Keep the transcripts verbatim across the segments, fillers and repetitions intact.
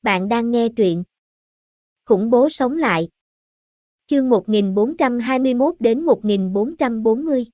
Bạn đang nghe truyện Khủng bố sống lại. Chương một nghìn bốn trăm hai mươi mốt đến một nghìn bốn trăm bốn mươi.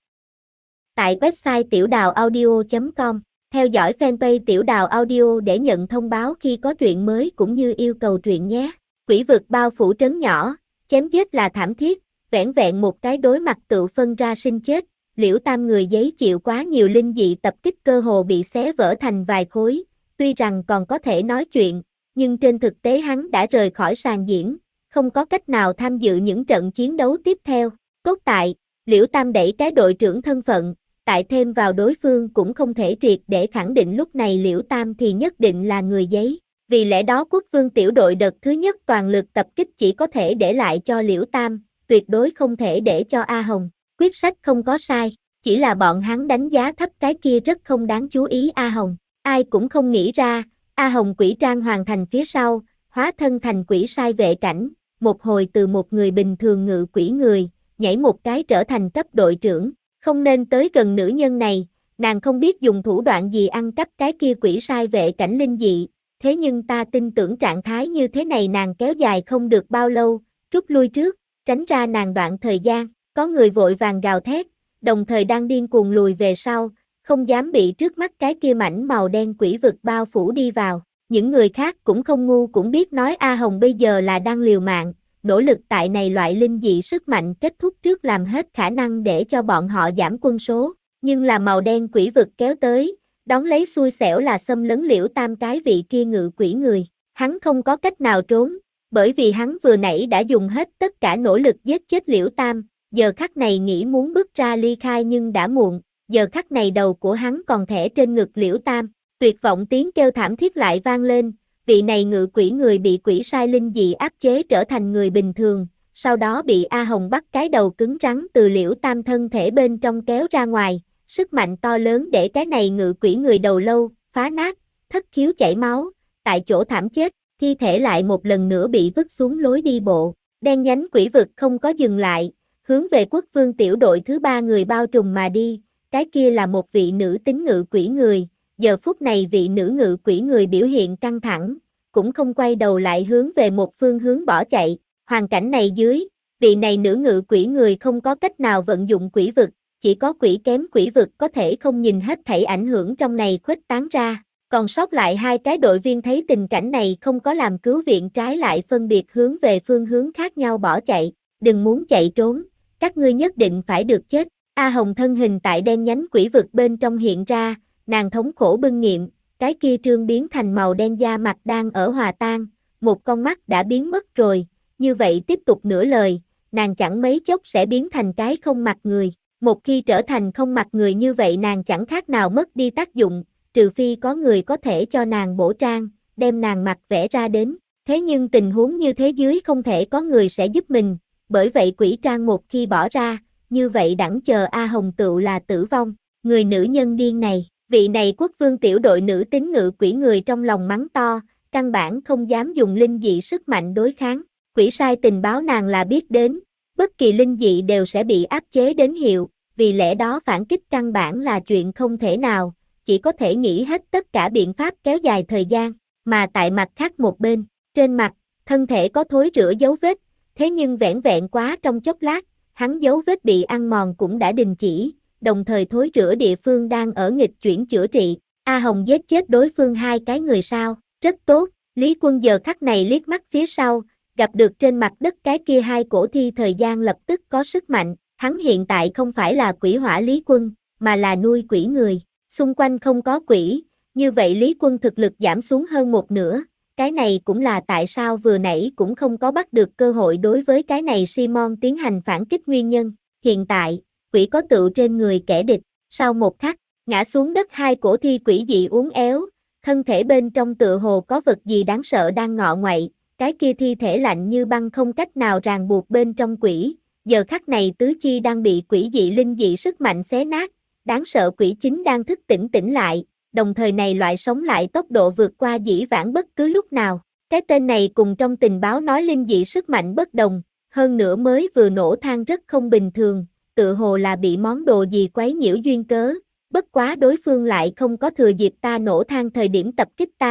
Tại website tiểu đào audio chấm com, theo dõi fanpage Tiểu Đào Audio để nhận thông báo khi có truyện mới cũng như yêu cầu truyện nhé. Quỷ vực bao phủ trấn nhỏ, chém giết là thảm thiết, vẻn vẹn một cái đối mặt tự phân ra sinh chết. Liễu Tam người giấy chịu quá nhiều linh dị tập kích, cơ hồ bị xé vỡ thành vài khối. Tuy rằng còn có thể nói chuyện, nhưng trên thực tế hắn đã rời khỏi sàn diễn, không có cách nào tham dự những trận chiến đấu tiếp theo. Cốt tại, Liễu Tam đẩy cái đội trưởng thân phận, tại thêm vào đối phương cũng không thể triệt để khẳng định lúc này Liễu Tam thì nhất định là người giấy. Vì lẽ đó Quốc Vương tiểu đội đợt thứ nhất toàn lực tập kích chỉ có thể để lại cho Liễu Tam, tuyệt đối không thể để cho A Hồng. Quyết sách không có sai, chỉ là bọn hắn đánh giá thấp cái kia rất không đáng chú ý A Hồng. Ai cũng không nghĩ ra, A Hồng quỷ trang hoàn thành phía sau, hóa thân thành quỷ sai vệ cảnh, một hồi từ một người bình thường ngự quỷ người, nhảy một cái trở thành cấp đội trưởng. Không nên tới gần nữ nhân này, nàng không biết dùng thủ đoạn gì ăn cắp cái kia quỷ sai vệ cảnh linh dị, thế nhưng ta tin tưởng trạng thái như thế này nàng kéo dài không được bao lâu, rút lui trước, tránh ra nàng đoạn thời gian. Có người vội vàng gào thét, đồng thời đang điên cuồng lùi về sau, không dám bị trước mắt cái kia mảnh màu đen quỷ vực bao phủ đi vào. Những người khác cũng không ngu cũng biết nói A Hồng bây giờ là đang liều mạng, nỗ lực tại này loại linh dị sức mạnh kết thúc trước làm hết khả năng để cho bọn họ giảm quân số. Nhưng là màu đen quỷ vực kéo tới, đón lấy xui xẻo là xâm lấn Liễu Tam cái vị kia ngự quỷ người. Hắn không có cách nào trốn, bởi vì hắn vừa nãy đã dùng hết tất cả nỗ lực giết chết Liễu Tam, giờ khắc này nghĩ muốn bước ra ly khai nhưng đã muộn, giờ khắc này đầu của hắn còn thẻ trên ngực Liễu Tam. Tuyệt vọng tiếng kêu thảm thiết lại vang lên, vị này ngự quỷ người bị quỷ sai linh dị áp chế trở thành người bình thường, sau đó bị A Hồng bắt cái đầu cứng rắn từ Liễu Tam thân thể bên trong kéo ra ngoài, sức mạnh to lớn để cái này ngự quỷ người đầu lâu, phá nát, thất khiếu chảy máu, tại chỗ thảm chết, thi thể lại một lần nữa bị vứt xuống lối đi bộ. Đen nhánh quỷ vực không có dừng lại, hướng về Quốc Vương tiểu đội thứ ba người bao trùm mà đi, cái kia là một vị nữ tính ngự quỷ người. Giờ phút này vị nữ ngự quỷ người biểu hiện căng thẳng, cũng không quay đầu lại hướng về một phương hướng bỏ chạy. Hoàn cảnh này dưới, vị này nữ ngự quỷ người không có cách nào vận dụng quỷ vực, chỉ có quỷ kém quỷ vực có thể không nhìn hết thảy ảnh hưởng trong này khuếch tán ra. Còn sót lại hai cái đội viên thấy tình cảnh này không có làm cứu viện, trái lại phân biệt hướng về phương hướng khác nhau bỏ chạy. Đừng muốn chạy trốn, các ngươi nhất định phải được chết. A Hồng thân hình tại đen nhánh quỷ vực bên trong hiện ra, nàng thống khổ bưng nghiệm, cái kia trương biến thành màu đen da mặt đang ở hòa tan, một con mắt đã biến mất rồi, như vậy tiếp tục nửa lời, nàng chẳng mấy chốc sẽ biến thành cái không mặt người. Một khi trở thành không mặt người như vậy nàng chẳng khác nào mất đi tác dụng, trừ phi có người có thể cho nàng bổ trang, đem nàng mặt vẽ ra đến. Thế nhưng tình huống như thế dưới không thể có người sẽ giúp mình, bởi vậy quỷ trang một khi bỏ ra, như vậy đẳng chờ A Hồng tựu là tử vong. Người nữ nhân điên này, vị này Quốc Vương tiểu đội nữ tính ngự quỷ người trong lòng mắng to, căn bản không dám dùng linh dị sức mạnh đối kháng. Quỷ sai tình báo nàng là biết đến, bất kỳ linh dị đều sẽ bị áp chế đến hiệu, vì lẽ đó phản kích căn bản là chuyện không thể nào, chỉ có thể nghĩ hết tất cả biện pháp kéo dài thời gian. Mà tại mặt khác một bên, trên mặt, thân thể có thối rữa dấu vết, thế nhưng vẻn vẹn quá trong chốc lát, hắn dấu vết bị ăn mòn cũng đã đình chỉ, đồng thời thối rữa địa phương đang ở nghịch chuyển chữa trị. A Hồng giết chết đối phương hai cái người sao, rất tốt. Lý Quân giờ khắc này liếc mắt phía sau, gặp được trên mặt đất cái kia hai cổ thi, thời gian lập tức có sức mạnh. Hắn hiện tại không phải là quỷ hỏa Lý Quân, mà là nuôi quỷ người, xung quanh không có quỷ, như vậy Lý Quân thực lực giảm xuống hơn một nửa. Cái này cũng là tại sao vừa nãy cũng không có bắt được cơ hội đối với cái này Simon tiến hành phản kích nguyên nhân. Hiện tại, quỷ có tựu trên người kẻ địch, sau một khắc, ngã xuống đất hai cổ thi quỷ dị uốn éo, thân thể bên trong tựa hồ có vật gì đáng sợ đang ngọ nguậy, cái kia thi thể lạnh như băng không cách nào ràng buộc bên trong quỷ, giờ khắc này tứ chi đang bị quỷ dị linh dị sức mạnh xé nát, đáng sợ quỷ chính đang thức tỉnh tỉnh lại, đồng thời này loại sống lại tốc độ vượt qua dĩ vãng bất cứ lúc nào. Cái tên này cùng trong tình báo nói linh dị sức mạnh bất đồng, hơn nữa mới vừa nổ than rất không bình thường, tự hồ là bị món đồ gì quấy nhiễu duyên cớ, bất quá đối phương lại không có thừa dịp ta nổ than thời điểm tập kích ta,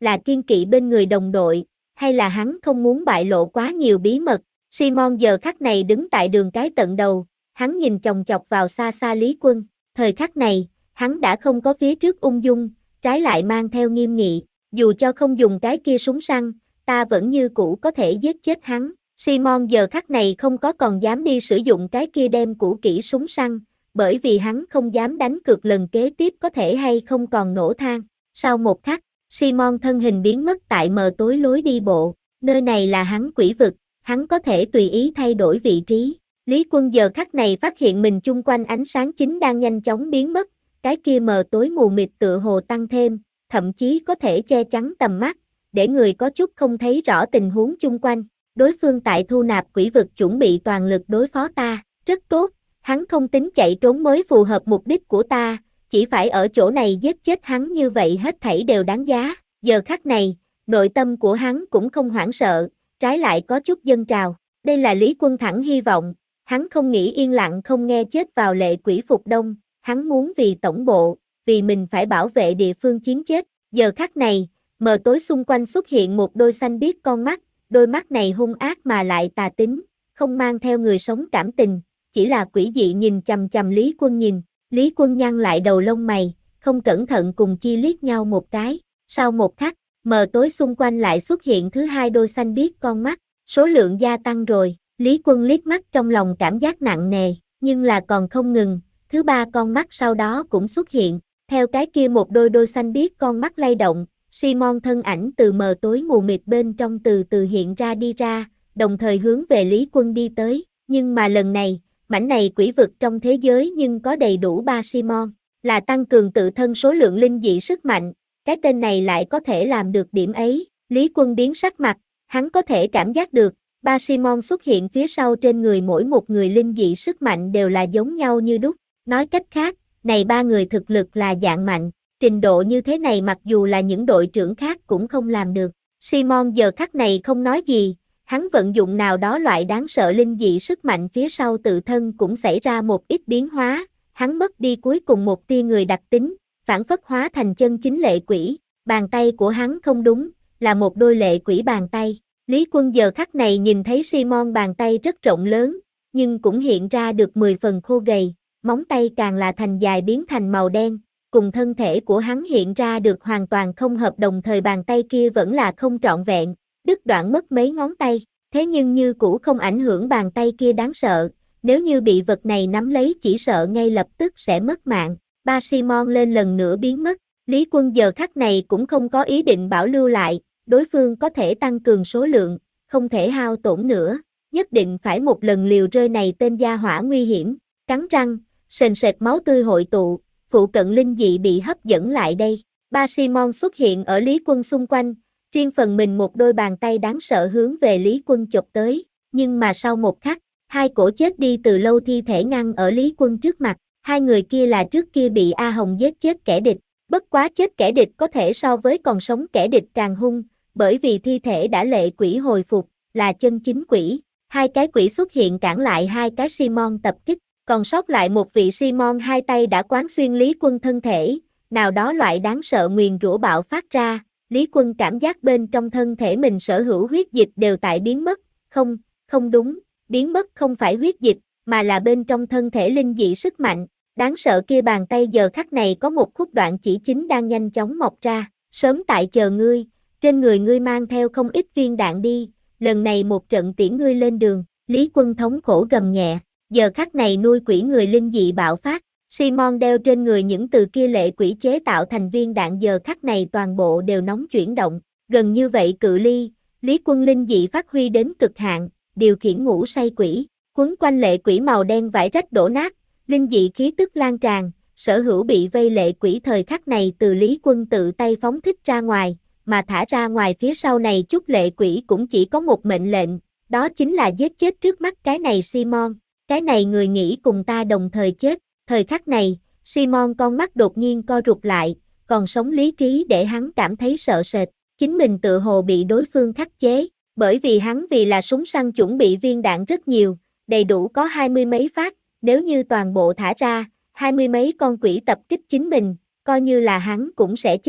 là kiên kỵ bên người đồng đội, hay là hắn không muốn bại lộ quá nhiều bí mật. Simon giờ khắc này đứng tại đường cái tận đầu, hắn nhìn chòng chọc vào xa xa Lý Quân, thời khắc này, hắn đã không có phía trước ung dung, trái lại mang theo nghiêm nghị, dù cho không dùng cái kia súng săn, ta vẫn như cũ có thể giết chết hắn. Simon giờ khắc này không có còn dám đi sử dụng cái kia đem cũ kỹ súng săn, bởi vì hắn không dám đánh cược lần kế tiếp có thể hay không còn nổ than. Sau một khắc, Simon thân hình biến mất tại mờ tối lối đi bộ, nơi này là hắn quỷ vực, hắn có thể tùy ý thay đổi vị trí. Lý Quân giờ khắc này phát hiện mình chung quanh ánh sáng chính đang nhanh chóng biến mất, cái kia mờ tối mù mịt tựa hồ tăng thêm, thậm chí có thể che chắn tầm mắt, để người có chút không thấy rõ tình huống chung quanh. Đối phương tại thu nạp quỷ vực chuẩn bị toàn lực đối phó ta, rất tốt, hắn không tính chạy trốn mới phù hợp mục đích của ta, chỉ phải ở chỗ này giết chết hắn như vậy hết thảy đều đáng giá. Giờ khắc này, nội tâm của hắn cũng không hoảng sợ, trái lại có chút dâng trào. Đây là Lý Quân thẳng hy vọng, hắn không nghĩ yên lặng không nghe chết vào lệ quỷ phục đông, hắn muốn vì tổng bộ, vì mình phải bảo vệ địa phương chiến chết. Giờ khắc này, mờ tối xung quanh xuất hiện một đôi xanh biếc con mắt, đôi mắt này hung ác mà lại tà tính, không mang theo người sống cảm tình, chỉ là quỷ dị nhìn chằm chằm Lý Quân nhìn. Lý Quân nhăn lại đầu lông mày, không cẩn thận cùng chi liếc nhau một cái. Sau một khắc, mờ tối xung quanh lại xuất hiện thứ hai đôi xanh biếc con mắt, số lượng gia tăng rồi. Lý Quân liếc mắt trong lòng cảm giác nặng nề, nhưng là còn không ngừng, thứ ba con mắt sau đó cũng xuất hiện, theo cái kia một đôi đôi xanh biếc con mắt lay động, Simon thân ảnh từ mờ tối mù mịt bên trong từ từ hiện ra đi ra, đồng thời hướng về Lý Quân đi tới, nhưng mà lần này, mảnh này quỷ vực trong thế giới nhưng có đầy đủ ba Simon, là tăng cường tự thân số lượng linh dị sức mạnh, cái tên này lại có thể làm được điểm ấy. Lý Quân biến sắc mặt, hắn có thể cảm giác được, ba Simon xuất hiện phía sau trên người mỗi một người linh dị sức mạnh đều là giống nhau như đúc, nói cách khác, này ba người thực lực là dạng mạnh, trình độ như thế này mặc dù là những đội trưởng khác cũng không làm được. Simon giờ khắc này không nói gì, hắn vận dụng nào đó loại đáng sợ linh dị sức mạnh phía sau tự thân cũng xảy ra một ít biến hóa, hắn mất đi cuối cùng một tia người đặc tính, phản phất hóa thành chân chính lệ quỷ, bàn tay của hắn không đúng, là một đôi lệ quỷ bàn tay. Lý Quân giờ khắc này nhìn thấy Simon bàn tay rất rộng lớn, nhưng cũng hiện ra được mười phần khô gầy, móng tay càng là thành dài biến thành màu đen, cùng thân thể của hắn hiện ra được hoàn toàn không hợp, đồng thời bàn tay kia vẫn là không trọn vẹn, đứt đoạn mất mấy ngón tay, thế nhưng như cũ không ảnh hưởng bàn tay kia đáng sợ, nếu như bị vật này nắm lấy chỉ sợ ngay lập tức sẽ mất mạng. Ba Simon lên lần nữa biến mất, Lý Quân giờ khắc này cũng không có ý định bảo lưu lại, đối phương có thể tăng cường số lượng, không thể hao tổn nữa, nhất định phải một lần liều rơi này tên gia hỏa nguy hiểm, cắn răng, sền sệt máu tươi hội tụ, phụ cận linh dị bị hấp dẫn lại đây. Ba Simon xuất hiện ở Lý Quân xung quanh, riêng phần mình một đôi bàn tay đáng sợ hướng về Lý Quân chộp tới, nhưng mà sau một khắc, hai cổ chết đi từ lâu thi thể ngăn ở Lý Quân trước mặt, hai người kia là trước kia bị A Hồng giết chết kẻ địch, bất quá chết kẻ địch có thể so với còn sống kẻ địch càng hung, bởi vì thi thể đã lệ quỷ hồi phục, là chân chính quỷ, hai cái quỷ xuất hiện cản lại hai cái Simon tập kích, còn sót lại một vị Simon hai tay đã quán xuyên Lý Quân thân thể, nào đó loại đáng sợ nguyền rủa bạo phát ra, Lý Quân cảm giác bên trong thân thể mình sở hữu huyết dịch đều tại biến mất, không, không đúng, biến mất không phải huyết dịch, mà là bên trong thân thể linh dị sức mạnh, đáng sợ kia bàn tay giờ khắc này có một khúc đoạn chỉ chính đang nhanh chóng mọc ra, sớm tại chờ ngươi, trên người ngươi mang theo không ít viên đạn đi, lần này một trận tiễn ngươi lên đường. Lý Quân thống khổ gầm nhẹ, giờ khắc này nuôi quỷ người linh dị bạo phát, Simon đeo trên người những từ kia lệ quỷ chế tạo thành viên đạn giờ khắc này toàn bộ đều nóng chuyển động, gần như vậy cự ly, Lý Quân linh dị phát huy đến cực hạn, điều khiển ngủ say quỷ, quấn quanh lệ quỷ màu đen vải rách đổ nát, linh dị khí tức lan tràn, sở hữu bị vây lệ quỷ thời khắc này từ Lý Quân tự tay phóng thích ra ngoài, mà thả ra ngoài phía sau này chút lệ quỷ cũng chỉ có một mệnh lệnh, đó chính là giết chết trước mắt cái này Simon, cái này người nghĩ cùng ta đồng thời chết. Thời khắc này, Simon con mắt đột nhiên co rụt lại, còn sống lý trí để hắn cảm thấy sợ sệt, chính mình tự hồ bị đối phương khắc chế, bởi vì hắn vì là súng săn chuẩn bị viên đạn rất nhiều, đầy đủ có hai mươi mấy phát, nếu như toàn bộ thả ra, hai mươi mấy con quỷ tập kích chính mình, coi như là hắn cũng sẽ chết,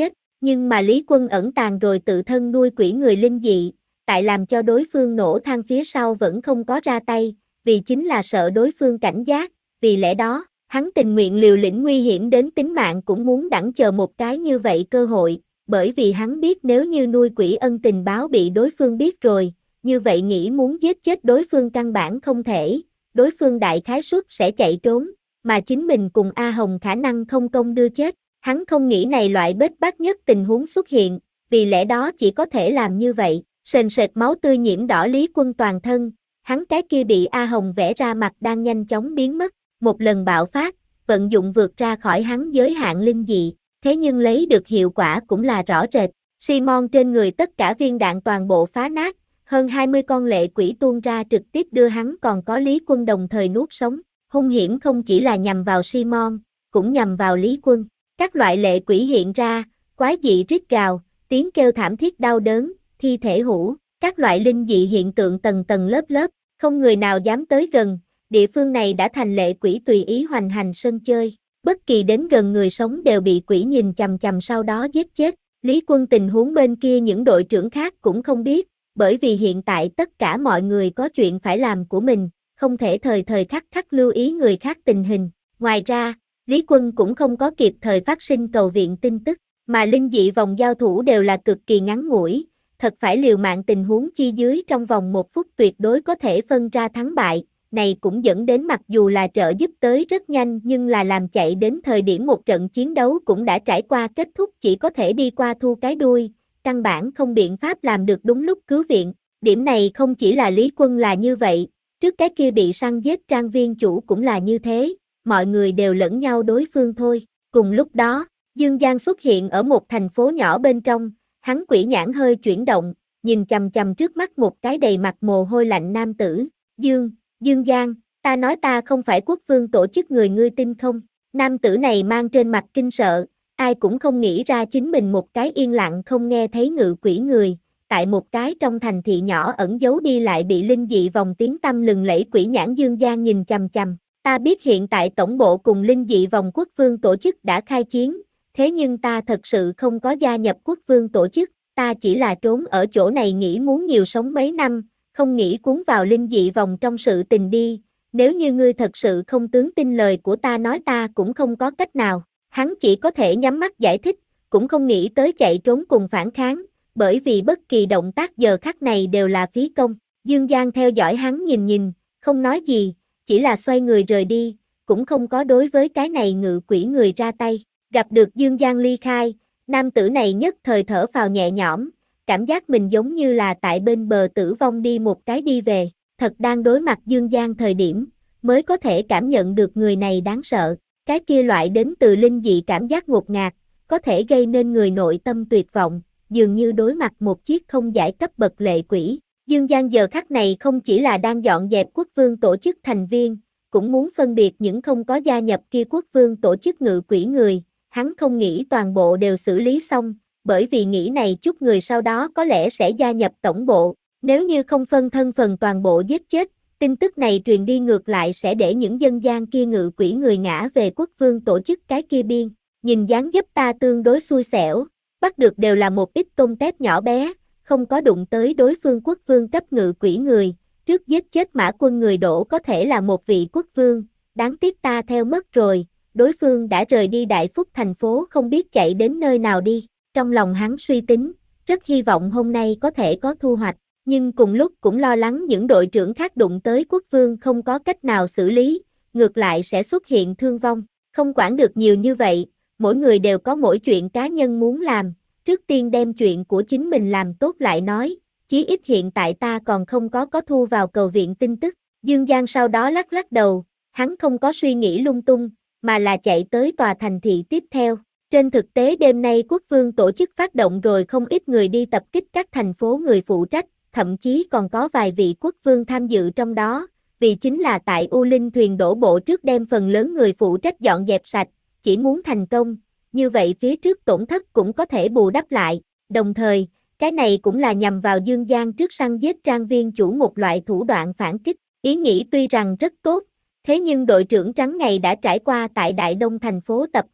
Nhưng mà Lý Quân ẩn tàng rồi tự thân nuôi quỷ người linh dị, tại làm cho đối phương nổ than phía sau vẫn không có ra tay, vì chính là sợ đối phương cảnh giác, vì lẽ đó, hắn tình nguyện liều lĩnh nguy hiểm đến tính mạng cũng muốn đặng chờ một cái như vậy cơ hội, bởi vì hắn biết nếu như nuôi quỷ ân tình báo bị đối phương biết rồi, như vậy nghĩ muốn giết chết đối phương căn bản không thể, đối phương đại khái suất sẽ chạy trốn, mà chính mình cùng A Hồng khả năng không công đưa chết, hắn không nghĩ này loại bết bát nhất tình huống xuất hiện, vì lẽ đó chỉ có thể làm như vậy, sền sệt máu tươi nhiễm đỏ Lý Quân toàn thân, hắn cái kia bị A Hồng vẽ ra mặt đang nhanh chóng biến mất, một lần bạo phát, vận dụng vượt ra khỏi hắn giới hạn linh dị, thế nhưng lấy được hiệu quả cũng là rõ rệt, Simon trên người tất cả viên đạn toàn bộ phá nát, hơn hai mươi con lệ quỷ tuôn ra trực tiếp đưa hắn còn có Lý Quân đồng thời nuốt sống, hung hiểm không chỉ là nhằm vào Simon, cũng nhằm vào Lý Quân, các loại lệ quỷ hiện ra, quái dị rít gào, tiếng kêu thảm thiết đau đớn, thi thể hủ, các loại linh dị hiện tượng tầng tầng lớp lớp, không người nào dám tới gần, địa phương này đã thành lệ quỷ tùy ý hoành hành sân chơi, bất kỳ đến gần người sống đều bị quỷ nhìn chằm chằm sau đó giết chết, Lý Quân tình huống bên kia những đội trưởng khác cũng không biết, bởi vì hiện tại tất cả mọi người có chuyện phải làm của mình, không thể thời thời khắc khắc lưu ý người khác tình hình, ngoài ra, Lý Quân cũng không có kịp thời phát sinh cầu viện tin tức, mà linh dị vòng giao thủ đều là cực kỳ ngắn ngủi, thật phải liều mạng tình huống chi dưới trong vòng một phút tuyệt đối có thể phân ra thắng bại, này cũng dẫn đến mặc dù là trợ giúp tới rất nhanh nhưng là làm chạy đến thời điểm một trận chiến đấu cũng đã trải qua kết thúc chỉ có thể đi qua thu cái đuôi, căn bản không biện pháp làm được đúng lúc cứu viện, điểm này không chỉ là Lý Quân là như vậy, trước cái kia bị săn giết trang viên chủ cũng là như thế, mọi người đều lẫn nhau đối phương thôi, cùng lúc đó, Dương Giang xuất hiện ở một thành phố nhỏ bên trong, hắn quỷ nhãn hơi chuyển động, nhìn chằm chằm trước mắt một cái đầy mặt mồ hôi lạnh nam tử, Dương, Dương Giang, ta nói ta không phải quốc vương tổ chức người ngươi tin không, nam tử này mang trên mặt kinh sợ, ai cũng không nghĩ ra chính mình một cái yên lặng không nghe thấy ngự quỷ người, tại một cái trong thành thị nhỏ ẩn giấu đi lại bị linh dị vòng tiếng tăm lừng lẫy quỷ nhãn Dương Giang nhìn chằm chằm, ta biết hiện tại tổng bộ cùng linh dị vòng quốc vương tổ chức đã khai chiến, thế nhưng ta thật sự không có gia nhập quốc vương tổ chức, ta chỉ là trốn ở chỗ này nghĩ muốn nhiều sống mấy năm, không nghĩ cuốn vào linh dị vòng trong sự tình đi, nếu như ngươi thật sự không tướng tin lời của ta nói ta cũng không có cách nào, hắn chỉ có thể nhắm mắt giải thích, cũng không nghĩ tới chạy trốn cùng phản kháng, bởi vì bất kỳ động tác giờ khắc này đều là phí công, Dương Giang theo dõi hắn nhìn nhìn, không nói gì, chỉ là xoay người rời đi, cũng không có đối với cái này ngự quỷ người ra tay. Gặp được Dương Giang ly khai, nam tử này nhất thời thở phào nhẹ nhõm, cảm giác mình giống như là tại bên bờ tử vong đi một cái đi về, thật đang đối mặt Dương Giang thời điểm, mới có thể cảm nhận được người này đáng sợ, cái kia loại đến từ linh dị cảm giác ngột ngạt, có thể gây nên người nội tâm tuyệt vọng, dường như đối mặt một chiếc không giải cấp bậc lệ quỷ. Dương Giang giờ khắc này không chỉ là đang dọn dẹp quốc vương tổ chức thành viên, cũng muốn phân biệt những không có gia nhập kia quốc vương tổ chức ngự quỷ người, hắn không nghĩ toàn bộ đều xử lý xong, bởi vì nghĩ này chút người sau đó có lẽ sẽ gia nhập tổng bộ, nếu như không phân thân phần toàn bộ giết chết, tin tức này truyền đi ngược lại sẽ để những dân gian kia ngự quỷ người ngã về quốc vương tổ chức cái kia biên, nhìn dáng dấp ta tương đối xui xẻo, bắt được đều là một ít tôm tép nhỏ bé, không có đụng tới đối phương quốc vương cấp ngự quỷ người, trước giết chết Mã Quân người đổ có thể là một vị quốc vương, đáng tiếc ta theo mất rồi, đối phương đã rời đi Đại Phúc thành phố không biết chạy đến nơi nào đi, trong lòng hắn suy tính, rất hy vọng hôm nay có thể có thu hoạch, nhưng cùng lúc cũng lo lắng những đội trưởng khác đụng tới quốc vương không có cách nào xử lý, ngược lại sẽ xuất hiện thương vong, không quản được nhiều như vậy, mỗi người đều có mỗi chuyện cá nhân muốn làm, trước tiên đem chuyện của chính mình làm tốt lại nói, chí ít hiện tại ta còn không có có thu vào cầu viện tin tức, Dương Giang sau đó lắc lắc đầu, hắn không có suy nghĩ lung tung, mà là chạy tới tòa thành thị tiếp theo. Trên thực tế đêm nay quốc vương tổ chức phát động rồi không ít người đi tập kích các thành phố người phụ trách, thậm chí còn có vài vị quốc vương tham dự trong đó, vì chính là tại U Linh thuyền đổ bộ trước đem phần lớn người phụ trách dọn dẹp sạch, chỉ muốn thành công, như vậy phía trước tổn thất cũng có thể bù đắp lại, đồng thời, cái này cũng là nhằm vào Dương Giang trước săn giết trang viên chủ một loại thủ đoạn phản kích, ý nghĩ tuy rằng rất tốt, thế nhưng đội trưởng trắng ngày đã trải qua tại Đại Đông thành phố tập kết,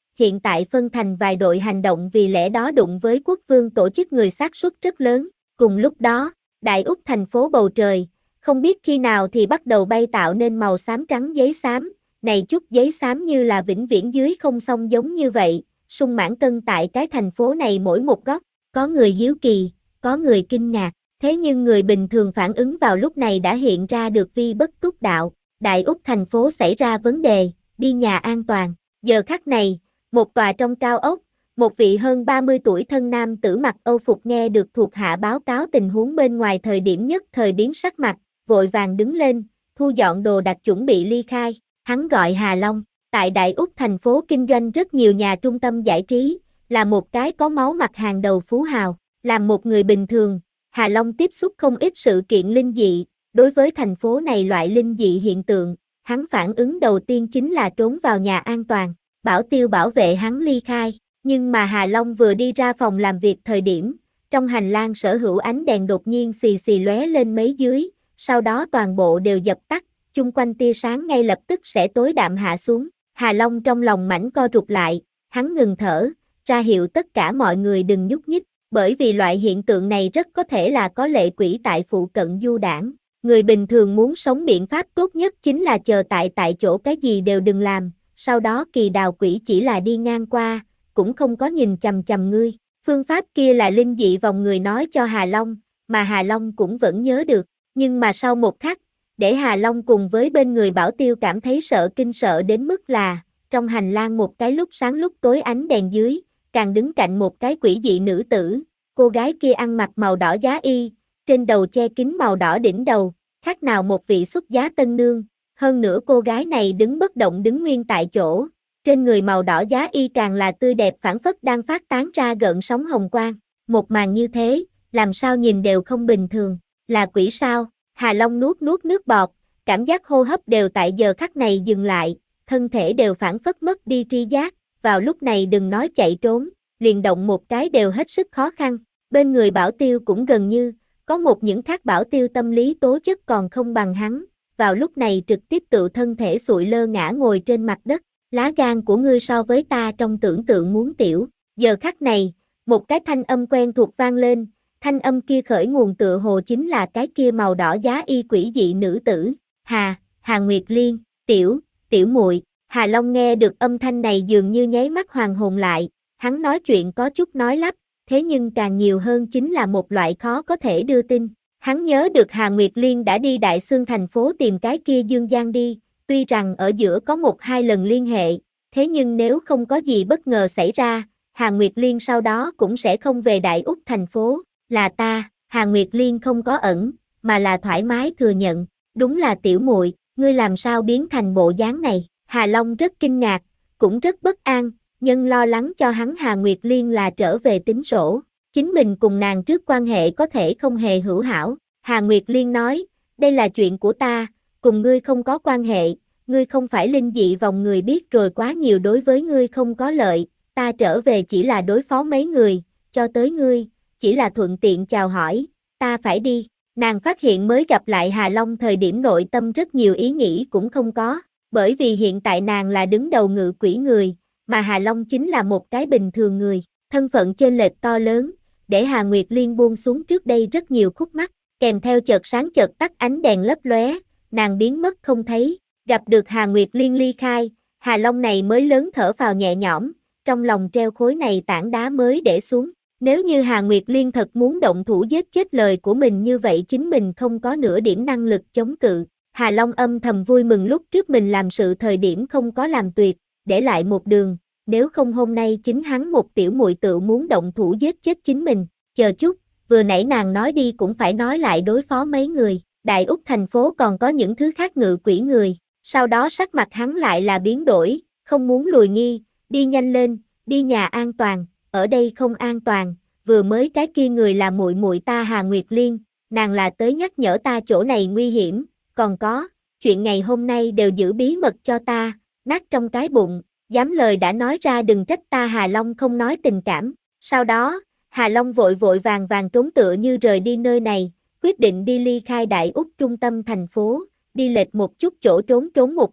hiện tại phân thành vài đội hành động vì lẽ đó đụng với quốc vương tổ chức người xác suất rất lớn. Cùng lúc đó, Đại Úc thành phố bầu trời, không biết khi nào thì bắt đầu bay tạo nên màu xám trắng giấy xám, này chút giấy xám như là vĩnh viễn dưới không song giống như vậy, sung mãn cân tại cái thành phố này mỗi một góc, có người hiếu kỳ, có người kinh ngạc, thế nhưng người bình thường phản ứng vào lúc này đã hiện ra được vi bất túc đạo, Đại Úc thành phố xảy ra vấn đề, đi nhà an toàn, giờ khắc này, một tòa trong cao ốc, một vị hơn ba mươi tuổi thân nam tử mặc âu phục nghe được thuộc hạ báo cáo tình huống bên ngoài thời điểm nhất thời biến sắc mặt, vội vàng đứng lên, thu dọn đồ đạc chuẩn bị ly khai, hắn gọi Hà Long, tại Đại Úc thành phố kinh doanh rất nhiều nhà trung tâm giải trí, là một cái có máu mặt hàng đầu phú hào, làm một người bình thường, Hà Long tiếp xúc không ít sự kiện linh dị, đối với thành phố này loại linh dị hiện tượng, hắn phản ứng đầu tiên chính là trốn vào nhà an toàn, bảo tiêu bảo vệ hắn ly khai. Nhưng mà Hà Long vừa đi ra phòng làm việc thời điểm, trong hành lang sở hữu ánh đèn đột nhiên xì xì lóe lên mấy dưới, sau đó toàn bộ đều dập tắt, chung quanh tia sáng ngay lập tức sẽ tối đạm hạ xuống. Hà Long trong lòng mảnh co rụt lại, hắn ngừng thở, ra hiệu tất cả mọi người đừng nhúc nhích, bởi vì loại hiện tượng này rất có thể là có lệ quỷ tại phụ cận du đảng. Người bình thường muốn sống biện pháp tốt nhất chính là chờ tại tại chỗ cái gì đều đừng làm, sau đó kỳ đào quỷ chỉ là đi ngang qua, cũng không có nhìn chằm chằm ngươi. Phương pháp kia là linh dị vòng người nói cho Hà Long, mà Hà Long cũng vẫn nhớ được, nhưng mà sau một khắc, để Hà Long cùng với bên người bảo tiêu cảm thấy sợ kinh sợ đến mức là, trong hành lang một cái lúc sáng lúc tối ánh đèn dưới, càng đứng cạnh một cái quỷ dị nữ tử, cô gái kia ăn mặc màu đỏ giá y, trên đầu che kín màu đỏ đỉnh đầu, khác nào một vị xuất giá tân nương, hơn nữa cô gái này đứng bất động đứng nguyên tại chỗ. Trên người màu đỏ giá y càng là tươi đẹp phảng phất đang phát tán ra gợn sóng hồng quang, một màn như thế, làm sao nhìn đều không bình thường, là quỷ sao? Hà Long nuốt nuốt nước bọt, cảm giác hô hấp đều tại giờ khắc này dừng lại, thân thể đều phảng phất mất đi tri giác, vào lúc này đừng nói chạy trốn, liền động một cái đều hết sức khó khăn, bên người bảo tiêu cũng gần như, có một những khác bảo tiêu tâm lý tố chất còn không bằng hắn, vào lúc này trực tiếp tự thân thể sụi lơ ngã ngồi trên mặt đất. Lá gan của ngươi so với ta trong tưởng tượng muốn tiểu, giờ khắc này, một cái thanh âm quen thuộc vang lên, thanh âm kia khởi nguồn tựa hồ chính là cái kia màu đỏ giá y quỷ dị nữ tử, Hà, Hà Nguyệt Liên, tiểu, tiểu muội. Hà Long nghe được âm thanh này dường như nháy mắt hoàn hồn lại, hắn nói chuyện có chút nói lắp, thế nhưng càng nhiều hơn chính là một loại khó có thể đưa tin, hắn nhớ được Hà Nguyệt Liên đã đi Đại Xương thành phố tìm cái kia Dương Giang đi. Tuy rằng ở giữa có một hai lần liên hệ, thế nhưng nếu không có gì bất ngờ xảy ra, Hà Nguyệt Liên sau đó cũng sẽ không về Đại Úc thành phố, là ta, Hà Nguyệt Liên không có ẩn, mà là thoải mái thừa nhận, đúng là tiểu muội, ngươi làm sao biến thành bộ dáng này, Hà Long rất kinh ngạc, cũng rất bất an, nhưng lo lắng cho hắn Hà Nguyệt Liên là trở về tính sổ, chính mình cùng nàng trước quan hệ có thể không hề hữu hảo, Hà Nguyệt Liên nói, đây là chuyện của ta, cùng ngươi không có quan hệ, ngươi không phải linh dị vòng người biết rồi quá nhiều đối với ngươi không có lợi, ta trở về chỉ là đối phó mấy người, cho tới ngươi, chỉ là thuận tiện chào hỏi, ta phải đi, nàng phát hiện mới gặp lại Hà Long thời điểm nội tâm rất nhiều ý nghĩ cũng không có, bởi vì hiện tại nàng là đứng đầu ngự quỷ người, mà Hà Long chính là một cái bình thường người, thân phận chênh lệch to lớn, để Hà Nguyệt Liên buông xuống trước đây rất nhiều khúc mắc, kèm theo chợt sáng chợt tắt ánh đèn lấp lóe, nàng biến mất không thấy, gặp được Hà Nguyệt Liên ly khai, Hà Long này mới lớn thở phào nhẹ nhõm, trong lòng treo khối này tảng đá mới để xuống, nếu như Hà Nguyệt Liên thật muốn động thủ giết chết lời của mình như vậy chính mình không có nửa điểm năng lực chống cự, Hà Long âm thầm vui mừng lúc trước mình làm sự thời điểm không có làm tuyệt, để lại một đường, nếu không hôm nay chính hắn một tiểu muội tự muốn động thủ giết chết chính mình, chờ chút, vừa nãy nàng nói đi cũng phải nói lại đối phó mấy người, Đại Úc thành phố còn có những thứ khác ngự quỷ người, sau đó sắc mặt hắn lại là biến đổi, không muốn lùi nghi, đi nhanh lên, đi nhà an toàn, ở đây không an toàn, vừa mới cái kia người là muội muội ta Hà Nguyệt Liên, nàng là tới nhắc nhở ta chỗ này nguy hiểm, còn có, chuyện ngày hôm nay đều giữ bí mật cho ta, nát trong cái bụng, dám lời đã nói ra đừng trách ta Hà Long không nói tình cảm, sau đó, Hà Long vội vội vàng vàng trốn tựa như rời đi nơi này, quyết định đi ly khai Đại Úc trung tâm thành phố, đi lệch một chút chỗ trốn trốn một chút,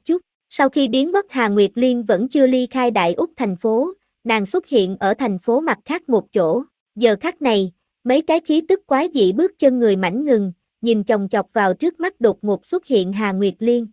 Sau khi biến mất Hà Nguyệt Liên vẫn chưa ly khai Đại Úc thành phố, nàng xuất hiện ở thành phố mặt khác một chỗ. Giờ khắc này, mấy cái khí tức quái dị bước chân người mảnh ngừng, nhìn chòng chọc vào trước mắt đột ngột xuất hiện Hà Nguyệt Liên.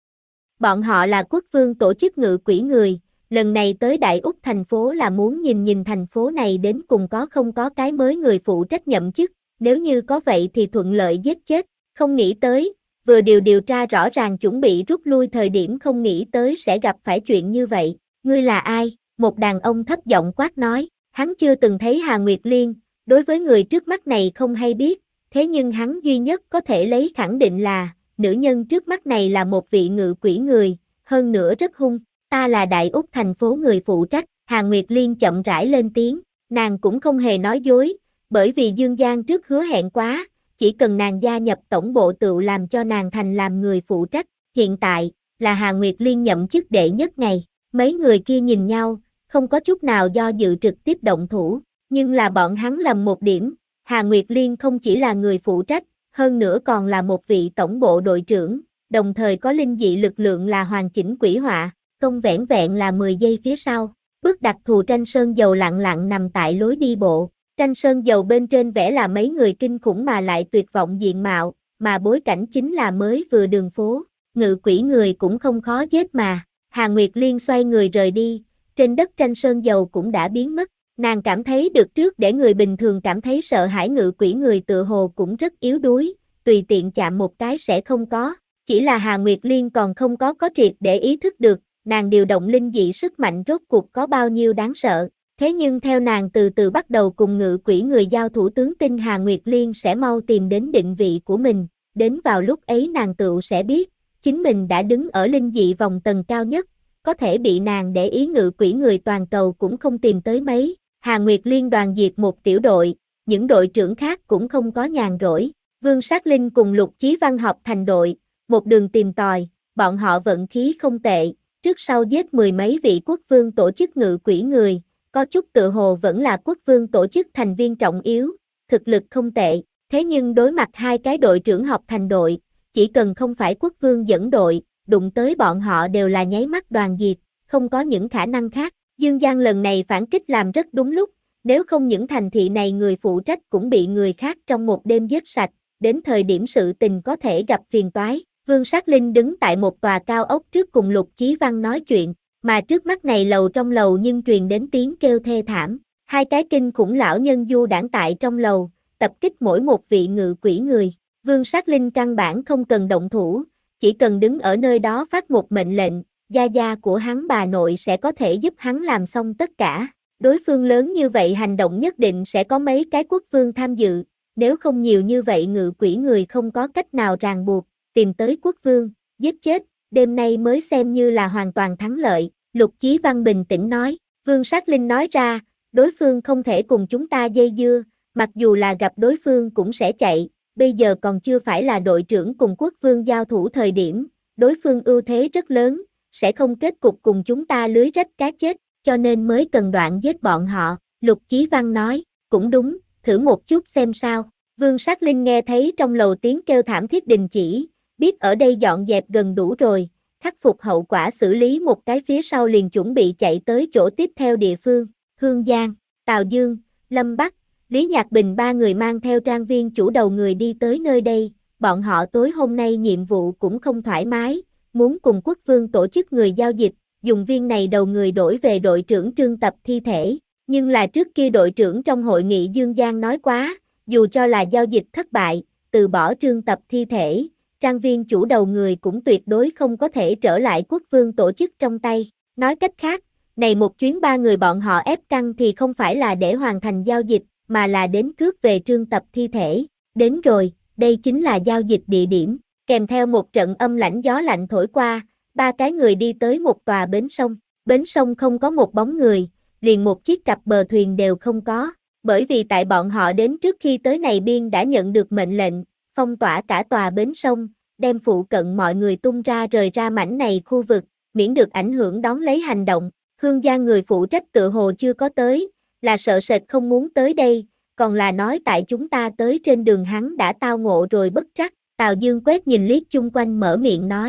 Bọn họ là quốc vương tổ chức ngự quỷ người, lần này tới Đại Úc thành phố là muốn nhìn nhìn thành phố này đến cùng có không có cái mới người phụ trách nhậm chức, nếu như có vậy thì thuận lợi giết chết, không nghĩ tới, vừa điều điều tra rõ ràng chuẩn bị rút lui thời điểm không nghĩ tới sẽ gặp phải chuyện như vậy. Ngươi là ai? Một đàn ông thấp giọng quát nói, hắn chưa từng thấy Hà Nguyệt Liên, đối với người trước mắt này không hay biết, thế nhưng hắn duy nhất có thể lấy khẳng định là, nữ nhân trước mắt này là một vị ngự quỷ người, hơn nữa rất hung, ta là Đại Úc thành phố người phụ trách. Hà Nguyệt Liên chậm rãi lên tiếng, nàng cũng không hề nói dối, bởi vì Dương Giang trước hứa hẹn quá, chỉ cần nàng gia nhập tổng bộ tựu làm cho nàng thành làm người phụ trách, hiện tại, là Hà Nguyệt Liên nhậm chức đệ nhất ngày, mấy người kia nhìn nhau, không có chút nào do dự trực tiếp động thủ, nhưng là bọn hắn lầm một điểm, Hà Nguyệt Liên không chỉ là người phụ trách, hơn nữa còn là một vị tổng bộ đội trưởng, đồng thời có linh dị lực lượng là hoàn chỉnh quỷ họa, công vẻn vẹn là mười giây phía sau, bước đặc thù tranh sơn dầu lặng lặng nằm tại lối đi bộ. Tranh sơn dầu bên trên vẽ là mấy người kinh khủng mà lại tuyệt vọng diện mạo, mà bối cảnh chính là mới vừa đường phố, ngự quỷ người cũng không khó giết mà. Hà Nguyệt Liên xoay người rời đi, trên đất tranh sơn dầu cũng đã biến mất, nàng cảm thấy được trước để người bình thường cảm thấy sợ hãi ngự quỷ người tựa hồ cũng rất yếu đuối, tùy tiện chạm một cái sẽ không có, chỉ là Hà Nguyệt Liên còn không có có triệt để ý thức được, nàng điều động linh dị sức mạnh rốt cuộc có bao nhiêu đáng sợ. Thế nhưng theo nàng từ từ bắt đầu cùng ngự quỷ người giao thủ tướng tin Hà Nguyệt Liên sẽ mau tìm đến định vị của mình, đến vào lúc ấy nàng tựu sẽ biết, chính mình đã đứng ở linh dị vòng tầng cao nhất, có thể bị nàng để ý ngự quỷ người toàn cầu cũng không tìm tới mấy. Hà Nguyệt Liên đoàn diệt một tiểu đội, những đội trưởng khác cũng không có nhàn rỗi, Vương Sát Linh cùng Lục Chí Văn hợp thành đội, một đường tìm tòi, bọn họ vận khí không tệ, trước sau giết mười mấy vị quốc vương tổ chức ngự quỷ người. Có chút tự hồ vẫn là quốc vương tổ chức thành viên trọng yếu, thực lực không tệ, thế nhưng đối mặt hai cái đội trưởng học thành đội, chỉ cần không phải quốc vương dẫn đội, đụng tới bọn họ đều là nháy mắt đoàn diệt, không có những khả năng khác. Dương Giang lần này phản kích làm rất đúng lúc, nếu không những thành thị này người phụ trách cũng bị người khác trong một đêm giết sạch, đến thời điểm sự tình có thể gặp phiền toái. Vương Sát Linh đứng tại một tòa cao ốc trước cùng Lục Chí Văn nói chuyện. Mà trước mắt này lầu trong lầu nhưng truyền đến tiếng kêu thê thảm, hai cái kinh khủng lão nhân du đãng tại trong lầu, tập kích mỗi một vị ngự quỷ người. Vương Sát Linh căn bản không cần động thủ, chỉ cần đứng ở nơi đó phát một mệnh lệnh, gia gia của hắn bà nội sẽ có thể giúp hắn làm xong tất cả. Đối phương lớn như vậy hành động nhất định sẽ có mấy cái quốc vương tham dự, nếu không nhiều như vậy ngự quỷ người không có cách nào ràng buộc, tìm tới quốc vương, giết chết. Đêm nay mới xem như là hoàn toàn thắng lợi, Lục Chí Văn bình tĩnh nói, Vương Sát Linh nói ra, đối phương không thể cùng chúng ta dây dưa, mặc dù là gặp đối phương cũng sẽ chạy, bây giờ còn chưa phải là đội trưởng cùng quốc vương giao thủ thời điểm, đối phương ưu thế rất lớn, sẽ không kết cục cùng chúng ta lưới rách cá chết, cho nên mới cần đoạn giết bọn họ, Lục Chí Văn nói, cũng đúng, thử một chút xem sao, Vương Sát Linh nghe thấy trong lầu tiếng kêu thảm thiết đình chỉ, biết ở đây dọn dẹp gần đủ rồi, khắc phục hậu quả xử lý một cái phía sau liền chuẩn bị chạy tới chỗ tiếp theo địa phương, Hương Giang, Tào Dương, Lâm Bắc, Lý Nhạc Bình ba người mang theo trang viên chủ đầu người đi tới nơi đây, bọn họ tối hôm nay nhiệm vụ cũng không thoải mái, muốn cùng quốc vương tổ chức người giao dịch, dùng viên này đầu người đổi về đội trưởng Trương Tập thi thể, nhưng là trước kia đội trưởng trong hội nghị Dương Giang nói quá, dù cho là giao dịch thất bại, từ bỏ Trương Tập thi thể, trang viên chủ đầu người cũng tuyệt đối không có thể trở lại quốc vương tổ chức trong tay. Nói cách khác, này một chuyến ba người bọn họ ép căng thì không phải là để hoàn thành giao dịch, mà là đến cướp về Trương Tập thi thể. Đến rồi, đây chính là giao dịch địa điểm, kèm theo một trận âm lãnh gió lạnh thổi qua, ba cái người đi tới một tòa bến sông. Bến sông không có một bóng người, liền một chiếc cặp bờ thuyền đều không có, bởi vì tại bọn họ đến trước khi tới này biên đã nhận được mệnh lệnh, phong tỏa cả tòa bến sông, đem phụ cận mọi người tung ra rời ra mảnh này khu vực, miễn được ảnh hưởng đón lấy hành động. Hương Giang người phụ trách tự hồ chưa có tới, là sợ sệt không muốn tới đây, còn là nói tại chúng ta tới trên đường hắn đã tao ngộ rồi bất trắc. Tào Dương quét nhìn liếc chung quanh mở miệng nói,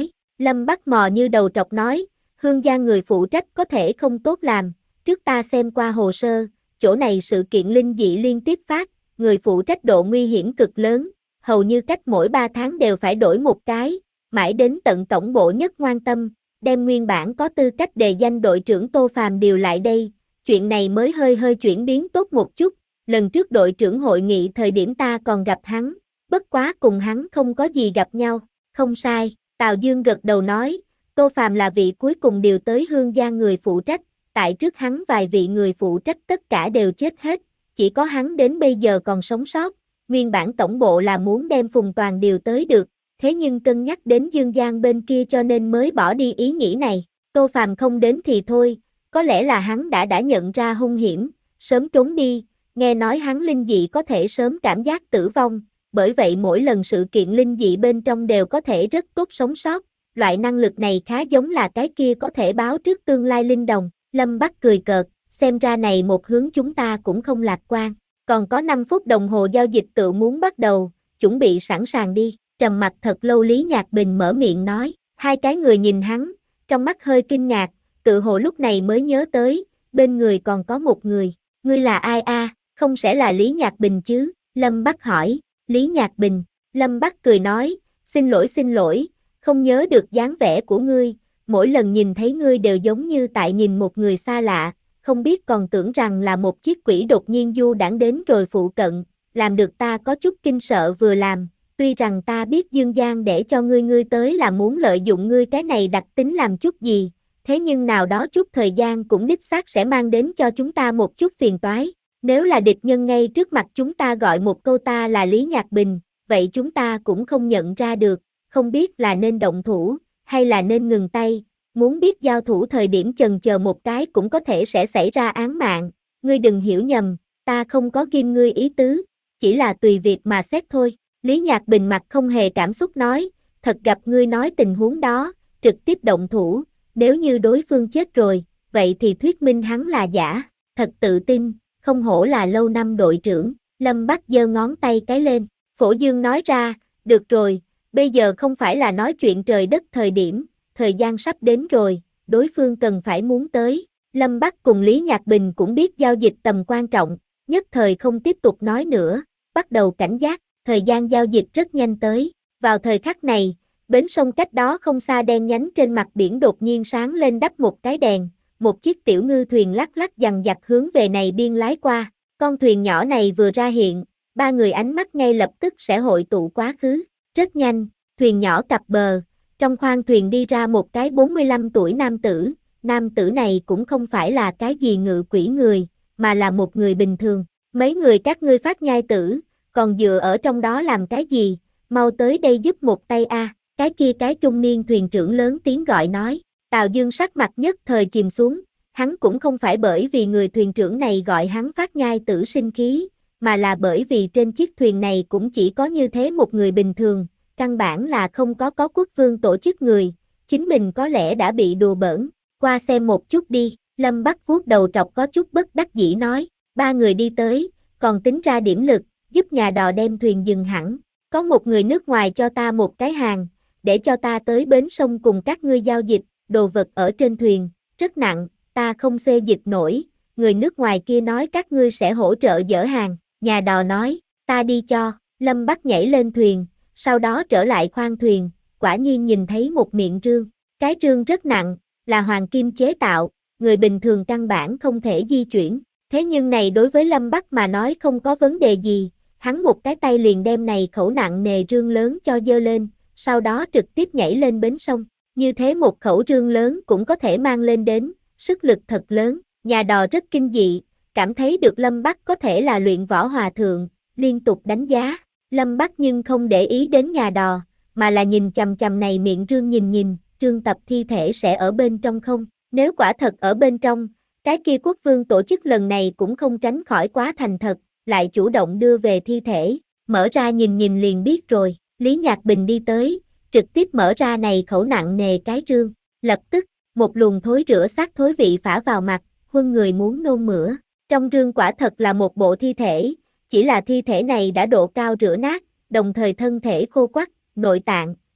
Lâm Bắc mò như đầu trọc nói, Hương Giang người phụ trách có thể không tốt làm, trước ta xem qua hồ sơ, chỗ này sự kiện linh dị liên tiếp phát, người phụ trách độ nguy hiểm cực lớn, hầu như cách mỗi ba tháng đều phải đổi một cái, mãi đến tận tổng bộ Nhất Ngoan Tâm, đem nguyên bản có tư cách đề danh đội trưởng Tô Phàm điều lại đây, chuyện này mới hơi hơi chuyển biến tốt một chút, lần trước đội trưởng hội nghị thời điểm ta còn gặp hắn, bất quá cùng hắn không có gì gặp nhau, không sai, Tào Dương gật đầu nói, Tô Phàm là vị cuối cùng điều tới Hương Giang người phụ trách, tại trước hắn vài vị người phụ trách tất cả đều chết hết, chỉ có hắn đến bây giờ còn sống sót, nguyên bản tổng bộ là muốn đem Phùng Toàn điều tới được, thế nhưng cân nhắc đến Dương Giang bên kia cho nên mới bỏ đi ý nghĩ này, Tô Phàm không đến thì thôi, có lẽ là hắn đã đã nhận ra hung hiểm, sớm trốn đi, nghe nói hắn linh dị có thể sớm cảm giác tử vong, bởi vậy mỗi lần sự kiện linh dị bên trong đều có thể rất tốt sống sót, loại năng lực này khá giống là cái kia có thể báo trước tương lai linh đồng, Lâm Bắc cười cợt, xem ra này một hướng chúng ta cũng không lạc quan, còn có năm phút đồng hồ giao dịch tự muốn bắt đầu, chuẩn bị sẵn sàng đi, trầm mặt thật lâu Lý Nhạc Bình mở miệng nói, hai cái người nhìn hắn, trong mắt hơi kinh ngạc, tự hồ lúc này mới nhớ tới, bên người còn có một người, ngươi là ai a? Không sẽ là Lý Nhạc Bình chứ, Lâm Bắc hỏi, Lý Nhạc Bình, Lâm Bắc cười nói, xin lỗi xin lỗi, không nhớ được dáng vẻ của ngươi, mỗi lần nhìn thấy ngươi đều giống như tại nhìn một người xa lạ, không biết còn tưởng rằng là một chiếc quỷ đột nhiên du đãng đến rồi phụ cận, làm được ta có chút kinh sợ vừa làm, tuy rằng ta biết Dương Giang để cho ngươi ngươi tới là muốn lợi dụng ngươi cái này đặc tính làm chút gì, thế nhưng nào đó chút thời gian cũng đích xác sẽ mang đến cho chúng ta một chút phiền toái. Nếu là địch nhân ngay trước mặt chúng ta gọi một câu ta là Lý Nhạc Bình, vậy chúng ta cũng không nhận ra được, không biết là nên động thủ, hay là nên ngừng tay, muốn biết giao thủ thời điểm chần chờ một cái cũng có thể sẽ xảy ra án mạng, ngươi đừng hiểu nhầm, ta không có ghim ngươi ý tứ, chỉ là tùy việc mà xét thôi. Lý Nhạc Bình mặt không hề cảm xúc nói, thật gặp ngươi nói tình huống đó, trực tiếp động thủ, nếu như đối phương chết rồi, vậy thì thuyết minh hắn là giả, thật tự tin. Không hổ là lâu năm đội trưởng, Lâm Bắc giơ ngón tay cái lên, Phổ Dương nói ra, được rồi, bây giờ không phải là nói chuyện trời đất thời điểm, thời gian sắp đến rồi, đối phương cần phải muốn tới, Lâm Bắc cùng Lý Nhạc Bình cũng biết giao dịch tầm quan trọng, nhất thời không tiếp tục nói nữa, bắt đầu cảnh giác, thời gian giao dịch rất nhanh tới, vào thời khắc này, bến sông cách đó không xa đen nhánh trên mặt biển đột nhiên sáng lên đắp một cái đèn. Một chiếc tiểu ngư thuyền lắc lắc dằng dặc hướng về này biên lái qua, con thuyền nhỏ này vừa ra hiện, ba người ánh mắt ngay lập tức sẽ hội tụ quá khứ, rất nhanh, thuyền nhỏ cập bờ, trong khoang thuyền đi ra một cái bốn mươi lăm tuổi nam tử, nam tử này cũng không phải là cái gì ngự quỷ người, mà là một người bình thường, mấy người các ngươi phát nhai tử, còn dựa ở trong đó làm cái gì, mau tới đây giúp một tay a, à. Cái kia cái trung niên thuyền trưởng lớn tiếng gọi nói. Tào Dương sắc mặt nhất thời chìm xuống, hắn cũng không phải bởi vì người thuyền trưởng này gọi hắn phát nhai tử sinh khí, mà là bởi vì trên chiếc thuyền này cũng chỉ có như thế một người bình thường, căn bản là không có có quốc vương tổ chức người, chính mình có lẽ đã bị đùa bỡn, qua xem một chút đi, Lâm Bắc vuốt đầu trọc có chút bất đắc dĩ nói, ba người đi tới, còn tính ra điểm lực, giúp nhà đò đem thuyền dừng hẳn, có một người nước ngoài cho ta một cái hàng, để cho ta tới bến sông cùng các ngươi giao dịch. Đồ vật ở trên thuyền, rất nặng, ta không xê dịch nổi, người nước ngoài kia nói các ngươi sẽ hỗ trợ dỡ hàng, nhà đò nói, ta đi cho, Lâm Bắc nhảy lên thuyền, sau đó trở lại khoang thuyền, quả nhiên nhìn thấy một miệng rương, cái rương rất nặng, là hoàng kim chế tạo, người bình thường căn bản không thể di chuyển, thế nhưng này đối với Lâm Bắc mà nói không có vấn đề gì, hắn một cái tay liền đem này khẩu nặng nề rương lớn cho dơ lên, sau đó trực tiếp nhảy lên bến sông. Như thế một khẩu rương lớn cũng có thể mang lên đến, sức lực thật lớn, nhà đò rất kinh dị, cảm thấy được Lâm Bắc có thể là luyện võ hòa thượng, liên tục đánh giá, Lâm Bắc nhưng không để ý đến nhà đò, mà là nhìn chằm chằm này miệng rương nhìn nhìn, trương tập thi thể sẽ ở bên trong không, nếu quả thật ở bên trong, cái kia quốc vương tổ chức lần này cũng không tránh khỏi quá thành thật, lại chủ động đưa về thi thể, mở ra nhìn nhìn liền biết rồi, Lý Nhạc Bình đi tới, trực tiếp mở ra này khẩu nặng nề cái rương, lập tức, một luồng thối rữa xác thối vị phả vào mặt, huân người muốn nôn mửa, trong rương quả thật là một bộ thi thể, chỉ là thi thể này đã độ cao rửa nát, đồng thời thân thể khô quắt, nội tạng,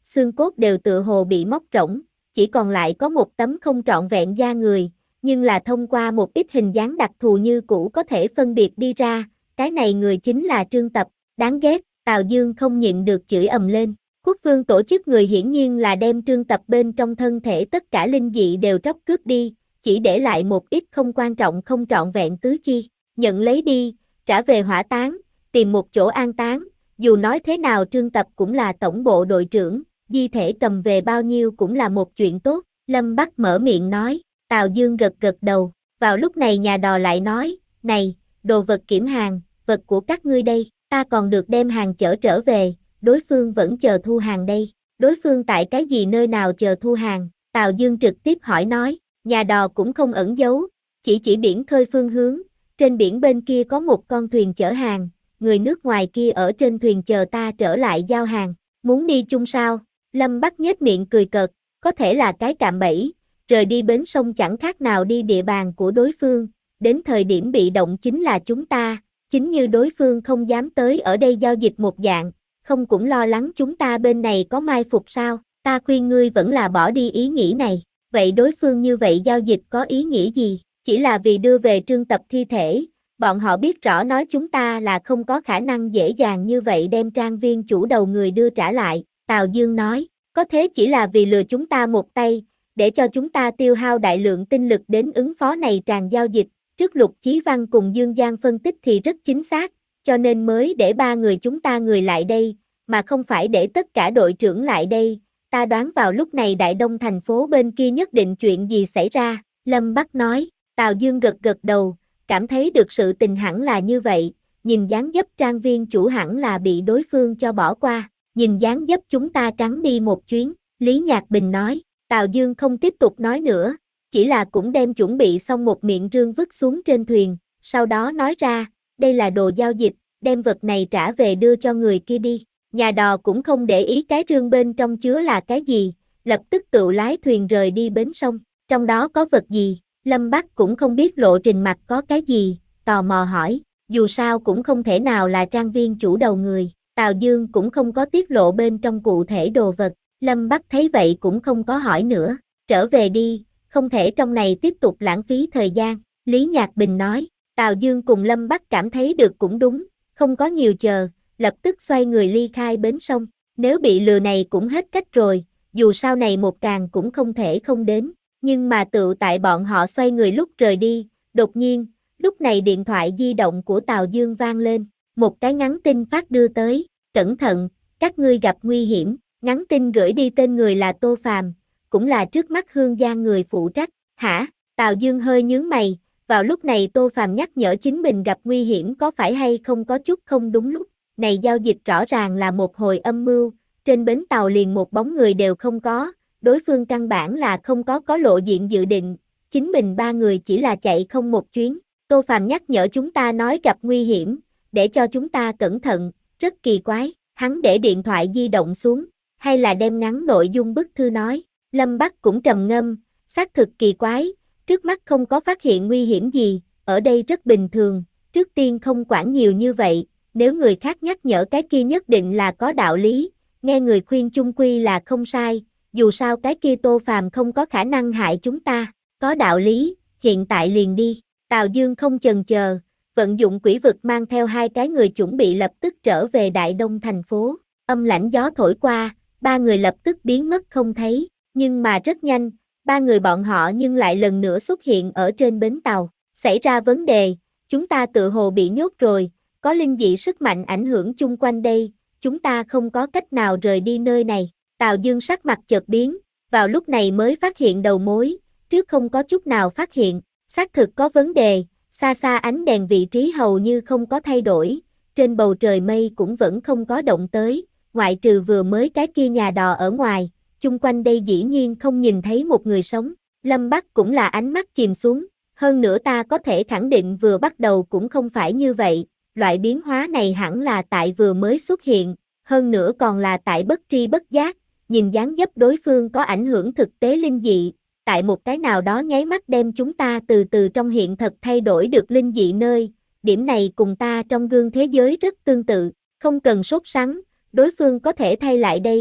xương cốt đều tựa hồ bị móc rỗng, chỉ còn lại có một tấm không trọn vẹn da người, nhưng là thông qua một ít hình dáng đặc thù như cũ có thể phân biệt đi ra, cái này người chính là Trương Tập, đáng ghét, Tào Dương không nhịn được chửi ầm lên. Quốc vương tổ chức người hiển nhiên là đem Trương Tập bên trong thân thể tất cả linh dị đều tróc cướp đi, chỉ để lại một ít không quan trọng không trọn vẹn tứ chi, nhận lấy đi, trả về hỏa táng, tìm một chỗ an táng, dù nói thế nào Trương Tập cũng là tổng bộ đội trưởng, di thể cầm về bao nhiêu cũng là một chuyện tốt, Lâm Bắc mở miệng nói, Tào Dương gật gật đầu, vào lúc này nhà đò lại nói, này, đồ vật kiểm hàng, vật của các ngươi đây, ta còn được đem hàng chở trở về, đối phương vẫn chờ thu hàng đây, đối phương tại cái gì nơi nào chờ thu hàng, Tào Dương trực tiếp hỏi nói, nhà đò cũng không ẩn giấu, chỉ chỉ biển khơi phương hướng, trên biển bên kia có một con thuyền chở hàng, người nước ngoài kia ở trên thuyền chờ ta trở lại giao hàng, muốn đi chung sao, Lâm Bắc nhếch miệng cười cợt, có thể là cái cạm bẫy, rời đi bến sông chẳng khác nào đi địa bàn của đối phương, đến thời điểm bị động chính là chúng ta, chính như đối phương không dám tới ở đây giao dịch một dạng, không cũng lo lắng chúng ta bên này có mai phục sao, ta khuyên ngươi vẫn là bỏ đi ý nghĩ này, vậy đối phương như vậy giao dịch có ý nghĩa gì, chỉ là vì đưa về Trương Tập thi thể, bọn họ biết rõ nói chúng ta là không có khả năng dễ dàng như vậy đem trang viên chủ đầu người đưa trả lại, Tào Dương nói, có thế chỉ là vì lừa chúng ta một tay, để cho chúng ta tiêu hao đại lượng tinh lực đến ứng phó này tràn giao dịch, trước Lục Chí Văn cùng Dương Giang phân tích thì rất chính xác, cho nên mới để ba người chúng ta người lại đây, mà không phải để tất cả đội trưởng lại đây, ta đoán vào lúc này Đại Đông thành phố bên kia nhất định chuyện gì xảy ra, Lâm Bắc nói, Tào Dương gật gật đầu, cảm thấy được sự tình hẳn là như vậy, nhìn dáng dấp trang viên chủ hẳn là bị đối phương cho bỏ qua, nhìn dáng dấp chúng ta trắng đi một chuyến, Lý Nhạc Bình nói, Tào Dương không tiếp tục nói nữa, chỉ là cũng đem chuẩn bị xong một miệng rương vứt xuống trên thuyền, sau đó nói ra, đây là đồ giao dịch, đem vật này trả về đưa cho người kia đi, nhà đò cũng không để ý cái rương bên trong chứa là cái gì, lập tức tự lái thuyền rời đi bến sông, trong đó có vật gì, Lâm Bắc cũng không biết lộ trình mặt có cái gì, tò mò hỏi, dù sao cũng không thể nào là trang viên chủ đầu người, Tào Dương cũng không có tiết lộ bên trong cụ thể đồ vật, Lâm Bắc thấy vậy cũng không có hỏi nữa, trở về đi, không thể trong này tiếp tục lãng phí thời gian, Lý Nhạc Bình nói, Tào Dương cùng Lâm Bắc cảm thấy được cũng đúng, không có nhiều chờ, lập tức xoay người ly khai bến sông, nếu bị lừa này cũng hết cách rồi, dù sau này một càng cũng không thể không đến, nhưng mà tự tại bọn họ xoay người lúc rời đi, đột nhiên, lúc này điện thoại di động của Tào Dương vang lên, một cái nhắn tin phát đưa tới, cẩn thận, các ngươi gặp nguy hiểm, nhắn tin gửi đi tên người là Tô Phàm, cũng là trước mắt Hương Giang người phụ trách, hả, Tào Dương hơi nhướng mày, vào lúc này Tô Phàm nhắc nhở chính mình gặp nguy hiểm có phải hay không có chút không đúng lúc, này giao dịch rõ ràng là một hồi âm mưu, trên bến tàu liền một bóng người đều không có, đối phương căn bản là không có có lộ diện dự định, chính mình ba người chỉ là chạy không một chuyến, Tô Phàm nhắc nhở chúng ta nói gặp nguy hiểm, để cho chúng ta cẩn thận, rất kỳ quái, hắn để điện thoại di động xuống, hay là đem ngắn nội dung bức thư nói, Lâm Bắc cũng trầm ngâm, xác thực kỳ quái, trước mắt không có phát hiện nguy hiểm gì, ở đây rất bình thường, trước tiên không quản nhiều như vậy, nếu người khác nhắc nhở cái kia nhất định là có đạo lý, nghe người khuyên chung quy là không sai, dù sao cái kia Tô Phàm không có khả năng hại chúng ta, có đạo lý, hiện tại liền đi, Tào Dương không chần chờ, vận dụng quỷ vực mang theo hai cái người chuẩn bị lập tức trở về Đại Đông thành phố, âm lãnh gió thổi qua, ba người lập tức biến mất không thấy, nhưng mà rất nhanh, ba người bọn họ nhưng lại lần nữa xuất hiện ở trên bến tàu, xảy ra vấn đề, chúng ta tự hồ bị nhốt rồi, có linh dị sức mạnh ảnh hưởng chung quanh đây, chúng ta không có cách nào rời đi nơi này, Tào Dương sắc mặt chợt biến, vào lúc này mới phát hiện đầu mối, trước không có chút nào phát hiện, xác thực có vấn đề, xa xa ánh đèn vị trí hầu như không có thay đổi, trên bầu trời mây cũng vẫn không có động tới, ngoại trừ vừa mới cái kia nhà đò ở ngoài, chung quanh đây dĩ nhiên không nhìn thấy một người sống, Lâm Bắc cũng là ánh mắt chìm xuống, hơn nữa ta có thể khẳng định vừa bắt đầu cũng không phải như vậy, loại biến hóa này hẳn là tại vừa mới xuất hiện, hơn nữa còn là tại bất tri bất giác, nhìn dáng dấp đối phương có ảnh hưởng thực tế linh dị, tại một cái nào đó nháy mắt đem chúng ta từ từ trong hiện thực thay đổi được linh dị nơi, điểm này cùng ta trong gương thế giới rất tương tự, không cần sốt sắng, đối phương có thể thay lại đây,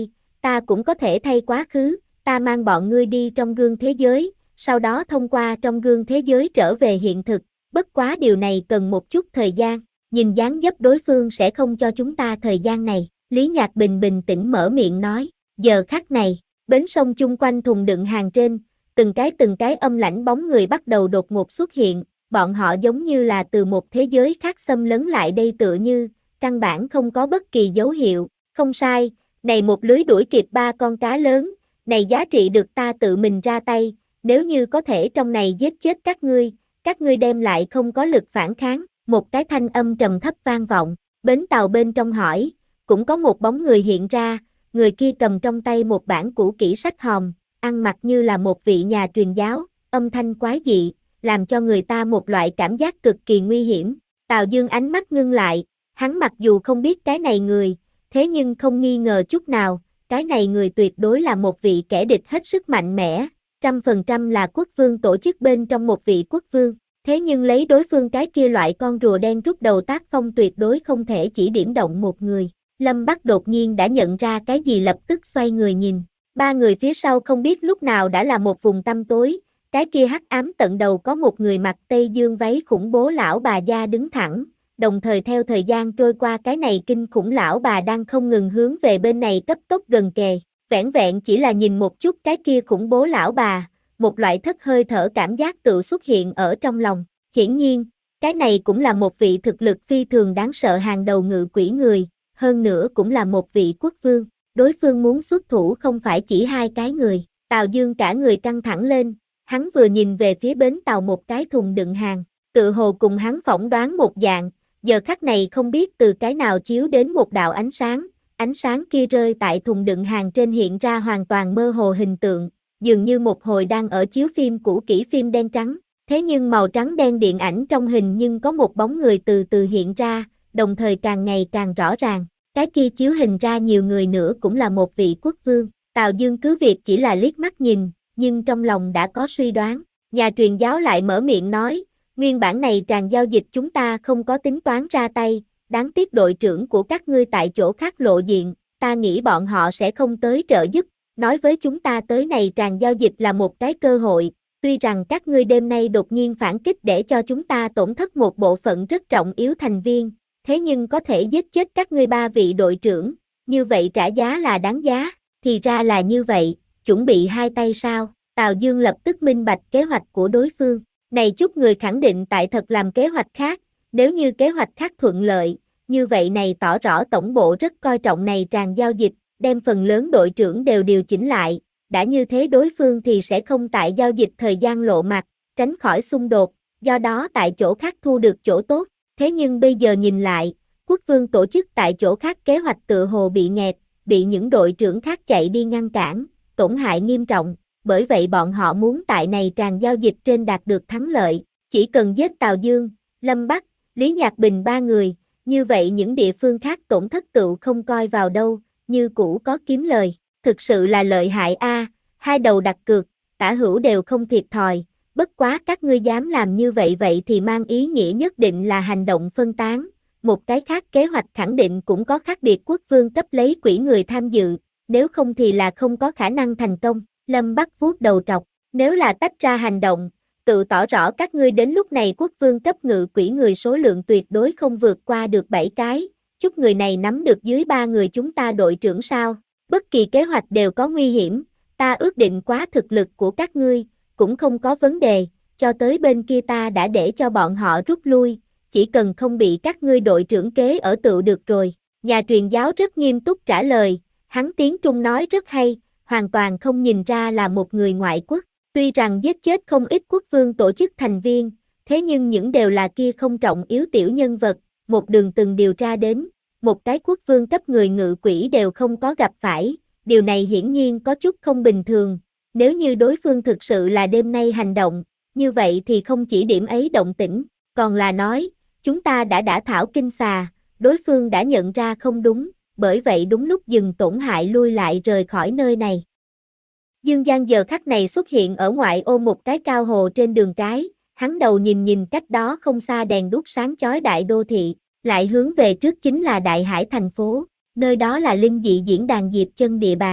ta cũng có thể thay quá khứ, ta mang bọn ngươi đi trong gương thế giới, sau đó thông qua trong gương thế giới trở về hiện thực, bất quá điều này cần một chút thời gian, nhìn dáng dấp đối phương sẽ không cho chúng ta thời gian này, Lý Nhạc Bình bình tĩnh mở miệng nói, giờ khắc này, bến sông chung quanh thùng đựng hàng trên, từng cái từng cái âm lãnh bóng người bắt đầu đột ngột xuất hiện, bọn họ giống như là từ một thế giới khác xâm lấn lại đây tựa như, căn bản không có bất kỳ dấu hiệu, không sai, này một lưới đuổi kịp ba con cá lớn, này giá trị được ta tự mình ra tay, nếu như có thể trong này giết chết các ngươi, các ngươi đem lại không có lực phản kháng, một cái thanh âm trầm thấp vang vọng, bến tàu bên trong hỏi, cũng có một bóng người hiện ra, người kia cầm trong tay một bản cũ kỹ sách hòm, ăn mặc như là một vị nhà truyền giáo, âm thanh quái dị, làm cho người ta một loại cảm giác cực kỳ nguy hiểm. Tào Dương ánh mắt ngưng lại, hắn mặc dù không biết cái này người, thế nhưng không nghi ngờ chút nào, cái này người tuyệt đối là một vị kẻ địch hết sức mạnh mẽ, trăm phần trăm là quốc vương tổ chức bên trong một vị quốc vương, thế nhưng lấy đối phương cái kia loại con rùa đen rút đầu tác phong tuyệt đối không thể chỉ điểm động một người. Lâm Bắc đột nhiên đã nhận ra cái gì lập tức xoay người nhìn, ba người phía sau không biết lúc nào đã là một vùng tăm tối, cái kia hắc ám tận đầu có một người mặc tây dương váy khủng bố lão bà da đứng thẳng, đồng thời theo thời gian trôi qua cái này kinh khủng lão bà đang không ngừng hướng về bên này cấp tốc gần kề, vẻn vẹn chỉ là nhìn một chút cái kia khủng bố lão bà, một loại thất hơi thở cảm giác tự xuất hiện ở trong lòng, hiển nhiên, cái này cũng là một vị thực lực phi thường đáng sợ hàng đầu ngự quỷ người, hơn nữa cũng là một vị quốc vương, đối phương muốn xuất thủ không phải chỉ hai cái người, Tào Dương cả người căng thẳng lên, hắn vừa nhìn về phía bến tàu một cái thùng đựng hàng, tự hồ cùng hắn phỏng đoán một dạng, giờ khắc này không biết từ cái nào chiếu đến một đạo ánh sáng, ánh sáng kia rơi tại thùng đựng hàng trên hiện ra hoàn toàn mơ hồ hình tượng, dường như một hồi đang ở chiếu phim cũ kỹ phim đen trắng, thế nhưng màu trắng đen điện ảnh trong hình nhưng có một bóng người từ từ hiện ra, đồng thời càng ngày càng rõ ràng, cái kia chiếu hình ra nhiều người nữa cũng là một vị quốc vương, Tào Dương cứ việc chỉ là liếc mắt nhìn, nhưng trong lòng đã có suy đoán, nhà truyền giáo lại mở miệng nói, nguyên bản này tràn giao dịch chúng ta không có tính toán ra tay, đáng tiếc đội trưởng của các ngươi tại chỗ khác lộ diện, ta nghĩ bọn họ sẽ không tới trợ giúp, nói với chúng ta tới này tràn giao dịch là một cái cơ hội, tuy rằng các ngươi đêm nay đột nhiên phản kích để cho chúng ta tổn thất một bộ phận rất trọng yếu thành viên, thế nhưng có thể giết chết các ngươi ba vị đội trưởng, như vậy trả giá là đáng giá, thì ra là như vậy, chuẩn bị hai tay sao, Tào Dương lập tức minh bạch kế hoạch của đối phương, này chút người khẳng định tại thật làm kế hoạch khác, nếu như kế hoạch khác thuận lợi, như vậy này tỏ rõ tổng bộ rất coi trọng này tràn giao dịch, đem phần lớn đội trưởng đều điều chỉnh lại, đã như thế đối phương thì sẽ không tại giao dịch thời gian lộ mặt, tránh khỏi xung đột, do đó tại chỗ khác thu được chỗ tốt, thế nhưng bây giờ nhìn lại, quốc vương tổ chức tại chỗ khác kế hoạch tự hồ bị nghẹt, bị những đội trưởng khác chạy đi ngăn cản, tổn hại nghiêm trọng, bởi vậy bọn họ muốn tại này tràn giao dịch trên đạt được thắng lợi, chỉ cần giết Tào Dương, Lâm Bắc, Lý Nhạc Bình ba người, như vậy những địa phương khác tổn thất tựu không coi vào đâu, như cũ có kiếm lời, thực sự là lợi hại a, hai đầu đặt cược, tả hữu đều không thiệt thòi, bất quá các ngươi dám làm như vậy vậy thì mang ý nghĩa nhất định là hành động phân tán, một cái khác kế hoạch khẳng định cũng có khác biệt quốc vương cấp lấy quỹ người tham dự, nếu không thì là không có khả năng thành công, Lâm Bắc vuốt đầu trọc, nếu là tách ra hành động, tự tỏ rõ các ngươi đến lúc này quốc vương cấp ngự quỹ người số lượng tuyệt đối không vượt qua được bảy cái, chút người này nắm được dưới ba người chúng ta đội trưởng sao, bất kỳ kế hoạch đều có nguy hiểm, ta ước định quá thực lực của các ngươi, cũng không có vấn đề, cho tới bên kia ta đã để cho bọn họ rút lui, chỉ cần không bị các ngươi đội trưởng kế ở tựu được rồi, nhà truyền giáo rất nghiêm túc trả lời, hắn tiếng Trung nói rất hay, hoàn toàn không nhìn ra là một người ngoại quốc, tuy rằng giết chết không ít quốc vương tổ chức thành viên, thế nhưng những đều là kia không trọng yếu tiểu nhân vật, một đường từng điều tra đến, một cái quốc vương cấp người ngự quỷ đều không có gặp phải, điều này hiển nhiên có chút không bình thường, nếu như đối phương thực sự là đêm nay hành động, như vậy thì không chỉ điểm ấy động tĩnh, còn là nói, chúng ta đã đả thảo kinh xà, đối phương đã nhận ra không đúng, bởi vậy đúng lúc dừng tổn hại lui lại rời khỏi nơi này. Dương Giang giờ khắc này xuất hiện ở ngoại ô một cái cao hồ trên đường cái, hắn đầu nhìn nhìn cách đó không xa đèn đuốc sáng chói đại đô thị, lại hướng về trước chính là Đại Hải thành phố, nơi đó là linh dị diễn đàn Diệp Chân địa bàn.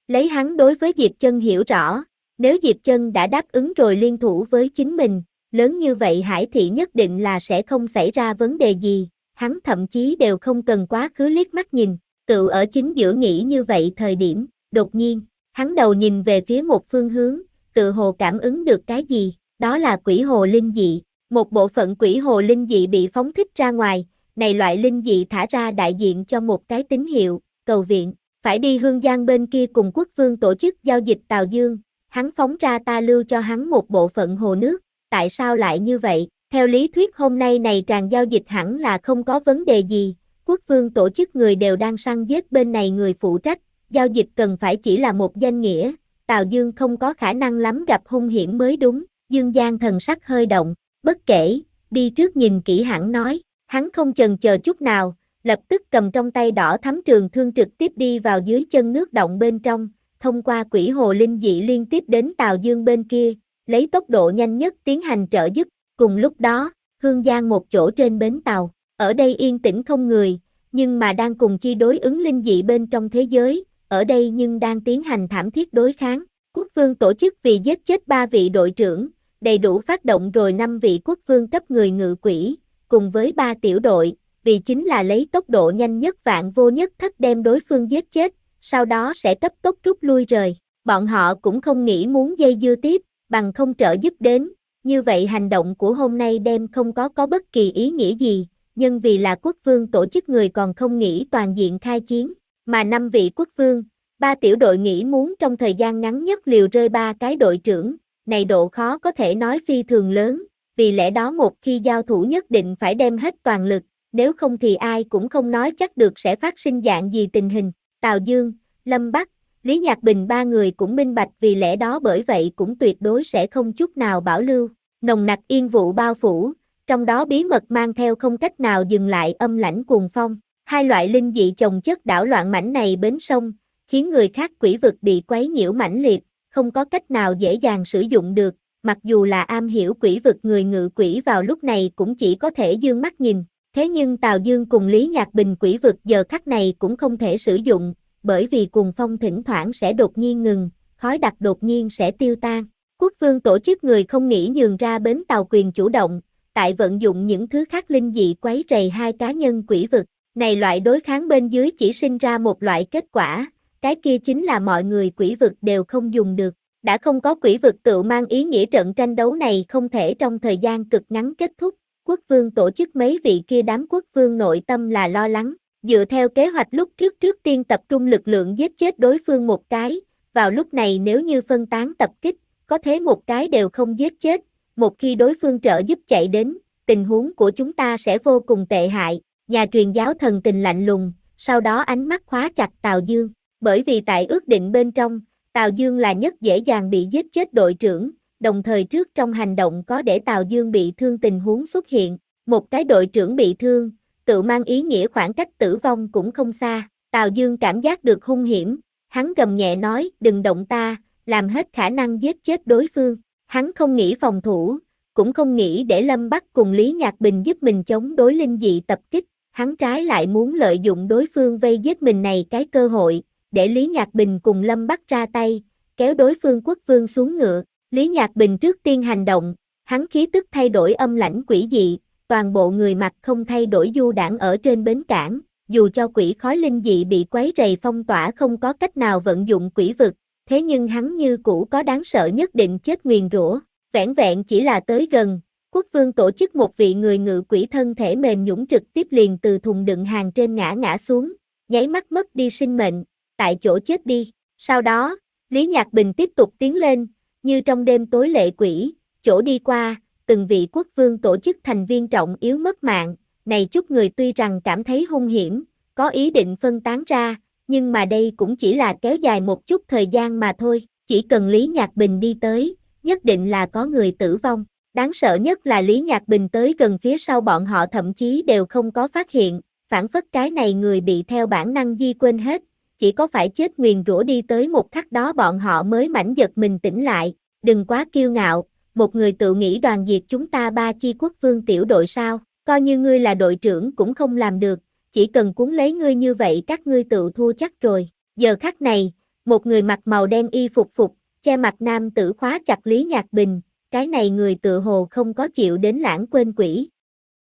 Lấy hắn đối với Diệp Chân hiểu rõ, nếu Diệp Chân đã đáp ứng rồi liên thủ với chính mình, lớn như vậy Hải thị nhất định là sẽ không xảy ra vấn đề gì, hắn thậm chí đều không cần quá khứ liếc mắt nhìn, tự ở chính giữa nghĩ như vậy thời điểm, đột nhiên, hắn đầu nhìn về phía một phương hướng, tự hồ cảm ứng được cái gì, đó là quỷ hồ linh dị, một bộ phận quỷ hồ linh dị bị phóng thích ra ngoài, này loại linh dị thả ra đại diện cho một cái tín hiệu, cầu viện, phải đi Hương Giang bên kia cùng quốc vương tổ chức giao dịch Tào Dương, hắn phóng ra ta lưu cho hắn một bộ phận hồ nước, tại sao lại như vậy, theo lý thuyết hôm nay này tràn giao dịch hẳn là không có vấn đề gì, quốc vương tổ chức người đều đang săn giết bên này người phụ trách, giao dịch cần phải chỉ là một danh nghĩa, Tào Dương không có khả năng lắm gặp hung hiểm mới đúng, Dương Giang thần sắc hơi động, bất kể, đi trước nhìn kỹ hẳn nói, hắn không chần chờ chút nào, lập tức cầm trong tay đỏ thắm trường thương trực tiếp đi vào dưới chân nước động bên trong, thông qua quỷ hồ linh dị liên tiếp đến Tào Dương bên kia, lấy tốc độ nhanh nhất tiến hành trợ giúp, cùng lúc đó, Hương Giang một chỗ trên bến tàu, ở đây yên tĩnh không người, nhưng mà đang cùng chi đối ứng linh dị bên trong thế giới, ở đây nhưng đang tiến hành thảm thiết đối kháng, quốc vương tổ chức vì giết chết ba vị đội trưởng, đầy đủ phát động rồi năm vị quốc vương cấp người ngự quỷ, cùng với ba tiểu đội, vì chính là lấy tốc độ nhanh nhất vạn vô nhất thất đem đối phương giết chết, sau đó sẽ cấp tốc rút lui rời. Bọn họ cũng không nghĩ muốn dây dưa tiếp, bằng không trợ giúp đến, như vậy hành động của hôm nay đem không có có bất kỳ ý nghĩa gì, nhưng vì là quốc vương tổ chức người còn không nghĩ toàn diện khai chiến, mà năm vị quốc vương, ba tiểu đội nghĩ muốn trong thời gian ngắn nhất liều rơi ba cái đội trưởng, này độ khó có thể nói phi thường lớn, vì lẽ đó một khi giao thủ nhất định phải đem hết toàn lực, nếu không thì ai cũng không nói chắc được sẽ phát sinh dạng gì tình hình. Tào Dương, Lâm Bắc, Lý Nhạc Bình ba người cũng minh bạch vì lẽ đó bởi vậy cũng tuyệt đối sẽ không chút nào bảo lưu. Nồng nặc yên vụ bao phủ, trong đó bí mật mang theo không cách nào dừng lại âm lãnh cuồng phong. Hai loại linh dị chồng chất đảo loạn mảnh này bến sông, khiến người khác quỷ vực bị quấy nhiễu mãnh liệt, không có cách nào dễ dàng sử dụng được. Mặc dù là am hiểu quỷ vực người ngự quỷ vào lúc này cũng chỉ có thể dương mắt nhìn. Thế nhưng Tào Dương cùng Lý Nhạc Bình quỷ vực giờ khắc này cũng không thể sử dụng, bởi vì cuồng phong thỉnh thoảng sẽ đột nhiên ngừng, khói đặc đột nhiên sẽ tiêu tan. Quốc vương tổ chức người không nghĩ nhường ra bến tàu quyền chủ động, tại vận dụng những thứ khác linh dị quấy rầy hai cá nhân quỷ vực. Này loại đối kháng bên dưới chỉ sinh ra một loại kết quả, cái kia chính là mọi người quỷ vực đều không dùng được. Đã không có quỷ vực tự mang ý nghĩa trận tranh đấu này không thể trong thời gian cực ngắn kết thúc. Quốc vương tổ chức mấy vị kia đám quốc vương nội tâm là lo lắng, dựa theo kế hoạch lúc trước trước tiên tập trung lực lượng giết chết đối phương một cái, vào lúc này nếu như phân tán tập kích, có thế một cái đều không giết chết, một khi đối phương trợ giúp chạy đến, tình huống của chúng ta sẽ vô cùng tệ hại. Nhà truyền giáo thần tình lạnh lùng, sau đó ánh mắt khóa chặt Tào Dương, bởi vì tại ước định bên trong, Tào Dương là nhất dễ dàng bị giết chết đội trưởng, đồng thời trước trong hành động có để Tào Dương bị thương tình huống xuất hiện, một cái đội trưởng bị thương, tự mang ý nghĩa khoảng cách tử vong cũng không xa, Tào Dương cảm giác được hung hiểm, hắn gầm nhẹ nói đừng động ta, làm hết khả năng giết chết đối phương, hắn không nghĩ phòng thủ, cũng không nghĩ để Lâm Bắc cùng Lý Nhạc Bình giúp mình chống đối linh dị tập kích, hắn trái lại muốn lợi dụng đối phương vây giết mình này cái cơ hội, để Lý Nhạc Bình cùng Lâm Bắc ra tay, kéo đối phương quốc vương xuống ngựa. Lý Nhạc Bình trước tiên hành động, hắn khí tức thay đổi âm lãnh quỷ dị, toàn bộ người mặt không thay đổi du đãng ở trên bến cảng, dù cho quỷ khói linh dị bị quấy rầy phong tỏa không có cách nào vận dụng quỷ vực, thế nhưng hắn như cũ có đáng sợ nhất định chết nguyền rủa, vẻn vẹn chỉ là tới gần, quốc vương tổ chức một vị người ngự quỷ thân thể mềm nhũn trực tiếp liền từ thùng đựng hàng trên ngã ngã xuống, nháy mắt mất đi sinh mệnh, tại chỗ chết đi, sau đó, Lý Nhạc Bình tiếp tục tiến lên, như trong đêm tối lệ quỷ, chỗ đi qua, từng vị quốc vương tổ chức thành viên trọng yếu mất mạng, này chút người tuy rằng cảm thấy hung hiểm, có ý định phân tán ra, nhưng mà đây cũng chỉ là kéo dài một chút thời gian mà thôi, chỉ cần Lý Nhạc Bình đi tới, nhất định là có người tử vong. Đáng sợ nhất là Lý Nhạc Bình tới gần phía sau bọn họ thậm chí đều không có phát hiện, phản phất cái này người bị theo bản năng di quên hết, chỉ có phải chết nguyền rủa đi tới một khắc đó bọn họ mới mảnh giật mình tỉnh lại, đừng quá kiêu ngạo, một người tự nghĩ đoàn diệt chúng ta ba chi quốc vương tiểu đội sao, coi như ngươi là đội trưởng cũng không làm được, chỉ cần cuốn lấy ngươi như vậy các ngươi tự thua chắc rồi. Giờ khắc này, Một người mặc màu đen y phục phục, che mặt nam tử khóa chặt Lý Nhạc Bình, cái này người tự hồ không có chịu đến lãng quên quỷ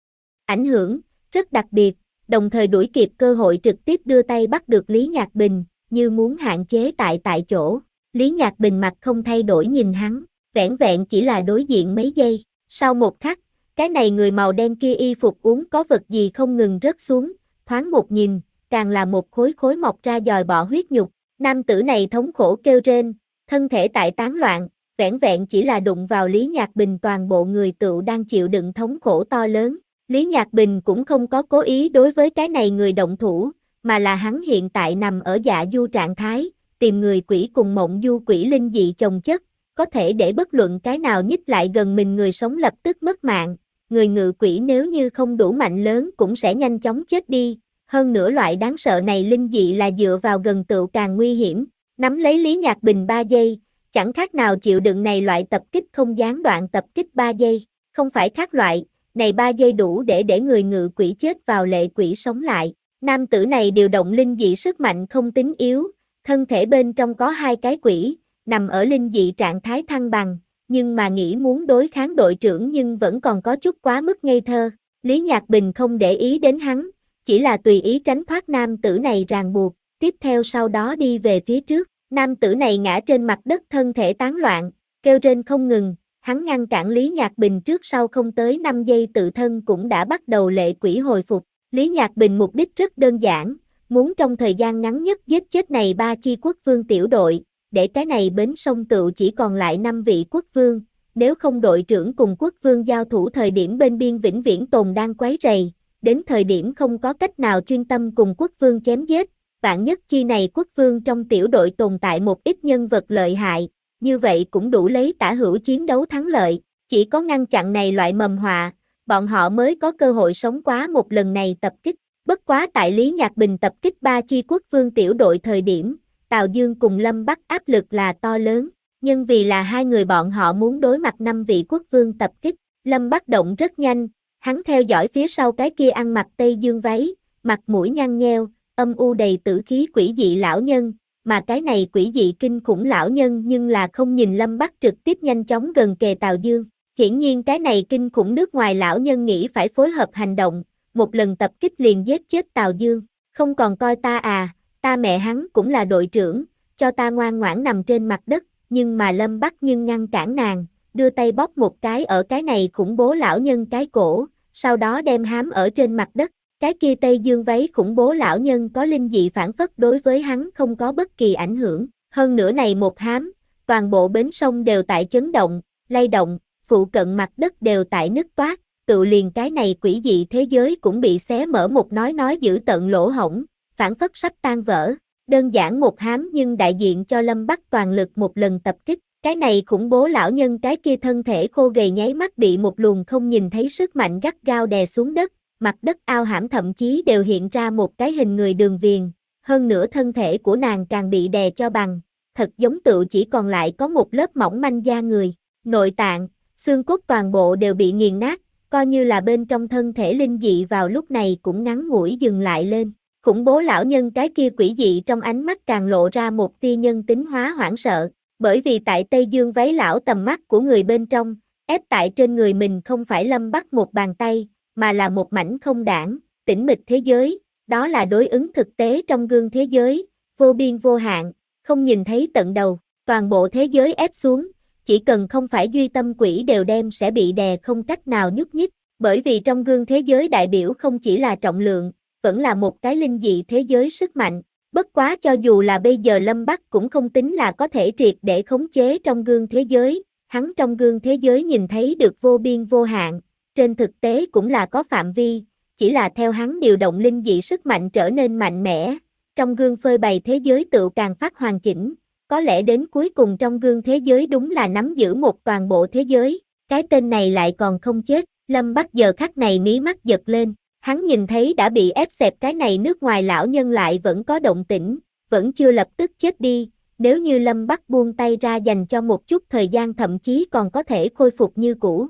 ảnh hưởng, rất đặc biệt, đồng thời đuổi kịp cơ hội trực tiếp đưa tay bắt được Lý Nhạc Bình, như muốn hạn chế tại tại chỗ. Lý Nhạc Bình mặt không thay đổi nhìn hắn, vẻn vẹn chỉ là đối diện mấy giây, sau một khắc, cái này người màu đen kia y phục uống có vật gì không ngừng rớt xuống, thoáng một nhìn, càng là một khối khối mọc ra dòi bọ huyết nhục, nam tử này thống khổ kêu rên, thân thể tại tán loạn, vẻn vẹn chỉ là đụng vào Lý Nhạc Bình toàn bộ người tựu đang chịu đựng thống khổ to lớn. Lý Nhạc Bình cũng không có cố ý đối với cái này người động thủ, mà là hắn hiện tại nằm ở dạ du trạng thái, tìm người quỷ cùng mộng du quỷ linh dị chồng chất, có thể để bất luận cái nào nhích lại gần mình người sống lập tức mất mạng, người ngự quỷ nếu như không đủ mạnh lớn cũng sẽ nhanh chóng chết đi, hơn nữa loại đáng sợ này linh dị là dựa vào gần tựu càng nguy hiểm, nắm lấy Lý Nhạc Bình ba giây, chẳng khác nào chịu đựng này loại tập kích không gián đoạn tập kích ba giây, không phải khác loại, này ba giây đủ để để người ngự quỷ chết vào lệ quỷ sống lại. Nam tử này điều động linh dị sức mạnh không tính yếu, thân thể bên trong có hai cái quỷ, nằm ở linh dị trạng thái thăng bằng, nhưng mà nghĩ muốn đối kháng đội trưởng nhưng vẫn còn có chút quá mức ngây thơ. Lý Nhạc Bình không để ý đến hắn, chỉ là tùy ý tránh thoát nam tử này ràng buộc, tiếp theo sau đó đi về phía trước. Nam tử này ngã trên mặt đất thân thể tán loạn, kêu rên không ngừng, hắn ngăn cản Lý Nhạc Bình trước sau không tới năm giây tự thân cũng đã bắt đầu lệ quỷ hồi phục. Lý Nhạc Bình mục đích rất đơn giản, muốn trong thời gian ngắn nhất giết chết này ba chi quốc vương tiểu đội, để cái này bến sông tựu chỉ còn lại năm vị quốc vương, nếu không đội trưởng cùng quốc vương giao thủ thời điểm bên biên vĩnh viễn tồn đang quấy rầy, đến thời điểm không có cách nào chuyên tâm cùng quốc vương chém giết, vạn nhất chi này quốc vương trong tiểu đội tồn tại một ít nhân vật lợi hại, như vậy cũng đủ lấy tả hữu chiến đấu thắng lợi, chỉ có ngăn chặn này loại mầm họa, bọn họ mới có cơ hội sống quá một lần này tập kích. Bất quá tại Lý Nhạc Bình tập kích ba chi quốc vương tiểu đội thời điểm, Tào Dương cùng Lâm Bắc áp lực là to lớn, nhưng vì là hai người bọn họ muốn đối mặt năm vị quốc vương tập kích, Lâm Bắc động rất nhanh, hắn theo dõi phía sau cái kia ăn mặc Tây Dương váy, mặt mũi nhăn nheo, âm u đầy tử khí quỷ dị lão nhân, mà cái này quỷ dị kinh khủng lão nhân nhưng là không nhìn Lâm Bắc trực tiếp nhanh chóng gần kề Tào Dương. Hiển nhiên cái này kinh khủng nước ngoài lão nhân nghĩ phải phối hợp hành động, một lần tập kích liền giết chết Tào Dương, không còn coi ta à, ta mẹ hắn cũng là đội trưởng, cho ta ngoan ngoãn nằm trên mặt đất, nhưng mà Lâm Bắc nhưng ngăn cản nàng, đưa tay bóp một cái ở cái này khủng bố lão nhân cái cổ, sau đó đem hám ở trên mặt đất, cái kia Tây Dương váy khủng bố lão nhân có linh dị phản phất đối với hắn không có bất kỳ ảnh hưởng, hơn nữa này một hám, toàn bộ bến sông đều tại chấn động, lay động, phụ cận mặt đất đều tại nứt toát, tự liền cái này quỷ dị thế giới cũng bị xé mở một nói nói giữ tận lỗ hổng, phản phất sắp tan vỡ, đơn giản một hám nhưng đại diện cho Lâm Bắc toàn lực một lần tập kích, cái này khủng bố lão nhân cái kia thân thể khô gầy nháy mắt bị một luồng không nhìn thấy sức mạnh gắt gao đè xuống đất, mặt đất ao hãm thậm chí đều hiện ra một cái hình người đường viền, hơn nữa thân thể của nàng càng bị đè cho bằng, thật giống tựu chỉ còn lại có một lớp mỏng manh da người, nội tạng, xương cốt toàn bộ đều bị nghiền nát, coi như là bên trong thân thể linh dị vào lúc này cũng ngắn ngủi dừng lại lên. Khủng bố lão nhân cái kia quỷ dị trong ánh mắt càng lộ ra một tia nhân tính hóa hoảng sợ, bởi vì tại Tây Dương váy lão tầm mắt của người bên trong, ép tại trên người mình không phải Lâm Bắc một bàn tay, mà là một mảnh không đảng, tĩnh mịch thế giới, đó là đối ứng thực tế trong gương thế giới, vô biên vô hạn, không nhìn thấy tận đầu, toàn bộ thế giới ép xuống, chỉ cần không phải duy tâm quỷ đều đem sẽ bị đè không cách nào nhúc nhích, bởi vì trong gương thế giới đại biểu không chỉ là trọng lượng, vẫn là một cái linh dị thế giới sức mạnh, bất quá cho dù là bây giờ Lâm Bắc cũng không tính là có thể triệt để khống chế trong gương thế giới, hắn trong gương thế giới nhìn thấy được vô biên vô hạn, trên thực tế cũng là có phạm vi, chỉ là theo hắn điều động linh dị sức mạnh trở nên mạnh mẽ, trong gương phơi bày thế giới tự càng phát hoàn chỉnh, có lẽ đến cuối cùng trong gương thế giới đúng là nắm giữ một toàn bộ thế giới, cái tên này lại còn không chết, Lâm Bắc giờ khắc này mí mắt giật lên, hắn nhìn thấy đã bị ép xẹp cái này nước ngoài lão nhân lại vẫn có động tĩnh, vẫn chưa lập tức chết đi, nếu như Lâm Bắc buông tay ra dành cho một chút thời gian thậm chí còn có thể khôi phục như cũ.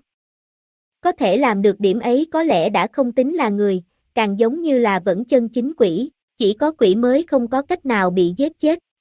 Có thể làm được điểm ấy có lẽ đã không tính là người, càng giống như là vẫn chân chính quỷ, chỉ có quỷ mới không có cách nào bị giết chết.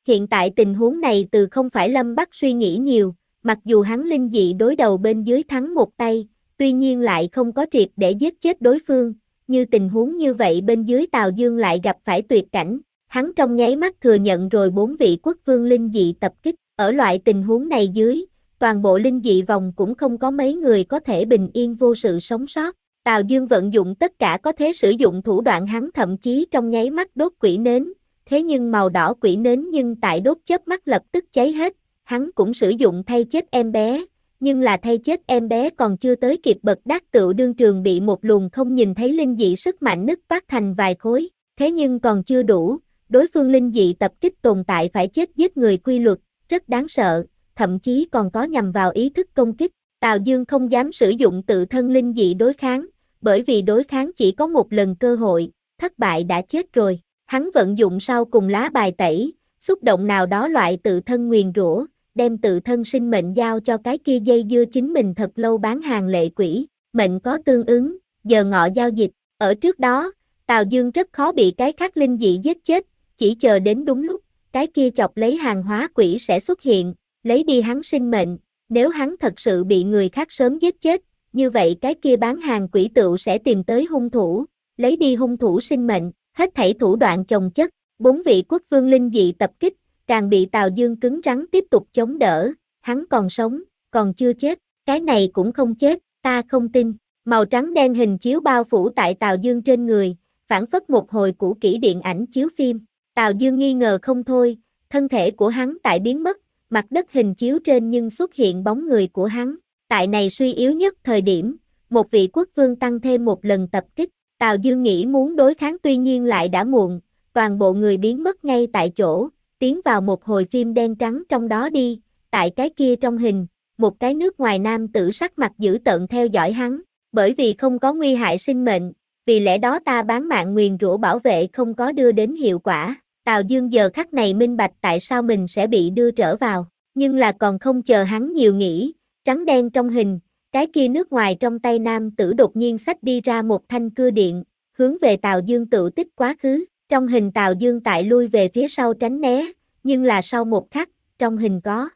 Hiện tại tình huống này từ không phải Lâm Bắc suy nghĩ nhiều, mặc dù hắn linh dị đối đầu bên dưới thắng một tay, tuy nhiên lại không có triệt để giết chết đối phương, như tình huống như vậy bên dưới Tào Dương lại gặp phải tuyệt cảnh, hắn trong nháy mắt thừa nhận rồi bốn vị quốc vương linh dị tập kích, ở loại tình huống này dưới, toàn bộ linh dị vòng cũng không có mấy người có thể bình yên vô sự sống sót. Tào Dương vận dụng tất cả có thể sử dụng thủ đoạn, hắn thậm chí trong nháy mắt đốt quỷ nến, thế nhưng màu đỏ quỷ nến nhưng tại đốt chớp mắt lập tức cháy hết, hắn cũng sử dụng thay chết em bé, nhưng là thay chết em bé còn chưa tới kịp bật đắc tựu đương trường bị một luồng không nhìn thấy linh dị sức mạnh nứt toát thành vài khối, thế nhưng còn chưa đủ, đối phương linh dị tập kích tồn tại phải chết giết người quy luật, rất đáng sợ, thậm chí còn có nhằm vào ý thức công kích, Tào Dương không dám sử dụng tự thân linh dị đối kháng, bởi vì đối kháng chỉ có một lần cơ hội, thất bại đã chết rồi. Hắn vận dụng sau cùng lá bài tẩy, xúc động nào đó loại tự thân nguyền rủa, đem tự thân sinh mệnh giao cho cái kia dây dưa chính mình thật lâu bán hàng lệ quỷ, mệnh có tương ứng, giờ ngọ giao dịch, ở trước đó, Tào Dương rất khó bị cái khác linh dị giết chết, chỉ chờ đến đúng lúc, cái kia chọc lấy hàng hóa quỷ sẽ xuất hiện, lấy đi hắn sinh mệnh, nếu hắn thật sự bị người khác sớm giết chết, như vậy cái kia bán hàng quỷ tựu sẽ tìm tới hung thủ, lấy đi hung thủ sinh mệnh. Hết thảy thủ đoạn chồng chất, bốn vị quốc vương linh dị tập kích, càng bị Tào Dương cứng rắn tiếp tục chống đỡ, hắn còn sống, còn chưa chết, cái này cũng không chết, ta không tin. Màu trắng đen hình chiếu bao phủ tại Tào Dương trên người, phản phất một hồi cũ kỹ điện ảnh chiếu phim. Tào Dương nghi ngờ không thôi, thân thể của hắn tại biến mất, mặt đất hình chiếu trên nhưng xuất hiện bóng người của hắn. Tại này suy yếu nhất thời điểm, một vị quốc vương tăng thêm một lần tập kích. Tào Dương nghĩ muốn đối kháng tuy nhiên lại đã muộn, toàn bộ người biến mất ngay tại chỗ, tiến vào một hồi phim đen trắng trong đó đi, tại cái kia trong hình, một cái nước ngoài nam tử sắc mặt dữ tợn theo dõi hắn, bởi vì không có nguy hại sinh mệnh, vì lẽ đó ta bán mạng nguyền rủa bảo vệ không có đưa đến hiệu quả, Tào Dương giờ khắc này minh bạch tại sao mình sẽ bị đưa trở vào, nhưng là còn không chờ hắn nhiều nghĩ, trắng đen trong hình, cái kia nước ngoài trong tay nam tử đột nhiên xách đi ra một thanh cưa điện, hướng về Tào Dương tự tích quá khứ, trong hình Tào Dương tại lui về phía sau tránh né, nhưng là sau một khắc, trong hình có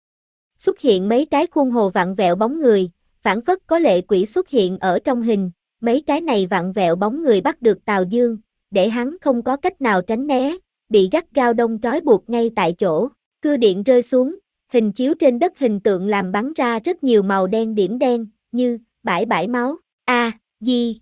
xuất hiện mấy cái khuôn hồ vặn vẹo bóng người, phản phất có lệ quỷ xuất hiện ở trong hình, mấy cái này vặn vẹo bóng người bắt được Tào Dương, để hắn không có cách nào tránh né, bị gắt gao đông trói buộc ngay tại chỗ, cưa điện rơi xuống, hình chiếu trên đất hình tượng làm bắn ra rất nhiều màu đen điểm đen, như, bãi bãi máu, a, di.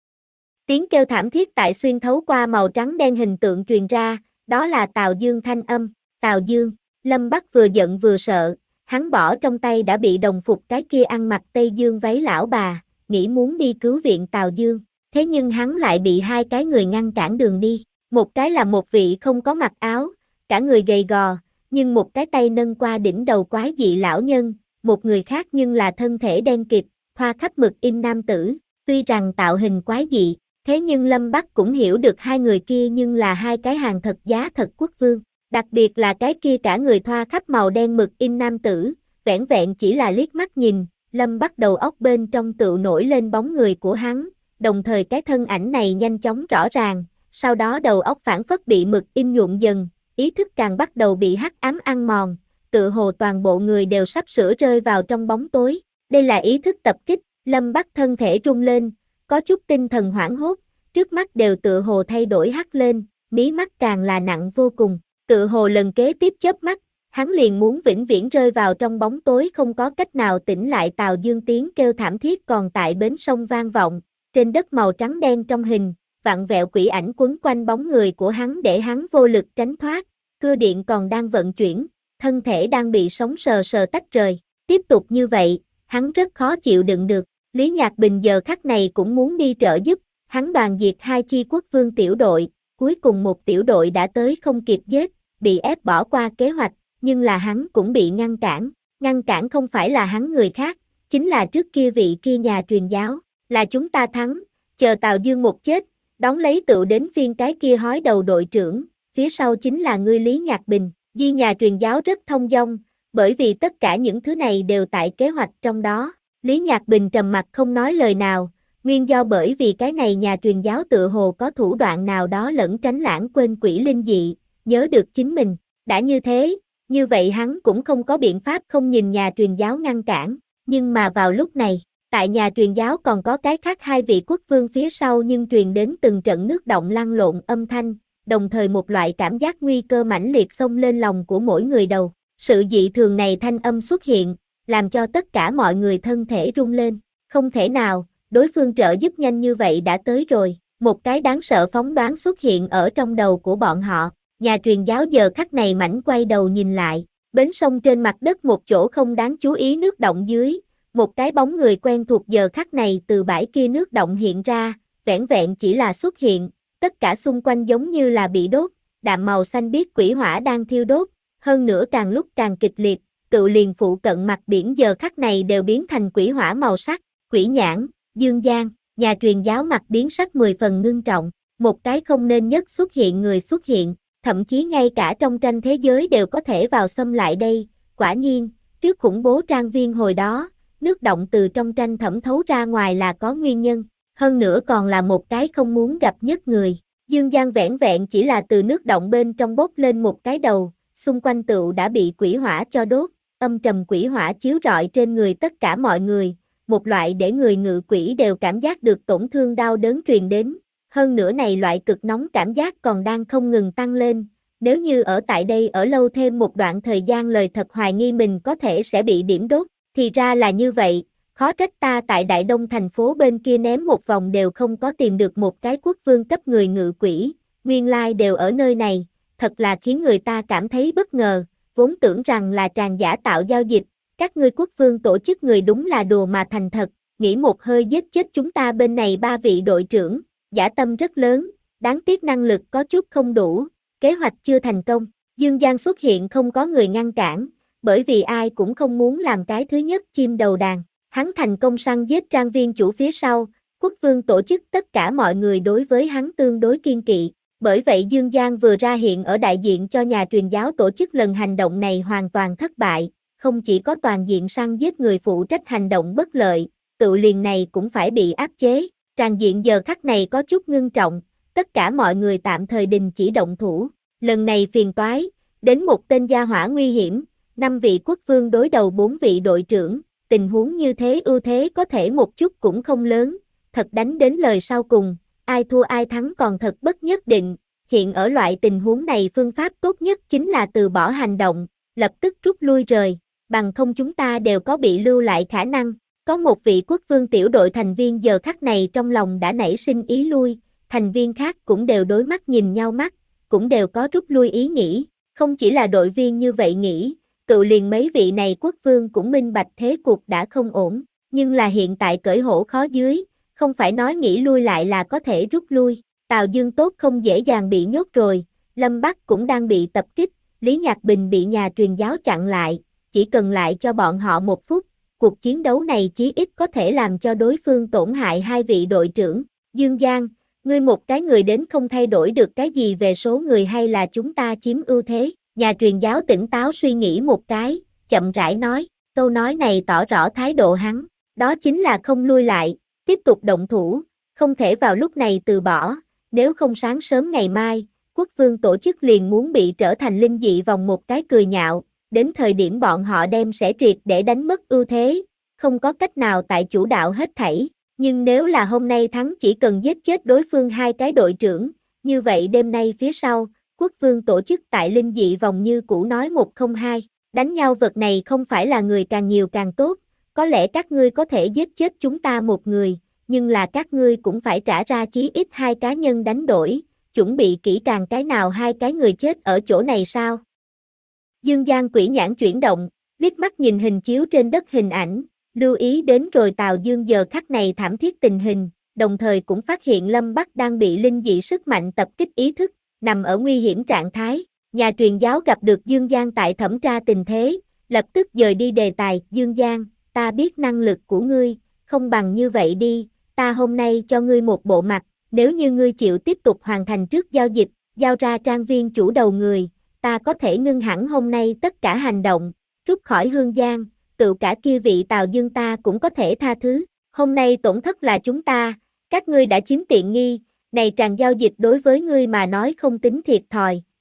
Tiếng kêu thảm thiết tại xuyên thấu qua màu trắng đen hình tượng truyền ra, đó là Tào Dương thanh âm, Tào Dương, Lâm Bắc vừa giận vừa sợ, hắn bỏ trong tay đã bị đồng phục cái kia ăn mặc Tây Dương váy lão bà, nghĩ muốn đi cứu viện Tào Dương, thế nhưng hắn lại bị hai cái người ngăn cản đường đi, một cái là một vị không có mặc áo, cả người gầy gò, nhưng một cái tay nâng qua đỉnh đầu quái dị lão nhân, một người khác nhưng là thân thể đen kịt, thoa khắp mực in nam tử, tuy rằng tạo hình quái dị, thế nhưng Lâm Bắc cũng hiểu được hai người kia nhưng là hai cái hàng thật giá thật quốc vương, đặc biệt là cái kia cả người thoa khắp màu đen mực in nam tử, vẻn vẹn chỉ là liếc mắt nhìn, Lâm Bắc đầu óc bên trong tựu nổi lên bóng người của hắn, đồng thời cái thân ảnh này nhanh chóng rõ ràng, sau đó đầu óc phản phất bị mực in nhuộm dần, ý thức càng bắt đầu bị hắc ám ăn mòn, tự hồ toàn bộ người đều sắp sửa rơi vào trong bóng tối. Đây là ý thức tập kích, Lâm Bắc thân thể rung lên, có chút tinh thần hoảng hốt, trước mắt đều tự hồ thay đổi hắt lên, mí mắt càng là nặng vô cùng, tự hồ lần kế tiếp chớp mắt, hắn liền muốn vĩnh viễn rơi vào trong bóng tối không có cách nào tỉnh lại. Tào Dương tiếng kêu thảm thiết còn tại bến sông vang vọng, trên đất màu trắng đen trong hình, vặn vẹo quỷ ảnh quấn quanh bóng người của hắn để hắn vô lực tránh thoát, cưa điện còn đang vận chuyển, thân thể đang bị sống sờ sờ tách rời, tiếp tục như vậy, hắn rất khó chịu đựng được, Lý Nhạc Bình giờ khắc này cũng muốn đi trợ giúp, hắn đoàn diệt hai chi quốc vương tiểu đội, cuối cùng một tiểu đội đã tới không kịp giết, bị ép bỏ qua kế hoạch, nhưng là hắn cũng bị ngăn cản, ngăn cản không phải là hắn người khác, chính là trước kia vị kia nhà truyền giáo, là chúng ta thắng, chờ Tào Dương một chết, đón lấy tựu đến phiên cái kia hói đầu đội trưởng, phía sau chính là ngươi Lý Nhạc Bình, Di nhà truyền giáo rất thông dong, bởi vì tất cả những thứ này đều tại kế hoạch trong đó, Lý Nhạc Bình trầm mặc không nói lời nào, nguyên do bởi vì cái này nhà truyền giáo tự hồ có thủ đoạn nào đó lẫn tránh lãng quên quỷ linh dị, nhớ được chính mình, Đã như thế, như vậy hắn cũng không có biện pháp không nhìn nhà truyền giáo ngăn cản, nhưng mà vào lúc này, tại nhà truyền giáo còn có cái khác hai vị quốc vương phía sau nhưng truyền đến từng trận nước động lăn lộn âm thanh, đồng thời một loại cảm giác nguy cơ mãnh liệt xông lên lòng của mỗi người đầu. Sự dị thường này thanh âm xuất hiện, làm cho tất cả mọi người thân thể rung lên. Không thể nào, đối phương trợ giúp nhanh như vậy đã tới rồi. Một cái đáng sợ phóng đoán xuất hiện ở trong đầu của bọn họ. Nhà truyền giáo giờ khắc này mảnh quay đầu nhìn lại. Bến sông trên mặt đất một chỗ không đáng chú ý nước động dưới. Một cái bóng người quen thuộc giờ khắc này từ bãi kia nước động hiện ra, vẻn vẹn chỉ là xuất hiện. Tất cả xung quanh giống như là bị đốt, đạm màu xanh biếc quỷ hỏa đang thiêu đốt. Hơn nữa càng lúc càng kịch liệt, tự liền phụ cận mặt biển giờ khắc này đều biến thành quỷ hỏa màu sắc. Quỷ nhãn, Dương Giang, nhà truyền giáo mặt biến sắc mười phần ngưng trọng, một cái không nên nhất xuất hiện người xuất hiện, thậm chí ngay cả trong tranh thế giới đều có thể vào xâm lại đây, quả nhiên, trước khủng bố trang viên hồi đó, nước động từ trong tranh thẩm thấu ra ngoài là có nguyên nhân, hơn nữa còn là một cái không muốn gặp nhất người. Dương Giang vẻn vẹn chỉ là từ nước động bên trong bốc lên một cái đầu, xung quanh tựu đã bị quỷ hỏa cho đốt, âm trầm quỷ hỏa chiếu rọi trên người tất cả mọi người. Một loại để người ngự quỷ đều cảm giác được tổn thương đau đớn truyền đến, hơn nữa này loại cực nóng cảm giác còn đang không ngừng tăng lên, nếu như ở tại đây ở lâu thêm một đoạn thời gian lời thật hoài nghi mình có thể sẽ bị điểm đốt, thì ra là như vậy, khó trách ta tại Đại Đông thành phố bên kia ném một vòng đều không có tìm được một cái quốc vương cấp người ngự quỷ, nguyên lai đều ở nơi này, thật là khiến người ta cảm thấy bất ngờ, vốn tưởng rằng là tràn giả tạo giao dịch. Các ngươi quốc vương tổ chức người đúng là đùa mà thành thật, nghĩ một hơi giết chết chúng ta bên này ba vị đội trưởng, dã tâm rất lớn, đáng tiếc năng lực có chút không đủ, kế hoạch chưa thành công. Dương Giang xuất hiện không có người ngăn cản, bởi vì ai cũng không muốn làm cái thứ nhất chim đầu đàn. Hắn thành công săn giết trang viên chủ phía sau, quốc vương tổ chức tất cả mọi người đối với hắn tương đối kiên kỵ. Bởi vậy Dương Giang vừa ra hiện ở đại diện cho nhà truyền giáo tổ chức lần hành động này hoàn toàn thất bại. Không chỉ có toàn diện săn giết người phụ trách hành động bất lợi, tự liền này cũng phải bị áp chế, tràn diện giờ khắc này có chút ngưng trọng, tất cả mọi người tạm thời đình chỉ động thủ, lần này phiền toái, đến một tên gia hỏa nguy hiểm, năm vị quốc vương đối đầu bốn vị đội trưởng, tình huống như thế ưu thế có thể một chút cũng không lớn, thật đánh đến lời sau cùng, ai thua ai thắng còn thật bất nhất định, hiện ở loại tình huống này phương pháp tốt nhất chính là từ bỏ hành động, lập tức rút lui rời. Bằng không chúng ta đều có bị lưu lại khả năng, có một vị quốc vương tiểu đội thành viên giờ khắc này trong lòng đã nảy sinh ý lui, thành viên khác cũng đều đối mắt nhìn nhau mắt, cũng đều có rút lui ý nghĩ, không chỉ là đội viên như vậy nghĩ, cựu liền mấy vị này quốc vương cũng minh bạch thế cuộc đã không ổn, nhưng là hiện tại cởi hổ khó dưới, không phải nói nghĩ lui lại là có thể rút lui, Tào Dương tốt không dễ dàng bị nhốt rồi, Lâm Bắc cũng đang bị tập kích, Lý Nhạc Bình bị nhà truyền giáo chặn lại. Chỉ cần lại cho bọn họ một phút, cuộc chiến đấu này chí ít có thể làm cho đối phương tổn hại hai vị đội trưởng. Dương Giang, ngươi một cái người đến không thay đổi được cái gì về số người hay là chúng ta chiếm ưu thế? Nhà truyền giáo tỉnh táo suy nghĩ một cái, chậm rãi nói, câu nói này tỏ rõ thái độ hắn, đó chính là không lui lại, tiếp tục động thủ, không thể vào lúc này từ bỏ, nếu không sáng sớm ngày mai, quốc vương tổ chức liền muốn bị trở thành linh dị vòng một cái cười nhạo. Đến thời điểm bọn họ đem sẽ triệt để đánh mất ưu thế, không có cách nào tại chủ đạo hết thảy, nhưng nếu là hôm nay thắng chỉ cần giết chết đối phương hai cái đội trưởng, như vậy đêm nay phía sau, quốc vương tổ chức tại linh dị vòng như cũ nói một không hai, đánh nhau vật này không phải là người càng nhiều càng tốt, có lẽ các ngươi có thể giết chết chúng ta một người, nhưng là các ngươi cũng phải trả ra chí ít hai cá nhân đánh đổi, chuẩn bị kỹ càng cái nào hai cái người chết ở chỗ này sao? Dương Giang quỷ nhãn chuyển động, liếc mắt nhìn hình chiếu trên đất hình ảnh, lưu ý đến rồi Tào Dương giờ khắc này thảm thiết tình hình, đồng thời cũng phát hiện Lâm Bắc đang bị linh dị sức mạnh tập kích ý thức, nằm ở nguy hiểm trạng thái. Nhà truyền giáo gặp được Dương Giang tại thẩm tra tình thế, lập tức dời đi đề tài, Dương Giang, ta biết năng lực của ngươi, không bằng như vậy đi, ta hôm nay cho ngươi một bộ mặt, nếu như ngươi chịu tiếp tục hoàn thành trước giao dịch, giao ra trang viên chủ đầu người, ta có thể ngưng hẳn hôm nay tất cả hành động, rút khỏi Hương Giang, tự cả kia vị Tào Dương ta cũng có thể tha thứ, hôm nay tổn thất là chúng ta, các ngươi đã chiếm tiện nghi, này tràn giao dịch đối với ngươi mà nói không tính thiệt thòi,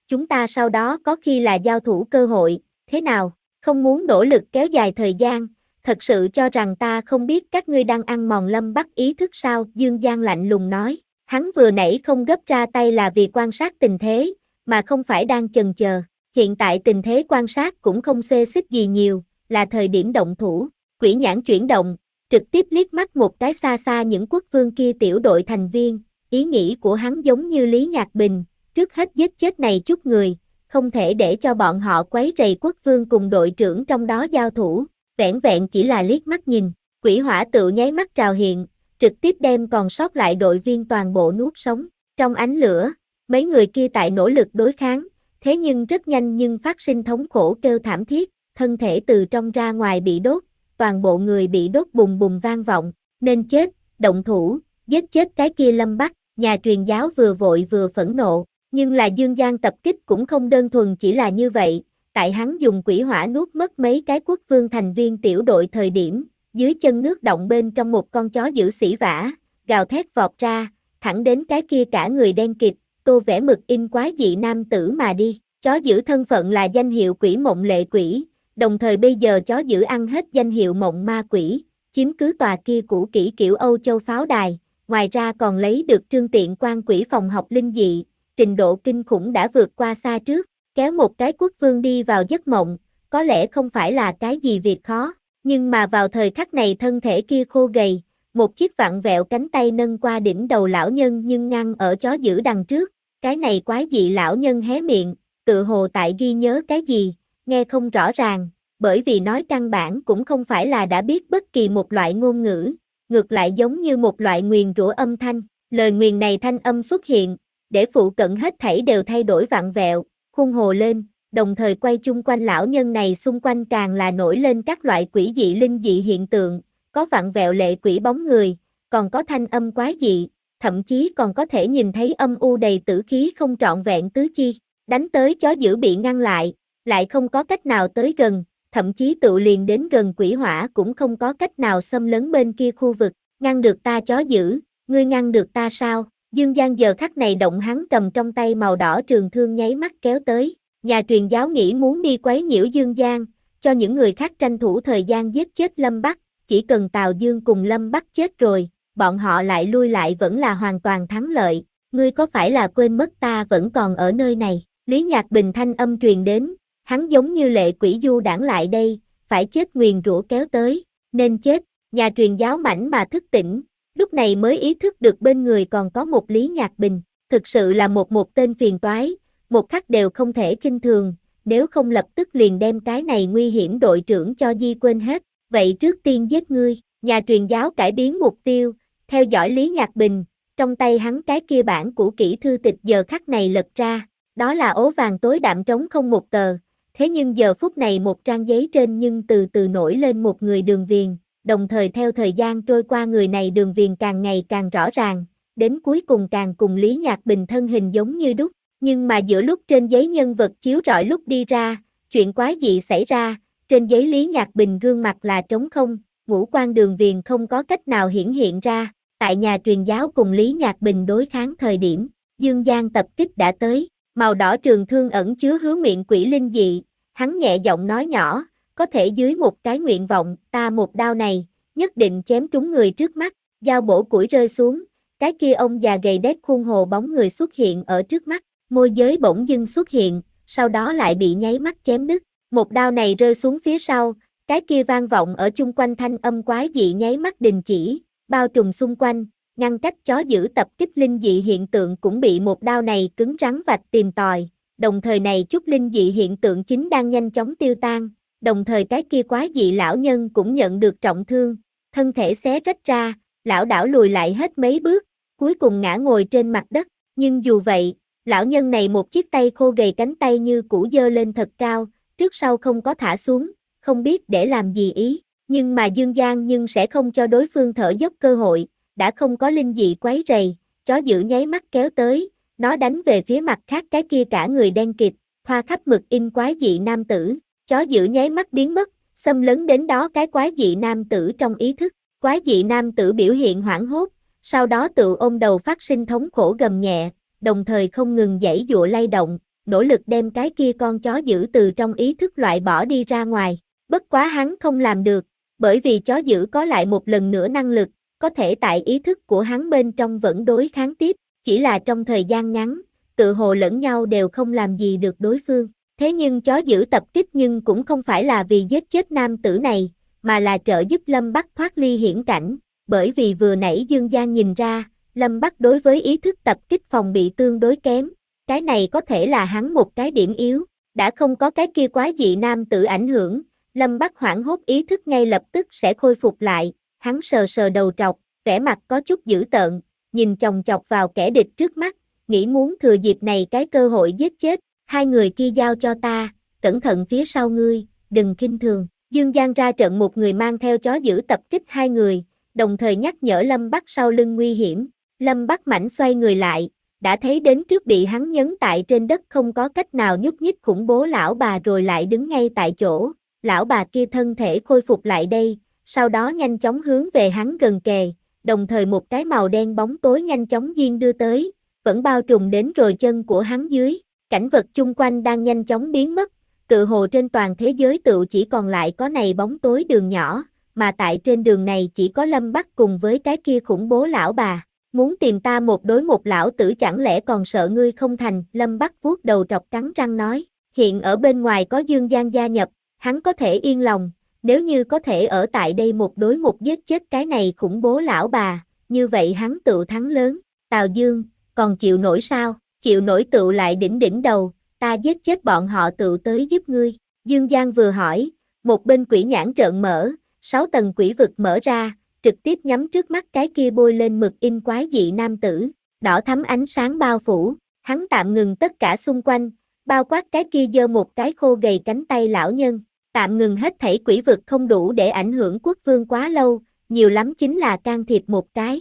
chúng ta sau đó có khi là giao thủ cơ hội, thế nào, không muốn nỗ lực kéo dài thời gian, thật sự cho rằng ta không biết các ngươi đang ăn mòn Lâm Bắc ý thức sao, Dương Giang lạnh lùng nói, hắn vừa nãy không gấp ra tay là vì quan sát tình thế, mà không phải đang chần chờ, hiện tại tình thế quan sát cũng không xê xích gì nhiều, là thời điểm động thủ, quỷ nhãn chuyển động, trực tiếp liếc mắt một cái xa xa những quốc vương kia tiểu đội thành viên, ý nghĩ của hắn giống như Lý Nhạc Bình, trước hết giết chết này chút người, không thể để cho bọn họ quấy rầy quốc vương cùng đội trưởng trong đó giao thủ, vẻn vẹn chỉ là liếc mắt nhìn, quỷ hỏa tự nháy mắt trào hiện, trực tiếp đem còn sót lại đội viên toàn bộ nuốt sống, trong ánh lửa, mấy người kia tại nỗ lực đối kháng, thế nhưng rất nhanh nhưng phát sinh thống khổ kêu thảm thiết, thân thể từ trong ra ngoài bị đốt, toàn bộ người bị đốt bùng bùng vang vọng, nên chết, động thủ, giết chết cái kia Lâm Bắc, nhà truyền giáo vừa vội vừa phẫn nộ, nhưng là Dương Giang tập kích cũng không đơn thuần chỉ là như vậy, tại hắn dùng quỷ hỏa nuốt mất mấy cái quốc vương thành viên tiểu đội thời điểm, dưới chân nước động bên trong một con chó dữ sỉ vả, gào thét vọt ra, thẳng đến cái kia cả người đen kịt, tô vẽ mực in quái dị nam tử mà đi, chó dữ thân phận là danh hiệu quỷ mộng lệ quỷ, đồng thời bây giờ chó dữ ăn hết danh hiệu mộng ma quỷ, chiếm cứ tòa kia cũ kỹ kiểu Âu Châu pháo đài, ngoài ra còn lấy được trương tiện quan quỷ phòng học linh dị, trình độ kinh khủng đã vượt qua xa trước, kéo một cái quốc vương đi vào giấc mộng, có lẽ không phải là cái gì việc khó, nhưng mà vào thời khắc này thân thể kia khô gầy, một chiếc vặn vẹo cánh tay nâng qua đỉnh đầu lão nhân nhưng ngăn ở chó dữ đằng trước, cái này quái dị lão nhân hé miệng, tự hồ tại ghi nhớ cái gì, nghe không rõ ràng, bởi vì nói căn bản cũng không phải là đã biết bất kỳ một loại ngôn ngữ, ngược lại giống như một loại nguyền rủa âm thanh, lời nguyền này thanh âm xuất hiện, để phụ cận hết thảy đều thay đổi vặn vẹo, khuôn hồ lên, đồng thời quay chung quanh lão nhân này xung quanh càng là nổi lên các loại quỷ dị linh dị hiện tượng, có vặn vẹo lệ quỷ bóng người, còn có thanh âm quái dị, thậm chí còn có thể nhìn thấy âm u đầy tử khí không trọn vẹn tứ chi, đánh tới chó dữ bị ngăn lại, lại không có cách nào tới gần, thậm chí tự liền đến gần quỷ hỏa cũng không có cách nào xâm lấn bên kia khu vực, ngăn được ta chó dữ, ngươi ngăn được ta sao? Dương Giang giờ khắc này động hắn cầm trong tay màu đỏ trường thương nháy mắt kéo tới, nhà truyền giáo nghĩ muốn đi quấy nhiễu Dương Giang, cho những người khác tranh thủ thời gian giết chết Lâm Bắc, chỉ cần Tào Dương cùng Lâm Bắc chết rồi, bọn họ lại lui lại vẫn là hoàn toàn thắng lợi, ngươi có phải là quên mất ta vẫn còn ở nơi này, Lý Nhạc Bình thanh âm truyền đến, hắn giống như lệ quỷ du đảng lại đây, phải chết nguyền rủa kéo tới, nên chết, nhà truyền giáo mảnh mà thức tỉnh, lúc này mới ý thức được bên người còn có một Lý Nhạc Bình, thực sự là một một tên phiền toái, một khắc đều không thể khinh thường, nếu không lập tức liền đem cái này nguy hiểm đội trưởng cho di quên hết, vậy trước tiên giết ngươi, nhà truyền giáo cải biến mục tiêu, theo dõi Lý Nhạc Bình, trong tay hắn cái kia bản cũ kỹ thư tịch giờ khắc này lật ra, đó là ố vàng tối đạm trống không một tờ, thế nhưng giờ phút này một trang giấy trên nhưng từ từ nổi lên một người đường viền, đồng thời theo thời gian trôi qua người này đường viền càng ngày càng rõ ràng, đến cuối cùng càng cùng Lý Nhạc Bình thân hình giống như đúc, nhưng mà giữa lúc trên giấy nhân vật chiếu rọi lúc đi ra, chuyện quái dị xảy ra, trên giấy Lý Nhạc Bình gương mặt là trống không, ngũ quan đường viền không có cách nào hiển hiện ra, tại nhà truyền giáo cùng Lý Nhạc Bình đối kháng thời điểm, Dương Giang tập kích đã tới, màu đỏ trường thương ẩn chứa hứa miệng quỷ linh dị, hắn nhẹ giọng nói nhỏ, có thể dưới một cái nguyện vọng, ta một đao này, nhất định chém trúng người trước mắt, dao bổ củi rơi xuống, cái kia ông già gầy đét khuôn hồ bóng người xuất hiện ở trước mắt, môi giới bỗng dưng xuất hiện, sau đó lại bị nháy mắt chém đứt, một đao này rơi xuống phía sau, cái kia vang vọng ở chung quanh thanh âm quái dị nháy mắt đình chỉ, bao trùm xung quanh, ngăn cách chó giữ tập kích linh dị hiện tượng cũng bị một đao này cứng rắn vạch tìm tòi, đồng thời này chút linh dị hiện tượng chính đang nhanh chóng tiêu tan, đồng thời cái kia quái dị lão nhân cũng nhận được trọng thương, thân thể xé rách ra, lão đảo lùi lại hết mấy bước, cuối cùng ngã ngồi trên mặt đất, nhưng dù vậy, lão nhân này một chiếc tay khô gầy cánh tay như cũ giơ lên thật cao, trước sau không có thả xuống, không biết để làm gì ý, nhưng mà Dương Giang nhưng sẽ không cho đối phương thở dốc cơ hội, đã không có linh dị quấy rầy, chó dữ nháy mắt kéo tới, nó đánh về phía mặt khác cái kia cả người đen kịt, thoa khắp mực in quái dị nam tử, chó dữ nháy mắt biến mất, xâm lấn đến đó cái quái dị nam tử trong ý thức, quái dị nam tử biểu hiện hoảng hốt, sau đó tự ôm đầu phát sinh thống khổ gầm nhẹ, đồng thời không ngừng giãy giụa lay động, nỗ lực đem cái kia con chó dữ từ trong ý thức loại bỏ đi ra ngoài. Bất quá hắn không làm được, bởi vì chó dữ có lại một lần nữa năng lực, có thể tại ý thức của hắn bên trong vẫn đối kháng tiếp, chỉ là trong thời gian ngắn, tự hồ lẫn nhau đều không làm gì được đối phương. Thế nhưng chó dữ tập kích nhưng cũng không phải là vì giết chết nam tử này, mà là trợ giúp Lâm Bắc thoát ly hiểm cảnh, bởi vì vừa nãy Dương Giang nhìn ra, Lâm Bắc đối với ý thức tập kích phòng bị tương đối kém, cái này có thể là hắn một cái điểm yếu, đã không có cái kia quái dị nam tử ảnh hưởng, Lâm Bắc hoảng hốt ý thức ngay lập tức sẽ khôi phục lại, hắn sờ sờ đầu trọc, vẻ mặt có chút dữ tợn, nhìn chòng chọc vào kẻ địch trước mắt, nghĩ muốn thừa dịp này cái cơ hội giết chết, hai người kia giao cho ta, cẩn thận phía sau ngươi, đừng khinh thường. Dương Giang ra trận một người mang theo chó dữ tập kích hai người, đồng thời nhắc nhở Lâm Bắc sau lưng nguy hiểm. Lâm Bắc mảnh xoay người lại, đã thấy đến trước bị hắn nhấn tại trên đất không có cách nào nhúc nhích khủng bố lão bà rồi lại đứng ngay tại chỗ. Lão bà kia thân thể khôi phục lại đây, sau đó nhanh chóng hướng về hắn gần kề, đồng thời một cái màu đen bóng tối nhanh chóng diên đưa tới, vẫn bao trùm đến rồi chân của hắn dưới. Cảnh vật chung quanh đang nhanh chóng biến mất, tự hồ trên toàn thế giới tự chỉ còn lại có này bóng tối đường nhỏ, mà tại trên đường này chỉ có Lâm Bắc cùng với cái kia khủng bố lão bà. Muốn tìm ta một đối một lão tử chẳng lẽ còn sợ ngươi không thành, Lâm Bắc vuốt đầu trọc cắn răng nói, hiện ở bên ngoài có Dương Giang gia nhập, hắn có thể yên lòng, nếu như có thể ở tại đây một đối một giết chết cái này khủng bố lão bà, như vậy hắn tự thắng lớn. Tào Dương, còn chịu nổi sao? Chịu nổi tựu lại đỉnh đỉnh đầu, ta giết chết bọn họ tự tới giúp ngươi. Dương Giang vừa hỏi, một bên quỷ nhãn trợn mở, sáu tầng quỷ vực mở ra, trực tiếp nhắm trước mắt cái kia bôi lên mực in quái dị nam tử, đỏ thắm ánh sáng bao phủ, hắn tạm ngừng tất cả xung quanh, bao quát cái kia giơ một cái khô gầy cánh tay lão nhân, tạm ngừng hết thảy quỷ vực không đủ để ảnh hưởng quốc vương quá lâu, nhiều lắm chính là can thiệp một cái.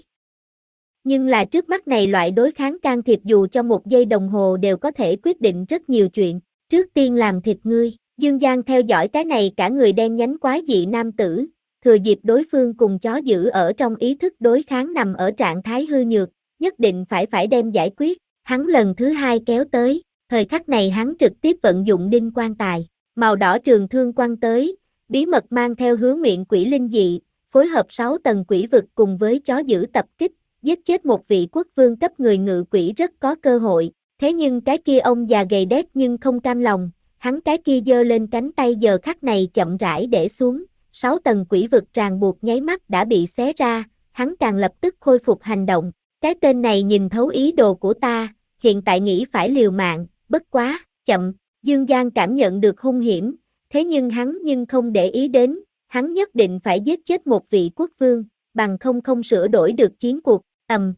Nhưng là trước mắt này loại đối kháng can thiệp dù cho một giây đồng hồ đều có thể quyết định rất nhiều chuyện, trước tiên làm thịt ngươi. Dương Giang theo dõi cái này cả người đen nhánh quái dị nam tử, thừa dịp đối phương cùng chó dữ ở trong ý thức đối kháng nằm ở trạng thái hư nhược, nhất định phải phải đem giải quyết, hắn lần thứ hai kéo tới, thời khắc này hắn trực tiếp vận dụng đinh quan tài, màu đỏ trường thương quăng tới, bí mật mang theo hướng miệng quỷ linh dị, phối hợp sáu tầng quỷ vực cùng với chó dữ tập kích, giết chết một vị quốc vương cấp người ngự quỷ rất có cơ hội, thế nhưng cái kia ông già gầy đét nhưng không cam lòng, hắn cái kia giơ lên cánh tay giờ khắc này chậm rãi để xuống, sáu tầng quỷ vực ràng buộc nháy mắt đã bị xé ra, hắn càng lập tức khôi phục hành động, cái tên này nhìn thấu ý đồ của ta, hiện tại nghĩ phải liều mạng, bất quá, chậm, Dương Giang cảm nhận được hung hiểm, thế nhưng hắn nhưng không để ý đến, hắn nhất định phải giết chết một vị quốc vương, bằng không không sửa đổi được chiến cuộc, ầm.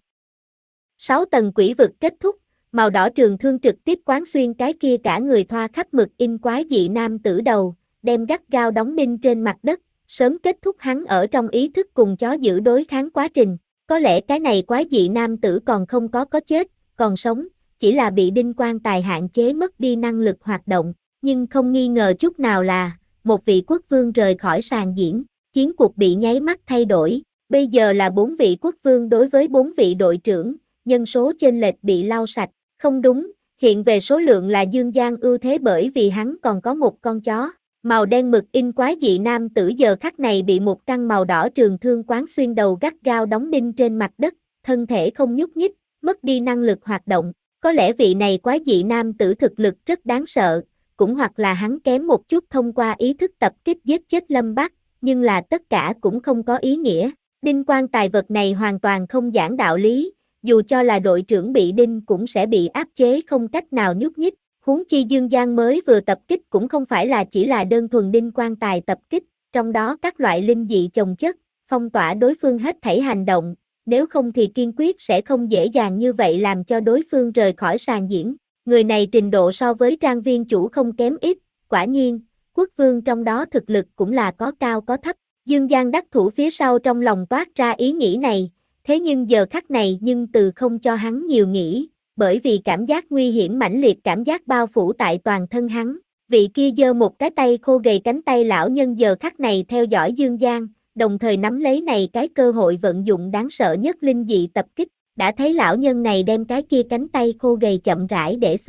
Sáu tầng quỷ vực kết thúc, màu đỏ trường thương trực tiếp quán xuyên cái kia cả người thoa khắp mực in quái dị nam tử đầu, đem gắt gao đóng đinh trên mặt đất, sớm kết thúc hắn ở trong ý thức cùng chó giữ đối kháng quá trình. Có lẽ cái này quái dị nam tử còn không có có chết, còn sống, chỉ là bị đinh quan tài hạn chế mất đi năng lực hoạt động, nhưng không nghi ngờ chút nào là, một vị quốc vương rời khỏi sàn diễn, chiến cuộc bị nháy mắt thay đổi, bây giờ là bốn vị quốc vương đối với bốn vị đội trưởng, nhân số chênh lệch bị lau sạch, không đúng, hiện về số lượng là Dương Giang ưu thế bởi vì hắn còn có một con chó. Màu đen mực in quái dị nam tử giờ khắc này bị một căn màu đỏ trường thương quán xuyên đầu gắt gao đóng đinh trên mặt đất, thân thể không nhúc nhích, mất đi năng lực hoạt động. Có lẽ vị này quái dị nam tử thực lực rất đáng sợ, cũng hoặc là hắn kém một chút thông qua ý thức tập kích giết chết Lâm Bắc, nhưng là tất cả cũng không có ý nghĩa. Đinh quan tài vật này hoàn toàn không giảng đạo lý, dù cho là đội trưởng bị đinh cũng sẽ bị áp chế không cách nào nhúc nhích. Huống chi Dương Giang mới vừa tập kích cũng không phải là chỉ là đơn thuần đinh quan tài tập kích, trong đó các loại linh dị chồng chất, phong tỏa đối phương hết thảy hành động, nếu không thì kiên quyết sẽ không dễ dàng như vậy làm cho đối phương rời khỏi sàn diễn. Người này trình độ so với trang viên chủ không kém ít, quả nhiên, quốc vương trong đó thực lực cũng là có cao có thấp. Dương Giang đắc thủ phía sau trong lòng toát ra ý nghĩ này, thế nhưng giờ khắc này nhưng từ không cho hắn nhiều nghĩ. Bởi vì cảm giác nguy hiểm mãnh liệt cảm giác bao phủ tại toàn thân hắn, vị kia giơ một cái tay khô gầy cánh tay lão nhân giờ khắc này theo dõi Dương Giang, đồng thời nắm lấy này cái cơ hội vận dụng đáng sợ nhất linh dị tập kích, đã thấy lão nhân này đem cái kia cánh tay khô gầy chậm rãi để xuống,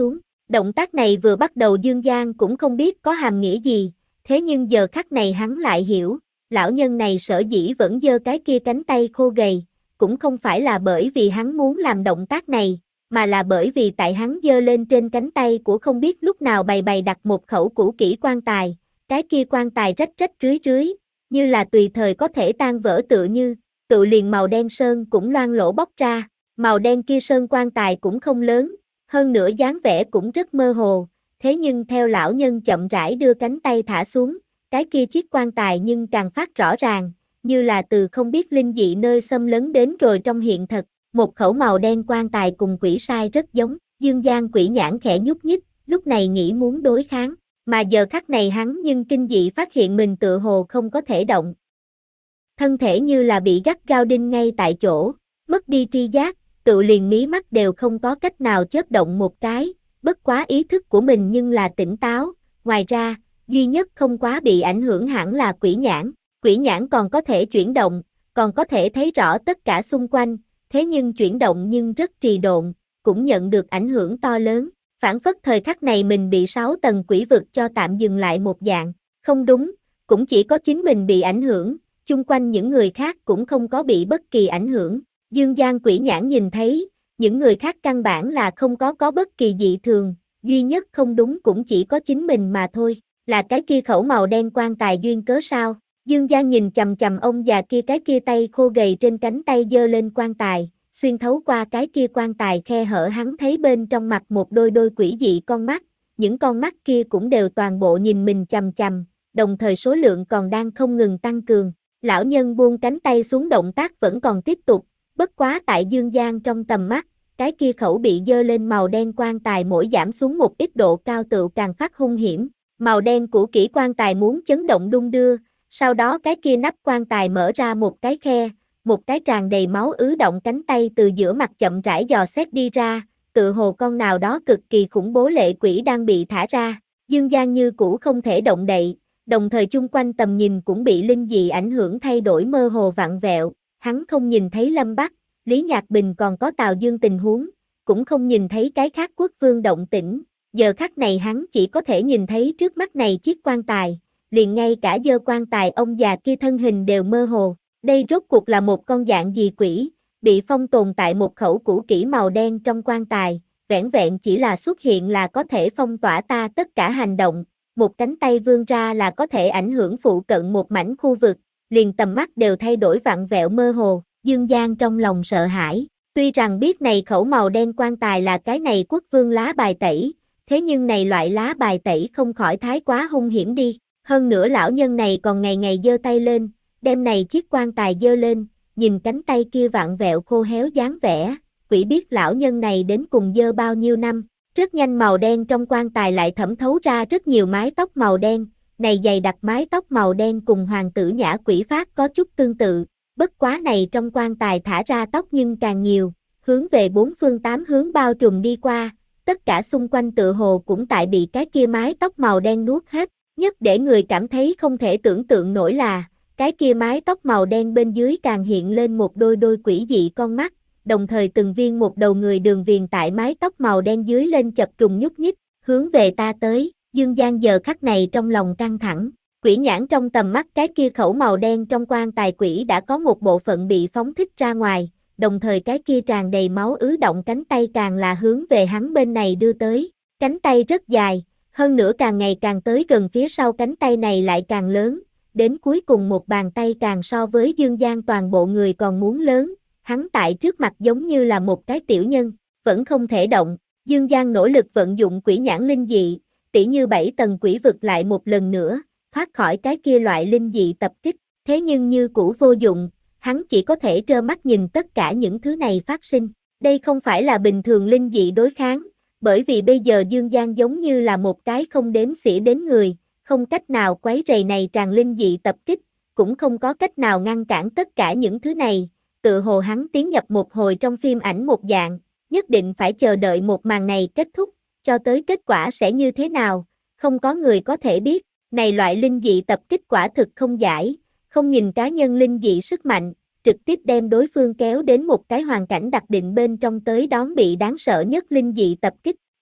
Động tác này vừa bắt đầu Dương Giang cũng không biết có hàm nghĩa gì, thế nhưng giờ khắc này hắn lại hiểu, lão nhân này sở dĩ vẫn giơ cái kia cánh tay khô gầy, cũng không phải là bởi vì hắn muốn làm động tác này, mà là bởi vì tại hắn giơ lên trên cánh tay của không biết lúc nào bày bày đặt một khẩu cũ kỹ quan tài, cái kia quan tài rách rách rưới rưới, như là tùy thời có thể tan vỡ tựa như, tự liền màu đen sơn cũng loang lỗ bóc ra, màu đen kia sơn quan tài cũng không lớn, hơn nữa dáng vẻ cũng rất mơ hồ, thế nhưng theo lão nhân chậm rãi đưa cánh tay thả xuống, cái kia chiếc quan tài nhưng càng phát rõ ràng, như là từ không biết linh dị nơi xâm lấn đến rồi trong hiện thực, một khẩu màu đen quan tài cùng quỷ sai rất giống, Dương Giang quỷ nhãn khẽ nhúc nhích, lúc này nghĩ muốn đối kháng, mà giờ khắc này hắn nhưng kinh dị phát hiện mình tựa hồ không có thể động. Thân thể như là bị gắt gao đinh ngay tại chỗ, mất đi tri giác, tự liền mí mắt đều không có cách nào chớp động một cái, bất quá ý thức của mình nhưng là tỉnh táo, ngoài ra, duy nhất không quá bị ảnh hưởng hẳn là quỷ nhãn, quỷ nhãn còn có thể chuyển động, còn có thể thấy rõ tất cả xung quanh, thế nhưng chuyển động nhưng rất trì độn, cũng nhận được ảnh hưởng to lớn, phản phất thời khắc này mình bị sáu tầng quỷ vực cho tạm dừng lại một dạng, không đúng, cũng chỉ có chính mình bị ảnh hưởng, chung quanh những người khác cũng không có bị bất kỳ ảnh hưởng. Dương Giang quỷ nhãn nhìn thấy, những người khác căn bản là không có có bất kỳ dị thường, duy nhất không đúng cũng chỉ có chính mình mà thôi, là cái kia khẩu màu đen quan tài duyên cớ sao? Dương Giang nhìn chầm chầm ông già kia cái kia tay khô gầy trên cánh tay giơ lên quan tài, xuyên thấu qua cái kia quan tài khe hở hắn thấy bên trong mặt một đôi đôi quỷ dị con mắt, những con mắt kia cũng đều toàn bộ nhìn mình chầm chầm, đồng thời số lượng còn đang không ngừng tăng cường. Lão nhân buông cánh tay xuống động tác vẫn còn tiếp tục, bất quá tại Dương Giang trong tầm mắt, cái kia khẩu bị dơ lên màu đen quan tài mỗi giảm xuống một ít độ cao tựu càng phát hung hiểm, màu đen của kỹ quan tài muốn chấn động đung đưa, sau đó cái kia nắp quan tài mở ra một cái khe, một cái tràn đầy máu ứ động cánh tay từ giữa mặt chậm rãi dò xét đi ra, tự hồ con nào đó cực kỳ khủng bố lệ quỷ đang bị thả ra, Dương Giang như cũ không thể động đậy, đồng thời chung quanh tầm nhìn cũng bị linh dị ảnh hưởng thay đổi mơ hồ vặn vẹo, hắn không nhìn thấy Lâm Bắc, Lý Nhạc Bình còn có Tào Dương tình huống, cũng không nhìn thấy cái khác quốc vương động tĩnh, giờ khắc này hắn chỉ có thể nhìn thấy trước mắt này chiếc quan tài, liền ngay cả dơ quan tài ông già kia thân hình đều mơ hồ, đây rốt cuộc là một con dạng gì quỷ, bị phong tồn tại một khẩu cũ kỹ màu đen trong quan tài, vẻn vẹn chỉ là xuất hiện là có thể phong tỏa ta tất cả hành động, một cánh tay vươn ra là có thể ảnh hưởng phụ cận một mảnh khu vực, liền tầm mắt đều thay đổi vặn vẹo mơ hồ, Dương Giang trong lòng sợ hãi, tuy rằng biết này khẩu màu đen quan tài là cái này quốc vương lá bài tẩy, thế nhưng này loại lá bài tẩy không khỏi thái quá hung hiểm đi, hơn nữa lão nhân này còn ngày ngày giơ tay lên, đem này chiếc quan tài giơ lên, nhìn cánh tay kia vặn vẹo khô héo dáng vẻ, quỷ biết lão nhân này đến cùng giơ bao nhiêu năm. Rất nhanh màu đen trong quan tài lại thẩm thấu ra rất nhiều mái tóc màu đen, này dày đặc mái tóc màu đen cùng hoàng tử nhã quỷ pháp có chút tương tự, bất quá này trong quan tài thả ra tóc nhưng càng nhiều, hướng về bốn phương tám hướng bao trùm đi qua, tất cả xung quanh tựa hồ cũng tại bị cái kia mái tóc màu đen nuốt hết, nhất để người cảm thấy không thể tưởng tượng nổi là, cái kia mái tóc màu đen bên dưới càng hiện lên một đôi đôi quỷ dị con mắt, đồng thời từng viên một đầu người đường viền tại mái tóc màu đen dưới lên chập trùng nhúc nhích, hướng về ta tới, Dương Giang giờ khắc này trong lòng căng thẳng, quỷ nhãn trong tầm mắt cái kia khẩu màu đen trong quan tài quỷ đã có một bộ phận bị phóng thích ra ngoài, đồng thời cái kia tràn đầy máu ứ động cánh tay càng là hướng về hắn bên này đưa tới, cánh tay rất dài, hơn nữa càng ngày càng tới gần phía sau cánh tay này lại càng lớn, đến cuối cùng một bàn tay càng so với Dương Giang toàn bộ người còn muốn lớn. Hắn tại trước mặt giống như là một cái tiểu nhân, vẫn không thể động, Dương Giang nỗ lực vận dụng quỷ nhãn linh dị, tỉ như bảy tầng quỷ vực lại một lần nữa, thoát khỏi cái kia loại linh dị tập kích, thế nhưng như cũ vô dụng, hắn chỉ có thể trơ mắt nhìn tất cả những thứ này phát sinh, đây không phải là bình thường linh dị đối kháng, bởi vì bây giờ Dương Giang giống như là một cái không đếm xỉa đến người, không cách nào quấy rầy này tràn linh dị tập kích, cũng không có cách nào ngăn cản tất cả những thứ này. Tự hồ hắn tiến nhập một hồi trong phim ảnh một dạng, nhất định phải chờ đợi một màn này kết thúc, cho tới kết quả sẽ như thế nào, không có người có thể biết, này loại linh dị tập kích quả thực không giải, không nhìn cá nhân linh dị sức mạnh, trực tiếp đem đối phương kéo đến một cái hoàn cảnh đặc định bên trong tới đón bị đáng sợ nhất linh dị tập kích,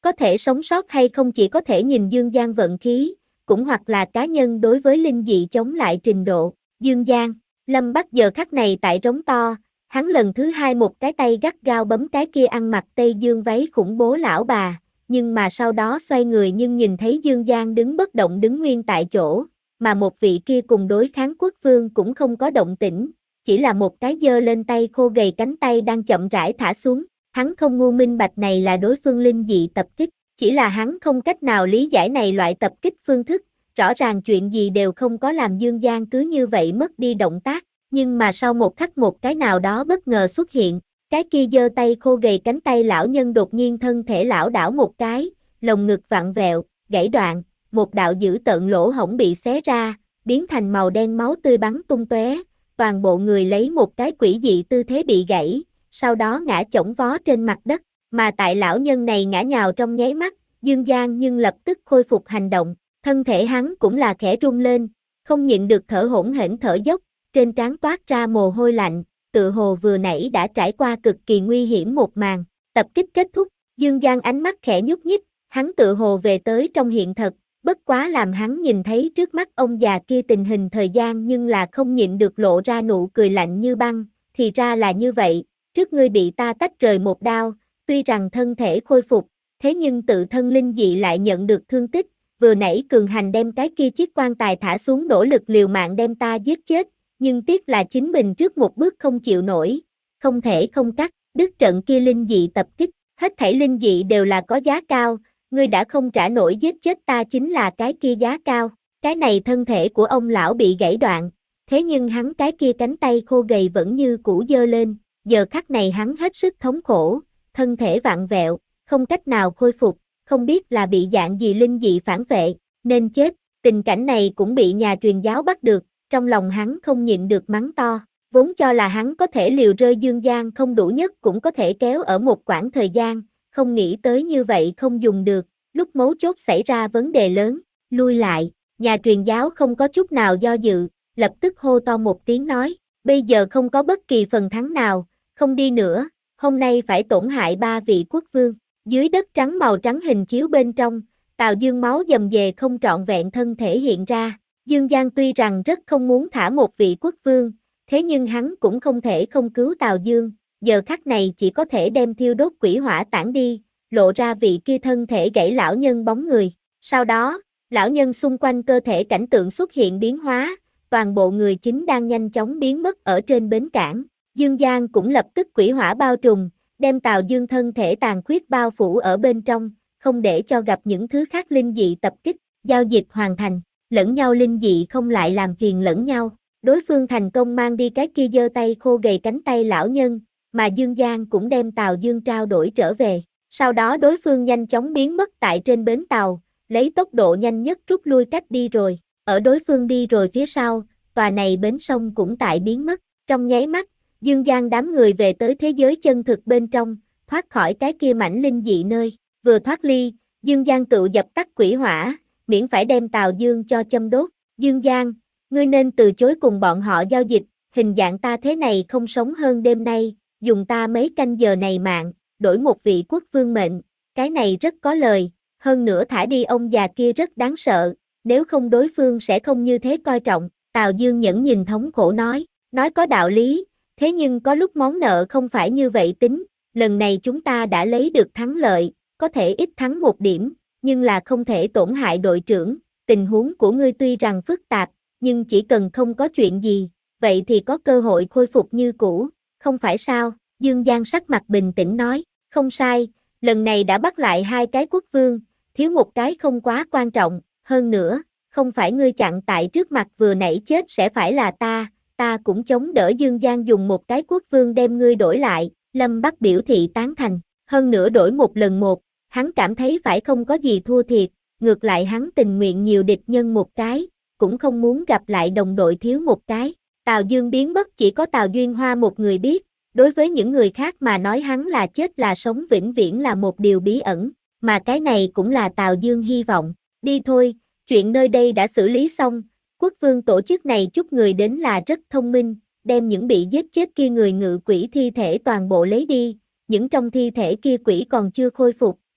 Có thể sống sót hay không chỉ có thể nhìn Dương Giang vận khí, cũng hoặc là cá nhân đối với linh dị chống lại trình độ. Dương Giang, Lâm Bắc giờ khắc này tại trống to, hắn lần thứ hai một cái tay gắt gao bấm cái kia ăn mặc Tây Dương váy khủng bố lão bà, nhưng mà sau đó xoay người nhưng nhìn thấy Dương Giang đứng bất động đứng nguyên tại chỗ, mà một vị kia cùng đối kháng quốc vương cũng không có động tĩnh, chỉ là một cái giơ lên tay khô gầy cánh tay đang chậm rãi thả xuống. Hắn không ngu minh bạch này là đối phương linh dị tập kích, chỉ là hắn không cách nào lý giải này loại tập kích phương thức, rõ ràng chuyện gì đều không có làm Dương Giang cứ như vậy mất đi động tác, nhưng mà sau một khắc một cái nào đó bất ngờ xuất hiện, cái kia giơ tay khô gầy cánh tay lão nhân đột nhiên thân thể lão đảo một cái, lồng ngực vặn vẹo, gãy đoạn, một đạo dữ tợn lỗ hổng bị xé ra, biến thành màu đen máu tươi bắn tung tóe, toàn bộ người lấy một cái quỷ dị tư thế bị gãy, sau đó ngã chổng vó trên mặt đất, mà tại lão nhân này ngã nhào trong nháy mắt, Dương Giang nhưng lập tức khôi phục hành động, thân thể hắn cũng là khẽ rung lên, không nhịn được thở hổn hển thở dốc, trên trán toát ra mồ hôi lạnh, tự hồ vừa nãy đã trải qua cực kỳ nguy hiểm một màn. Tập kích kết thúc, Dương Giang ánh mắt khẽ nhúc nhích, hắn tự hồ về tới trong hiện thật, bất quá làm hắn nhìn thấy trước mắt ông già kia tình hình thời gian nhưng là không nhịn được lộ ra nụ cười lạnh như băng, thì ra là như vậy, trước ngươi bị ta tách rời một đao, tuy rằng thân thể khôi phục, thế nhưng tự thân linh dị lại nhận được thương tích, vừa nãy cường hành đem cái kia chiếc quan tài thả xuống nỗ lực liều mạng đem ta giết chết, nhưng tiếc là chính mình trước một bước không chịu nổi, không thể không cắt, đứt trận kia linh dị tập kích, hết thảy linh dị đều là có giá cao, ngươi đã không trả nổi giết chết ta chính là cái kia giá cao, cái này thân thể của ông lão bị gãy đoạn, thế nhưng hắn cái kia cánh tay khô gầy vẫn như cũ giơ lên, giờ khắc này hắn hết sức thống khổ, thân thể vặn vẹo, không cách nào khôi phục, không biết là bị dạng gì linh dị phản vệ, nên chết, tình cảnh này cũng bị nhà truyền giáo bắt được, trong lòng hắn không nhịn được mắng to, vốn cho là hắn có thể liều rơi Dương Giang không đủ nhất cũng có thể kéo ở một quãng thời gian, không nghĩ tới như vậy không dùng được, lúc mấu chốt xảy ra vấn đề lớn, lui lại, nhà truyền giáo không có chút nào do dự, lập tức hô to một tiếng nói, bây giờ không có bất kỳ phần thắng nào, không đi nữa, hôm nay phải tổn hại ba vị quốc vương, dưới đất trắng màu trắng hình chiếu bên trong, Tào Dương máu dầm dề không trọn vẹn thân thể hiện ra, Dương Giang tuy rằng rất không muốn thả một vị quốc vương, thế nhưng hắn cũng không thể không cứu Tào Dương, giờ khắc này chỉ có thể đem thiêu đốt quỷ hỏa tản đi, lộ ra vị kia thân thể gãy lão nhân bóng người. Sau đó, lão nhân xung quanh cơ thể cảnh tượng xuất hiện biến hóa, toàn bộ người chính đang nhanh chóng biến mất ở trên bến cảng. Dương Giang cũng lập tức quỷ hỏa bao trùm, đem Tào Dương thân thể tàn khuyết bao phủ ở bên trong, không để cho gặp những thứ khác linh dị tập kích, giao dịch hoàn thành, lẫn nhau linh dị không lại làm phiền lẫn nhau. Đối phương thành công mang đi cái kia giơ tay khô gầy cánh tay lão nhân, mà Dương Giang cũng đem Tào Dương trao đổi trở về. Sau đó đối phương nhanh chóng biến mất tại trên bến tàu, lấy tốc độ nhanh nhất rút lui cách đi rồi. Ở đối phương đi rồi phía sau, tòa này bến sông cũng tại biến mất. Trong nháy mắt, Dương Giang đám người về tới thế giới chân thực bên trong, thoát khỏi cái kia mảnh linh dị nơi. Vừa thoát ly, Dương Giang tự dập tắt quỷ hỏa, miễn phải đem Tào Dương cho châm đốt. Dương Giang, ngươi nên từ chối cùng bọn họ giao dịch, hình dạng ta thế này không sống hơn đêm nay, dùng ta mấy canh giờ này mạng, đổi một vị quốc vương mệnh, cái này rất có lời, hơn nữa thả đi ông già kia rất đáng sợ, nếu không đối phương sẽ không như thế coi trọng, Tào Dương nhẫn nhìn thống khổ nói, nói có đạo lý, thế nhưng có lúc món nợ không phải như vậy tính, lần này chúng ta đã lấy được thắng lợi, có thể ít thắng một điểm, nhưng là không thể tổn hại đội trưởng, tình huống của ngươi tuy rằng phức tạp, nhưng chỉ cần không có chuyện gì, vậy thì có cơ hội khôi phục như cũ, không phải sao, Dương Giang sắc mặt bình tĩnh nói, không sai, lần này đã bắt lại hai cái quốc vương, thiếu một cái không quá quan trọng, hơn nữa, không phải ngươi chặn tại trước mặt vừa nãy chết sẽ phải là ta, ta cũng chống đỡ. Dương Giang dùng một cái quốc vương đem ngươi đổi lại, Lâm Bắc biểu thị tán thành, hơn nữa đổi một lần một, hắn cảm thấy phải không có gì thua thiệt, ngược lại hắn tình nguyện nhiều địch nhân một cái, cũng không muốn gặp lại đồng đội thiếu một cái. Tào Dương biến mất chỉ có Tào Duyên Hoa một người biết, đối với những người khác mà nói hắn là chết là sống vĩnh viễn là một điều bí ẩn, mà cái này cũng là Tào Dương hy vọng. Đi thôi, chuyện nơi đây đã xử lý xong, quốc vương tổ chức này chút người đến là rất thông minh, đem những bị giết chết kia người ngự quỷ thi thể toàn bộ lấy đi, những trong thi thể kia quỷ còn chưa khôi phục,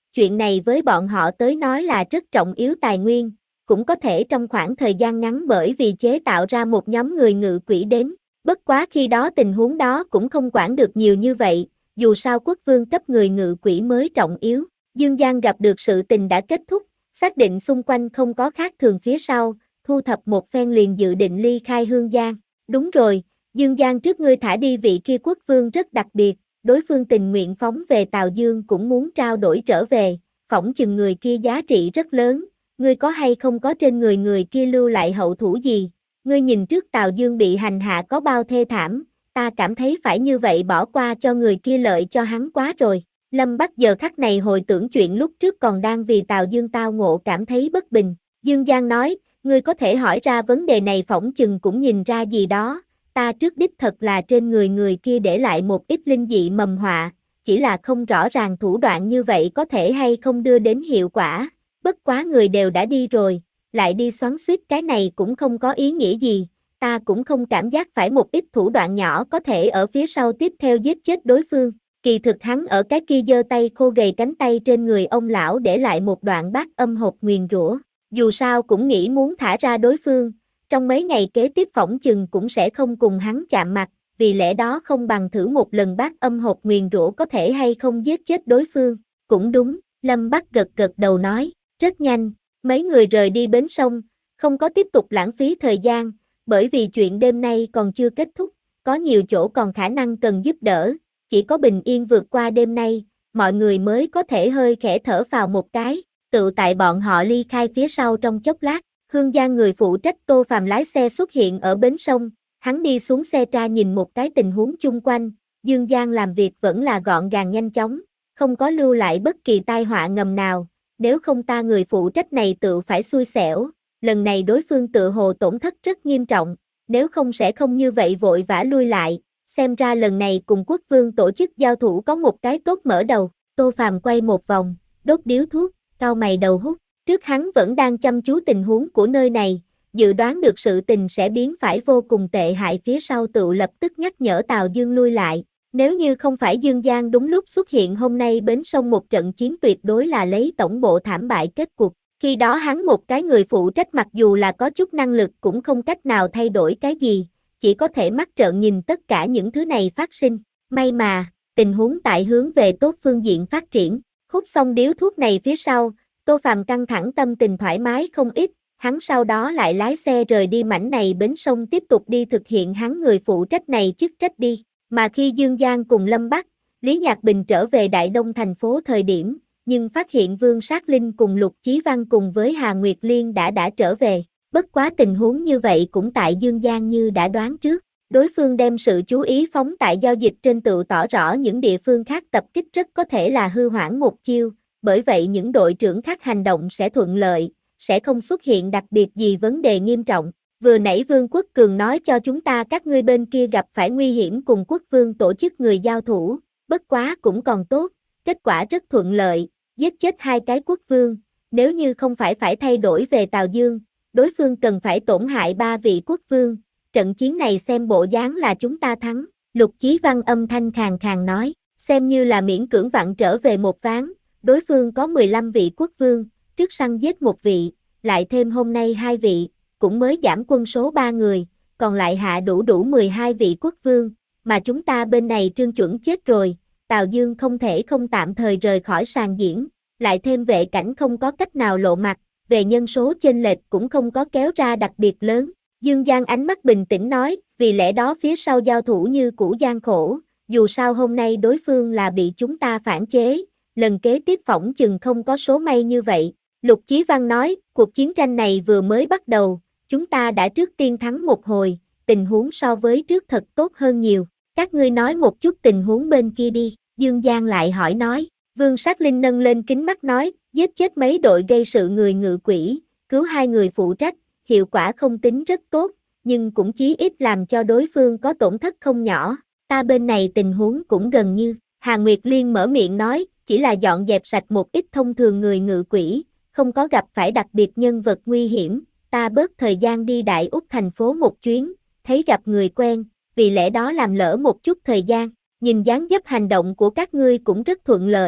chuyện này với bọn họ tới nói là rất trọng yếu tài nguyên, cũng có thể trong khoảng thời gian ngắn bởi vì chế tạo ra một nhóm người ngự quỷ đến. Bất quá khi đó tình huống đó cũng không quản được nhiều như vậy, dù sao quốc vương cấp người ngự quỷ mới trọng yếu. Dương Giang gặp được sự tình đã kết thúc, xác định xung quanh không có khác thường phía sau, thu thập một phen liền dự định ly khai Hương Giang. Đúng rồi, Dương Giang trước ngươi thả đi vị kia quốc vương rất đặc biệt, đối phương tình nguyện phóng về Tào Dương cũng muốn trao đổi trở về, phỏng chừng người kia giá trị rất lớn, ngươi có hay không có trên người người kia lưu lại hậu thủ gì, ngươi nhìn trước Tào Dương bị hành hạ có bao thê thảm, ta cảm thấy phải như vậy bỏ qua cho người kia lợi cho hắn quá rồi. Lâm Bắc giờ khắc này hồi tưởng chuyện lúc trước còn đang vì Tào Dương tao ngộ cảm thấy bất bình. Dương Giang nói, ngươi có thể hỏi ra vấn đề này phỏng chừng cũng nhìn ra gì đó, ta trước đích thật là trên người người kia để lại một ít linh dị mầm họa, chỉ là không rõ ràng thủ đoạn như vậy có thể hay không đưa đến hiệu quả, bất quá người đều đã đi rồi, lại đi xoắn xuýt cái này cũng không có ý nghĩa gì, ta cũng không cảm giác phải một ít thủ đoạn nhỏ có thể ở phía sau tiếp theo giết chết đối phương. Kỳ thực hắn ở cái kia giơ tay khô gầy cánh tay trên người ông lão để lại một đoạn bát âm hộp nguyền rủa, dù sao cũng nghĩ muốn thả ra đối phương, trong mấy ngày kế tiếp phỏng chừng cũng sẽ không cùng hắn chạm mặt, vì lẽ đó không bằng thử một lần bát âm hộp nguyền rủa có thể hay không giết chết đối phương. Cũng đúng, Lâm Bắc gật gật đầu nói, rất nhanh, mấy người rời đi bến sông, không có tiếp tục lãng phí thời gian, bởi vì chuyện đêm nay còn chưa kết thúc, có nhiều chỗ còn khả năng cần giúp đỡ. Chỉ có bình yên vượt qua đêm nay, mọi người mới có thể hơi khẽ thở phào một cái, tự tại bọn họ ly khai phía sau trong chốc lát, Hương Giang người phụ trách Tô Phàm lái xe xuất hiện ở bến sông, hắn đi xuống xe tra nhìn một cái tình huống chung quanh, Dương Giang làm việc vẫn là gọn gàng nhanh chóng, không có lưu lại bất kỳ tai họa ngầm nào, nếu không ta người phụ trách này tự phải xui xẻo, lần này đối phương tự hồ tổn thất rất nghiêm trọng, nếu không sẽ không như vậy vội vã lui lại. Xem ra lần này cùng quốc vương tổ chức giao thủ có một cái tốt mở đầu. Tô Phàm quay một vòng, đốt điếu thuốc, cau mày đầu hút. Trước hắn vẫn đang chăm chú tình huống của nơi này, dự đoán được sự tình sẽ biến phải vô cùng tệ hại phía sau tự lập tức nhắc nhở Tào Dương lui lại. Nếu như không phải Dương Giang đúng lúc xuất hiện hôm nay bến sông một trận chiến tuyệt đối là lấy tổng bộ thảm bại kết cục. Khi đó hắn một cái người phụ trách mặc dù là có chút năng lực cũng không cách nào thay đổi cái gì. Chỉ có thể mắt trợn nhìn tất cả những thứ này phát sinh. May mà, tình huống tại hướng về tốt phương diện phát triển. Hút xong điếu thuốc này phía sau, Tô Phàm căng thẳng tâm tình thoải mái không ít, hắn sau đó lại lái xe rời đi mảnh này bến sông tiếp tục đi thực hiện hắn người phụ trách này chức trách đi. Mà khi Dương Giang cùng Lâm Bắc, Lý Nhạc Bình trở về Đại Đông thành phố thời điểm, nhưng phát hiện Vương Sát Linh cùng Lục Chí Văn cùng với Hà Nguyệt Liên đã đã trở về. Bất quá tình huống như vậy cũng tại Dương Giang như đã đoán trước, đối phương đem sự chú ý phóng tại giao dịch trên tự tỏ rõ những địa phương khác tập kích rất có thể là hư hoãn một chiêu, bởi vậy những đội trưởng khác hành động sẽ thuận lợi, sẽ không xuất hiện đặc biệt gì vấn đề nghiêm trọng. Vừa nãy Vương Quốc Cường nói cho chúng ta các ngươi bên kia gặp phải nguy hiểm cùng quốc vương tổ chức người giao thủ, bất quá cũng còn tốt, kết quả rất thuận lợi, giết chết hai cái quốc vương, nếu như không phải phải thay đổi về Tào Dương, đối phương cần phải tổn hại ba vị quốc vương, trận chiến này xem bộ dáng là chúng ta thắng. Lục Chí Văn âm thanh khàn khàn nói, xem như là miễn cưỡng vặn trở về một ván, đối phương có mười lăm vị quốc vương, trước săn giết một vị, lại thêm hôm nay hai vị, cũng mới giảm quân số ba người, còn lại hạ đủ đủ mười hai vị quốc vương, mà chúng ta bên này Trương Chuẩn chết rồi, Tào Dương không thể không tạm thời rời khỏi sàn diễn, lại thêm vệ cảnh không có cách nào lộ mặt, về nhân số chênh lệch cũng không có kéo ra đặc biệt lớn. Dương Giang ánh mắt bình tĩnh nói, vì lẽ đó phía sau giao thủ như cũ gian khổ, dù sao hôm nay đối phương là bị chúng ta phản chế, lần kế tiếp phỏng chừng không có số may như vậy. Lục Chí Văn nói, cuộc chiến tranh này vừa mới bắt đầu, chúng ta đã trước tiên thắng một hồi, tình huống so với trước thật tốt hơn nhiều, các ngươi nói một chút tình huống bên kia đi. Dương Giang lại hỏi nói, Vương Sát Linh nâng lên kính mắt nói, giết chết mấy đội gây sự người ngự quỷ, cứu hai người phụ trách, hiệu quả không tính rất tốt, nhưng cũng chí ít làm cho đối phương có tổn thất không nhỏ. Ta bên này tình huống cũng gần như, Hà Nguyệt Liên mở miệng nói, chỉ là dọn dẹp sạch một ít thông thường người ngự quỷ, không có gặp phải đặc biệt nhân vật nguy hiểm, ta bớt thời gian đi Đại Úc thành phố một chuyến, thấy gặp người quen, vì lẽ đó làm lỡ một chút thời gian, nhìn dáng dấp hành động của các ngươi cũng rất thuận lợi,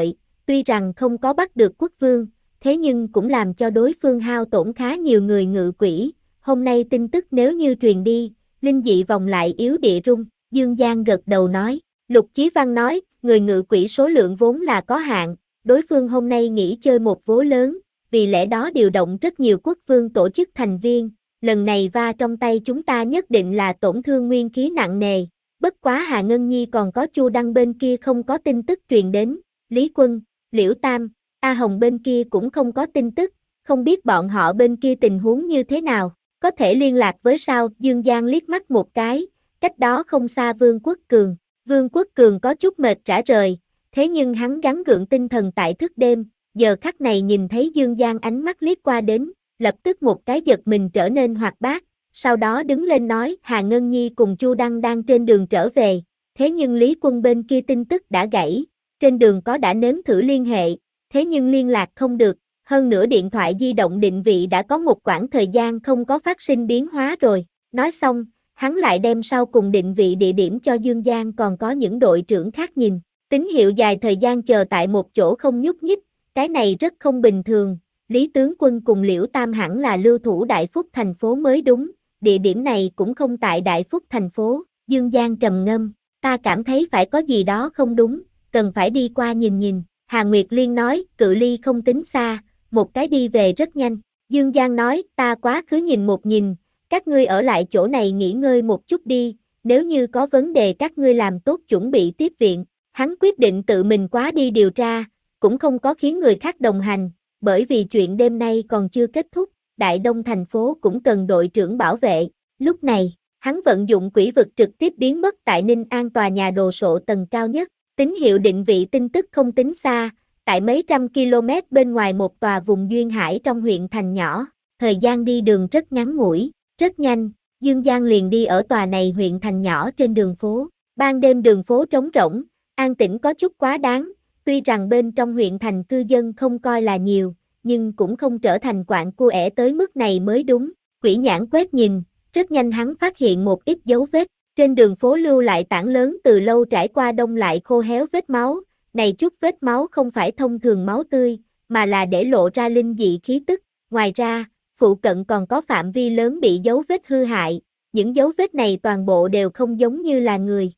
tuy rằng không có bắt được quốc vương, thế nhưng cũng làm cho đối phương hao tổn khá nhiều người ngự quỷ, hôm nay tin tức nếu như truyền đi, linh dị vòng lại yếu địa rung, Dương Giang gật đầu nói, Lục Chí Văn nói, người ngự quỷ số lượng vốn là có hạn, đối phương hôm nay nghĩ chơi một vố lớn, vì lẽ đó điều động rất nhiều quốc vương tổ chức thành viên, lần này va trong tay chúng ta nhất định là tổn thương nguyên khí nặng nề, bất quá Hà Ngân Nhi còn có Chu Đăng bên kia không có tin tức truyền đến, Lý Quân, Liễu Tam, A Hồng bên kia cũng không có tin tức, không biết bọn họ bên kia tình huống như thế nào, có thể liên lạc với sao? Dương Giang liếc mắt một cái, cách đó không xa Vương Quốc Cường, Vương Quốc Cường có chút mệt rã rời, thế nhưng hắn gắng gượng tinh thần tại thức đêm, giờ khắc này nhìn thấy Dương Giang ánh mắt liếc qua đến, lập tức một cái giật mình trở nên hoạt bát, sau đó đứng lên nói Hà Ngân Nhi cùng Chu Đăng đang trên đường trở về, thế nhưng Lý Quân bên kia tin tức đã gãy, trên đường có đã nếm thử liên hệ, thế nhưng liên lạc không được, hơn nữa điện thoại di động định vị đã có một quãng thời gian không có phát sinh biến hóa rồi, nói xong, hắn lại đem sau cùng định vị địa điểm cho Dương Giang còn có những đội trưởng khác nhìn, tín hiệu dài thời gian chờ tại một chỗ không nhúc nhích, cái này rất không bình thường, Lý tướng quân cùng Liễu Tam hẳn là lưu thủ Đại Phúc thành phố mới đúng, địa điểm này cũng không tại Đại Phúc thành phố, Dương Giang trầm ngâm, ta cảm thấy phải có gì đó không đúng, cần phải đi qua nhìn nhìn, Hà Nguyệt Liên nói, cự ly không tính xa, một cái đi về rất nhanh, Dương Giang nói, ta quá khứ nhìn một nhìn, các ngươi ở lại chỗ này nghỉ ngơi một chút đi, nếu như có vấn đề các ngươi làm tốt chuẩn bị tiếp viện, hắn quyết định tự mình quá đi điều tra, cũng không có khiến người khác đồng hành, bởi vì chuyện đêm nay còn chưa kết thúc, Đại Đông thành phố cũng cần đội trưởng bảo vệ, lúc này, hắn vận dụng quỷ vực trực tiếp biến mất tại Ninh An tòa nhà đồ sộ tầng cao nhất, tín hiệu định vị tin tức không tính xa, tại mấy trăm km bên ngoài một tòa vùng duyên hải trong huyện thành nhỏ, thời gian đi đường rất ngắn ngủi, rất nhanh, Dương Giang liền đi ở tòa này huyện thành nhỏ trên đường phố, ban đêm đường phố trống rỗng, an tĩnh có chút quá đáng, tuy rằng bên trong huyện thành cư dân không coi là nhiều, nhưng cũng không trở thành quạng cua ẻ tới mức này mới đúng, quỷ nhãn quét nhìn, rất nhanh hắn phát hiện một ít dấu vết, trên đường phố lưu lại tảng lớn từ lâu trải qua đông lại khô héo vết máu, này chút vết máu không phải thông thường máu tươi, mà là để lộ ra linh dị khí tức, ngoài ra, phụ cận còn có phạm vi lớn bị dấu vết hư hại, những dấu vết này toàn bộ đều không giống như là người.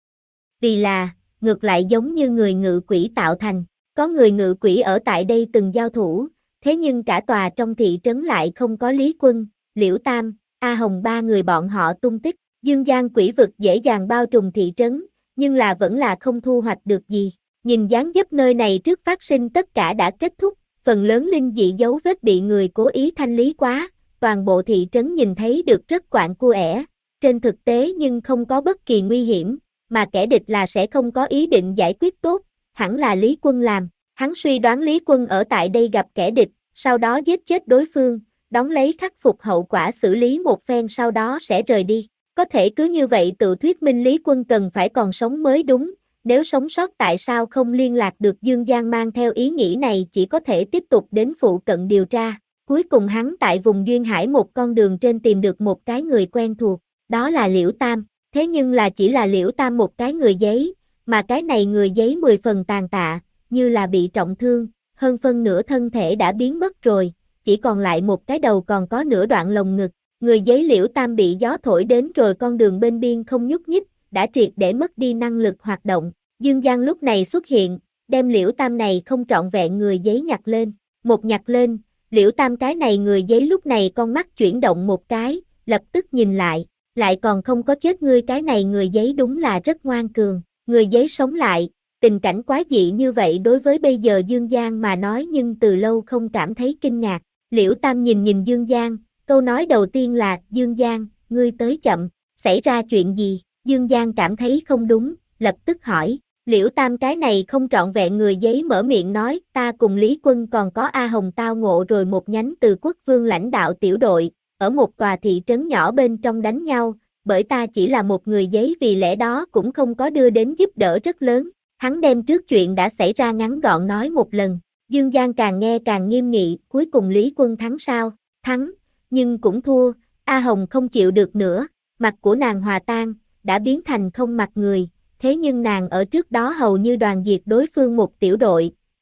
Vì là, ngược lại giống như người ngự quỷ tạo thành, có người ngự quỷ ở tại đây từng giao thủ, thế nhưng cả tòa trong thị trấn lại không có Lý Quân, Liễu Tam, A Hồng ba người bọn họ tung tích, Dương Giang quỷ vực dễ dàng bao trùm thị trấn, nhưng là vẫn là không thu hoạch được gì, nhìn dáng dấp nơi này trước phát sinh tất cả đã kết thúc, phần lớn linh dị dấu vết bị người cố ý thanh lý quá, toàn bộ thị trấn nhìn thấy được rất quạng cua ẻ, trên thực tế nhưng không có bất kỳ nguy hiểm, mà kẻ địch là sẽ không có ý định giải quyết tốt, hẳn là Lý Quân làm, hắn suy đoán Lý Quân ở tại đây gặp kẻ địch, sau đó giết chết đối phương, đón lấy khắc phục hậu quả xử lý một phen sau đó sẽ rời đi, có thể cứ như vậy tự thuyết minh Lý Quân cần phải còn sống mới đúng, nếu sống sót tại sao không liên lạc được Dương Giang mang theo ý nghĩ này chỉ có thể tiếp tục đến phụ cận điều tra, cuối cùng hắn tại vùng duyên hải một con đường trên tìm được một cái người quen thuộc, đó là Liễu Tam. Thế nhưng là chỉ là Liễu Tam một cái người giấy, mà cái này người giấy mười phần tàn tạ, như là bị trọng thương, hơn phân nửa thân thể đã biến mất rồi, chỉ còn lại một cái đầu còn có nửa đoạn lồng ngực. Người giấy Liễu Tam bị gió thổi đến rồi con đường bên biên không nhúc nhích, đã triệt để mất đi năng lực hoạt động. Dương Giang lúc này xuất hiện, đem Liễu Tam này không trọn vẹn người giấy nhặt lên. Một nhặt lên, Liễu Tam cái này người giấy lúc này con mắt chuyển động một cái, lập tức nhìn lại. Lại còn không có chết ngươi cái này người giấy đúng là rất ngoan cường, người giấy sống lại, tình cảnh quá dị như vậy đối với bây giờ Dương Giang mà nói nhưng từ lâu không cảm thấy kinh ngạc, Liễu Tam nhìn nhìn Dương Giang, câu nói đầu tiên là, Dương Giang, ngươi tới chậm, xảy ra chuyện gì, Dương Giang cảm thấy không đúng, lập tức hỏi, Liễu Tam cái này không trọn vẹn người giấy mở miệng nói, ta cùng Lý Quân còn có A Hồng tao ngộ rồi một nhánh từ quốc vương lãnh đạo tiểu đội, ở một tòa thị trấn nhỏ bên trong đánh nhau, bởi ta chỉ là một người giấy vì lẽ đó cũng không có đưa đến giúp đỡ rất lớn. Hắn đem trước chuyện đã xảy ra ngắn gọn nói một lần. Dương Giang càng nghe càng nghiêm nghị, cuối cùng Lý Quân thắng sao? Thắng, nhưng cũng thua. A Hồng không chịu được nữa, mặt của nàng hòa tan, đã biến thành không mặt người. Thế nhưng nàng ở trước đó hầu như đoàn diệt đối phương một tiểu đội,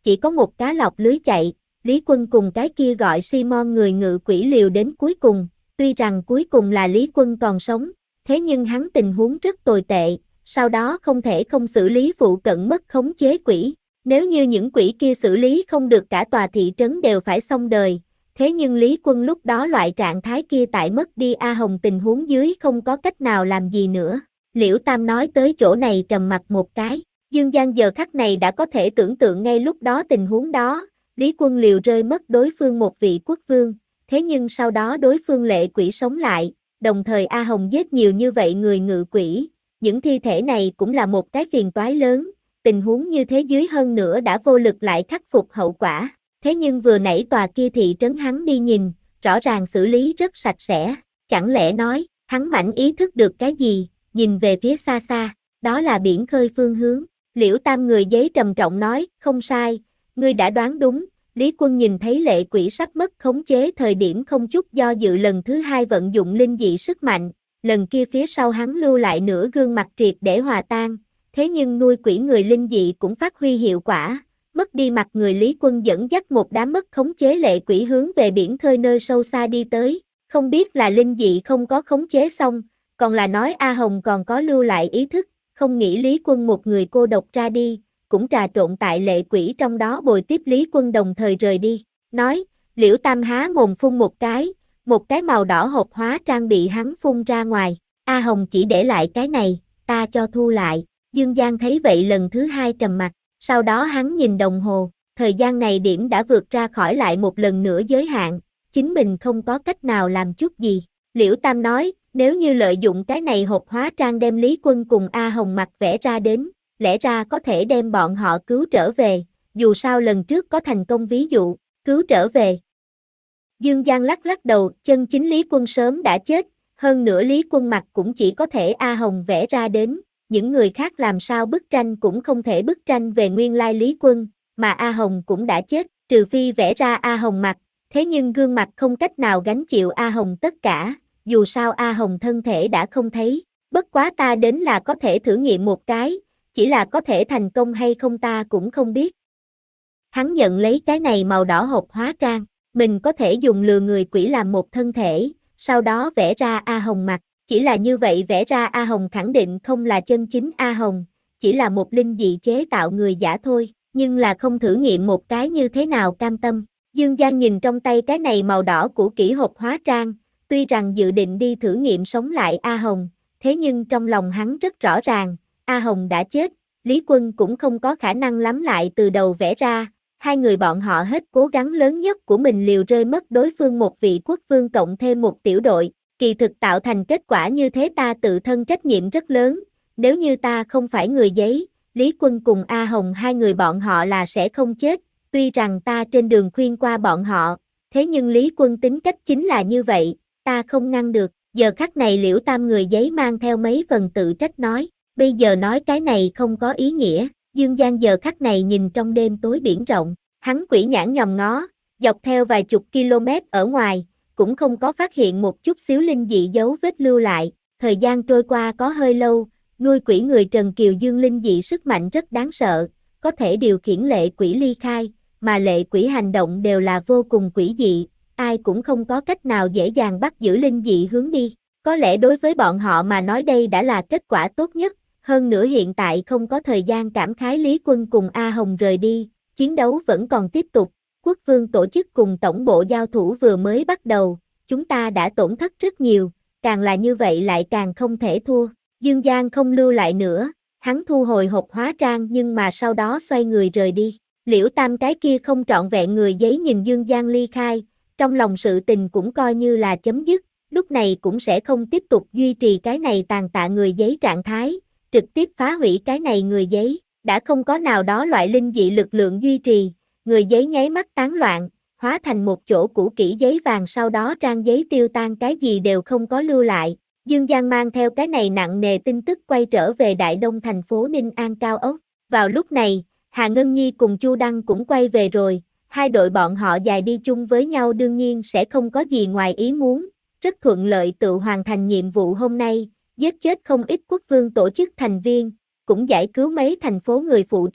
chỉ có một cá lọc lưới chạy, Lý Quân cùng cái kia gọi Simon người ngự quỷ liều đến cuối cùng, tuy rằng cuối cùng là Lý Quân còn sống, thế nhưng hắn tình huống rất tồi tệ, sau đó không thể không xử lý phụ cận mất khống chế quỷ, nếu như những quỷ kia xử lý không được cả tòa thị trấn đều phải xong đời, thế nhưng Lý Quân lúc đó loại trạng thái kia tại mất đi A Hồng tình huống dưới không có cách nào làm gì nữa. Liễu Tam nói tới chỗ này trầm mặt một cái, Dương Giang giờ khắc này đã có thể tưởng tượng ngay lúc đó tình huống đó, Lý Quân liều rơi mất đối phương một vị quốc vương, thế nhưng sau đó đối phương lệ quỷ sống lại, đồng thời A Hồng giết nhiều như vậy người ngự quỷ, những thi thể này cũng là một cái phiền toái lớn, tình huống như thế dưới hơn nữa đã vô lực lại khắc phục hậu quả, thế nhưng vừa nãy tòa kia thị trấn hắn đi nhìn, rõ ràng xử lý rất sạch sẽ, chẳng lẽ nói, hắn mãnh ý thức được cái gì, nhìn về phía xa xa, đó là biển khơi phương hướng, Liễu Tam người giấy trầm trọng nói, không sai, ngươi đã đoán đúng, Lý Quân nhìn thấy lệ quỷ sắp mất khống chế thời điểm không chút do dự lần thứ hai vận dụng linh dị sức mạnh, lần kia phía sau hắn lưu lại nửa gương mặt triệt để hòa tan, thế nhưng nuôi quỷ người linh dị cũng phát huy hiệu quả, mất đi mặt người Lý Quân dẫn dắt một đám mất khống chế lệ quỷ hướng về biển khơi nơi sâu xa đi tới, không biết là linh dị không có khống chế xong, còn là nói A Hồng còn có lưu lại ý thức, không nghĩ Lý Quân một người cô độc ra đi, cũng trà trộn tại lệ quỷ trong đó bồi tiếp Lý Quân đồng thời rời đi, nói, Liễu Tam há mồm phun một cái, một cái màu đỏ hộp hóa trang bị hắn phun ra ngoài, A Hồng chỉ để lại cái này, ta cho thu lại, Dương Giang thấy vậy lần thứ hai trầm mặt, sau đó hắn nhìn đồng hồ, thời gian này điểm đã vượt ra khỏi lại một lần nữa giới hạn, chính mình không có cách nào làm chút gì, Liễu Tam nói, nếu như lợi dụng cái này hộp hóa trang đem Lý Quân cùng A Hồng mặt vẽ ra đến, lẽ ra có thể đem bọn họ cứu trở về, dù sao lần trước có thành công ví dụ, cứu trở về. Dương Giang lắc lắc đầu, chân chính Lý Quân sớm đã chết, hơn nữa Lý Quân mặt cũng chỉ có thể A Hồng vẽ ra đến, những người khác làm sao bức tranh cũng không thể bức tranh về nguyên lai Lý Quân, mà A Hồng cũng đã chết, trừ phi vẽ ra A Hồng mặt, thế nhưng gương mặt không cách nào gánh chịu A Hồng tất cả, dù sao A Hồng thân thể đã không thấy, bất quá ta đến là có thể thử nghiệm một cái, chỉ là có thể thành công hay không ta cũng không biết. Hắn nhận lấy cái này màu đỏ hộp hóa trang, mình có thể dùng lừa người quỷ làm một thân thể, sau đó vẽ ra A Hồng mặt, chỉ là như vậy vẽ ra A Hồng khẳng định không là chân chính A Hồng, chỉ là một linh dị chế tạo người giả thôi, nhưng là không thử nghiệm một cái như thế nào cam tâm. Dương Giang nhìn trong tay cái này màu đỏ của kỹ hộp hóa trang, tuy rằng dự định đi thử nghiệm sống lại A Hồng, thế nhưng trong lòng hắn rất rõ ràng, A Hồng đã chết, Lý Quân cũng không có khả năng lắm lại từ đầu vẽ ra, hai người bọn họ hết cố gắng lớn nhất của mình liều rơi mất đối phương một vị quốc vương cộng thêm một tiểu đội, kỳ thực tạo thành kết quả như thế ta tự thân trách nhiệm rất lớn, nếu như ta không phải người giấy, Lý Quân cùng A Hồng hai người bọn họ là sẽ không chết, tuy rằng ta trên đường khuyên qua bọn họ, thế nhưng Lý Quân tính cách chính là như vậy, ta không ngăn được, giờ khắc này Liễu Tam người giấy mang theo mấy phần tự trách nói, bây giờ nói cái này không có ý nghĩa, Dương Giang giờ khắc này nhìn trong đêm tối biển rộng, hắn quỷ nhãn nhòm ngó, dọc theo vài chục km ở ngoài, cũng không có phát hiện một chút xíu linh dị dấu vết lưu lại, thời gian trôi qua có hơi lâu, nuôi quỷ người Trần Kiều Dương linh dị sức mạnh rất đáng sợ, có thể điều khiển lệ quỷ ly khai, mà lệ quỷ hành động đều là vô cùng quỷ dị, ai cũng không có cách nào dễ dàng bắt giữ linh dị hướng đi, có lẽ đối với bọn họ mà nói đây đã là kết quả tốt nhất, hơn nữa hiện tại không có thời gian cảm khái Lý Quân cùng A Hồng rời đi, chiến đấu vẫn còn tiếp tục, quốc vương tổ chức cùng tổng bộ giao thủ vừa mới bắt đầu, chúng ta đã tổn thất rất nhiều, càng là như vậy lại càng không thể thua, Dương Giang không lưu lại nữa, hắn thu hồi hộp hóa trang nhưng mà sau đó xoay người rời đi, Liễu Tam cái kia không trọn vẹn người giấy nhìn Dương Giang ly khai, trong lòng sự tình cũng coi như là chấm dứt, lúc này cũng sẽ không tiếp tục duy trì cái này tàn tạ người giấy trạng thái, trực tiếp phá hủy cái này người giấy, đã không có nào đó loại linh dị lực lượng duy trì, người giấy nháy mắt tán loạn, hóa thành một chỗ cũ kỹ giấy vàng sau đó trang giấy tiêu tan cái gì đều không có lưu lại. Dương Giang mang theo cái này nặng nề tin tức quay trở về Đại Đông thành phố Ninh An cao ốc. Vào lúc này, Hà Ngân Nhi cùng Chu Đăng cũng quay về rồi, hai đội bọn họ dài đi chung với nhau đương nhiên sẽ không có gì ngoài ý muốn, rất thuận lợi tự hoàn thành nhiệm vụ hôm nay, giết chết không ít quốc vương tổ chức thành viên, cũng giải cứu mấy thành phố người phụ trách,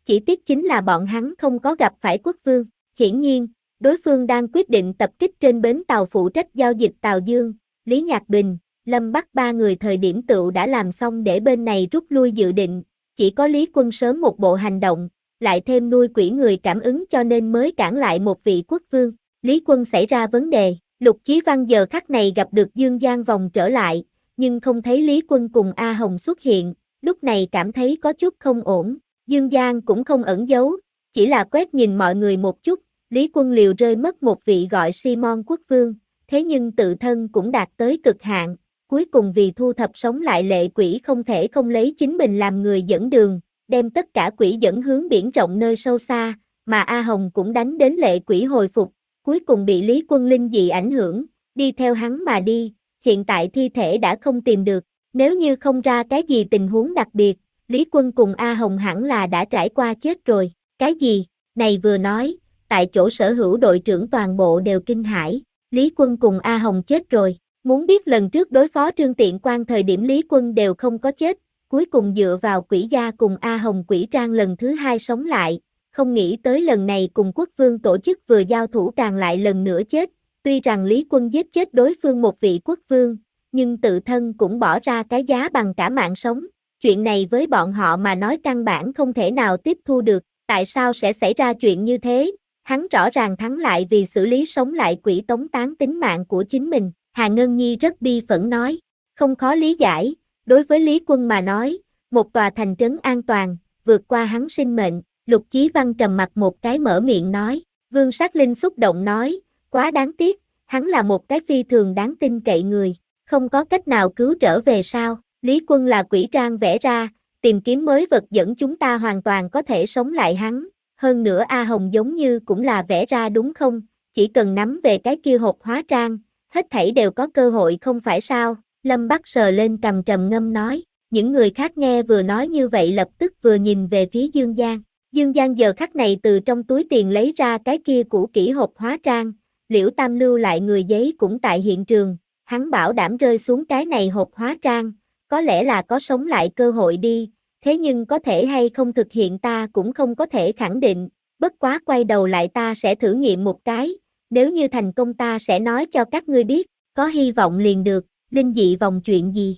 chỉ tiếc chính là bọn hắn không có gặp phải quốc vương. Hiển nhiên, đối phương đang quyết định tập kích trên bến tàu phụ trách giao dịch Tào Dương, Lý Nhạc Bình, Lâm Bắc ba người thời điểm tựu đã làm xong để bên này rút lui dự định, chỉ có Lý Quân sớm một bộ hành động, lại thêm nuôi quỷ người cảm ứng cho nên mới cản lại một vị quốc vương. Lý Quân xảy ra vấn đề, Lục Chí Văn giờ khắc này gặp được Dương Giang vòng trở lại, nhưng không thấy Lý Quân cùng A Hồng xuất hiện, lúc này cảm thấy có chút không ổn. Dương Giang cũng không ẩn giấu, chỉ là quét nhìn mọi người một chút, Lý Quân liều rơi mất một vị gọi Simon quốc vương, thế nhưng tự thân cũng đạt tới cực hạn, cuối cùng vì thu thập sống lại lệ quỷ không thể không lấy chính mình làm người dẫn đường, đem tất cả quỷ dẫn hướng biển rộng nơi sâu xa, mà A Hồng cũng đánh đến lệ quỷ hồi phục, cuối cùng bị Lý Quân linh dị ảnh hưởng, đi theo hắn mà đi, hiện tại thi thể đã không tìm được, nếu như không ra cái gì tình huống đặc biệt, Lý Quân cùng A Hồng hẳn là đã trải qua chết rồi. Cái gì? Này vừa nói, tại chỗ sở hữu đội trưởng toàn bộ đều kinh hãi, Lý Quân cùng A Hồng chết rồi. Muốn biết lần trước đối phó Trương Tiện Quan thời điểm Lý Quân đều không có chết, cuối cùng dựa vào quỷ gia cùng A Hồng quỷ trang lần thứ hai sống lại, không nghĩ tới lần này cùng quốc vương tổ chức vừa giao thủ càng lại lần nữa chết, tuy rằng Lý Quân giết chết đối phương một vị quốc vương, nhưng tự thân cũng bỏ ra cái giá bằng cả mạng sống, chuyện này với bọn họ mà nói căn bản không thể nào tiếp thu được, tại sao sẽ xảy ra chuyện như thế, hắn rõ ràng thắng lại vì xử lý sống lại quỷ tống tán tính mạng của chính mình. Hà Ngân Nhi rất bi phẫn nói, không khó lý giải, đối với Lý Quân mà nói, một tòa thành trấn an toàn, vượt qua hắn sinh mệnh, Lục Chí Văn trầm mặt một cái mở miệng nói, Vương Sát Linh xúc động nói, quá đáng tiếc, hắn là một cái phi thường đáng tin cậy người, không có cách nào cứu trở về sao, Lý Quân là quỷ trang vẽ ra, tìm kiếm mới vật dẫn chúng ta hoàn toàn có thể sống lại hắn, hơn nữa A Hồng giống như cũng là vẽ ra đúng không, chỉ cần nắm về cái kia hộp hóa trang, hết thảy đều có cơ hội không phải sao, Lâm Bắc sờ lên cằm trầm ngâm nói, những người khác nghe vừa nói như vậy lập tức vừa nhìn về phía Dương Giang, Dương Giang giờ khắc này từ trong túi tiền lấy ra cái kia cũ kỹ hộp hóa trang, Liễu Tam lưu lại người giấy cũng tại hiện trường, hắn bảo đảm rơi xuống cái này hộp hóa trang, có lẽ là có sống lại cơ hội đi, thế nhưng có thể hay không thực hiện ta cũng không có thể khẳng định, bất quá quay đầu lại ta sẽ thử nghiệm một cái. Nếu như thành công ta sẽ nói cho các ngươi biết, có hy vọng liền được, linh dị vòng chuyện gì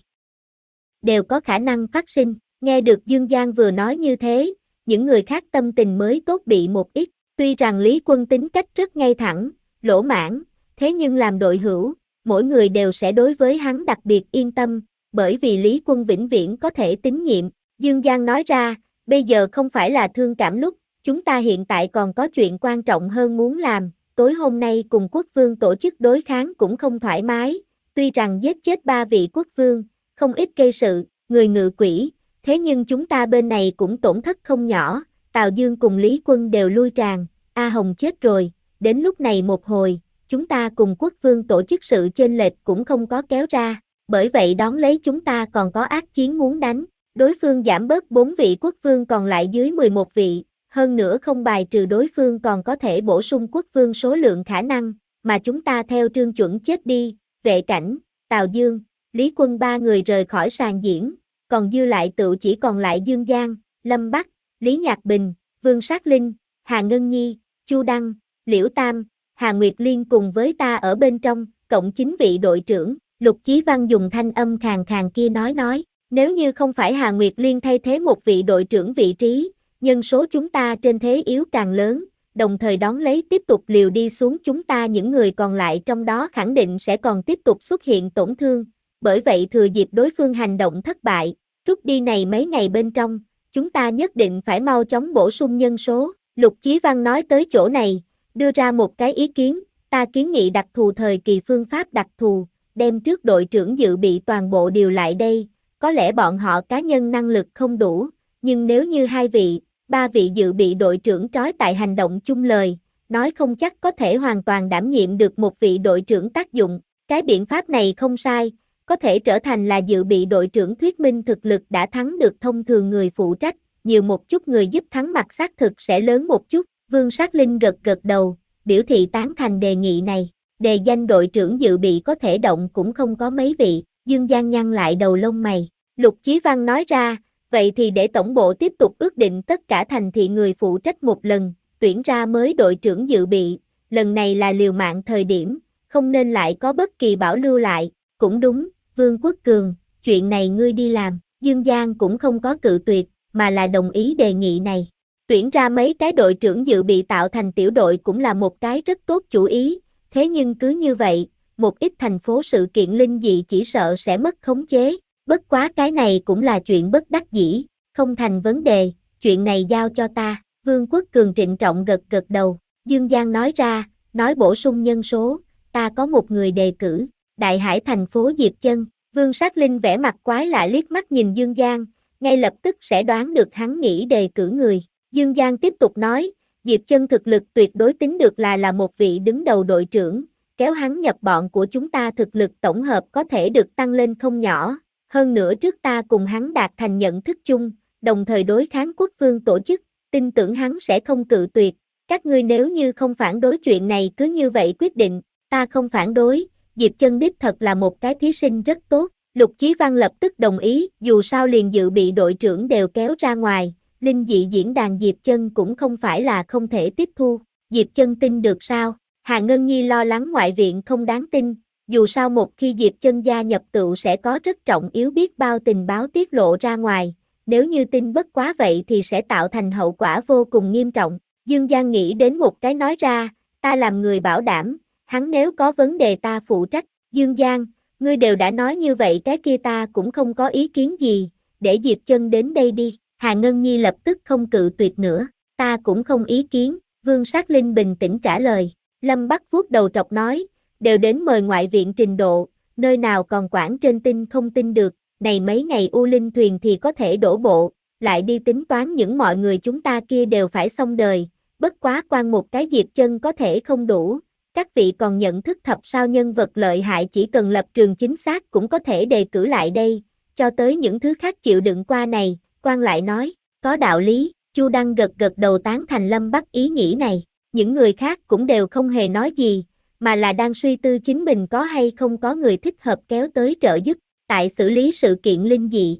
đều có khả năng phát sinh, nghe được Dương Giang vừa nói như thế, những người khác tâm tình mới tốt bị một ít, tuy rằng Lý Quân tính cách rất ngay thẳng, lỗ mãn, thế nhưng làm đội hữu, mỗi người đều sẽ đối với hắn đặc biệt yên tâm, bởi vì Lý Quân vĩnh viễn có thể tín nhiệm, Dương Giang nói ra, bây giờ không phải là thương cảm lúc, chúng ta hiện tại còn có chuyện quan trọng hơn muốn làm. Tối hôm nay cùng quốc vương tổ chức đối kháng cũng không thoải mái, tuy rằng giết chết ba vị quốc vương, không ít gây sự, người ngự quỷ, thế nhưng chúng ta bên này cũng tổn thất không nhỏ, Tào Dương cùng Lý Quân đều lui tràn, A Hồng chết rồi, đến lúc này một hồi, chúng ta cùng quốc vương tổ chức sự chênh lệch cũng không có kéo ra, bởi vậy đón lấy chúng ta còn có ác chiến muốn đánh, đối phương giảm bớt bốn vị quốc vương còn lại dưới mười một vị. Hơn nữa không bài trừ đối phương còn có thể bổ sung quốc vương số lượng khả năng, mà chúng ta theo trương chuẩn chết đi, Vệ Cảnh, Tào Dương, Lý Quân ba người rời khỏi sàn diễn, còn dư lại tựu chỉ còn lại Dương Giang, Lâm Bắc, Lý Nhạc Bình, Vương Sát Linh, Hà Ngân Nhi, Chu Đăng, Liễu Tam, Hà Nguyệt Liên cùng với ta ở bên trong, cộng chín vị đội trưởng, Lục Chí Văn dùng thanh âm khàn khàn kia nói nói, nếu như không phải Hà Nguyệt Liên thay thế một vị đội trưởng vị trí, nhân số chúng ta trên thế yếu càng lớn, đồng thời đón lấy tiếp tục liều đi xuống chúng ta những người còn lại trong đó khẳng định sẽ còn tiếp tục xuất hiện tổn thương, bởi vậy thừa dịp đối phương hành động thất bại, rút đi này mấy ngày bên trong, chúng ta nhất định phải mau chóng bổ sung nhân số. Lục Chí Văn nói tới chỗ này, đưa ra một cái ý kiến, ta kiến nghị đặc thù thời kỳ phương pháp đặc thù, đem trước đội trưởng dự bị toàn bộ điều lại đây, có lẽ bọn họ cá nhân năng lực không đủ, nhưng nếu như hai vị, ba vị dự bị đội trưởng trói tại hành động chung lời, nói không chắc có thể hoàn toàn đảm nhiệm được một vị đội trưởng tác dụng, cái biện pháp này không sai, có thể trở thành là dự bị đội trưởng thuyết minh thực lực đã thắng được thông thường người phụ trách, nhiều một chút người giúp thắng mặt xác thực sẽ lớn một chút, Vương Sát Linh gật gật đầu, biểu thị tán thành đề nghị này, đề danh đội trưởng dự bị có thể động cũng không có mấy vị, Dương Giang nhăn lại đầu lông mày, Lục Chí Văn nói ra, vậy thì để tổng bộ tiếp tục ước định tất cả thành thị người phụ trách một lần, tuyển ra mới đội trưởng dự bị, lần này là liều mạng thời điểm, không nên lại có bất kỳ bảo lưu lại, cũng đúng, Vương Quốc Cường, chuyện này ngươi đi làm, Dương Giang cũng không có cự tuyệt, mà là đồng ý đề nghị này. Tuyển ra mấy cái đội trưởng dự bị tạo thành tiểu đội cũng là một cái rất tốt chủ ý, thế nhưng cứ như vậy, một ít thành phố sự kiện linh dị chỉ sợ sẽ mất khống chế, bất quá cái này cũng là chuyện bất đắc dĩ, không thành vấn đề, chuyện này giao cho ta, Vương Quốc Cường trịnh trọng gật gật đầu, Dương Giang nói ra, nói bổ sung nhân số, ta có một người đề cử, Đại Hải thành phố Diệp Chân, Vương Sát Linh vẻ mặt quái lạ liếc mắt nhìn Dương Giang, ngay lập tức sẽ đoán được hắn nghĩ đề cử người. Dương Giang tiếp tục nói, Diệp Chân thực lực tuyệt đối tính được là là một vị đứng đầu đội trưởng, kéo hắn nhập bọn của chúng ta thực lực tổng hợp có thể được tăng lên không nhỏ, hơn nữa trước ta cùng hắn đạt thành nhận thức chung, đồng thời đối kháng quốc vương tổ chức, tin tưởng hắn sẽ không cự tuyệt, các ngươi nếu như không phản đối chuyện này cứ như vậy quyết định, ta không phản đối, Diệp Chân đích thật là một cái thí sinh rất tốt, Lục Chí Văn lập tức đồng ý, dù sao liền dự bị đội trưởng đều kéo ra ngoài. Linh dị diễn đàn Diệp Chân cũng không phải là không thể tiếp thu, Diệp Chân tin được sao? Hà Ngân Nhi lo lắng ngoại viện không đáng tin, dù sao một khi Diệp Chân gia nhập tựu sẽ có rất trọng yếu biết bao tình báo tiết lộ ra ngoài, nếu như tin bất quá vậy thì sẽ tạo thành hậu quả vô cùng nghiêm trọng. Dương Giang nghĩ đến một cái nói ra, ta làm người bảo đảm, hắn nếu có vấn đề ta phụ trách, Dương Giang, ngươi đều đã nói như vậy cái kia ta cũng không có ý kiến gì, để Diệp Chân đến đây đi. Hà Ngân Nhi lập tức không cự tuyệt nữa, ta cũng không ý kiến, Vương Sát Linh bình tĩnh trả lời, Lâm Bắc vuốt đầu trọc nói, đều đến mời ngoại viện trình độ, nơi nào còn quản trên tin không tin được, này mấy ngày U Linh thuyền thì có thể đổ bộ, lại đi tính toán những mọi người chúng ta kia đều phải xong đời, bất quá quan một cái Diệp Chân có thể không đủ, các vị còn nhận thức thập sao nhân vật lợi hại chỉ cần lập trường chính xác cũng có thể đề cử lại đây, cho tới những thứ khác chịu đựng qua này. Quan lại nói, có đạo lý, Chu Đăng gật gật đầu tán thành Lâm Bắc ý nghĩ này, những người khác cũng đều không hề nói gì, mà là đang suy tư chính mình có hay không có người thích hợp kéo tới trợ giúp, tại xử lý sự kiện linh dị.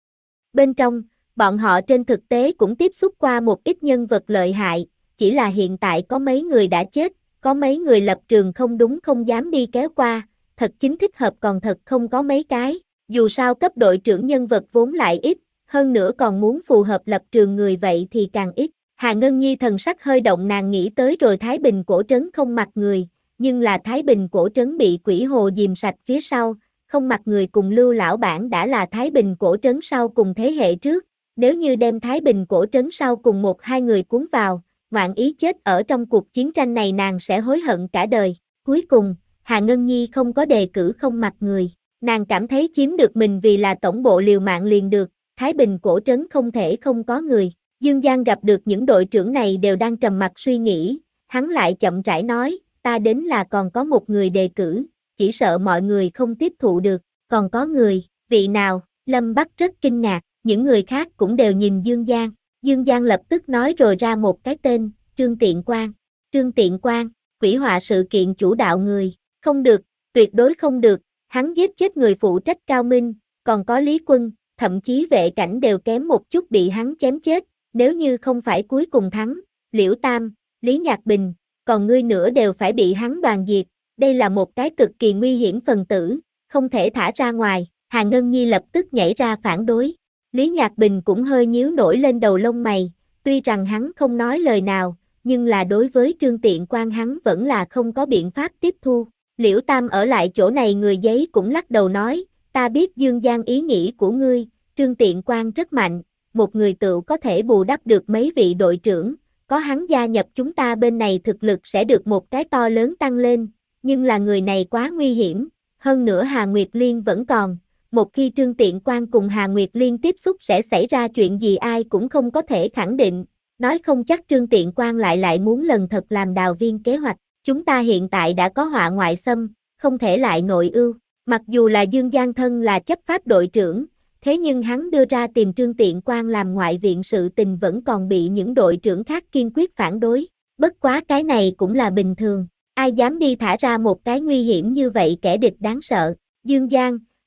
Bên trong, bọn họ trên thực tế cũng tiếp xúc qua một ít nhân vật lợi hại, chỉ là hiện tại có mấy người đã chết, có mấy người lập trường không đúng không dám đi kéo qua, thật chính thích hợp còn thật không có mấy cái, dù sao cấp đội trưởng nhân vật vốn lại ít, hơn nữa còn muốn phù hợp lập trường người vậy thì càng ít. Hà Ngân Nhi thần sắc hơi động nàng nghĩ tới rồi Thái Bình cổ trấn không mặc người, nhưng là Thái Bình cổ trấn bị quỷ hồ dìm sạch phía sau, không mặc người cùng Lưu lão bản đã là Thái Bình cổ trấn sau cùng thế hệ trước, nếu như đem Thái Bình cổ trấn sau cùng một hai người cuốn vào, ngoạn ý chết ở trong cuộc chiến tranh này nàng sẽ hối hận cả đời. Cuối cùng, Hà Ngân Nhi không có đề cử không mặc người, nàng cảm thấy chiếm được mình vì là tổng bộ liều mạng liền được. Thái Bình cổ trấn không thể không có người, Dương Giang gặp được những đội trưởng này đều đang trầm mặc suy nghĩ, hắn lại chậm rãi nói, ta đến là còn có một người đề cử, chỉ sợ mọi người không tiếp thụ được, còn có người, vị nào, Lâm Bắc rất kinh ngạc, những người khác cũng đều nhìn Dương Giang, Dương Giang lập tức nói rồi ra một cái tên, Trương Tiện Quang, Trương Tiện Quang, quỷ họa sự kiện chủ đạo người, không được, tuyệt đối không được, hắn giết chết người phụ trách Cao Minh, còn có Lý Quân, thậm chí vệ cảnh đều kém một chút bị hắn chém chết, nếu như không phải cuối cùng thắng, Liễu Tam, Lý Nhạc Bình, còn ngươi nữa đều phải bị hắn đoàn diệt, đây là một cái cực kỳ nguy hiểm phần tử, không thể thả ra ngoài, Hà Ngân Nhi lập tức nhảy ra phản đối, Lý Nhạc Bình cũng hơi nhíu nổi lên đầu lông mày, tuy rằng hắn không nói lời nào, nhưng là đối với Trương Tiện Quang hắn vẫn là không có biện pháp tiếp thu, Liễu Tam ở lại chỗ này người giấy cũng lắc đầu nói, ta biết Dương Giang ý nghĩ của ngươi, Trương Tiện Quang rất mạnh, một người tựu có thể bù đắp được mấy vị đội trưởng, có hắn gia nhập chúng ta bên này thực lực sẽ được một cái to lớn tăng lên, nhưng là người này quá nguy hiểm, hơn nữa Hà Nguyệt Liên vẫn còn, một khi Trương Tiện Quang cùng Hà Nguyệt Liên tiếp xúc sẽ xảy ra chuyện gì ai cũng không có thể khẳng định, nói không chắc Trương Tiện Quang lại lại muốn lần thật làm đào viên kế hoạch, chúng ta hiện tại đã có họa ngoại xâm, không thể lại nội ưu. Mặc dù là Dương Giang thân là chấp pháp đội trưởng, thế nhưng hắn đưa ra tìm Trương Tiện Quang làm ngoại viện sự tình vẫn còn bị những đội trưởng khác kiên quyết phản đối. Bất quá cái này cũng là bình thường, ai dám đi thả ra một cái nguy hiểm như vậy kẻ địch đáng sợ. Dương Giang,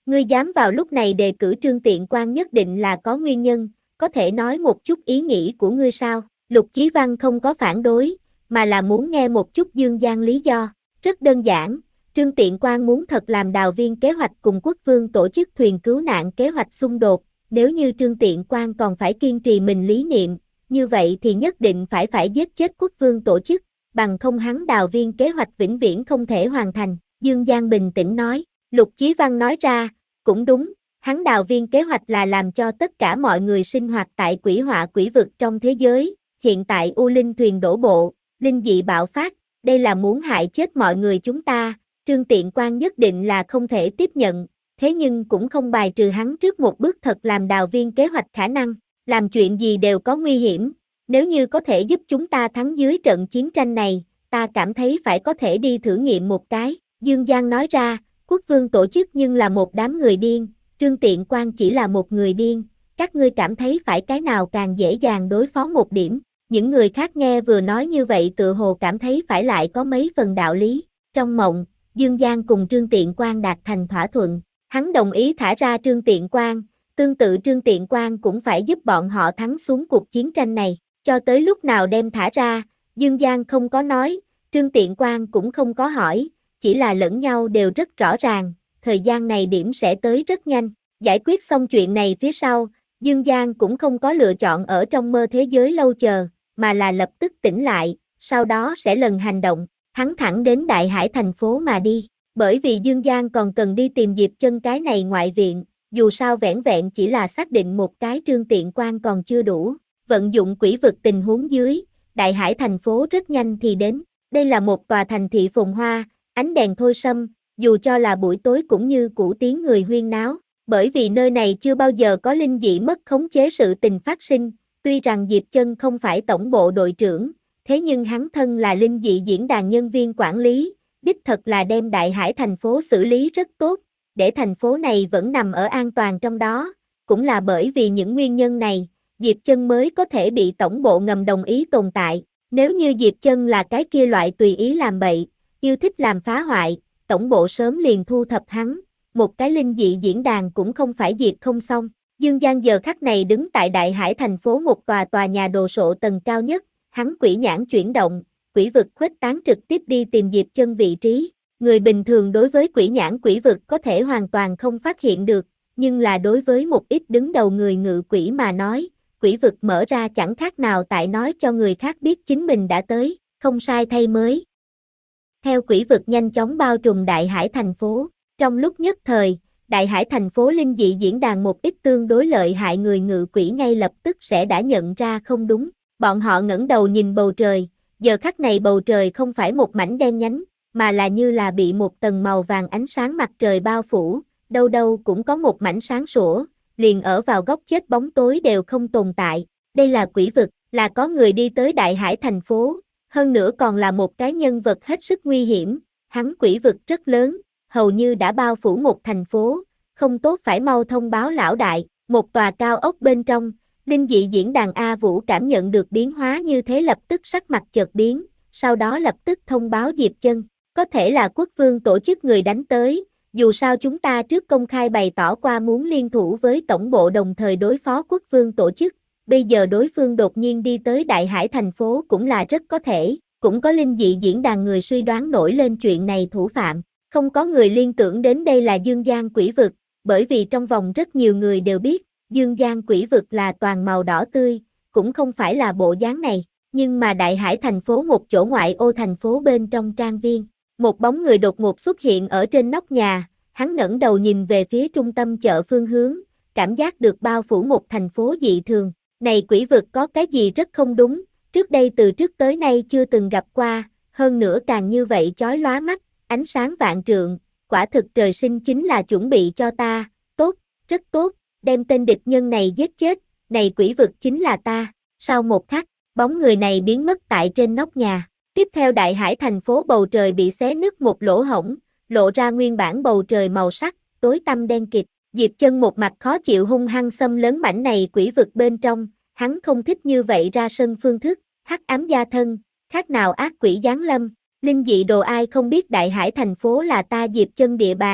Ngươi dám vào lúc này đề cử Trương Tiện Quan nhất định là có nguyên nhân, có thể nói một chút ý nghĩ của ngươi sao? Lục Chí Văn không có phản đối, mà là muốn nghe một chút Dương Giang lý do. Rất đơn giản, Trương Tiện Quan muốn thật làm Đào Viên kế hoạch cùng Quốc Vương tổ chức thuyền cứu nạn kế hoạch xung đột, nếu như Trương Tiện Quan còn phải kiên trì mình lý niệm, như vậy thì nhất định phải phải giết chết Quốc Vương tổ chức, bằng không hắn Đào Viên kế hoạch vĩnh viễn không thể hoàn thành. Dương Giang bình tĩnh nói, Lục Chí Văn nói ra, cũng đúng, hắn Đào Viên kế hoạch là làm cho tất cả mọi người sinh hoạt tại quỷ họa quỷ vực trong thế giới, hiện tại U Linh thuyền đổ bộ, linh dị bạo phát, đây là muốn hại chết mọi người chúng ta, Trương Tiện Quan nhất định là không thể tiếp nhận, thế nhưng cũng không bài trừ hắn trước một bước thật làm Đào Viên kế hoạch khả năng, làm chuyện gì đều có nguy hiểm, nếu như có thể giúp chúng ta thắng dưới trận chiến tranh này, ta cảm thấy phải có thể đi thử nghiệm một cái, Dương Giang nói ra, Quốc Vương tổ chức nhưng là một đám người điên, Trương Tiện Quan chỉ là một người điên, các ngươi cảm thấy phải cái nào càng dễ dàng đối phó một điểm, những người khác nghe vừa nói như vậy tự hồ cảm thấy phải lại có mấy phần đạo lý, trong mộng, Dương Giang cùng Trương Tiện Quan đạt thành thỏa thuận, hắn đồng ý thả ra Trương Tiện Quan, tương tự Trương Tiện Quan cũng phải giúp bọn họ thắng xuống cuộc chiến tranh này, cho tới lúc nào đem thả ra, Dương Giang không có nói, Trương Tiện Quan cũng không có hỏi, chỉ là lẫn nhau đều rất rõ ràng, thời gian này điểm sẽ tới rất nhanh, giải quyết xong chuyện này phía sau, Dương Giang cũng không có lựa chọn ở trong mơ thế giới lâu chờ, mà là lập tức tỉnh lại, sau đó sẽ lần hành động, hắn thẳng đến Đại Hải thành phố mà đi, bởi vì Dương Giang còn cần đi tìm Diệp Chân cái này ngoại viện, dù sao vẻn vẹn chỉ là xác định một cái Trương Tiện Quan còn chưa đủ, vận dụng quỷ vực tình huống dưới, Đại Hải thành phố rất nhanh thì đến, đây là một tòa thành thị phồn hoa, ánh đèn thôi sâm, dù cho là buổi tối cũng như cũ tiếng người huyên náo, bởi vì nơi này chưa bao giờ có linh dị mất khống chế sự tình phát sinh, tuy rằng Diệp Chân không phải tổng bộ đội trưởng, thế nhưng hắn thân là linh dị diễn đàn nhân viên quản lý, đích thật là đem Đại Hải thành phố xử lý rất tốt, để thành phố này vẫn nằm ở an toàn trong đó, cũng là bởi vì những nguyên nhân này, Diệp Chân mới có thể bị tổng bộ ngầm đồng ý tồn tại, nếu như Diệp Chân là cái kia loại tùy ý làm bậy, yêu thích làm phá hoại, tổng bộ sớm liền thu thập hắn, một cái linh dị diễn đàn cũng không phải diệt không xong. Dương Giang giờ khắc này đứng tại Đại Hải thành phố một tòa tòa nhà đồ sộ tầng cao nhất, hắn quỷ nhãn chuyển động, quỷ vực khuếch tán trực tiếp đi tìm Diệp Chân vị trí. Người bình thường đối với quỷ nhãn quỷ vực có thể hoàn toàn không phát hiện được, nhưng là đối với một ít đứng đầu người ngự quỷ mà nói, quỷ vực mở ra chẳng khác nào tại nói cho người khác biết chính mình đã tới, không sai thay mới. Theo quỷ vực nhanh chóng bao trùm Đại Hải thành phố, trong lúc nhất thời, Đại Hải thành phố linh dị diễn đàn một ít tương đối lợi hại người ngự quỷ ngay lập tức sẽ đã nhận ra không đúng, bọn họ ngẩng đầu nhìn bầu trời, giờ khắc này bầu trời không phải một mảnh đen nhánh, mà là như là bị một tầng màu vàng ánh sáng mặt trời bao phủ, đâu đâu cũng có một mảnh sáng sủa, liền ở vào góc chết bóng tối đều không tồn tại, đây là quỷ vực, là có người đi tới Đại Hải thành phố, hơn nữa còn là một cái nhân vật hết sức nguy hiểm, hắn quỷ vực rất lớn, hầu như đã bao phủ một thành phố, không tốt phải mau thông báo lão đại, một tòa cao ốc bên trong, linh dị diễn đàn A Vũ cảm nhận được biến hóa như thế lập tức sắc mặt chợt biến, sau đó lập tức thông báo Diệp Chân, có thể là Quốc Vương tổ chức người đánh tới, dù sao chúng ta trước công khai bày tỏ qua muốn liên thủ với tổng bộ đồng thời đối phó Quốc Vương tổ chức, bây giờ đối phương đột nhiên đi tới Đại Hải thành phố cũng là rất có thể, cũng có linh dị diễn đàn người suy đoán nổi lên chuyện này thủ phạm, không có người liên tưởng đến đây là Dương Giang quỷ vực, bởi vì trong vòng rất nhiều người đều biết, Dương Giang quỷ vực là toàn màu đỏ tươi, cũng không phải là bộ dáng này, nhưng mà Đại Hải thành phố một chỗ ngoại ô thành phố bên trong trang viên, một bóng người đột ngột xuất hiện ở trên nóc nhà, hắn ngẩng đầu nhìn về phía trung tâm chợ phương hướng, cảm giác được bao phủ một thành phố dị thường, này quỷ vực có cái gì rất không đúng, trước đây từ trước tới nay chưa từng gặp qua, hơn nữa càng như vậy chói lóa mắt, ánh sáng vạn trượng, quả thực trời sinh chính là chuẩn bị cho ta, tốt, rất tốt, đem tên địch nhân này giết chết, này quỷ vực chính là ta, sau một khắc, bóng người này biến mất tại trên nóc nhà, tiếp theo Đại Hải thành phố bầu trời bị xé nứt một lỗ hổng, lộ ra nguyên bản bầu trời màu sắc, tối tăm đen kịt, Diệp Chân một mặt khó chịu hung hăng xâm lấn mảnh này quỷ vực bên trong, hắn không thích như vậy ra sân phương thức, hắc ám gia thân, khác nào ác quỷ giáng lâm, linh dị đồ ai không biết Đại Hải thành phố là ta Diệp Chân địa bàn,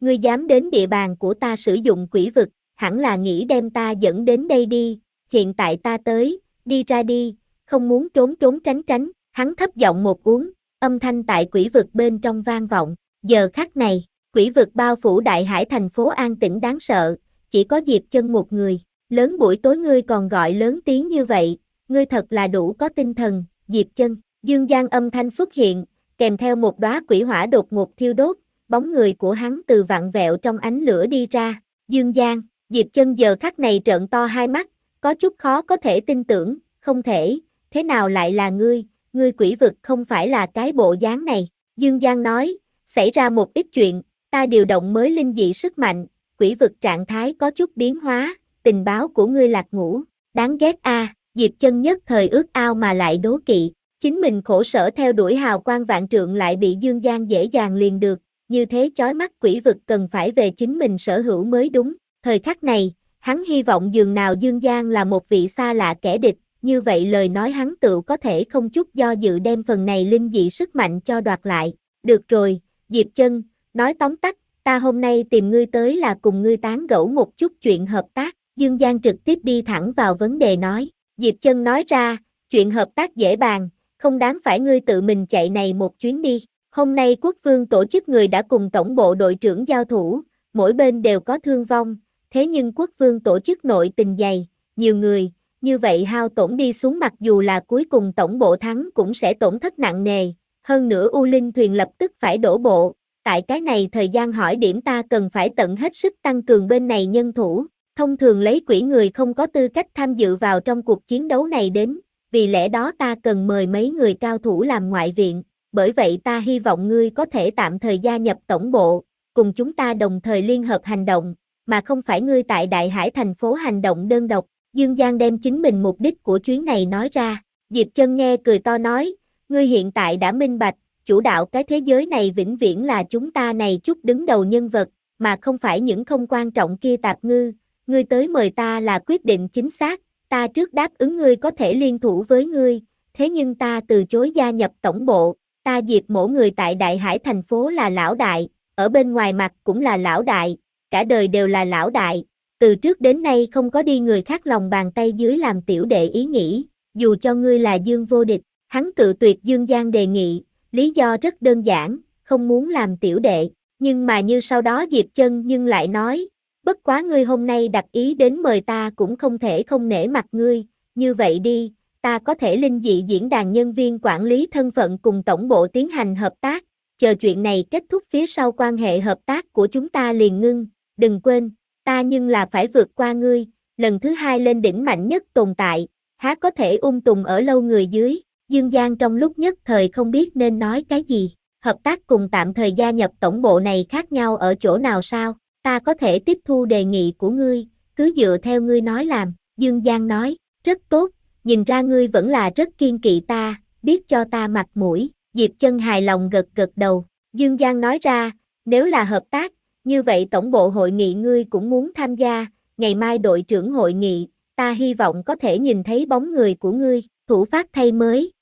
ngươi dám đến địa bàn của ta sử dụng quỷ vực, hẳn là nghĩ đem ta dẫn đến đây đi, hiện tại ta tới, đi ra đi, không muốn trốn trốn tránh tránh, hắn thấp giọng một uống, âm thanh tại quỷ vực bên trong vang vọng, giờ khắc này, quỷ vực bao phủ Đại Hải thành phố an tĩnh đáng sợ, chỉ có Diệp Chân một người, lớn buổi tối ngươi còn gọi lớn tiếng như vậy, ngươi thật là đủ có tinh thần, Diệp Chân, dương gian âm thanh xuất hiện, kèm theo một đóa quỷ hỏa đột ngột thiêu đốt, bóng người của hắn từ vặn vẹo trong ánh lửa đi ra, dương gian, Diệp Chân giờ khắc này trợn to hai mắt, có chút khó có thể tin tưởng, không thể, thế nào lại là ngươi, ngươi quỷ vực không phải là cái bộ dáng này, Dương Giang nói, xảy ra một ít chuyện, ta điều động mới linh dị sức mạnh, quỷ vực trạng thái có chút biến hóa, tình báo của ngươi lạc ngũ, đáng ghét a, à, Diệp Chân nhất thời ước ao mà lại đố kỵ, chính mình khổ sở theo đuổi hào quang vạn trượng lại bị Dương Giang dễ dàng liền được, như thế chói mắt quỷ vực cần phải về chính mình sở hữu mới đúng, thời khắc này, hắn hy vọng dường nào Dương Giang là một vị xa lạ kẻ địch, như vậy lời nói hắn tự có thể không chút do dự đem phần này linh dị sức mạnh cho đoạt lại. Được rồi, Diệp Chân, nói tóm tắt, ta hôm nay tìm ngươi tới là cùng ngươi tán gẫu một chút chuyện hợp tác, Dương Giang trực tiếp đi thẳng vào vấn đề nói. Diệp Chân nói ra, chuyện hợp tác dễ bàn, không đáng phải ngươi tự mình chạy này một chuyến đi. Hôm nay quốc vương tổ chức người đã cùng tổng bộ đội trưởng giao thủ, mỗi bên đều có thương vong, thế nhưng quốc vương tổ chức nội tình dày, nhiều người, như vậy hao tổn đi xuống mặc dù là cuối cùng tổng bộ thắng cũng sẽ tổn thất nặng nề, hơn nữa U Linh thuyền lập tức phải đổ bộ, tại cái này thời gian hỏi điểm ta cần phải tận hết sức tăng cường bên này nhân thủ, thông thường lấy quỷ người không có tư cách tham dự vào trong cuộc chiến đấu này đến, vì lẽ đó ta cần mời mấy người cao thủ làm ngoại viện, bởi vậy ta hy vọng ngươi có thể tạm thời gia nhập tổng bộ, cùng chúng ta đồng thời liên hợp hành động, mà không phải ngươi tại Đại Hải thành phố hành động đơn độc. Dương Giang đem chính mình mục đích của chuyến này nói ra, Diệp Chân nghe cười to nói, ngươi hiện tại đã minh bạch, chủ đạo cái thế giới này vĩnh viễn là chúng ta này chút đứng đầu nhân vật, mà không phải những không quan trọng kia tạp ngư, ngươi tới mời ta là quyết định chính xác, ta trước đáp ứng ngươi có thể liên thủ với ngươi, thế nhưng ta từ chối gia nhập tổng bộ, ta Diệp Mỗ người tại Đại Hải thành phố là lão đại, ở bên ngoài mặt cũng là lão đại, cả đời đều là lão đại. Từ trước đến nay không có đi người khác lòng bàn tay dưới làm tiểu đệ ý nghĩ, dù cho ngươi là Dương vô địch, hắn cự tuyệt Dương Giang đề nghị, lý do rất đơn giản, không muốn làm tiểu đệ, nhưng mà như sau đó Diệp Chân nhưng lại nói, bất quá ngươi hôm nay đặt ý đến mời ta cũng không thể không nể mặt ngươi, như vậy đi, ta có thể linh dị diễn đàn nhân viên quản lý thân phận cùng tổng bộ tiến hành hợp tác, chờ chuyện này kết thúc phía sau quan hệ hợp tác của chúng ta liền ngưng, đừng quên. Ta nhưng là phải vượt qua ngươi, lần thứ hai lên đỉnh mạnh nhất tồn tại, há có thể ung tùng ở lâu người dưới, Dương Giang trong lúc nhất thời không biết nên nói cái gì, hợp tác cùng tạm thời gia nhập tổng bộ này khác nhau ở chỗ nào sao, ta có thể tiếp thu đề nghị của ngươi, cứ dựa theo ngươi nói làm, Dương Giang nói, rất tốt, nhìn ra ngươi vẫn là rất kiên kỵ ta, biết cho ta mặt mũi, Diệp Chân hài lòng gật gật đầu, Dương Giang nói ra, nếu là hợp tác, như vậy tổng bộ hội nghị ngươi cũng muốn tham gia, ngày mai đội trưởng hội nghị, ta hy vọng có thể nhìn thấy bóng người của ngươi, thủ phát thay mới.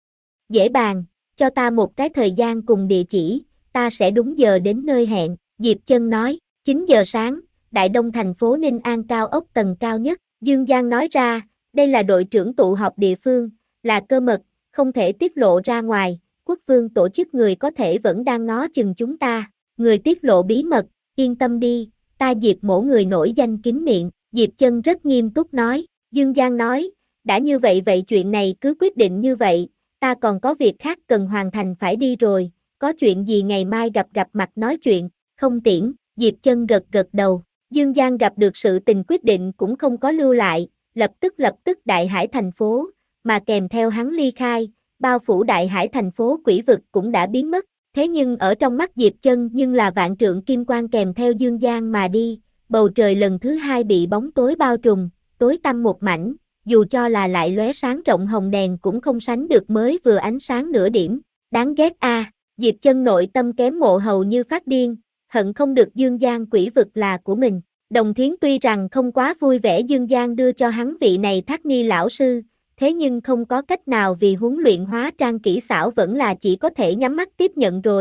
Dễ bàn, cho ta một cái thời gian cùng địa chỉ, ta sẽ đúng giờ đến nơi hẹn, Diệp Chân nói, chín giờ sáng, Đại Đông thành phố Ninh An cao ốc tầng cao nhất, Dương Giang nói ra, đây là đội trưởng tụ họp địa phương, là cơ mật, không thể tiết lộ ra ngoài, quốc vương tổ chức người có thể vẫn đang ngó chừng chúng ta. Người tiết lộ bí mật, yên tâm đi, ta Diệp Mỗ người nổi danh kín miệng, Diệp Chân rất nghiêm túc nói, Dương Giang nói, đã như vậy vậy chuyện này cứ quyết định như vậy, ta còn có việc khác cần hoàn thành phải đi rồi, có chuyện gì ngày mai gặp gặp mặt nói chuyện, không tiễn, Diệp Chân gật gật đầu, Dương Giang gặp được sự tình quyết định cũng không có lưu lại, lập tức lập tức Đại Hải thành phố, mà kèm theo hắn ly khai, bao phủ Đại Hải thành phố quỷ vực cũng đã biến mất. Thế nhưng ở trong mắt Diệp Chân nhưng là vạn trượng kim quang kèm theo Dương Giang mà đi, bầu trời lần thứ hai bị bóng tối bao trùm, tối tăm một mảnh, dù cho là lại lóe sáng rộng hồng đèn cũng không sánh được mới vừa ánh sáng nửa điểm, đáng ghét a, à, Diệp Chân nội tâm kém mộ hầu như phát điên, hận không được Dương Giang quỷ vực là của mình. Đồng Thiến tuy rằng không quá vui vẻ Dương Giang đưa cho hắn vị này Thác Ni lão sư, thế nhưng không có cách nào vì huấn luyện hóa trang kỹ xảo vẫn là chỉ có thể nhắm mắt tiếp nhận rồi,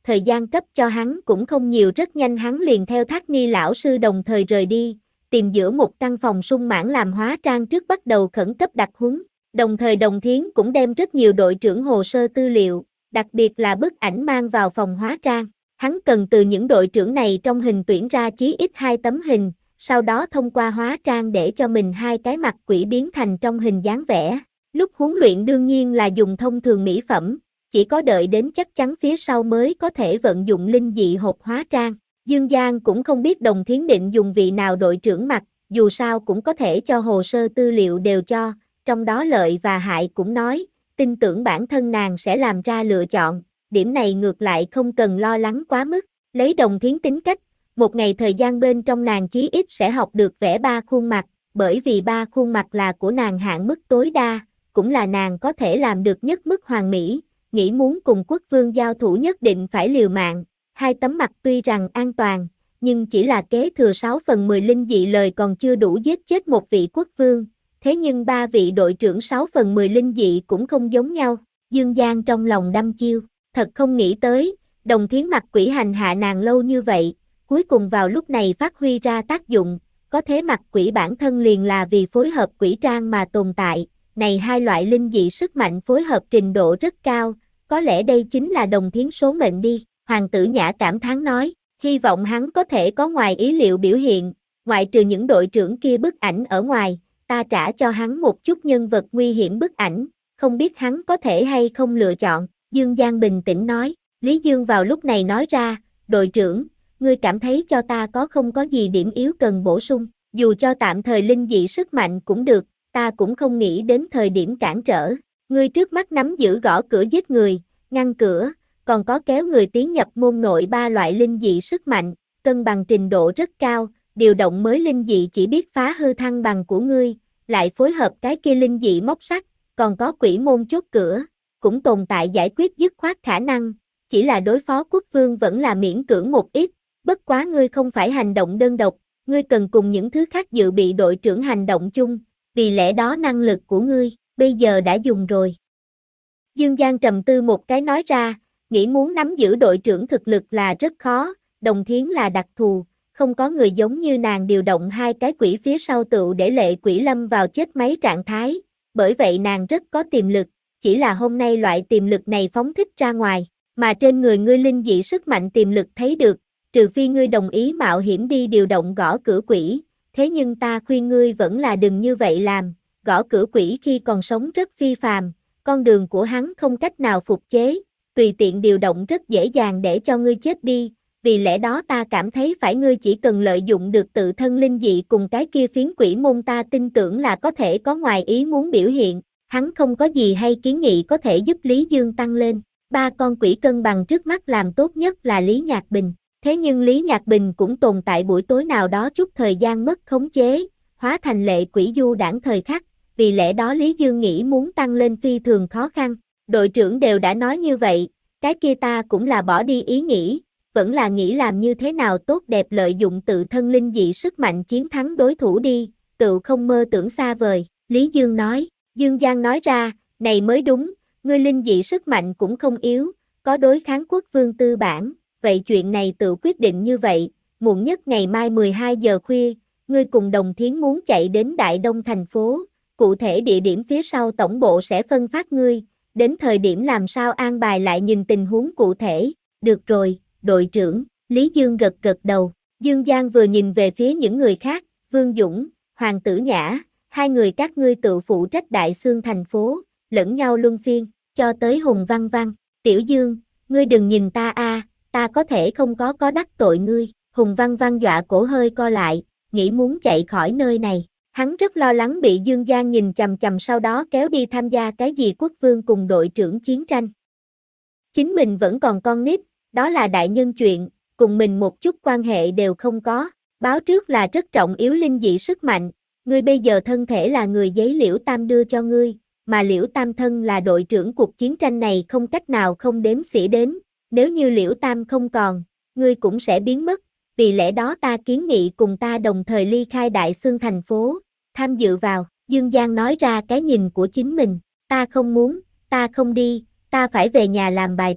thời gian cấp cho hắn cũng không nhiều, rất nhanh hắn liền theo Thác Ni lão sư đồng thời rời đi, tìm giữa một căn phòng sung mãn làm hóa trang trước bắt đầu khẩn cấp đặc huấn. Đồng thời Đồng Thiến cũng đem rất nhiều đội trưởng hồ sơ tư liệu, đặc biệt là bức ảnh mang vào phòng hóa trang. Hắn cần từ những đội trưởng này trong hình tuyển ra chí ít hai tấm hình, sau đó thông qua hóa trang để cho mình hai cái mặt quỷ biến thành trong hình dáng vẽ. Lúc huấn luyện đương nhiên là dùng thông thường mỹ phẩm, chỉ có đợi đến chắc chắn phía sau mới có thể vận dụng linh dị hộp hóa trang. Dương Giang cũng không biết Đồng Thiến định dùng vị nào đội trưởng mặc, dù sao cũng có thể cho hồ sơ tư liệu đều cho, trong đó lợi và hại cũng nói, tin tưởng bản thân nàng sẽ làm ra lựa chọn, điểm này ngược lại không cần lo lắng quá mức. Lấy Đồng Thiến tính cách, một ngày thời gian bên trong nàng chí ít sẽ học được vẽ ba khuôn mặt, bởi vì ba khuôn mặt là của nàng hạn mức tối đa, cũng là nàng có thể làm được nhất mức hoàn mỹ, nghĩ muốn cùng quốc vương giao thủ nhất định phải liều mạng. Hai tấm mặt tuy rằng an toàn, nhưng chỉ là kế thừa sáu phần mười linh dị lời còn chưa đủ giết chết một vị quốc vương, thế nhưng ba vị đội trưởng sáu phần mười linh dị cũng không giống nhau. Dương Giang trong lòng đăm chiêu, thật không nghĩ tới, Đồng Thiến mặt quỷ hành hạ nàng lâu như vậy, cuối cùng vào lúc này phát huy ra tác dụng, có thế mặt quỷ bản thân liền là vì phối hợp quỷ trang mà tồn tại, này hai loại linh dị sức mạnh phối hợp trình độ rất cao, có lẽ đây chính là Đồng Thiến số mệnh đi. Hoàng tử Nhã cảm thán nói, hy vọng hắn có thể có ngoài ý liệu biểu hiện, ngoại trừ những đội trưởng kia bức ảnh ở ngoài, ta trả cho hắn một chút nhân vật nguy hiểm bức ảnh, không biết hắn có thể hay không lựa chọn. Dương Giang bình tĩnh nói. Lý Dương vào lúc này nói ra, đội trưởng, ngươi cảm thấy cho ta có không có gì điểm yếu cần bổ sung, dù cho tạm thời linh dị sức mạnh cũng được, ta cũng không nghĩ đến thời điểm cản trở. Ngươi trước mắt nắm giữ gõ cửa giết người, ngăn cửa, còn có kéo người tiến nhập môn nội ba loại linh dị sức mạnh, cân bằng trình độ rất cao, điều động mới linh dị chỉ biết phá hư thăng bằng của ngươi, lại phối hợp cái kia linh dị móc sắt, còn có quỷ môn chốt cửa, cũng tồn tại giải quyết dứt khoát khả năng, chỉ là đối phó quốc vương vẫn là miễn cưỡng một ít, bất quá ngươi không phải hành động đơn độc, ngươi cần cùng những thứ khác dự bị đội trưởng hành động chung, vì lẽ đó năng lực của ngươi, bây giờ đã dùng rồi. Dương Giang trầm tư một cái nói ra, nghĩ muốn nắm giữ đội trưởng thực lực là rất khó, Đồng Thiến là đặc thù, không có người giống như nàng điều động hai cái quỷ phía sau tựu để lệ quỷ lâm vào chết máy trạng thái, bởi vậy nàng rất có tiềm lực, chỉ là hôm nay loại tiềm lực này phóng thích ra ngoài, mà trên người ngươi linh dị sức mạnh tiềm lực thấy được, trừ phi ngươi đồng ý mạo hiểm đi điều động gõ cửa quỷ, thế nhưng ta khuyên ngươi vẫn là đừng như vậy làm, gõ cửa quỷ khi còn sống rất phi phàm, con đường của hắn không cách nào phục chế, tùy tiện điều động rất dễ dàng để cho ngươi chết đi, vì lẽ đó ta cảm thấy phải ngươi chỉ cần lợi dụng được tự thân linh dị cùng cái kia phiến quỷ môn, ta tin tưởng là có thể có ngoài ý muốn biểu hiện. Hắn không có gì hay kiến nghị có thể giúp Lý Dương tăng lên. Ba con quỷ cân bằng trước mắt làm tốt nhất là Lý Nhạc Bình. Thế nhưng Lý Nhạc Bình cũng tồn tại buổi tối nào đó chút thời gian mất khống chế, hóa thành lệ quỷ du đãng thời khắc, vì lẽ đó Lý Dương nghĩ muốn tăng lên phi thường khó khăn. Đội trưởng đều đã nói như vậy, cái kia ta cũng là bỏ đi ý nghĩ, vẫn là nghĩ làm như thế nào tốt đẹp lợi dụng tự thân linh dị sức mạnh chiến thắng đối thủ đi, tự không mơ tưởng xa vời, Lý Dương nói. Dương Giang nói ra, này mới đúng, ngươi linh dị sức mạnh cũng không yếu, có đối kháng quốc vương tư bản, vậy chuyện này tự quyết định như vậy, muộn nhất ngày mai mười hai giờ khuya, ngươi cùng Đồng Thiến muốn chạy đến Đại Đông thành phố, cụ thể địa điểm phía sau tổng bộ sẽ phân phát ngươi, đến thời điểm làm sao an bài lại nhìn tình huống cụ thể, được rồi, đội trưởng, Lý Dương gật gật đầu, Dương Giang vừa nhìn về phía những người khác, Vương Dũng, Hoàng tử Nhã, hai người các ngươi tự phụ trách Đại Xương thành phố, lẫn nhau luân phiên, cho tới Hùng Văn Văn, Tiểu Dương, ngươi đừng nhìn ta a, ta có thể không có có đắc tội ngươi, Hùng Văn Văn dọa cổ hơi co lại, nghĩ muốn chạy khỏi nơi này, hắn rất lo lắng bị Dương Giang nhìn chằm chằm sau đó kéo đi tham gia cái gì quốc vương cùng đội trưởng chiến tranh. Chính mình vẫn còn con nít, đó là đại nhân chuyện, cùng mình một chút quan hệ đều không có, báo trước là rất trọng yếu linh dị sức mạnh, ngươi bây giờ thân thể là người giấy Liễu Tam đưa cho ngươi, mà Liễu Tam thân là đội trưởng cuộc chiến tranh này không cách nào không đếm xỉa đến, nếu như Liễu Tam không còn, ngươi cũng sẽ biến mất, vì lẽ đó ta kiến nghị cùng ta đồng thời ly khai Đại Xương thành phố, tham dự vào, Dương Giang nói ra cái nhìn của chính mình, ta không muốn, ta không đi, ta phải về nhà làm bài tập,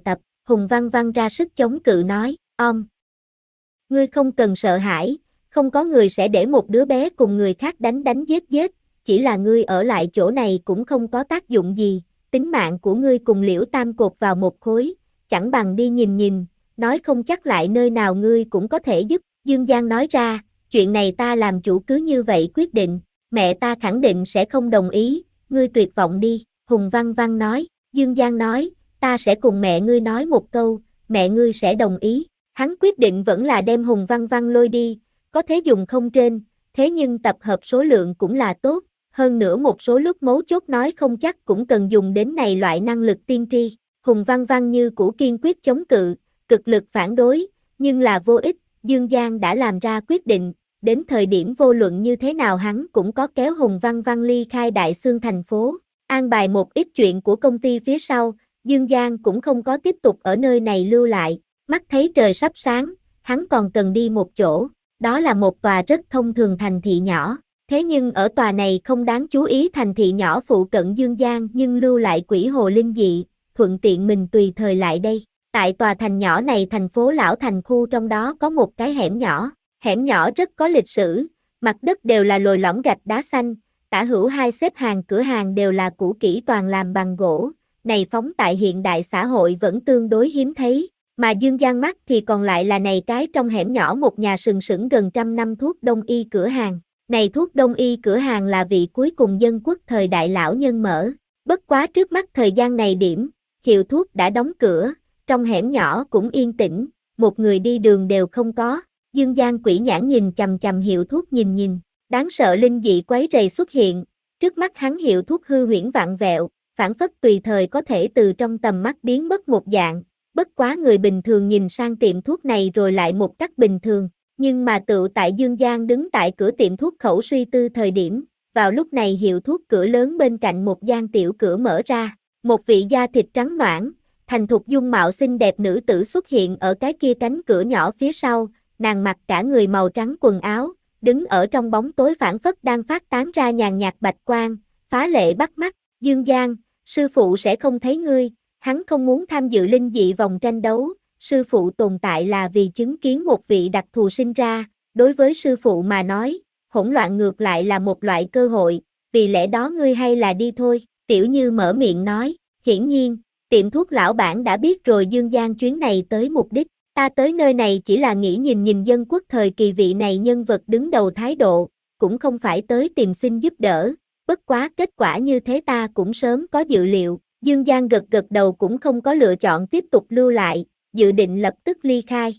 Hùng Văn Văn ra sức chống cự nói, om. Ngươi không cần sợ hãi, không có người sẽ để một đứa bé cùng người khác đánh đánh giết giết, chỉ là ngươi ở lại chỗ này cũng không có tác dụng gì, tính mạng của ngươi cùng Liễu Tam cột vào một khối, chẳng bằng đi nhìn nhìn, nói không chắc lại nơi nào ngươi cũng có thể giúp, Dương Giang nói ra, chuyện này ta làm chủ cứ như vậy quyết định, mẹ ta khẳng định sẽ không đồng ý, ngươi tuyệt vọng đi, Hùng Văn Văn nói, Dương Giang nói, ta sẽ cùng mẹ ngươi nói một câu, mẹ ngươi sẽ đồng ý, hắn quyết định vẫn là đem Hùng Văn Văn lôi đi, có thế dùng không trên, thế nhưng tập hợp số lượng cũng là tốt, hơn nữa một số lúc mấu chốt nói không chắc cũng cần dùng đến này loại năng lực tiên tri, Hùng Văn Văn như cũ kiên quyết chống cự, cực lực phản đối, nhưng là vô ích, Dương Giang đã làm ra quyết định, đến thời điểm vô luận như thế nào hắn cũng có kéo Hùng Văn Văn ly khai Đại Xương thành phố, an bài một ít chuyện của công ty phía sau, Dương Giang cũng không có tiếp tục ở nơi này lưu lại, mắt thấy trời sắp sáng, hắn còn cần đi một chỗ, đó là một tòa rất thông thường thành thị nhỏ, thế nhưng ở tòa này không đáng chú ý thành thị nhỏ phụ cận Dương Giang nhưng lưu lại quỷ hồ linh dị, thuận tiện mình tùy thời lại đây. Tại tòa thành nhỏ này thành phố Lão Thành khu trong đó có một cái hẻm nhỏ, hẻm nhỏ rất có lịch sử, mặt đất đều là lồi lõm gạch đá xanh, tả hữu hai xếp hàng cửa hàng đều là cũ kỹ toàn làm bằng gỗ, này phóng tại hiện đại xã hội vẫn tương đối hiếm thấy, mà Dương Giang mắt thì còn lại là này cái trong hẻm nhỏ một nhà sừng sững gần trăm năm thuốc đông y cửa hàng, này thuốc đông y cửa hàng là vị cuối cùng dân quốc thời đại lão nhân mở, bất quá trước mắt thời gian này điểm, hiệu thuốc đã đóng cửa. Trong hẻm nhỏ cũng yên tĩnh, một người đi đường đều không có, Dương Giang quỷ nhãn nhìn chằm chằm hiệu thuốc nhìn nhìn, đáng sợ linh dị quấy rầy xuất hiện, trước mắt hắn hiệu thuốc hư huyễn vặn vẹo, phản phất tùy thời có thể từ trong tầm mắt biến mất một dạng, bất quá người bình thường nhìn sang tiệm thuốc này rồi lại một cách bình thường, nhưng mà tựu tại Dương Giang đứng tại cửa tiệm thuốc khẩu suy tư thời điểm, vào lúc này hiệu thuốc cửa lớn bên cạnh một gian tiểu cửa mở ra, một vị da thịt trắng ноãn, thành thục dung mạo xinh đẹp nữ tử xuất hiện ở cái kia cánh cửa nhỏ phía sau, nàng mặc cả người màu trắng quần áo, đứng ở trong bóng tối phảng phất đang phát tán ra nhàn nhạt bạch quang, phá lệ bắt mắt, Dương Giang, sư phụ sẽ không thấy ngươi, hắn không muốn tham dự linh dị vòng tranh đấu, sư phụ tồn tại là vì chứng kiến một vị đặc thù sinh ra, đối với sư phụ mà nói, hỗn loạn ngược lại là một loại cơ hội, vì lẽ đó ngươi hay là đi thôi, Tiểu Như mở miệng nói, hiển nhiên, tiệm thuốc lão bản đã biết rồi Dương Giang chuyến này tới mục đích, ta tới nơi này chỉ là nghĩ nhìn nhìn dân quốc thời kỳ vị này nhân vật đứng đầu thái độ, cũng không phải tới tìm xin giúp đỡ, bất quá kết quả như thế ta cũng sớm có dự liệu, Dương Giang gật gật đầu cũng không có lựa chọn tiếp tục lưu lại, dự định lập tức ly khai.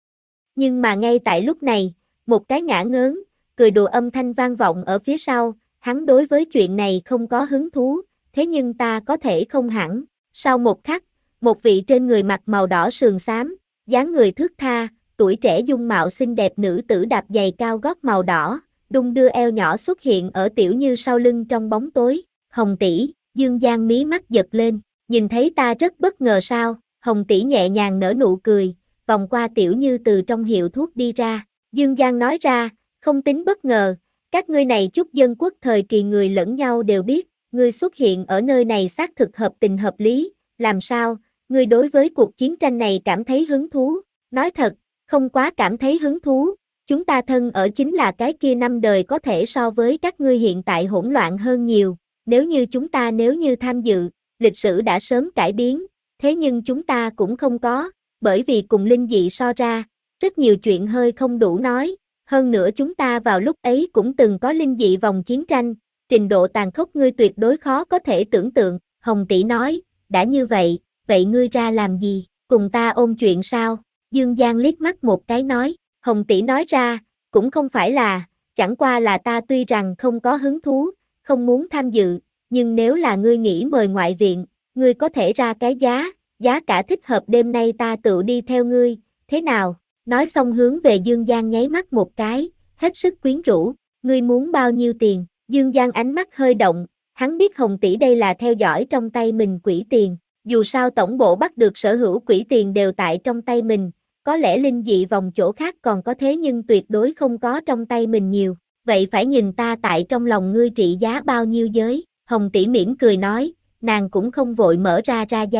Nhưng mà ngay tại lúc này, một cái ngã ngớn, cười đùa âm thanh vang vọng ở phía sau, hắn đối với chuyện này không có hứng thú, thế nhưng ta có thể không hẳn. Sau một khắc, một vị trên người mặc màu đỏ sườn xám, dáng người thướt tha, tuổi trẻ dung mạo xinh đẹp nữ tử đạp giày cao gót màu đỏ, đung đưa eo nhỏ xuất hiện ở Tiểu Như sau lưng trong bóng tối. Hồng tỷ, Dương Giang mí mắt giật lên, nhìn thấy ta rất bất ngờ sao? Hồng tỷ nhẹ nhàng nở nụ cười, vòng qua Tiểu Như từ trong hiệu thuốc đi ra. Dương Giang nói ra, không tính bất ngờ, các ngươi này chút dân quốc thời kỳ người lẫn nhau đều biết. Ngươi xuất hiện ở nơi này xác thực hợp tình hợp lý, làm sao, ngươi đối với cuộc chiến tranh này cảm thấy hứng thú, nói thật, không quá cảm thấy hứng thú, chúng ta thân ở chính là cái kia năm đời có thể so với các ngươi hiện tại hỗn loạn hơn nhiều, nếu như chúng ta nếu như tham dự, lịch sử đã sớm cải biến, thế nhưng chúng ta cũng không có, bởi vì cùng linh dị so ra, rất nhiều chuyện hơi không đủ nói, hơn nữa chúng ta vào lúc ấy cũng từng có linh dị vòng chiến tranh, trình độ tàn khốc ngươi tuyệt đối khó có thể tưởng tượng, Hồng tỷ nói, đã như vậy, vậy ngươi ra làm gì, cùng ta ôn chuyện sao, Dương Giang liếc mắt một cái nói, Hồng tỷ nói ra, cũng không phải là, chẳng qua là ta tuy rằng không có hứng thú, không muốn tham dự, nhưng nếu là ngươi nghĩ mời ngoại viện, ngươi có thể ra cái giá, giá cả thích hợp đêm nay ta tự đi theo ngươi, thế nào, nói xong hướng về Dương Giang nháy mắt một cái, hết sức quyến rũ, ngươi muốn bao nhiêu tiền? Dương Giang ánh mắt hơi động, hắn biết Hồng tỷ đây là theo dõi trong tay mình quỹ tiền, dù sao tổng bộ bắt được sở hữu quỹ tiền đều tại trong tay mình, có lẽ linh dị vòng chỗ khác còn có thế nhưng tuyệt đối không có trong tay mình nhiều, vậy phải nhìn ta tại trong lòng ngươi trị giá bao nhiêu giới, Hồng tỷ mỉm cười nói, nàng cũng không vội mở ra ra giá,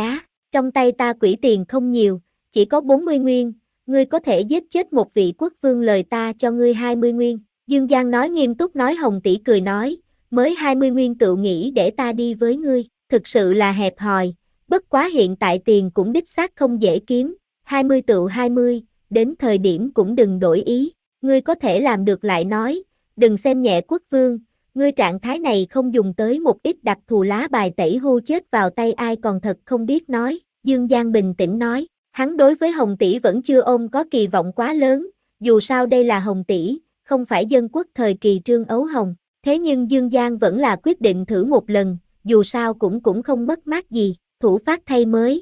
Trong tay ta quỹ tiền không nhiều, chỉ có bốn mươi nguyên, ngươi có thể giết chết một vị quốc vương lời ta cho ngươi hai mươi nguyên. Dương Giang nói nghiêm túc nói. Hồng tỷ cười nói, mới hai mươi nguyên tự nghĩ để ta đi với ngươi, thực sự là hẹp hòi, bất quá hiện tại tiền cũng đích xác không dễ kiếm, hai mươi tựu hai mươi, đến thời điểm cũng đừng đổi ý, ngươi có thể làm được lại nói, đừng xem nhẹ quốc vương, ngươi trạng thái này không dùng tới một ít đặc thù lá bài tẩy hô chết vào tay ai còn thật không biết nói. Dương Giang bình tĩnh nói, hắn đối với Hồng tỷ vẫn chưa ôm có kỳ vọng quá lớn, dù sao đây là Hồng tỷ, không phải dân quốc thời kỳ Trương Ấu Hồng, thế nhưng Dương Giang vẫn là quyết định thử một lần, dù sao cũng cũng không mất mát gì, thủ phát thay mới.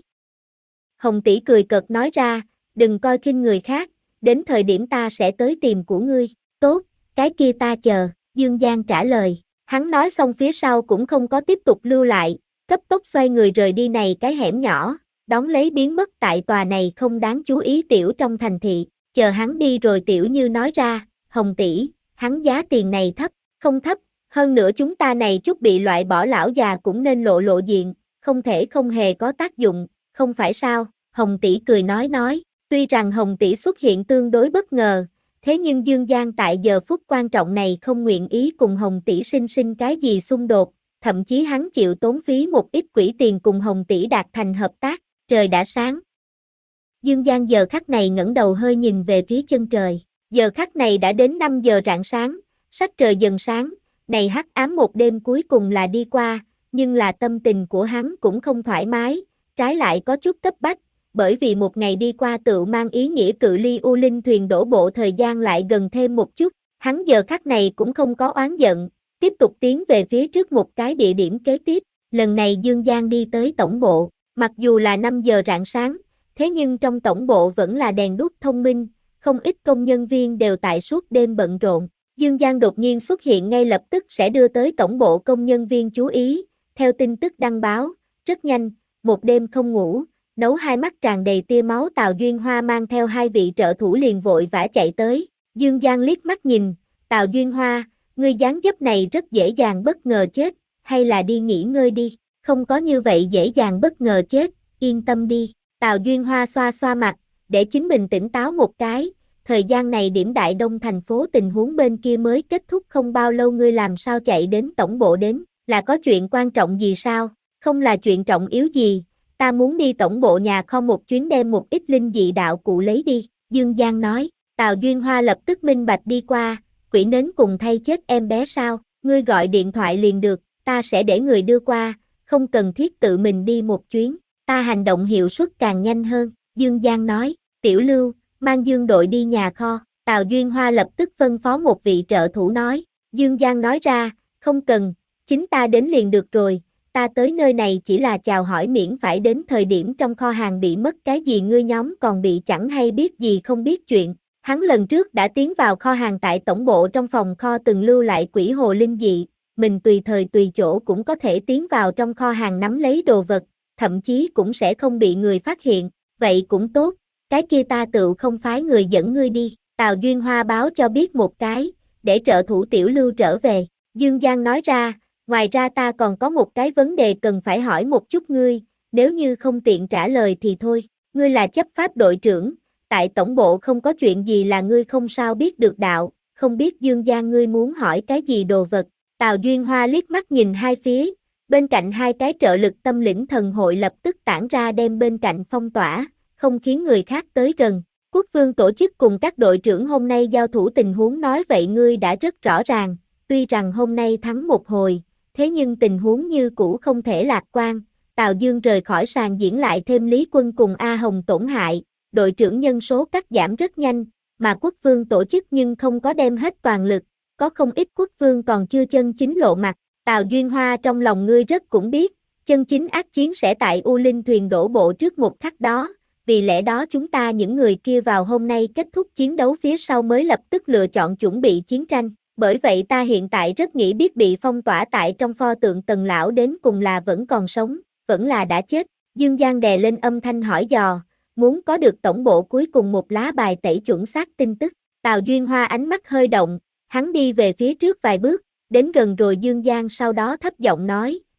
Hồng tỷ cười cợt nói ra, đừng coi khinh người khác, đến thời điểm ta sẽ tới tìm của ngươi, tốt, cái kia ta chờ, Dương Giang trả lời, hắn nói xong phía sau cũng không có tiếp tục lưu lại, cấp tốc xoay người rời đi này cái hẻm nhỏ, đón lấy biến mất tại tòa này không đáng chú ý tiểu trong thành thị, chờ hắn đi rồi tiểu như nói ra, Hồng tỷ, hắn giá tiền này thấp, không thấp, hơn nữa chúng ta này chút bị loại bỏ lão già cũng nên lộ lộ diện, không thể không hề có tác dụng, không phải sao, Hồng tỷ cười nói nói, tuy rằng Hồng tỷ xuất hiện tương đối bất ngờ, thế nhưng Dương Giang tại giờ phút quan trọng này không nguyện ý cùng Hồng tỷ sinh sinh cái gì xung đột, thậm chí hắn chịu tốn phí một ít quỹ tiền cùng Hồng tỷ đạt thành hợp tác, trời đã sáng. Dương Giang giờ khắc này ngẩng đầu hơi nhìn về phía chân trời, giờ khắc này đã đến năm giờ rạng sáng, sắc trời dần sáng, này hắc ám một đêm cuối cùng là đi qua, nhưng là tâm tình của hắn cũng không thoải mái, trái lại có chút cấp bách, bởi vì một ngày đi qua tự mang ý nghĩa cự ly U Linh thuyền đổ bộ thời gian lại gần thêm một chút, hắn giờ khắc này cũng không có oán giận, tiếp tục tiến về phía trước một cái địa điểm kế tiếp, lần này Dương Giang đi tới tổng bộ, mặc dù là năm giờ rạng sáng, thế nhưng trong tổng bộ vẫn là đèn đuốc thông minh, không ít công nhân viên đều tại suốt đêm bận rộn. Dương Giang đột nhiên xuất hiện ngay lập tức sẽ đưa tới tổng bộ công nhân viên chú ý, theo tin tức đăng báo, rất nhanh, một đêm không ngủ, nấu hai mắt tràn đầy tia máu Tào Duyên Hoa mang theo hai vị trợ thủ liền vội vã chạy tới, Dương Giang liếc mắt nhìn, Tào Duyên Hoa, ngươi dáng dấp này rất dễ dàng bất ngờ chết, hay là đi nghỉ ngơi đi, không có như vậy dễ dàng bất ngờ chết, yên tâm đi, Tào Duyên Hoa xoa xoa mặt, để chính mình tỉnh táo một cái. Thời gian này điểm Đại Đông thành phố tình huống bên kia mới kết thúc không bao lâu ngươi làm sao chạy đến tổng bộ đến, là có chuyện quan trọng gì sao, không là chuyện trọng yếu gì, ta muốn đi tổng bộ nhà kho một chuyến đem một ít linh dị đạo cụ lấy đi, Dương Giang nói, Tào Duyên Hoa lập tức minh bạch đi qua, quỷ nến cùng thay chết em bé sao, ngươi gọi điện thoại liền được, ta sẽ để người đưa qua, không cần thiết tự mình đi một chuyến, ta hành động hiệu suất càng nhanh hơn, Dương Giang nói, Tiểu Lưu, mang Dương đội đi nhà kho, Tào Duyên Hoa lập tức phân phó một vị trợ thủ nói, Dương Giang nói ra, không cần, chính ta đến liền được rồi, ta tới nơi này chỉ là chào hỏi miễn phải đến thời điểm trong kho hàng bị mất cái gì ngươi nhóm còn bị chẳng hay biết gì không biết chuyện, hắn lần trước đã tiến vào kho hàng tại tổng bộ trong phòng kho từng lưu lại quỷ hồ linh dị, mình tùy thời tùy chỗ cũng có thể tiến vào trong kho hàng nắm lấy đồ vật, thậm chí cũng sẽ không bị người phát hiện, vậy cũng tốt. Cái kia ta tự không phái người dẫn ngươi đi, Tào Duyên Hoa báo cho biết một cái, để trợ thủ Tiểu Lưu trở về, Dương Giang nói ra, ngoài ra ta còn có một cái vấn đề cần phải hỏi một chút ngươi, nếu như không tiện trả lời thì thôi, ngươi là chấp pháp đội trưởng, tại tổng bộ không có chuyện gì là ngươi không sao biết được đạo, không biết Dương Giang ngươi muốn hỏi cái gì đồ vật, Tào Duyên Hoa liếc mắt nhìn hai phía, bên cạnh hai cái trợ lực tâm lĩnh thần hội lập tức tản ra đem bên cạnh phong tỏa, không khiến người khác tới gần. Quốc vương tổ chức cùng các đội trưởng hôm nay giao thủ tình huống nói vậy ngươi đã rất rõ ràng, tuy rằng hôm nay thắng một hồi, thế nhưng tình huống như cũ không thể lạc quan. Tào Dương rời khỏi sàn diễn lại thêm Lý Quân cùng A Hồng tổn hại, đội trưởng nhân số cắt giảm rất nhanh, mà quốc vương tổ chức nhưng không có đem hết toàn lực, có không ít quốc vương còn chưa chân chính lộ mặt. Tào Duyên Hoa trong lòng ngươi rất cũng biết, chân chính ác chiến sẽ tại U Linh thuyền đổ bộ trước một khắc đó. Vì lẽ đó chúng ta những người kia vào hôm nay kết thúc chiến đấu phía sau mới lập tức lựa chọn chuẩn bị chiến tranh. Bởi vậy ta hiện tại rất nghĩ biết bị phong tỏa tại trong pho tượng Tần Lão đến cùng là vẫn còn sống, vẫn là đã chết. Dương Giang đè lên âm thanh hỏi dò, muốn có được tổng bộ cuối cùng một lá bài tẩy chuẩn xác tin tức. Tào Duyên Hoa ánh mắt hơi động, hắn đi về phía trước vài bước, đến gần rồi Dương Giang sau đó thấp giọng nói,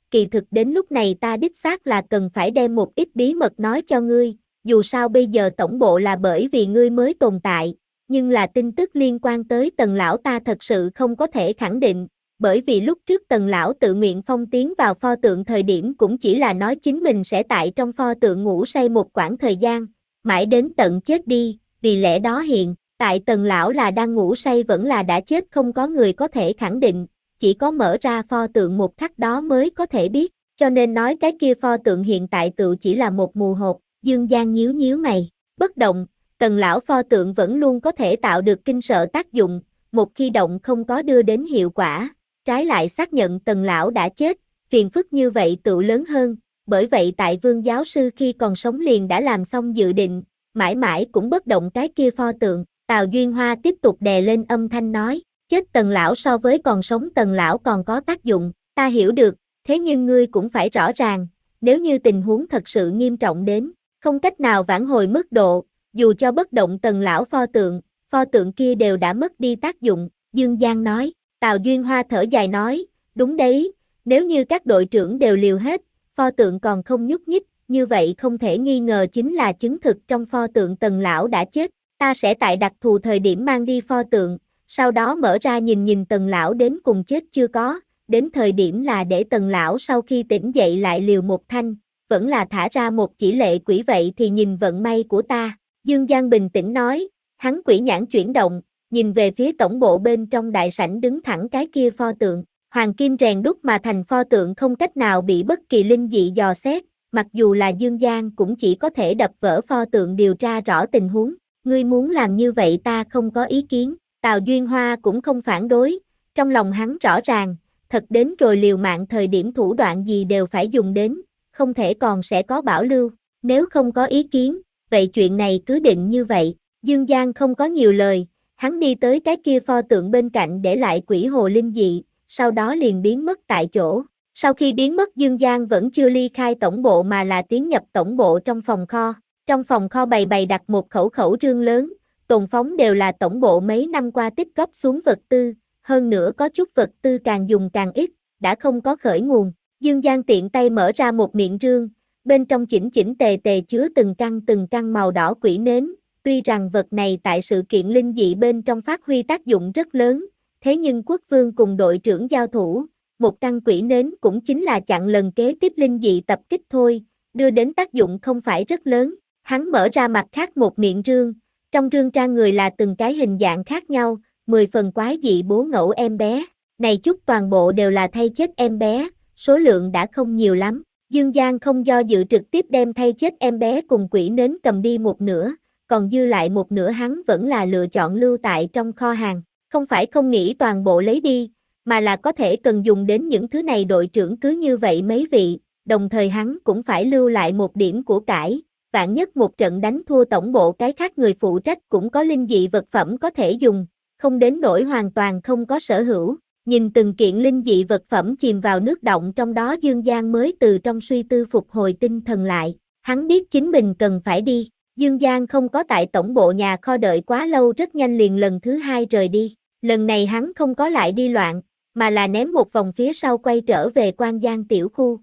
kỳ thực đến lúc này ta đích xác là cần phải đem một ít bí mật nói cho ngươi, dù sao bây giờ tổng bộ là bởi vì ngươi mới tồn tại, nhưng là tin tức liên quan tới Tần lão ta thật sự không có thể khẳng định, bởi vì lúc trước Tần lão tự nguyện phong tiến vào pho tượng thời điểm cũng chỉ là nói chính mình sẽ tại trong pho tượng ngủ say một quãng thời gian, mãi đến tận chết đi, vì lẽ đó hiện tại Tần lão là đang ngủ say vẫn là đã chết không có người có thể khẳng định, chỉ có mở ra pho tượng một khắc đó mới có thể biết, cho nên nói cái kia pho tượng hiện tại tự chỉ là một mù hột. Dương Giang nhíu nhíu mày, bất động, Tần lão pho tượng vẫn luôn có thể tạo được kinh sợ tác dụng, một khi động không có đưa đến hiệu quả, trái lại xác nhận Tần lão đã chết, phiền phức như vậy tự lớn hơn, bởi vậy tại Vương giáo sư khi còn sống liền đã làm xong dự định, mãi mãi cũng bất động cái kia pho tượng. Tào Duyên Hoa tiếp tục đè lên âm thanh nói, chết Tần lão so với còn sống Tần lão còn có tác dụng, ta hiểu được, thế nhưng ngươi cũng phải rõ ràng, nếu như tình huống thật sự nghiêm trọng đến, không cách nào vãn hồi mức độ, dù cho bất động Tần lão pho tượng, pho tượng kia đều đã mất đi tác dụng, Dương Giang nói. Tào Duyên Hoa thở dài nói, đúng đấy, nếu như các đội trưởng đều liều hết, pho tượng còn không nhúc nhích, như vậy không thể nghi ngờ chính là chứng thực trong pho tượng Tần lão đã chết, ta sẽ tại đặc thù thời điểm mang đi pho tượng, sau đó mở ra nhìn nhìn Tần lão đến cùng chết chưa có, đến thời điểm là để Tần lão sau khi tỉnh dậy lại liều một thanh, vẫn là thả ra một chỉ lệ quỷ vậy thì nhìn vận may của ta, Dương Giang bình tĩnh nói, hắn quỷ nhãn chuyển động, nhìn về phía tổng bộ bên trong đại sảnh đứng thẳng cái kia pho tượng, hoàng kim rèn đúc mà thành pho tượng không cách nào bị bất kỳ linh dị dò xét, mặc dù là Dương Giang cũng chỉ có thể đập vỡ pho tượng điều tra rõ tình huống, ngươi muốn làm như vậy ta không có ý kiến, Tào Duyên Hoa cũng không phản đối, trong lòng hắn rõ ràng, thật đến rồi liều mạng thời điểm thủ đoạn gì đều phải dùng đến, không thể còn sẽ có bảo lưu, nếu không có ý kiến, vậy chuyện này cứ định như vậy, Dương Giang không có nhiều lời. Hắn đi tới cái kia pho tượng bên cạnh để lại quỷ hồ linh dị, sau đó liền biến mất tại chỗ. Sau khi biến mất Dương Giang vẫn chưa ly khai tổng bộ mà là tiến nhập tổng bộ trong phòng kho. Trong phòng kho bày bày đặt một khẩu khẩu rương lớn, tồn phóng đều là tổng bộ mấy năm qua tích góp xuống vật tư, hơn nữa có chút vật tư càng dùng càng ít, đã không có khởi nguồn. Dương Giang tiện tay mở ra một miệng rương, bên trong chỉnh chỉnh tề tề chứa từng căn từng căn màu đỏ quỷ nến. Tuy rằng vật này tại sự kiện linh dị bên trong phát huy tác dụng rất lớn, thế nhưng quốc vương cùng đội trưởng giao thủ, một căn quỷ nến cũng chính là chặn lần kế tiếp linh dị tập kích thôi, đưa đến tác dụng không phải rất lớn. Hắn mở ra mặt khác một miệng rương, trong rương trang người là từng cái hình dạng khác nhau, mười phần quái dị bố ngẫu em bé, này chút toàn bộ đều là thay chết em bé, số lượng đã không nhiều lắm. Dương Giang không do dự trực tiếp đem thay chết em bé cùng quỷ nến cầm đi một nửa, còn dư lại một nửa hắn vẫn là lựa chọn lưu tại trong kho hàng, không phải không nghĩ toàn bộ lấy đi, mà là có thể cần dùng đến những thứ này đội trưởng cứ như vậy mấy vị, đồng thời hắn cũng phải lưu lại một điểm của cải, vạn nhất một trận đánh thua tổng bộ cái khác người phụ trách cũng có linh dị vật phẩm có thể dùng, không đến nỗi hoàn toàn không có sở hữu. Nhìn từng kiện linh dị vật phẩm chìm vào nước động trong đó Dương Giang mới từ trong suy tư phục hồi tinh thần lại, hắn biết chính mình cần phải đi. Dương Giang không có tại tổng bộ nhà kho đợi quá lâu rất nhanh liền lần thứ hai rời đi, lần này hắn không có lại đi loạn, mà là ném một vòng phía sau quay trở về Quan Giang tiểu khu.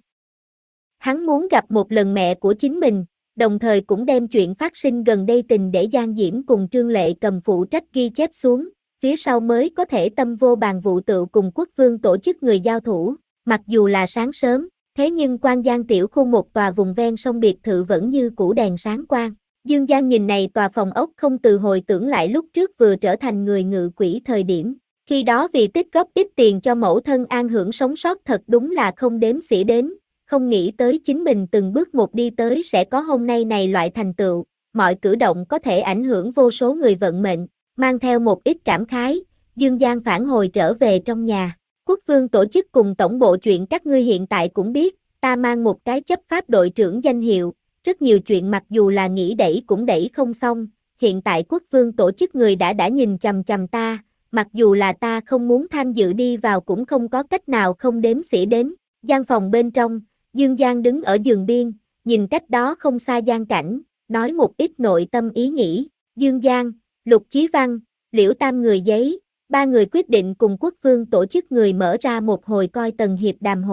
Hắn muốn gặp một lần mẹ của chính mình, đồng thời cũng đem chuyện phát sinh gần đây tình để Giang Diễm cùng Trương Lệ cầm phụ trách ghi chép xuống, phía sau mới có thể tâm vô bàn vụ tựu cùng quốc vương tổ chức người giao thủ, mặc dù là sáng sớm, thế nhưng Quan Giang tiểu khu một tòa vùng ven sông biệt thự vẫn như cũ đèn sáng quang. Dương Giang nhìn này tòa phòng ốc không từ hồi tưởng lại lúc trước vừa trở thành người ngự quỷ thời điểm, khi đó vì tích góp ít tiền cho mẫu thân an hưởng sống sót thật đúng là không đếm xỉa đến, không nghĩ tới chính mình từng bước một đi tới sẽ có hôm nay này loại thành tựu, mọi cử động có thể ảnh hưởng vô số người vận mệnh, mang theo một ít cảm khái, Dương Giang phản hồi trở về trong nhà. Quốc vương tổ chức cùng tổng bộ chuyện các ngươi hiện tại cũng biết, ta mang một cái chấp pháp đội trưởng danh hiệu. Rất nhiều chuyện mặc dù là nghĩ đẩy cũng đẩy không xong, hiện tại quốc vương tổ chức người đã đã nhìn chằm chằm ta, mặc dù là ta không muốn tham dự đi vào cũng không có cách nào không đếm xỉa đến. Gian phòng bên trong, Dương Giang đứng ở giường biên, nhìn cách đó không xa Giang Cảnh, nói một ít nội tâm ý nghĩ. Dương Giang, Lục Chí Văn, Liễu Tam người giấy, ba người quyết định cùng quốc vương tổ chức người mở ra một hồi coi Tần Hiệp đàm hội.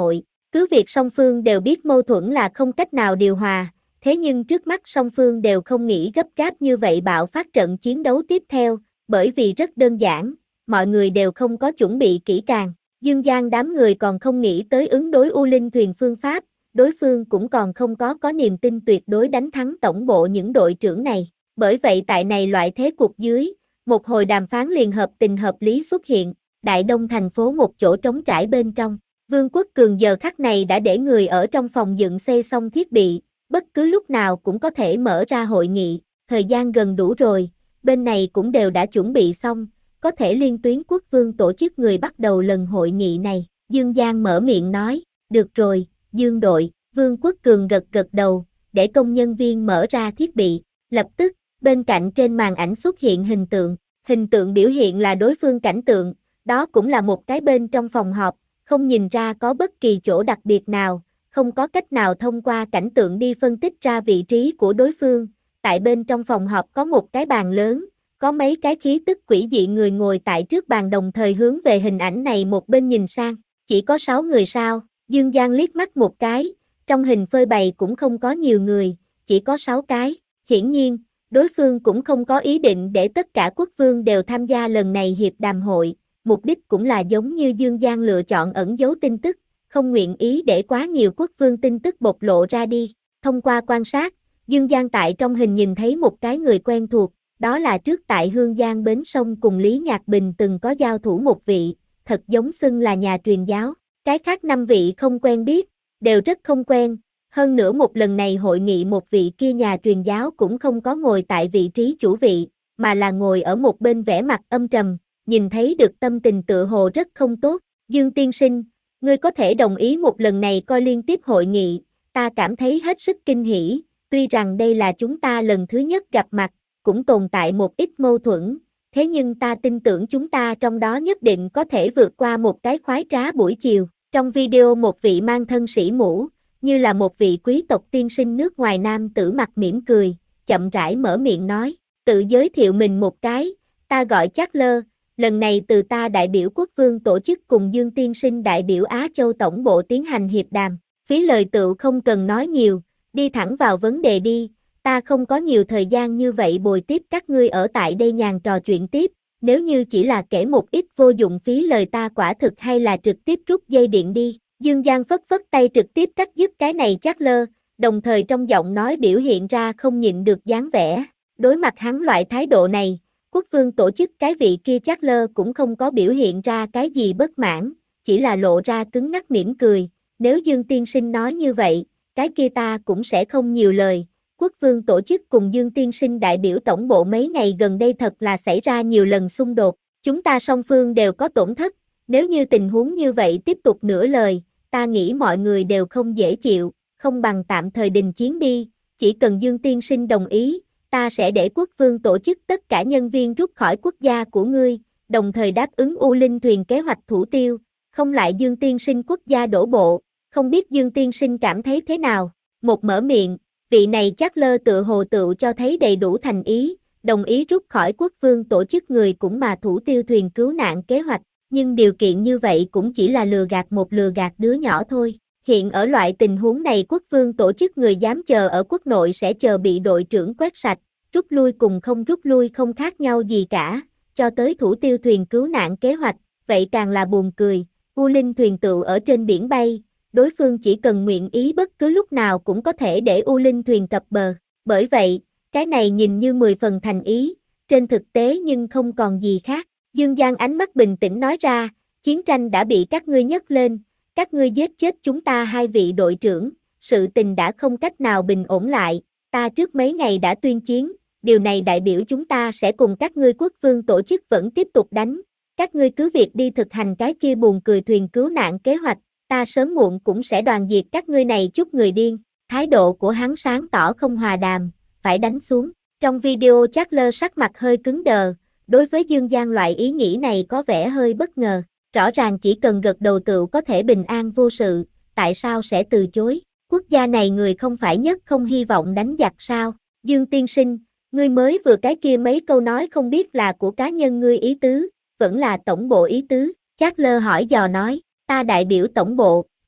Cứ việc song phương đều biết mâu thuẫn là không cách nào điều hòa, thế nhưng trước mắt song phương đều không nghĩ gấp gáp như vậy bạo phát trận chiến đấu tiếp theo, bởi vì rất đơn giản, mọi người đều không có chuẩn bị kỹ càng. Dương Giang đám người còn không nghĩ tới ứng đối U Linh thuyền phương pháp, đối phương cũng còn không có có niềm tin tuyệt đối đánh thắng tổng bộ những đội trưởng này. Bởi vậy tại này loại thế cuộc dưới, một hồi đàm phán liền hợp tình hợp lý xuất hiện, Đại Đông thành phố một chỗ trống trải bên trong. Vương Quốc Cường giờ khắc này đã để người ở trong phòng dựng xây xong thiết bị, bất cứ lúc nào cũng có thể mở ra hội nghị, thời gian gần đủ rồi, bên này cũng đều đã chuẩn bị xong, có thể liên tuyến quốc vương tổ chức người bắt đầu lần hội nghị này. Dương Giang mở miệng nói, được rồi, Dương đội, Vương Quốc Cường gật gật đầu, để công nhân viên mở ra thiết bị, lập tức, bên cạnh trên màn ảnh xuất hiện hình tượng, hình tượng biểu hiện là đối phương cảnh tượng, đó cũng là một cái bên trong phòng họp, không nhìn ra có bất kỳ chỗ đặc biệt nào, không có cách nào thông qua cảnh tượng đi phân tích ra vị trí của đối phương. Tại bên trong phòng họp có một cái bàn lớn, có mấy cái khí tức quỷ dị người ngồi tại trước bàn đồng thời hướng về hình ảnh này một bên nhìn sang, chỉ có sáu người sao, Dương Giang liếc mắt một cái, trong hình phơi bày cũng không có nhiều người, chỉ có sáu cái, hiển nhiên, đối phương cũng không có ý định để tất cả quốc vương đều tham gia lần này hiệp đàm hội, mục đích cũng là giống như Dương Giang lựa chọn ẩn giấu tin tức, không nguyện ý để quá nhiều quốc vương tin tức bộc lộ ra đi. Thông qua quan sát, Dương Giang tại trong hình nhìn thấy một cái người quen thuộc, đó là trước tại Hương Giang bến sông cùng Lý Nhạc Bình từng có giao thủ một vị, thật giống xưng là nhà truyền giáo, cái khác năm vị không quen biết, đều rất không quen, hơn nữa một lần này hội nghị một vị kia nhà truyền giáo cũng không có ngồi tại vị trí chủ vị, mà là ngồi ở một bên vẻ mặt âm trầm, nhìn thấy được tâm tình tựa hồ rất không tốt. Dương tiên sinh, ngươi có thể đồng ý một lần này coi liên tiếp hội nghị, ta cảm thấy hết sức kinh hỉ, tuy rằng đây là chúng ta lần thứ nhất gặp mặt, cũng tồn tại một ít mâu thuẫn, thế nhưng ta tin tưởng chúng ta trong đó nhất định có thể vượt qua một cái khoái trá buổi chiều. Trong video một vị mang thân sĩ mũ, như là một vị quý tộc tiên sinh nước ngoài nam tử mặt mỉm cười, chậm rãi mở miệng nói, tự giới thiệu mình một cái, ta gọi Charles, lần này từ ta đại biểu quốc vương tổ chức cùng Dương tiên sinh đại biểu Á Châu tổng bộ tiến hành hiệp đàm, phí lời tựu không cần nói nhiều, đi thẳng vào vấn đề đi, ta không có nhiều thời gian như vậy bồi tiếp các ngươi ở tại đây nhàn trò chuyện tiếp, nếu như chỉ là kể một ít vô dụng phí lời ta quả thực hay là trực tiếp rút dây điện đi. Dương Giang phất phất tay trực tiếp cắt dứt cái này Charles, đồng thời trong giọng nói biểu hiện ra không nhịn được dáng vẻ. Đối mặt hắn loại thái độ này, quốc vương tổ chức cái vị kia Charles cũng không có biểu hiện ra cái gì bất mãn, chỉ là lộ ra cứng ngắc mỉm cười. Nếu Dương tiên sinh nói như vậy, cái kia ta cũng sẽ không nhiều lời. Quốc vương tổ chức cùng Dương tiên sinh đại biểu tổng bộ mấy ngày gần đây thật là xảy ra nhiều lần xung đột, chúng ta song phương đều có tổn thất, nếu như tình huống như vậy tiếp tục nửa lời, ta nghĩ mọi người đều không dễ chịu, không bằng tạm thời đình chiến đi, chỉ cần Dương tiên sinh đồng ý, ta sẽ để quốc vương tổ chức tất cả nhân viên rút khỏi quốc gia của ngươi, đồng thời đáp ứng U Linh thuyền kế hoạch thủ tiêu, không lại Dương tiên sinh quốc gia đổ bộ, không biết Dương tiên sinh cảm thấy thế nào. Một mở miệng, vị này chắc lơ tự hồ tự cho thấy đầy đủ thành ý, đồng ý rút khỏi quốc vương tổ chức người cũng mà thủ tiêu thuyền cứu nạn kế hoạch, nhưng điều kiện như vậy cũng chỉ là lừa gạt một lừa gạt đứa nhỏ thôi. Hiện ở loại tình huống này quốc vương tổ chức người dám chờ ở quốc nội sẽ chờ bị đội trưởng quét sạch, rút lui cùng không rút lui không khác nhau gì cả, cho tới thủ tiêu thuyền cứu nạn kế hoạch, vậy càng là buồn cười, U Linh thuyền tựu ở trên biển bay, đối phương chỉ cần nguyện ý bất cứ lúc nào cũng có thể để U Linh thuyền cập bờ, bởi vậy, cái này nhìn như mười phần thành ý, trên thực tế nhưng không còn gì khác. Dương Giang ánh mắt bình tĩnh nói ra, chiến tranh đã bị các ngươi nhấc lên, các ngươi giết chết chúng ta hai vị đội trưởng, sự tình đã không cách nào bình ổn lại, ta trước mấy ngày đã tuyên chiến, điều này đại biểu chúng ta sẽ cùng các ngươi quốc vương tổ chức vẫn tiếp tục đánh, các ngươi cứ việc đi thực hành cái kia buồn cười thuyền cứu nạn kế hoạch, ta sớm muộn cũng sẽ đoàn diệt các ngươi này chút người điên. Thái độ của hắn sáng tỏ không hòa đàm, phải đánh xuống. Trong video Charles sắc mặt hơi cứng đờ, đối với Dương Giang loại ý nghĩ này có vẻ hơi bất ngờ, rõ ràng chỉ cần gật đầu tựu có thể bình an vô sự, tại sao sẽ từ chối? Quốc gia này người không phải nhất không hy vọng đánh giặc sao? Dương tiên sinh, ngươi mới vừa cái kia mấy câu nói không biết là của cá nhân ngươi ý tứ, vẫn là tổng bộ ý tứ. Charles hỏi dò nói, ta đại biểu tổng bộ,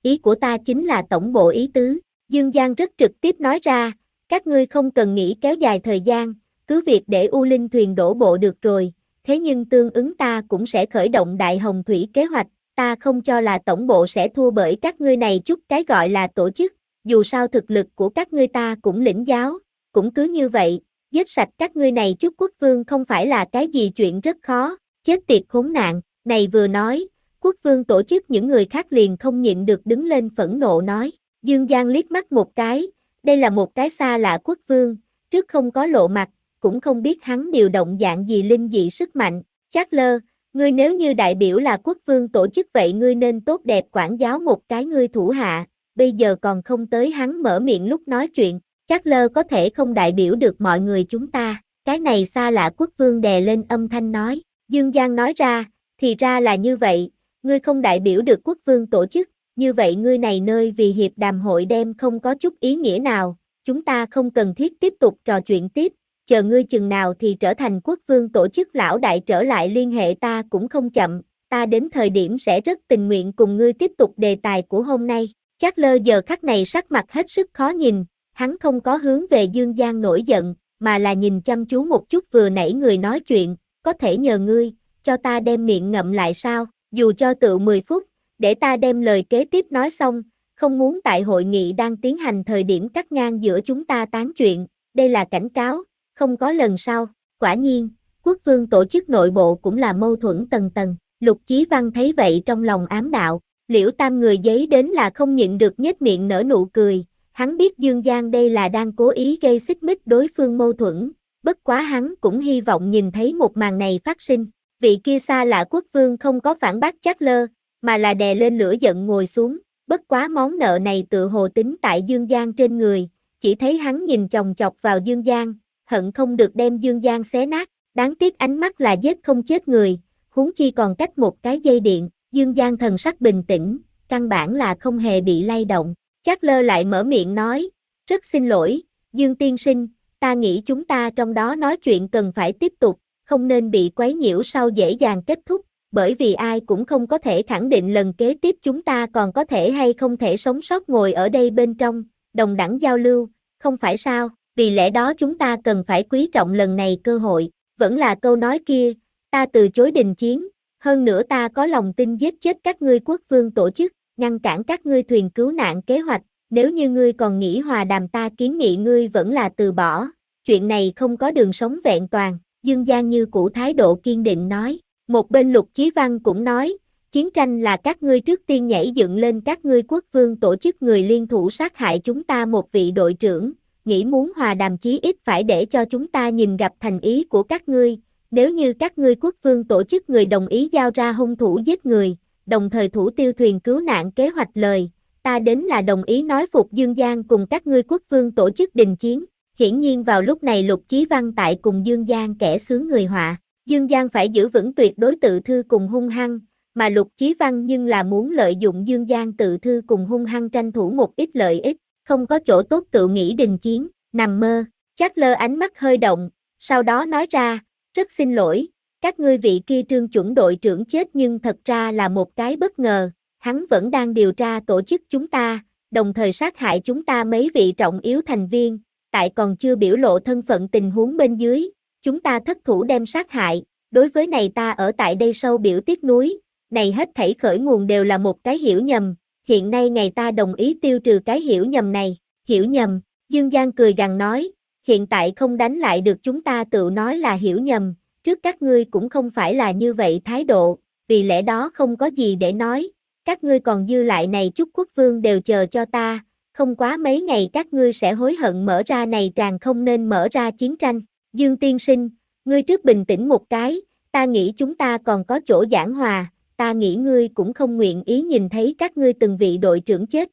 ý của ta chính là tổng bộ ý tứ. Dương Giang rất trực tiếp nói ra, các ngươi không cần nghĩ kéo dài thời gian, cứ việc để U Linh thuyền đổ bộ được rồi, thế nhưng tương ứng ta cũng sẽ khởi động Đại Hồng Thủy kế hoạch, ta không cho là tổng bộ sẽ thua bởi các ngươi này chút cái gọi là tổ chức, dù sao thực lực của các ngươi ta cũng lĩnh giáo, cũng cứ như vậy, giết sạch các ngươi này chút quốc vương không phải là cái gì chuyện rất khó, chết tiệt khốn nạn, này vừa nói, quốc vương tổ chức những người khác liền không nhịn được đứng lên phẫn nộ nói, Dương Giang liếc mắt một cái, đây là một cái xa lạ quốc vương, trước không có lộ mặt, cũng không biết hắn điều động dạng gì linh dị sức mạnh, Chắc Lơ, ngươi nếu như đại biểu là quốc vương tổ chức vậy ngươi nên tốt đẹp quản giáo một cái ngươi thủ hạ, bây giờ còn không tới hắn mở miệng lúc nói chuyện, Chắc Lơ có thể không đại biểu được mọi người chúng ta, cái này xa lạ quốc vương đè lên âm thanh nói, Dương Giang nói ra, thì ra là như vậy, ngươi không đại biểu được quốc vương tổ chức, như vậy ngươi này nơi vì hiệp đàm hội đem không có chút ý nghĩa nào, chúng ta không cần thiết tiếp tục trò chuyện tiếp, chờ ngươi chừng nào thì trở thành quốc vương tổ chức lão đại trở lại liên hệ ta cũng không chậm, ta đến thời điểm sẽ rất tình nguyện cùng ngươi tiếp tục đề tài của hôm nay. Chắc Lơ giờ khắc này sắc mặt hết sức khó nhìn, hắn không có hướng về Dương Giang nổi giận, mà là nhìn chăm chú một chút vừa nãy người nói chuyện, có thể nhờ ngươi, cho ta đem miệng ngậm lại sao, dù cho tự mười phút, để ta đem lời kế tiếp nói xong, không muốn tại hội nghị đang tiến hành thời điểm cắt ngang giữa chúng ta tán chuyện, đây là cảnh cáo, không có lần sau, quả nhiên, quốc vương tổ chức nội bộ cũng là mâu thuẫn tầng tầng, Lục Chí Văn thấy vậy trong lòng ám đạo, Liễu Tam người giấy đến là không nhịn được nhếch miệng nở nụ cười, hắn biết Dương Giang đây là đang cố ý gây xích mích đối phương mâu thuẫn, bất quá hắn cũng hy vọng nhìn thấy một màn này phát sinh, vị kia xa lạ quốc vương không có phản bác Chắc Lơ, mà là đè lên lửa giận ngồi xuống, bất quá món nợ này tự hồ tính tại Dương Giang trên người, chỉ thấy hắn nhìn chòng chọc vào Dương Giang, hận không được đem Dương Giang xé nát, đáng tiếc ánh mắt là giết không chết người, huống chi còn cách một cái dây điện, Dương Giang thần sắc bình tĩnh, căn bản là không hề bị lay động, Chắc Lơ lại mở miệng nói, rất xin lỗi, Dương tiên sinh, ta nghĩ chúng ta trong đó nói chuyện cần phải tiếp tục, không nên bị quấy nhiễu sau dễ dàng kết thúc, bởi vì ai cũng không có thể khẳng định lần kế tiếp chúng ta còn có thể hay không thể sống sót ngồi ở đây bên trong, đồng đẳng giao lưu, không phải sao, vì lẽ đó chúng ta cần phải quý trọng lần này cơ hội, vẫn là câu nói kia, ta từ chối đình chiến, hơn nữa ta có lòng tin giết chết các ngươi quốc vương tổ chức, ngăn cản các ngươi thuyền cứu nạn kế hoạch, nếu như ngươi còn nghĩ hòa đàm ta kiến nghị ngươi vẫn là từ bỏ, chuyện này không có đường sống vẹn toàn, Dương Giang như cũ thái độ kiên định nói. Một bên Lục Chí Văn cũng nói, chiến tranh là các ngươi trước tiên nhảy dựng lên các ngươi quốc vương tổ chức người liên thủ sát hại chúng ta một vị đội trưởng, nghĩ muốn hòa đàm chí ít phải để cho chúng ta nhìn gặp thành ý của các ngươi, nếu như các ngươi quốc vương tổ chức người đồng ý giao ra hung thủ giết người, đồng thời thủ tiêu thuyền cứu nạn kế hoạch lời, ta đến là đồng ý nói phục Dương Giang cùng các ngươi quốc vương tổ chức đình chiến. Hiển nhiên vào lúc này Lục Chí Văn tại cùng Dương Giang kẻ xướng người họa. Dương Giang phải giữ vững tuyệt đối tự thư cùng hung hăng, mà Lục Chí Văn nhưng là muốn lợi dụng Dương Giang tự thư cùng hung hăng tranh thủ một ít lợi ích, không có chỗ tốt tự nghĩ đình chiến, nằm mơ, Chắc Lơ ánh mắt hơi động, sau đó nói ra, rất xin lỗi, các ngươi vị kia Trương Chuẩn đội trưởng chết nhưng thật ra là một cái bất ngờ, hắn vẫn đang điều tra tổ chức chúng ta, đồng thời sát hại chúng ta mấy vị trọng yếu thành viên, tại còn chưa biểu lộ thân phận tình huống bên dưới. Chúng ta thất thủ đem sát hại, đối với này ta ở tại đây sâu biểu tiếc nuối, này hết thảy khởi nguồn đều là một cái hiểu nhầm, hiện nay ngày ta đồng ý tiêu trừ cái hiểu nhầm này, hiểu nhầm, Dương Giang cười gằn nói, hiện tại không đánh lại được chúng ta tự nói là hiểu nhầm, trước các ngươi cũng không phải là như vậy thái độ, vì lẽ đó không có gì để nói, các ngươi còn dư lại này chút quốc vương đều chờ cho ta, không quá mấy ngày các ngươi sẽ hối hận mở ra này tràn không nên mở ra chiến tranh. Dương tiên sinh, ngươi trước bình tĩnh một cái, ta nghĩ chúng ta còn có chỗ giảng hòa, ta nghĩ ngươi cũng không nguyện ý nhìn thấy các ngươi từng vị đội trưởng chết.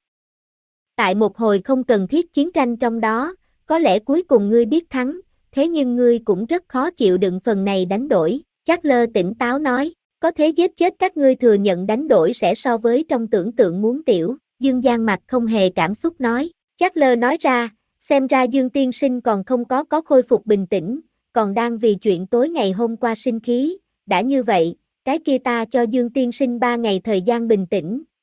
Tại một hồi không cần thiết chiến tranh trong đó, có lẽ cuối cùng ngươi biết thắng, thế nhưng ngươi cũng rất khó chịu đựng phần này đánh đổi, Chắc Lơ tỉnh táo nói, có thế giết chết các ngươi thừa nhận đánh đổi sẽ so với trong tưởng tượng muốn tiểu, Dương Giang mặt không hề cảm xúc nói, Chắc Lơ nói ra, xem ra Dương tiên sinh còn không có có khôi phục bình tĩnh, còn đang vì chuyện tối ngày hôm qua sinh khí, đã như vậy, cái kia ta cho Dương tiên sinh ba ngày thời gian bình tĩnh,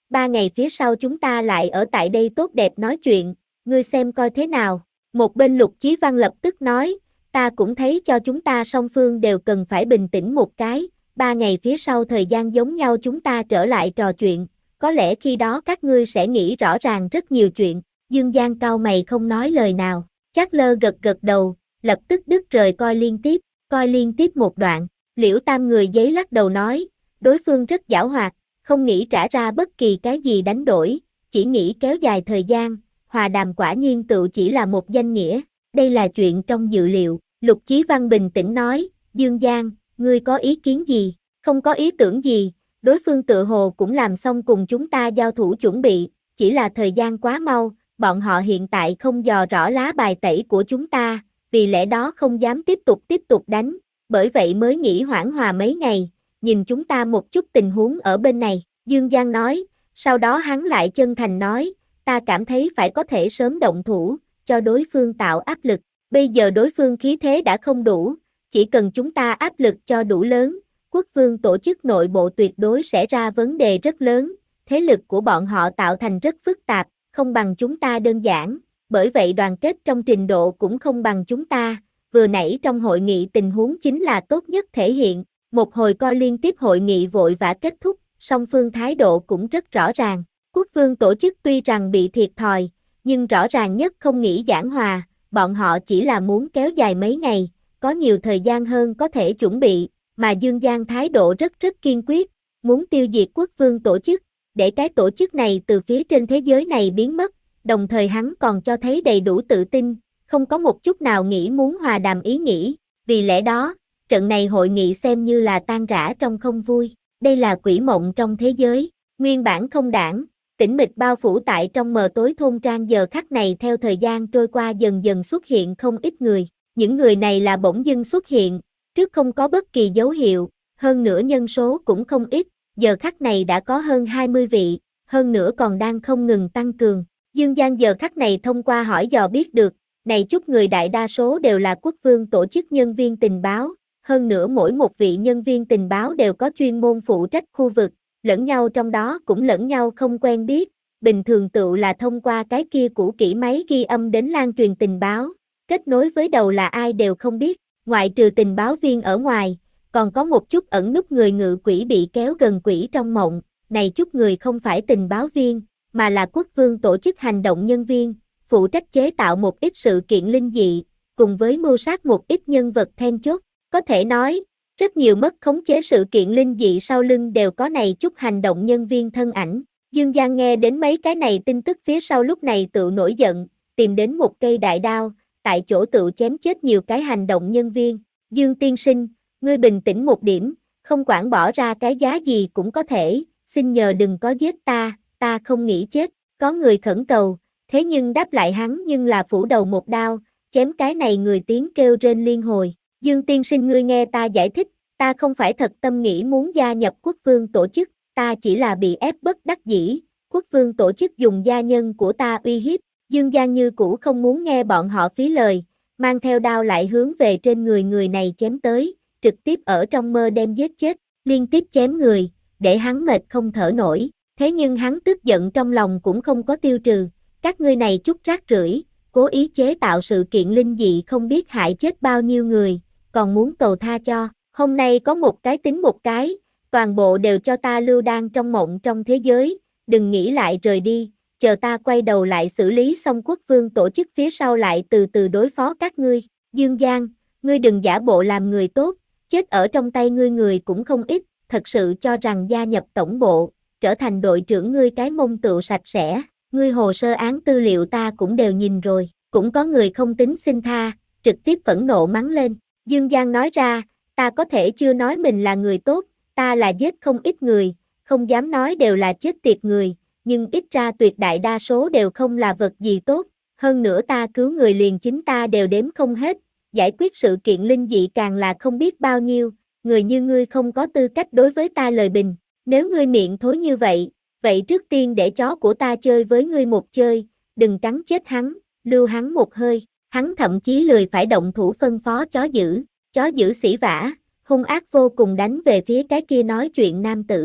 ba ngày phía sau chúng ta lại ở tại đây tốt đẹp nói chuyện, ngươi xem coi thế nào. Một bên Lục Chí Văn lập tức nói, ta cũng thấy cho chúng ta song phương đều cần phải bình tĩnh một cái, ba ngày phía sau thời gian giống nhau chúng ta trở lại trò chuyện, có lẽ khi đó các ngươi sẽ nghĩ rõ ràng rất nhiều chuyện. Dương Giang cau mày không nói lời nào, Trác Lơ gật gật đầu, lập tức đứt rời coi liên tiếp, coi liên tiếp một đoạn, Liễu Tam người giấy lắc đầu nói, đối phương rất giảo hoạt, không nghĩ trả ra bất kỳ cái gì đánh đổi, chỉ nghĩ kéo dài thời gian, hòa đàm quả nhiên tự chỉ là một danh nghĩa, đây là chuyện trong dự liệu. Lục Chí Văn bình tĩnh nói, Dương Giang, ngươi có ý kiến gì? Không có ý tưởng gì, đối phương tự hồ cũng làm xong cùng chúng ta giao thủ chuẩn bị, chỉ là thời gian quá mau, bọn họ hiện tại không dò rõ lá bài tẩy của chúng ta, vì lẽ đó không dám tiếp tục tiếp tục đánh, bởi vậy mới nghĩ hoãn hòa mấy ngày, nhìn chúng ta một chút tình huống ở bên này, Dương Giang nói, sau đó hắn lại chân thành nói, ta cảm thấy phải có thể sớm động thủ, cho đối phương tạo áp lực, bây giờ đối phương khí thế đã không đủ, chỉ cần chúng ta áp lực cho đủ lớn, quốc vương tổ chức nội bộ tuyệt đối sẽ ra vấn đề rất lớn, thế lực của bọn họ tạo thành rất phức tạp, không bằng chúng ta đơn giản, bởi vậy đoàn kết trong trình độ cũng không bằng chúng ta, vừa nãy trong hội nghị tình huống chính là tốt nhất thể hiện, một hồi coi liên tiếp hội nghị vội vã kết thúc, song phương thái độ cũng rất rõ ràng, quốc vương tổ chức tuy rằng bị thiệt thòi, nhưng rõ ràng nhất không nghĩ giảng hòa, bọn họ chỉ là muốn kéo dài mấy ngày, có nhiều thời gian hơn có thể chuẩn bị, mà Dương Giang thái độ rất rất kiên quyết, muốn tiêu diệt quốc vương tổ chức, để cái tổ chức này từ phía trên thế giới này biến mất, đồng thời hắn còn cho thấy đầy đủ tự tin, không có một chút nào nghĩ muốn hòa đàm ý nghĩ, vì lẽ đó, trận này hội nghị xem như là tan rã trong không vui, đây là quỷ mộng trong thế giới, nguyên bản không đảng, tĩnh mịch bao phủ tại trong mờ tối thôn trang giờ khắc này theo thời gian trôi qua dần dần xuất hiện không ít người, những người này là bỗng dưng xuất hiện, trước không có bất kỳ dấu hiệu, hơn nữa nhân số cũng không ít, giờ khắc này đã có hơn hai mươi vị, hơn nữa còn đang không ngừng tăng cường. Dương Giang giờ khắc này thông qua hỏi dò biết được, này chút người đại đa số đều là quốc vương tổ chức nhân viên tình báo, hơn nữa mỗi một vị nhân viên tình báo đều có chuyên môn phụ trách khu vực, lẫn nhau trong đó cũng lẫn nhau không quen biết, bình thường tựu là thông qua cái kia cũ kỹ máy ghi âm đến lan truyền tình báo, kết nối với đầu là ai đều không biết, ngoại trừ tình báo viên ở ngoài, còn có một chút ẩn núp người ngự quỷ bị kéo gần quỷ trong mộng, này chút người không phải tình báo viên, mà là quốc vương tổ chức hành động nhân viên, phụ trách chế tạo một ít sự kiện linh dị, cùng với mưu sát một ít nhân vật then chốt, có thể nói, rất nhiều mất khống chế sự kiện linh dị sau lưng đều có này chút hành động nhân viên thân ảnh. Dương Giang nghe đến mấy cái này tin tức phía sau lúc này tự nổi giận, tìm đến một cây đại đao, tại chỗ tự chém chết nhiều cái hành động nhân viên. Dương tiên sinh, ngươi bình tĩnh một điểm, không quản bỏ ra cái giá gì cũng có thể, xin nhờ đừng có giết ta, ta không nghĩ chết, có người khẩn cầu, thế nhưng đáp lại hắn nhưng là phủ đầu một đao, chém cái này người tiếng kêu rên liên hồi. Dương tiên sinh ngươi nghe ta giải thích, ta không phải thật tâm nghĩ muốn gia nhập quốc vương tổ chức, ta chỉ là bị ép bất đắc dĩ, quốc vương tổ chức dùng gia nhân của ta uy hiếp, Dương Giang như cũ không muốn nghe bọn họ phí lời, mang theo đao lại hướng về trên người người này chém tới, trực tiếp ở trong mơ đem giết chết, liên tiếp chém người, để hắn mệt không thở nổi, thế nhưng hắn tức giận trong lòng cũng không có tiêu trừ, các ngươi này chút rác rưởi, cố ý chế tạo sự kiện linh dị không biết hại chết bao nhiêu người, còn muốn cầu tha cho, hôm nay có một cái tính một cái, toàn bộ đều cho ta lưu đan trong mộng trong thế giới, đừng nghĩ lại rời đi, chờ ta quay đầu lại xử lý xong quốc vương tổ chức phía sau lại từ từ đối phó các ngươi. Dương Giang, ngươi đừng giả bộ làm người tốt, chết ở trong tay ngươi người cũng không ít, thật sự cho rằng gia nhập tổng bộ, trở thành đội trưởng ngươi cái mông tựu sạch sẽ, ngươi hồ sơ án tư liệu ta cũng đều nhìn rồi, cũng có người không tính xin tha, trực tiếp phẫn nộ mắng lên. Dương Giang nói ra, ta có thể chưa nói mình là người tốt, ta là giết không ít người, không dám nói đều là chết tiệt người, nhưng ít ra tuyệt đại đa số đều không là vật gì tốt, hơn nữa ta cứu người liền chính ta đều đếm không hết, giải quyết sự kiện linh dị càng là không biết bao nhiêu, người như ngươi không có tư cách đối với ta lời bình, nếu ngươi miệng thối như vậy, vậy trước tiên để chó của ta chơi với ngươi một chơi, đừng cắn chết hắn, lưu hắn một hơi, hắn thậm chí lười phải động thủ phân phó chó dữ, chó dữ sỉ vả, hung ác vô cùng đánh về phía cái kia nói chuyện nam tử,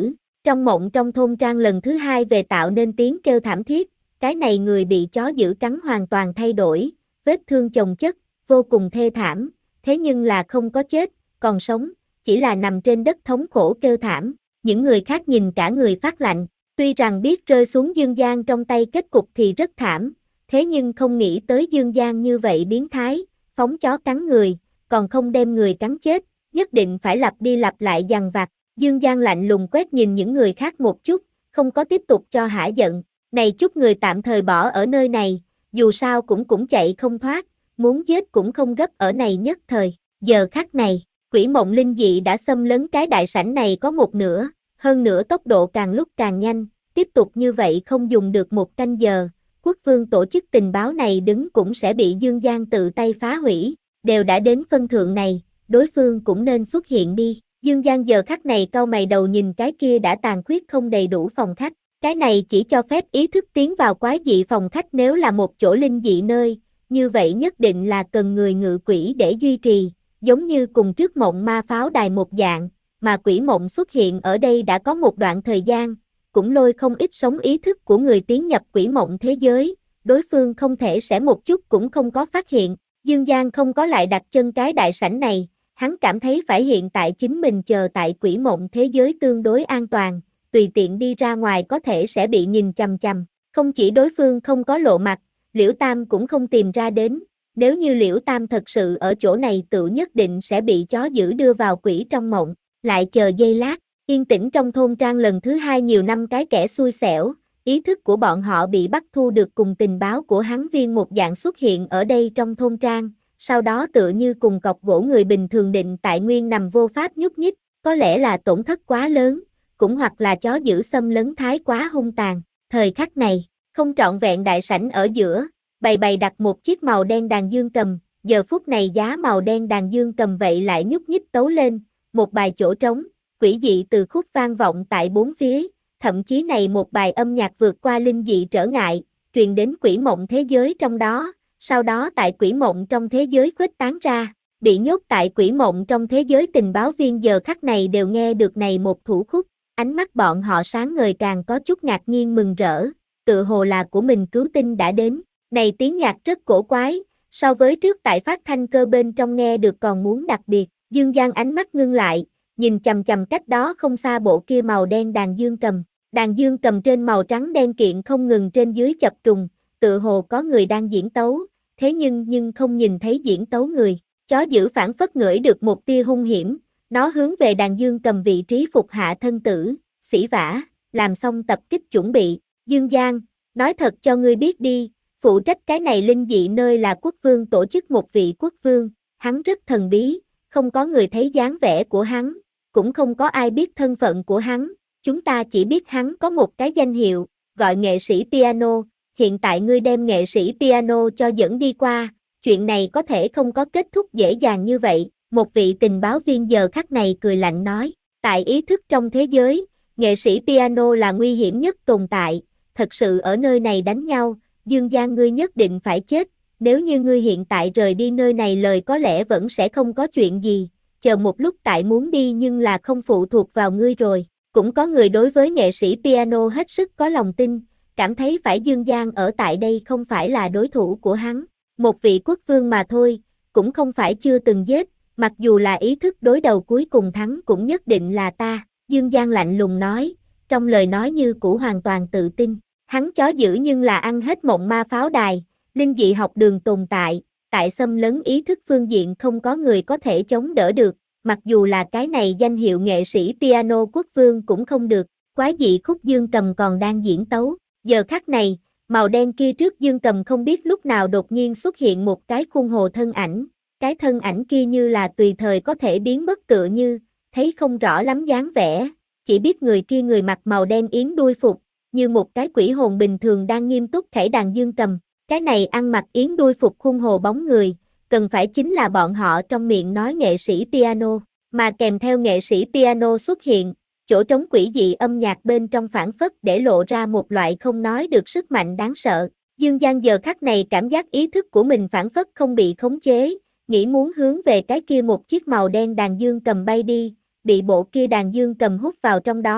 Trong mộng trong thôn trang lần thứ hai về tạo nên tiếng kêu thảm thiết, cái này người bị chó dữ cắn hoàn toàn thay đổi, vết thương chồng chất, vô cùng thê thảm, thế nhưng là không có chết, còn sống, chỉ là nằm trên đất thống khổ kêu thảm, những người khác nhìn cả người phát lạnh, tuy rằng biết rơi xuống Dương Giang trong tay kết cục thì rất thảm, thế nhưng không nghĩ tới Dương Giang như vậy biến thái, phóng chó cắn người, còn không đem người cắn chết, nhất định phải lặp đi lặp lại dằn vặt. Dương Giang lạnh lùng quét nhìn những người khác một chút, không có tiếp tục cho hả giận, này chút người tạm thời bỏ ở nơi này, dù sao cũng cũng chạy không thoát, muốn giết cũng không gấp ở này nhất thời, giờ khắc này, quỷ mộng linh dị đã xâm lấn cái đại sảnh này có một nửa, hơn nữa tốc độ càng lúc càng nhanh, tiếp tục như vậy không dùng được một canh giờ, quốc vương tổ chức tình báo này đứng cũng sẽ bị Dương Giang tự tay phá hủy, đều đã đến phân thượng này, đối phương cũng nên xuất hiện đi. Dương Giang giờ khắc này cau mày đầu nhìn cái kia đã tàn khuyết không đầy đủ phòng khách, cái này chỉ cho phép ý thức tiến vào quái dị phòng khách nếu là một chỗ linh dị nơi, như vậy nhất định là cần người ngự quỷ để duy trì, giống như cùng trước mộng ma pháo đài một dạng, mà quỷ mộng xuất hiện ở đây đã có một đoạn thời gian, cũng lôi không ít sống ý thức của người tiến nhập quỷ mộng thế giới, đối phương không thể sẽ một chút cũng không có phát hiện, Dương Giang không có lại đặt chân cái đại sảnh này. Hắn cảm thấy phải hiện tại chính mình chờ tại quỷ mộng thế giới tương đối an toàn, tùy tiện đi ra ngoài có thể sẽ bị nhìn chằm chằm. Không chỉ đối phương không có lộ mặt, Liễu Tam cũng không tìm ra đến, nếu như Liễu Tam thật sự ở chỗ này tự nhất định sẽ bị chó dữ đưa vào quỷ trong mộng. Lại chờ giây lát, yên tĩnh trong thôn trang lần thứ hai nhiều năm cái kẻ xui xẻo, ý thức của bọn họ bị bắt thu được cùng tình báo của hắn viên một dạng xuất hiện ở đây trong thôn trang. Sau đó tựa như cùng cọc gỗ người bình thường định tại nguyên nằm vô pháp nhúc nhích, có lẽ là tổn thất quá lớn, cũng hoặc là chó dữ xâm lấn thái quá hung tàn. Thời khắc này, không trọn vẹn đại sảnh ở giữa, bày bày đặt một chiếc màu đen đàn dương cầm, giờ phút này giá màu đen đàn dương cầm vậy lại nhúc nhích tấu lên, một bài chỗ trống, quỷ dị từ khúc vang vọng tại bốn phía, thậm chí này một bài âm nhạc vượt qua linh dị trở ngại, truyền đến quỷ mộng thế giới trong đó. Sau đó tại quỷ mộng trong thế giới khuếch tán ra, bị nhốt tại quỷ mộng trong thế giới tình báo viên giờ khắc này đều nghe được này một thủ khúc, ánh mắt bọn họ sáng ngời càng có chút ngạc nhiên mừng rỡ, tự hồ là của mình cứu tinh đã đến, này tiếng nhạc rất cổ quái, so với trước tại phát thanh cơ bên trong nghe được còn muốn đặc biệt, Dương Giang ánh mắt ngưng lại, nhìn chằm chằm cách đó không xa bộ kia màu đen đàn dương cầm, đàn dương cầm trên màu trắng đen kiện không ngừng trên dưới chập trùng, tự hồ có người đang diễn tấu. Thế nhưng nhưng không nhìn thấy diễn tấu người, chó dữ phản phất ngửi được một tia hung hiểm, nó hướng về đàn dương cầm vị trí phục hạ thân tử, xỉ vả, làm xong tập kích chuẩn bị, Dương Giang, nói thật cho ngươi biết đi, phụ trách cái này linh dị nơi là quốc vương tổ chức một vị quốc vương, hắn rất thần bí, không có người thấy dáng vẻ của hắn, cũng không có ai biết thân phận của hắn, chúng ta chỉ biết hắn có một cái danh hiệu, gọi nghệ sĩ piano. Hiện tại ngươi đem nghệ sĩ piano cho dẫn đi qua, chuyện này có thể không có kết thúc dễ dàng như vậy, một vị tình báo viên giờ khắc này cười lạnh nói, tại ý thức trong thế giới, nghệ sĩ piano là nguy hiểm nhất tồn tại, thật sự ở nơi này đánh nhau, Dương Giang ngươi nhất định phải chết, nếu như ngươi hiện tại rời đi nơi này lời có lẽ vẫn sẽ không có chuyện gì, chờ một lúc tại muốn đi nhưng là không phụ thuộc vào ngươi rồi, cũng có người đối với nghệ sĩ piano hết sức có lòng tin, cảm thấy phải Dương Giang ở tại đây không phải là đối thủ của hắn, một vị quốc vương mà thôi, cũng không phải chưa từng giết, mặc dù là ý thức đối đầu cuối cùng thắng cũng nhất định là ta, Dương Giang lạnh lùng nói, trong lời nói như cũ hoàn toàn tự tin, hắn chó dữ nhưng là ăn hết mộng ma pháo đài, linh dị học đường tồn tại, tại xâm lấn ý thức phương diện không có người có thể chống đỡ được, mặc dù là cái này danh hiệu nghệ sĩ piano quốc vương cũng không được, quái dị khúc dương cầm còn đang diễn tấu. Giờ khắc này, màu đen kia trước dương cầm không biết lúc nào đột nhiên xuất hiện một cái khung hồ thân ảnh, cái thân ảnh kia như là tùy thời có thể biến mất tựa như, thấy không rõ lắm dáng vẻ, chỉ biết người kia người mặc màu đen yến đuôi phục, như một cái quỷ hồn bình thường đang nghiêm túc khẩy đàn dương cầm, cái này ăn mặc yến đuôi phục khung hồ bóng người, cần phải chính là bọn họ trong miệng nói nghệ sĩ piano, mà kèm theo nghệ sĩ piano xuất hiện. Chỗ trống quỷ dị âm nhạc bên trong phản phất để lộ ra một loại không nói được sức mạnh đáng sợ. Dương Giang giờ khắc này cảm giác ý thức của mình phản phất không bị khống chế, nghĩ muốn hướng về cái kia một chiếc màu đen đàn dương cầm bay đi, bị bộ kia đàn dương cầm hút vào trong đó,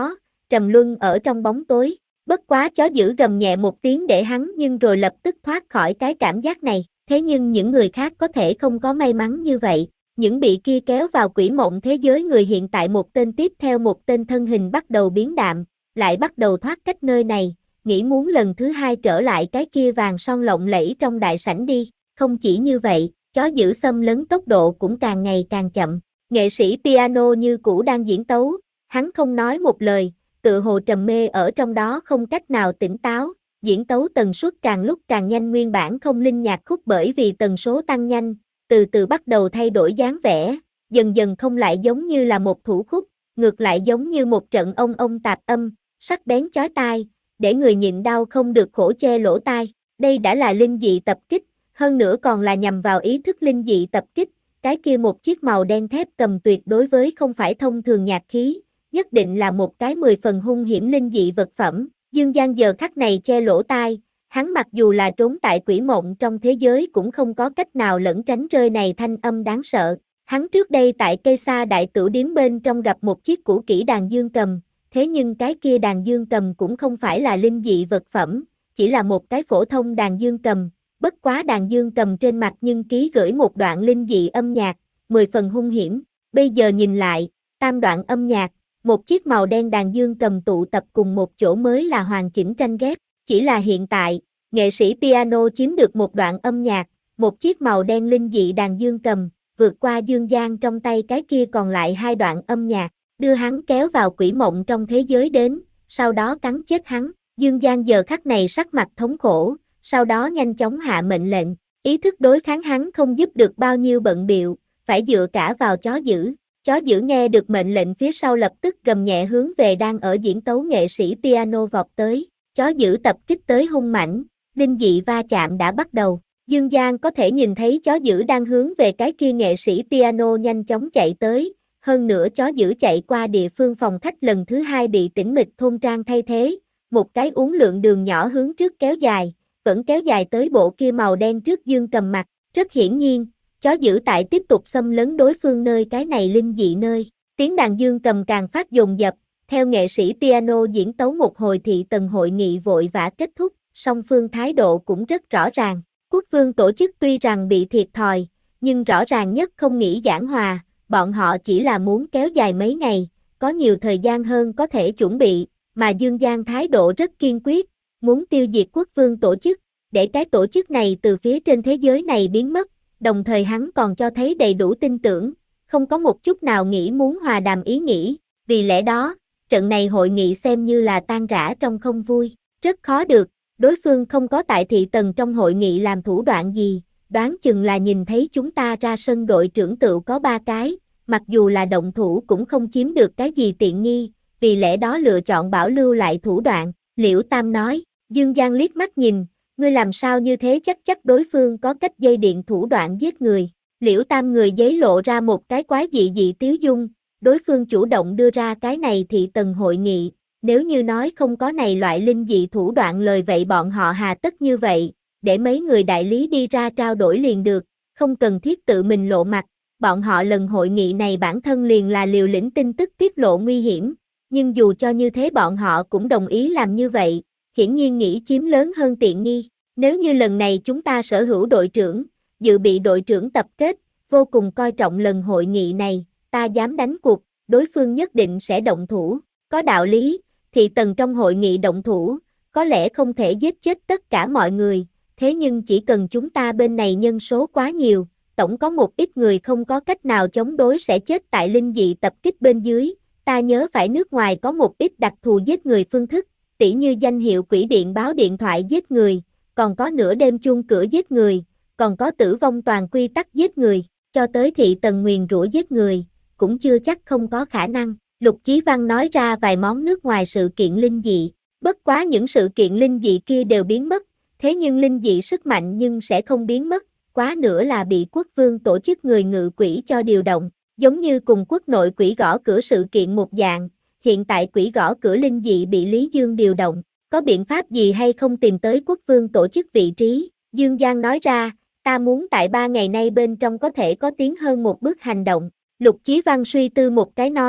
trầm luân ở trong bóng tối. Bất quá chó dữ gầm nhẹ một tiếng để hắn nhưng rồi lập tức thoát khỏi cái cảm giác này. Thế nhưng những người khác có thể không có may mắn như vậy. Những bị kia kéo vào quỷ mộng thế giới người hiện tại một tên tiếp theo một tên thân hình bắt đầu biến đạm, lại bắt đầu thoát cách nơi này, nghĩ muốn lần thứ hai trở lại cái kia vàng son lộng lẫy trong đại sảnh đi. Không chỉ như vậy, chó dữ xâm lấn tốc độ cũng càng ngày càng chậm. Nghệ sĩ piano như cũ đang diễn tấu, hắn không nói một lời, tự hồ trầm mê ở trong đó không cách nào tỉnh táo, diễn tấu tần suất càng lúc càng nhanh nguyên bản không linh nhạc khúc bởi vì tần số tăng nhanh, từ từ bắt đầu thay đổi dáng vẻ, dần dần không lại giống như là một thủ khúc, ngược lại giống như một trận ông ông tạp âm, sắc bén chói tai, để người nhịn đau không được khổ che lỗ tai. Đây đã là linh dị tập kích, hơn nữa còn là nhằm vào ý thức linh dị tập kích, cái kia một chiếc màu đen thép cầm tuyệt đối với không phải thông thường nhạc khí, nhất định là một cái mười phần hung hiểm linh dị vật phẩm. Dương Giang giờ khắc này che lỗ tai, hắn mặc dù là trốn tại quỷ mộng trong thế giới cũng không có cách nào lẩn tránh rơi này thanh âm đáng sợ. Hắn trước đây tại cây sa đại tửu điếm bên trong gặp một chiếc cũ kỹ đàn dương cầm, thế nhưng cái kia đàn dương cầm cũng không phải là linh dị vật phẩm, chỉ là một cái phổ thông đàn dương cầm, bất quá đàn dương cầm trên mặt nhưng ký gửi một đoạn linh dị âm nhạc, mười phần hung hiểm. Bây giờ nhìn lại, tam đoạn âm nhạc, một chiếc màu đen đàn dương cầm tụ tập cùng một chỗ mới là hoàn chỉnh tranh ghép, chỉ là hiện tại, nghệ sĩ piano chiếm được một đoạn âm nhạc, một chiếc màu đen linh dị đàn dương cầm, vượt qua Dương Giang trong tay cái kia còn lại hai đoạn âm nhạc, đưa hắn kéo vào quỷ mộng trong thế giới đến, sau đó cắn chết hắn. Dương Giang giờ khắc này sắc mặt thống khổ, sau đó nhanh chóng hạ mệnh lệnh, ý thức đối kháng hắn không giúp được bao nhiêu bận biệu, phải dựa cả vào chó dữ. Chó dữ nghe được mệnh lệnh phía sau lập tức gầm nhẹ hướng về đang ở diễn tấu nghệ sĩ piano vọt tới, chó dữ tập kích tới hung mãnh, linh dị va chạm đã bắt đầu. Dương Giang có thể nhìn thấy chó dữ đang hướng về cái kia nghệ sĩ piano nhanh chóng chạy tới, hơn nữa chó dữ chạy qua địa phương phòng khách lần thứ hai bị tĩnh mịch thôn trang thay thế, một cái uốn lượn đường nhỏ hướng trước kéo dài, vẫn kéo dài tới bộ kia màu đen trước dương cầm mặt, rất hiển nhiên, chó dữ tại tiếp tục xâm lấn đối phương nơi cái này linh dị nơi, tiếng đàn dương cầm càng phát dồn dập, theo nghệ sĩ piano diễn tấu một hồi thị tần hội nghị vội vã kết thúc, song phương thái độ cũng rất rõ ràng. Quốc vương tổ chức tuy rằng bị thiệt thòi, nhưng rõ ràng nhất không nghĩ giảng hòa, bọn họ chỉ là muốn kéo dài mấy ngày, có nhiều thời gian hơn có thể chuẩn bị, mà Dương Giang thái độ rất kiên quyết, muốn tiêu diệt quốc vương tổ chức, để cái tổ chức này từ phía trên thế giới này biến mất, đồng thời hắn còn cho thấy đầy đủ tin tưởng, không có một chút nào nghĩ muốn hòa đàm ý nghĩ, vì lẽ đó, trận này hội nghị xem như là tan rã trong không vui, rất khó được. Đối phương không có tại thị tần trong hội nghị làm thủ đoạn gì, đoán chừng là nhìn thấy chúng ta ra sân đội trưởng tựu có ba cái, mặc dù là động thủ cũng không chiếm được cái gì tiện nghi, vì lẽ đó lựa chọn bảo lưu lại thủ đoạn, Liễu Tam nói. Dương Giang liếc mắt nhìn, ngươi làm sao như thế chắc chắc đối phương có cách dây điện thủ đoạn giết người. Liễu Tam người giấy lộ ra một cái quái dị dị tiếu dung, đối phương chủ động đưa ra cái này thị tần hội nghị. Nếu như nói không có này loại linh dị thủ đoạn lời vậy bọn họ hà tất như vậy, để mấy người đại lý đi ra trao đổi liền được, không cần thiết tự mình lộ mặt, bọn họ lần hội nghị này bản thân liền là liều lĩnh tin tức tiết lộ nguy hiểm, nhưng dù cho như thế bọn họ cũng đồng ý làm như vậy, hiển nhiên nghĩ chiếm lớn hơn tiện nghi. Nếu như lần này chúng ta sở hữu đội trưởng, dự bị đội trưởng tập kết, vô cùng coi trọng lần hội nghị này, ta dám đánh cuộc, đối phương nhất định sẽ động thủ, có đạo lý. Thị tần trong hội nghị động thủ, có lẽ không thể giết chết tất cả mọi người, thế nhưng chỉ cần chúng ta bên này nhân số quá nhiều, tổng có một ít người không có cách nào chống đối sẽ chết tại linh dị tập kích bên dưới. Ta nhớ phải nước ngoài có một ít đặc thù giết người phương thức, tỉ như danh hiệu quỷ điện báo điện thoại giết người, còn có nửa đêm chuông cửa giết người, còn có tử vong toàn quy tắc giết người, cho tới thị tần nguyền rủa giết người, cũng chưa chắc không có khả năng. Lục Chí Văn nói ra vài món nước ngoài sự kiện linh dị, bất quá những sự kiện linh dị kia đều biến mất, thế nhưng linh dị sức mạnh nhưng sẽ không biến mất, quá nữa là bị quốc vương tổ chức người ngự quỷ cho điều động, giống như cùng quốc nội quỷ gõ cửa sự kiện một dạng, hiện tại quỷ gõ cửa linh dị bị Lý Dương điều động, có biện pháp gì hay không tìm tới quốc vương tổ chức vị trí, Dương Giang nói ra, ta muốn tại ba ngày nay bên trong có thể có tiến hơn một bước hành động, Lục Chí Văn suy tư một cái nói,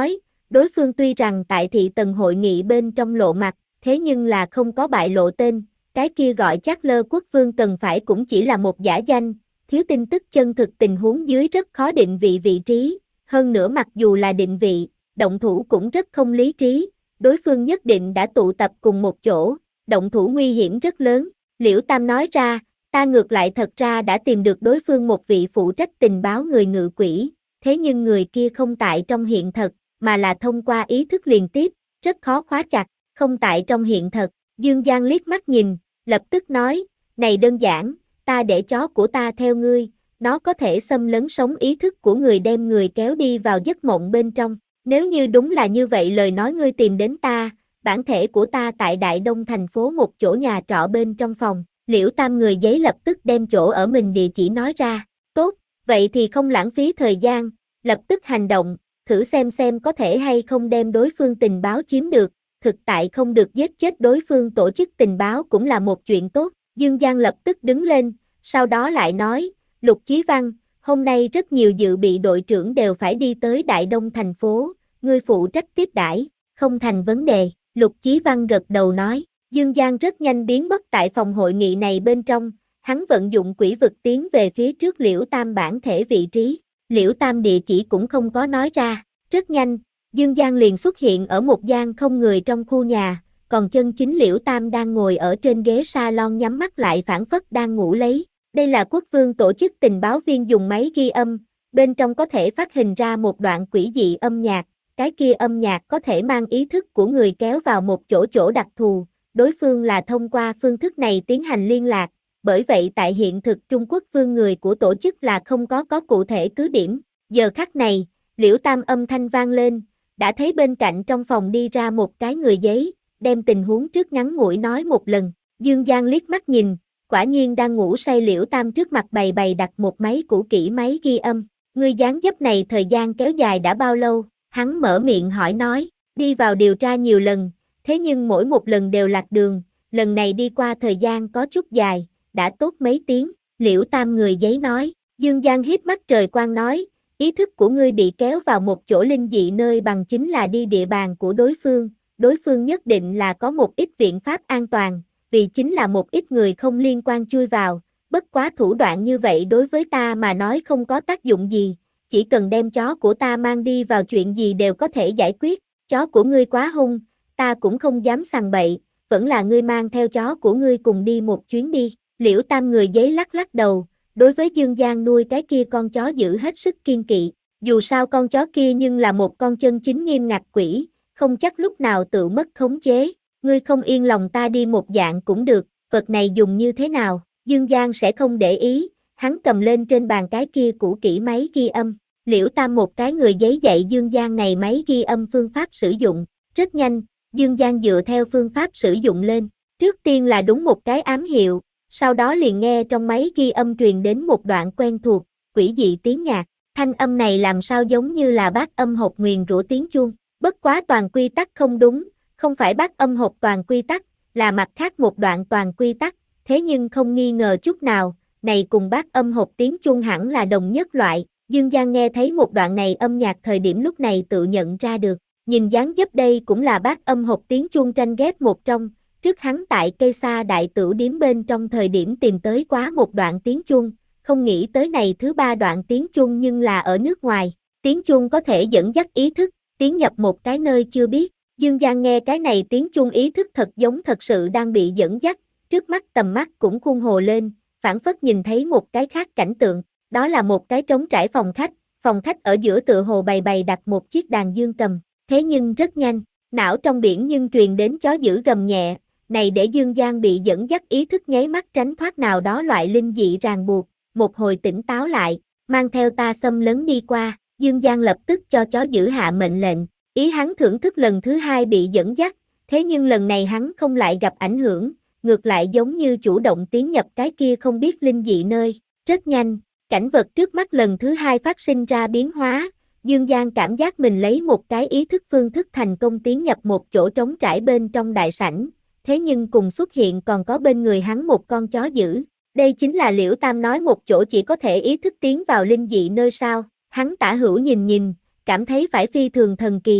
đối phương tuy rằng tại thị tần hội nghị bên trong lộ mặt, thế nhưng là không có bại lộ tên, cái kia gọi Charles quốc vương cần phải cũng chỉ là một giả danh, thiếu tin tức chân thực tình huống dưới rất khó định vị vị trí, hơn nữa mặc dù là định vị, động thủ cũng rất không lý trí, đối phương nhất định đã tụ tập cùng một chỗ, động thủ nguy hiểm rất lớn, Liễu Tam nói ra, ta ngược lại thật ra đã tìm được đối phương một vị phụ trách tình báo người ngự quỷ, thế nhưng người kia không tại trong hiện thực, mà là thông qua ý thức liên tiếp, rất khó khóa chặt, không tại trong hiện thực, Dương Giang liếc mắt nhìn, lập tức nói, này đơn giản, ta để chó của ta theo ngươi, nó có thể xâm lấn sống ý thức của người đem người kéo đi vào giấc mộng bên trong, nếu như đúng là như vậy lời nói ngươi tìm đến ta, bản thể của ta tại Đại Đông thành phố một chỗ nhà trọ bên trong phòng, Liễu Tam người giấy lập tức đem chỗ ở mình địa chỉ nói ra, tốt, vậy thì không lãng phí thời gian, lập tức hành động, thử xem xem có thể hay không đem đối phương tình báo chiếm được, thực tại không được giết chết đối phương tổ chức tình báo cũng là một chuyện tốt, Dương Giang lập tức đứng lên, sau đó lại nói, Lục Chí Văn, hôm nay rất nhiều dự bị đội trưởng đều phải đi tới Đại Đông thành phố, ngươi phụ trách tiếp đãi, không thành vấn đề, Lục Chí Văn gật đầu nói, Dương Giang rất nhanh biến mất tại phòng hội nghị này bên trong, hắn vận dụng quỷ vực tiến về phía trước Liễu Tam bản thể vị trí, Liễu Tam địa chỉ cũng không có nói ra, rất nhanh, Dương Giang liền xuất hiện ở một gian không người trong khu nhà, còn chân chính Liễu Tam đang ngồi ở trên ghế salon nhắm mắt lại phảng phất đang ngủ lấy. Đây là quốc vương tổ chức tình báo viên dùng máy ghi âm, bên trong có thể phát hình ra một đoạn quỷ dị âm nhạc, cái kia âm nhạc có thể mang ý thức của người kéo vào một chỗ chỗ đặc thù, đối phương là thông qua phương thức này tiến hành liên lạc, bởi vậy tại hiện thực Trung Quốc vương người của tổ chức là không có có cụ thể cứ điểm. Giờ khắc này, Liễu Tam âm thanh vang lên, đã thấy bên cạnh trong phòng đi ra một cái người giấy, đem tình huống trước ngắn ngủi nói một lần, Dương Giang liếc mắt nhìn, quả nhiên đang ngủ say Liễu Tam trước mặt bày bày đặt một máy cũ kỹ máy ghi âm, người dáng dấp này thời gian kéo dài đã bao lâu, hắn mở miệng hỏi nói, đi vào điều tra nhiều lần, thế nhưng mỗi một lần đều lạc đường, lần này đi qua thời gian có chút dài, đã tốt mấy tiếng, Liễu Tam người giấy nói, Dương Giang hiếp mắt trời quang nói, ý thức của ngươi bị kéo vào một chỗ linh dị nơi bằng chính là đi địa bàn của đối phương, đối phương nhất định là có một ít viện pháp an toàn, vì chính là một ít người không liên quan chui vào, bất quá thủ đoạn như vậy đối với ta mà nói không có tác dụng gì, chỉ cần đem chó của ta mang đi vào chuyện gì đều có thể giải quyết, chó của ngươi quá hung, ta cũng không dám sằng bậy, vẫn là ngươi mang theo chó của ngươi cùng đi một chuyến đi, Liễu Tam người giấy lắc lắc đầu, đối với Dương Giang nuôi cái kia con chó giữ hết sức kiên kỵ, dù sao con chó kia nhưng là một con chân chính nghiêm ngặt quỷ, không chắc lúc nào tự mất khống chế, ngươi không yên lòng ta đi một dạng cũng được, vật này dùng như thế nào, Dương Giang sẽ không để ý, hắn cầm lên trên bàn cái kia cũ kỹ máy ghi âm, Liễu Tam một cái người giấy dạy Dương Giang này máy ghi âm phương pháp sử dụng, rất nhanh, Dương Giang dựa theo phương pháp sử dụng lên, trước tiên là đúng một cái ám hiệu, sau đó liền nghe trong máy ghi âm truyền đến một đoạn quen thuộc, quỷ dị tiếng nhạc, thanh âm này làm sao giống như là bát âm hộp nguyền rủa tiếng chuông, bất quá toàn quy tắc không đúng, không phải bát âm hộp toàn quy tắc, là mặt khác một đoạn toàn quy tắc, thế nhưng không nghi ngờ chút nào, này cùng bát âm hộp tiếng chuông hẳn là đồng nhất loại, Dương Giang nghe thấy một đoạn này âm nhạc thời điểm lúc này tự nhận ra được, nhìn dáng dấp đây cũng là bát âm hộp tiếng chuông tranh ghép một trong, trước hắn tại cây sa đại tửu điếm bên trong thời điểm tìm tới quá một đoạn tiếng chuông, không nghĩ tới này thứ ba đoạn tiếng chuông nhưng là ở nước ngoài, tiếng chuông có thể dẫn dắt ý thức, tiến nhập một cái nơi chưa biết, Dương Giang nghe cái này tiếng chuông ý thức thật giống thật sự đang bị dẫn dắt, trước mắt tầm mắt cũng khuôn hồ lên, phảng phất nhìn thấy một cái khác cảnh tượng, đó là một cái trống trải phòng khách, phòng khách ở giữa tựa hồ bày bày đặt một chiếc đàn dương cầm, thế nhưng rất nhanh, não trong biển nhưng truyền đến chó dữ gầm nhẹ, này để Dương Giang bị dẫn dắt ý thức nháy mắt tránh thoát nào đó loại linh dị ràng buộc, một hồi tỉnh táo lại, mang theo ta xâm lấn đi qua, Dương Giang lập tức cho chó dữ hạ mệnh lệnh, ý hắn thưởng thức lần thứ hai bị dẫn dắt, thế nhưng lần này hắn không lại gặp ảnh hưởng, ngược lại giống như chủ động tiến nhập cái kia không biết linh dị nơi, rất nhanh, cảnh vật trước mắt lần thứ hai phát sinh ra biến hóa, Dương Giang cảm giác mình lấy một cái ý thức phương thức thành công tiến nhập một chỗ trống trải bên trong đại sảnh, thế nhưng cùng xuất hiện còn có bên người hắn một con chó dữ, đây chính là Liễu Tam nói một chỗ chỉ có thể ý thức tiến vào linh dị nơi sao, hắn tả hữu nhìn nhìn, cảm thấy phải phi thường thần kỳ,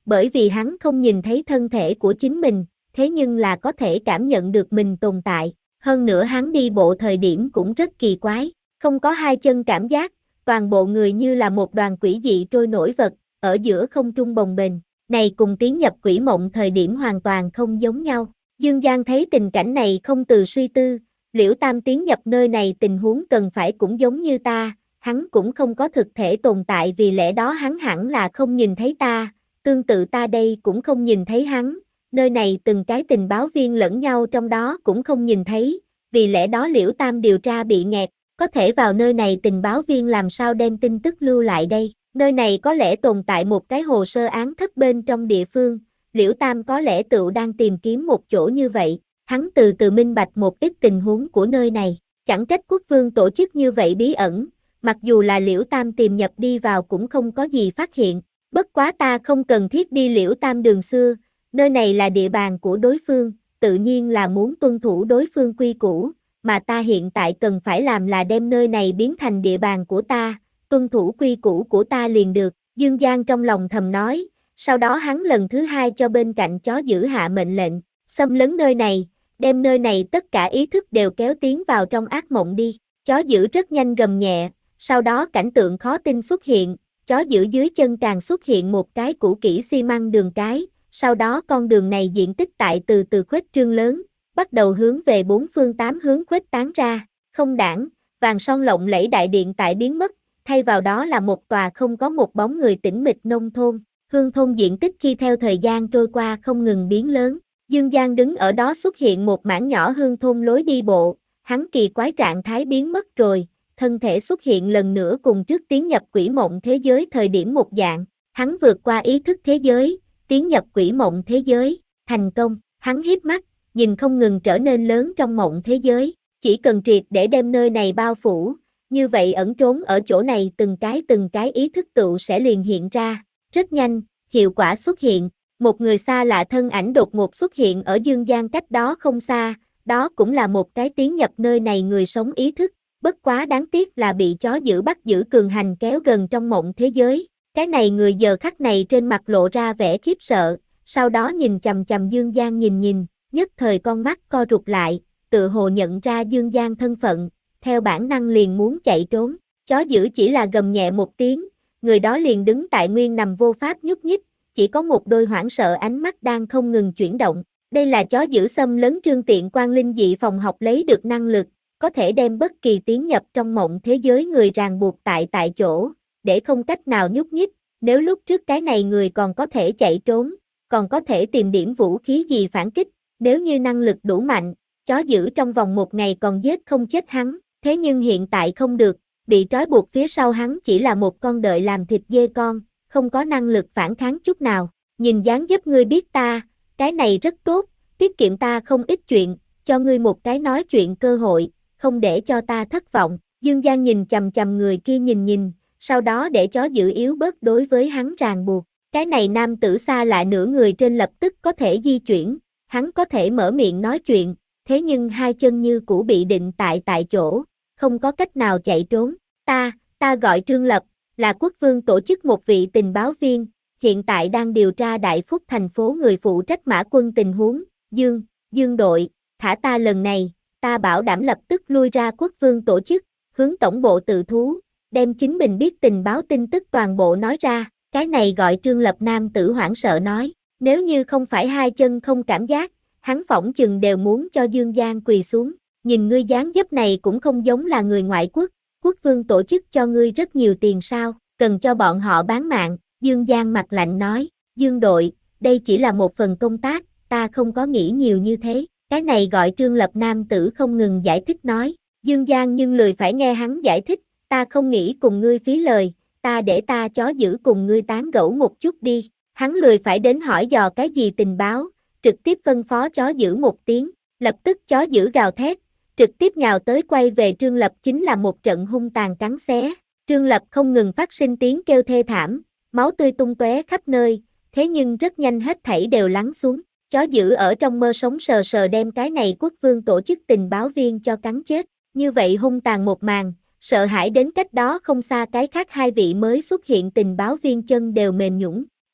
bởi vì hắn không nhìn thấy thân thể của chính mình, thế nhưng là có thể cảm nhận được mình tồn tại. Hơn nữa hắn đi bộ thời điểm cũng rất kỳ quái, không có hai chân cảm giác, toàn bộ người như là một đoàn quỷ dị trôi nổi vật, ở giữa không trung bồng bềnh. Này cùng tiến nhập quỷ mộng thời điểm hoàn toàn không giống nhau. Dương Giang thấy tình cảnh này không từ suy tư, Liễu Tam tiến nhập nơi này tình huống cần phải cũng giống như ta, hắn cũng không có thực thể tồn tại vì lẽ đó hắn hẳn là không nhìn thấy ta, tương tự ta đây cũng không nhìn thấy hắn, nơi này từng cái tình báo viên lẫn nhau trong đó cũng không nhìn thấy, vì lẽ đó Liễu Tam điều tra bị nghẹt, có thể vào nơi này tình báo viên làm sao đem tin tức lưu lại đây, nơi này có lẽ tồn tại một cái hồ sơ án thất bên trong địa phương, Liễu Tam có lẽ tự đang tìm kiếm một chỗ như vậy, hắn từ từ minh bạch một ít tình huống của nơi này, chẳng trách quốc vương tổ chức như vậy bí ẩn, mặc dù là Liễu Tam tìm nhập đi vào cũng không có gì phát hiện, bất quá ta không cần thiết đi Liễu Tam đường xưa, nơi này là địa bàn của đối phương, tự nhiên là muốn tuân thủ đối phương quy củ, mà ta hiện tại cần phải làm là đem nơi này biến thành địa bàn của ta, tuân thủ quy củ của ta liền được, Dương Giang trong lòng thầm nói, sau đó hắn lần thứ hai cho bên cạnh chó giữ hạ mệnh lệnh, xâm lấn nơi này, đem nơi này tất cả ý thức đều kéo tiến vào trong ác mộng đi, chó giữ rất nhanh gầm nhẹ, sau đó cảnh tượng khó tin xuất hiện, chó giữ dưới chân càng xuất hiện một cái cũ kỹ xi măng đường cái, sau đó con đường này diện tích tại từ từ khuếch trương lớn, bắt đầu hướng về bốn phương tám hướng khuếch tán ra, không đảng, vàng son lộng lẫy đại điện tại biến mất, thay vào đó là một tòa không có một bóng người tĩnh mịch nông thôn, hương thôn diện tích khi theo thời gian trôi qua không ngừng biến lớn, Dương Giang đứng ở đó xuất hiện một mảng nhỏ hương thôn lối đi bộ, hắn kỳ quái trạng thái biến mất rồi, thân thể xuất hiện lần nữa cùng trước tiến nhập quỷ mộng thế giới thời điểm một dạng, hắn vượt qua ý thức thế giới, tiến nhập quỷ mộng thế giới, thành công, hắn híp mắt, nhìn không ngừng trở nên lớn trong mộng thế giới, chỉ cần triệt để đem nơi này bao phủ, như vậy ẩn trốn ở chỗ này từng cái từng cái ý thức tựu sẽ liền hiện ra, rất nhanh, hiệu quả xuất hiện, một người xa lạ thân ảnh đột ngột xuất hiện ở Dương Giang cách đó không xa, đó cũng là một cái tiến nhập nơi này người sống ý thức, bất quá đáng tiếc là bị chó giữ bắt giữ cường hành kéo gần trong mộng thế giới, cái này người giờ khắc này trên mặt lộ ra vẻ khiếp sợ, sau đó nhìn chằm chằm Dương Giang nhìn nhìn, nhất thời con mắt co rụt lại, tự hồ nhận ra Dương Giang thân phận, theo bản năng liền muốn chạy trốn, chó giữ chỉ là gầm nhẹ một tiếng, người đó liền đứng tại nguyên nằm vô pháp nhúc nhích, chỉ có một đôi hoảng sợ ánh mắt đang không ngừng chuyển động, đây là chó giữ xâm lấn Trương Tiện Quan linh dị phòng học lấy được năng lực, có thể đem bất kỳ tiến nhập trong mộng thế giới người ràng buộc tại tại chỗ, để không cách nào nhúc nhích, nếu lúc trước cái này người còn có thể chạy trốn, còn có thể tìm điểm vũ khí gì phản kích, nếu như năng lực đủ mạnh, chó giữ trong vòng một ngày còn giết không chết hắn, thế nhưng hiện tại không được, bị trói buộc phía sau hắn chỉ là một con đợi làm thịt dê con, không có năng lực phản kháng chút nào, nhìn dáng dấp ngươi biết ta, cái này rất tốt, tiết kiệm ta không ít chuyện, cho ngươi một cái nói chuyện cơ hội, không để cho ta thất vọng, Dương Giang nhìn chằm chằm người kia nhìn nhìn, sau đó để chó giữ yếu bớt đối với hắn ràng buộc, cái này nam tử xa lạ nửa người trên lập tức có thể di chuyển, hắn có thể mở miệng nói chuyện, thế nhưng hai chân như cũ bị định tại tại chỗ, không có cách nào chạy trốn, ta, ta gọi Trương Lập, là quốc vương tổ chức một vị tình báo viên, hiện tại đang điều tra Đại Phúc thành phố người phụ trách mã quân tình huống, Dương, Dương đội, thả ta lần này, ta bảo đảm lập tức lui ra quốc vương tổ chức, hướng tổng bộ tự thú, đem chính mình biết tình báo tin tức toàn bộ nói ra, cái này gọi Trương Lập nam tử hoảng sợ nói, nếu như không phải hai chân không cảm giác, hắn phỏng chừng đều muốn cho Dương Giang quỳ xuống, nhìn ngươi dáng dấp này cũng không giống là người ngoại quốc, quốc vương tổ chức cho ngươi rất nhiều tiền sao, cần cho bọn họ bán mạng, Dương Giang mặt lạnh nói, Dương đội, đây chỉ là một phần công tác, ta không có nghĩ nhiều như thế, cái này gọi Trương Lập nam tử không ngừng giải thích nói, Dương Giang nhưng lười phải nghe hắn giải thích, ta không nghĩ cùng ngươi phí lời, ta để ta chó giữ cùng ngươi tán gẫu một chút đi, hắn lười phải đến hỏi dò cái gì tình báo, trực tiếp phân phó chó giữ một tiếng, lập tức chó giữ gào thét, trực tiếp nhào tới quay về Trương Lập chính là một trận hung tàn cắn xé, Trương Lập không ngừng phát sinh tiếng kêu thê thảm, máu tươi tung tóe khắp nơi, thế nhưng rất nhanh hết thảy đều lắng xuống, chó giữ ở trong mơ sống sờ sờ đem cái này quốc vương tổ chức tình báo viên cho cắn chết, như vậy hung tàn một màn, sợ hãi đến cách đó không xa cái khác hai vị mới xuất hiện tình báo viên chân đều mềm nhũn,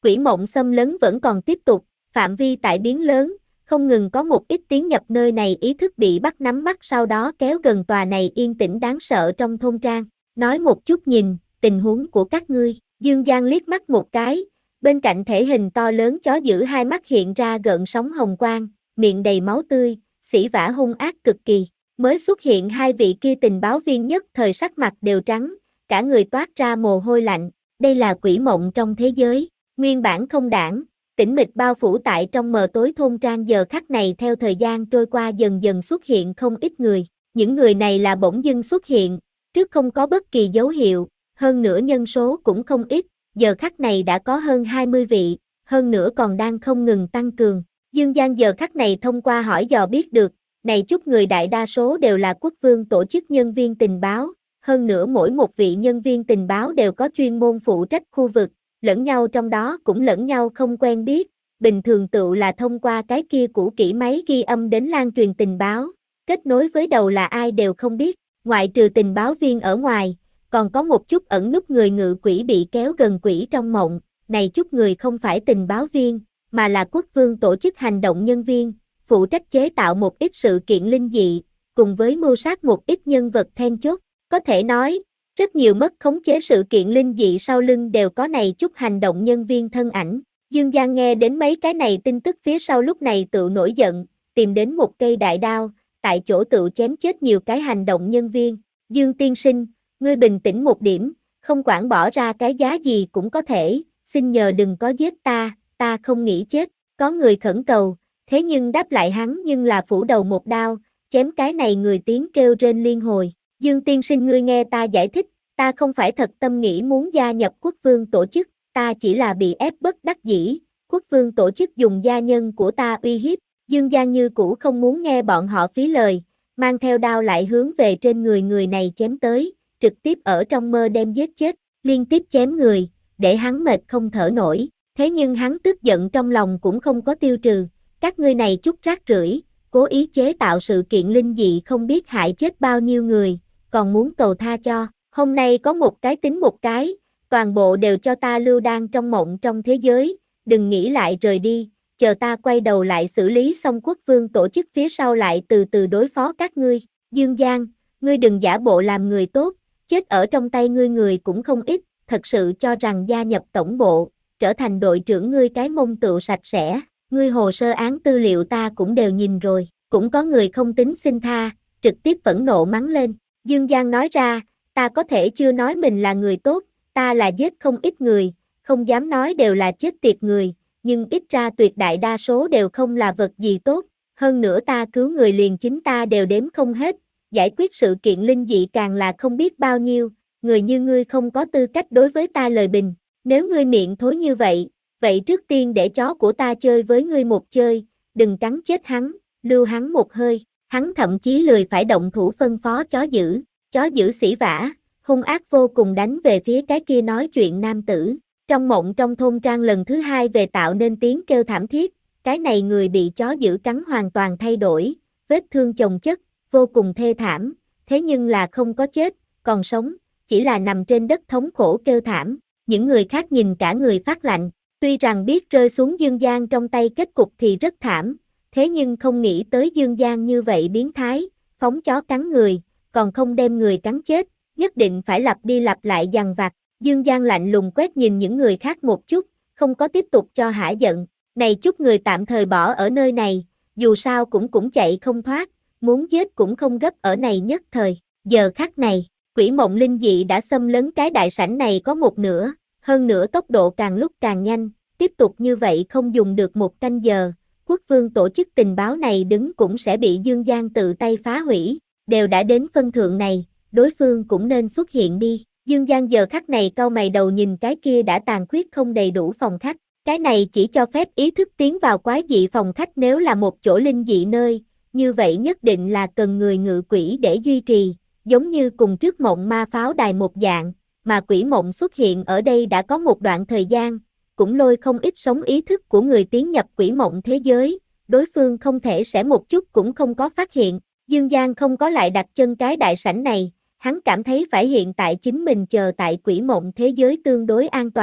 Quỷ mộng xâm lấn vẫn còn tiếp tục, phạm vi tại biến lớn, không ngừng có một ít tiếng nhập nơi này ý thức bị bắt nắm bắt sau đó kéo gần tòa này yên tĩnh đáng sợ trong thôn trang. Nói một chút nhìn, tình huống của các ngươi, Dương Giang liếc mắt một cái, bên cạnh thể hình to lớn chó dữ hai mắt hiện ra gợn sóng hồng quang, miệng đầy máu tươi, sỉ vả hung ác cực kỳ. Mới xuất hiện hai vị kia tình báo viên nhất thời sắc mặt đều trắng, cả người toát ra mồ hôi lạnh, đây là quỷ mộng trong thế giới, nguyên bản không đảng, tĩnh mịch bao phủ tại trong mờ tối thôn trang giờ khắc này theo thời gian trôi qua dần dần xuất hiện không ít người, những người này là bỗng dưng xuất hiện, trước không có bất kỳ dấu hiệu, hơn nữa nhân số cũng không ít, giờ khắc này đã có hơn hai mươi vị, hơn nữa còn đang không ngừng tăng cường. Dương Giang giờ khắc này thông qua hỏi dò biết được, này chút người đại đa số đều là quốc vương tổ chức nhân viên tình báo, hơn nữa mỗi một vị nhân viên tình báo đều có chuyên môn phụ trách khu vực, lẫn nhau trong đó cũng lẫn nhau không quen biết, bình thường tựu là thông qua cái kia cũ kỹ máy ghi âm đến lan truyền tình báo, kết nối với đầu là ai đều không biết, ngoại trừ tình báo viên ở ngoài, còn có một chút ẩn núp người ngự quỷ bị kéo gần quỷ trong mộng, này chút người không phải tình báo viên, mà là quốc vương tổ chức hành động nhân viên, phụ trách chế tạo một ít sự kiện linh dị, cùng với mưu sát một ít nhân vật then chốt, có thể nói, rất nhiều mất khống chế sự kiện linh dị sau lưng đều có này chút hành động nhân viên thân ảnh. Dương Giang nghe đến mấy cái này tin tức phía sau lúc này tự nổi giận, tìm đến một cây đại đao, tại chỗ tự chém chết nhiều cái hành động nhân viên. Dương tiên sinh, ngươi bình tĩnh một điểm, không quản bỏ ra cái giá gì cũng có thể, xin nhờ đừng có giết ta, ta không nghĩ chết, có người khẩn cầu, thế nhưng đáp lại hắn nhưng là phủ đầu một đao, chém cái này người tiếng kêu rên liên hồi. Dương tiên sinh ngươi nghe ta giải thích, ta không phải thật tâm nghĩ muốn gia nhập quốc vương tổ chức, ta chỉ là bị ép bất đắc dĩ, quốc vương tổ chức dùng gia nhân của ta uy hiếp, Dương Giang như cũ không muốn nghe bọn họ phí lời, mang theo đao lại hướng về trên người người này chém tới, trực tiếp ở trong mơ đem giết chết, liên tiếp chém người, để hắn mệt không thở nổi, thế nhưng hắn tức giận trong lòng cũng không có tiêu trừ, các ngươi này chút rác rưởi, cố ý chế tạo sự kiện linh dị không biết hại chết bao nhiêu người, còn muốn cầu tha cho, hôm nay có một cái tính một cái, toàn bộ đều cho ta lưu đan trong mộng trong thế giới, đừng nghĩ lại rời đi, chờ ta quay đầu lại xử lý xong quốc vương tổ chức phía sau lại từ từ đối phó các ngươi. Dương Giang, ngươi đừng giả bộ làm người tốt, chết ở trong tay ngươi người cũng không ít, thật sự cho rằng gia nhập tổng bộ, trở thành đội trưởng ngươi cái mông tựu sạch sẽ, ngươi hồ sơ án tư liệu ta cũng đều nhìn rồi, cũng có người không tính xin tha, trực tiếp phẫn nộ mắng lên. Dương Giang nói ra, ta có thể chưa nói mình là người tốt, ta là giết không ít người, không dám nói đều là chết tiệt người, nhưng ít ra tuyệt đại đa số đều không là vật gì tốt, hơn nữa ta cứu người liền chính ta đều đếm không hết, giải quyết sự kiện linh dị càng là không biết bao nhiêu, người như ngươi không có tư cách đối với ta lời bình, nếu ngươi miệng thối như vậy, vậy trước tiên để chó của ta chơi với ngươi một chơi, đừng cắn chết hắn, lưu hắn một hơi, hắn thậm chí lười phải động thủ phân phó chó dữ, chó dữ sỉ vả, hung ác vô cùng đánh về phía cái kia nói chuyện nam tử. Trong mộng trong thôn trang lần thứ hai về tạo nên tiếng kêu thảm thiết, cái này người bị chó dữ cắn hoàn toàn thay đổi, vết thương chồng chất, vô cùng thê thảm, thế nhưng là không có chết, còn sống, chỉ là nằm trên đất thống khổ kêu thảm, những người khác nhìn cả người phát lạnh, tuy rằng biết rơi xuống Dương Giang trong tay kết cục thì rất thảm, thế nhưng không nghĩ tới Dương Giang như vậy biến thái, phóng chó cắn người, còn không đem người cắn chết, nhất định phải lặp đi lặp lại dằn vặt. Dương Giang lạnh lùng quét nhìn những người khác một chút, không có tiếp tục cho hả giận, này chút người tạm thời bỏ ở nơi này, dù sao cũng cũng chạy không thoát, muốn giết cũng không gấp ở này nhất thời, giờ khắc này, quỷ mộng linh dị đã xâm lấn cái đại sảnh này có một nửa, hơn nữa tốc độ càng lúc càng nhanh, tiếp tục như vậy không dùng được một canh giờ, quốc vương tổ chức tình báo này đứng cũng sẽ bị Dương Giang tự tay phá hủy, đều đã đến phân thượng này, đối phương cũng nên xuất hiện đi. Dương Giang giờ khắc này cau mày đầu nhìn cái kia đã tàn khuyết không đầy đủ phòng khách, cái này chỉ cho phép ý thức tiến vào quái dị phòng khách nếu là một chỗ linh dị nơi, như vậy nhất định là cần người ngự quỷ để duy trì, giống như cùng trước mộng ma pháo đài một dạng, mà quỷ mộng xuất hiện ở đây đã có một đoạn thời gian, cũng lôi không ít sống ý thức của người tiến nhập quỷ mộng thế giới, đối phương không thể sẽ một chút cũng không có phát hiện, Dương Giang không có lại đặt chân cái đại sảnh này. Hắn cảm thấy phải hiện tại chính mình chờ tại quỷ mộng thế giới tương đối an toàn,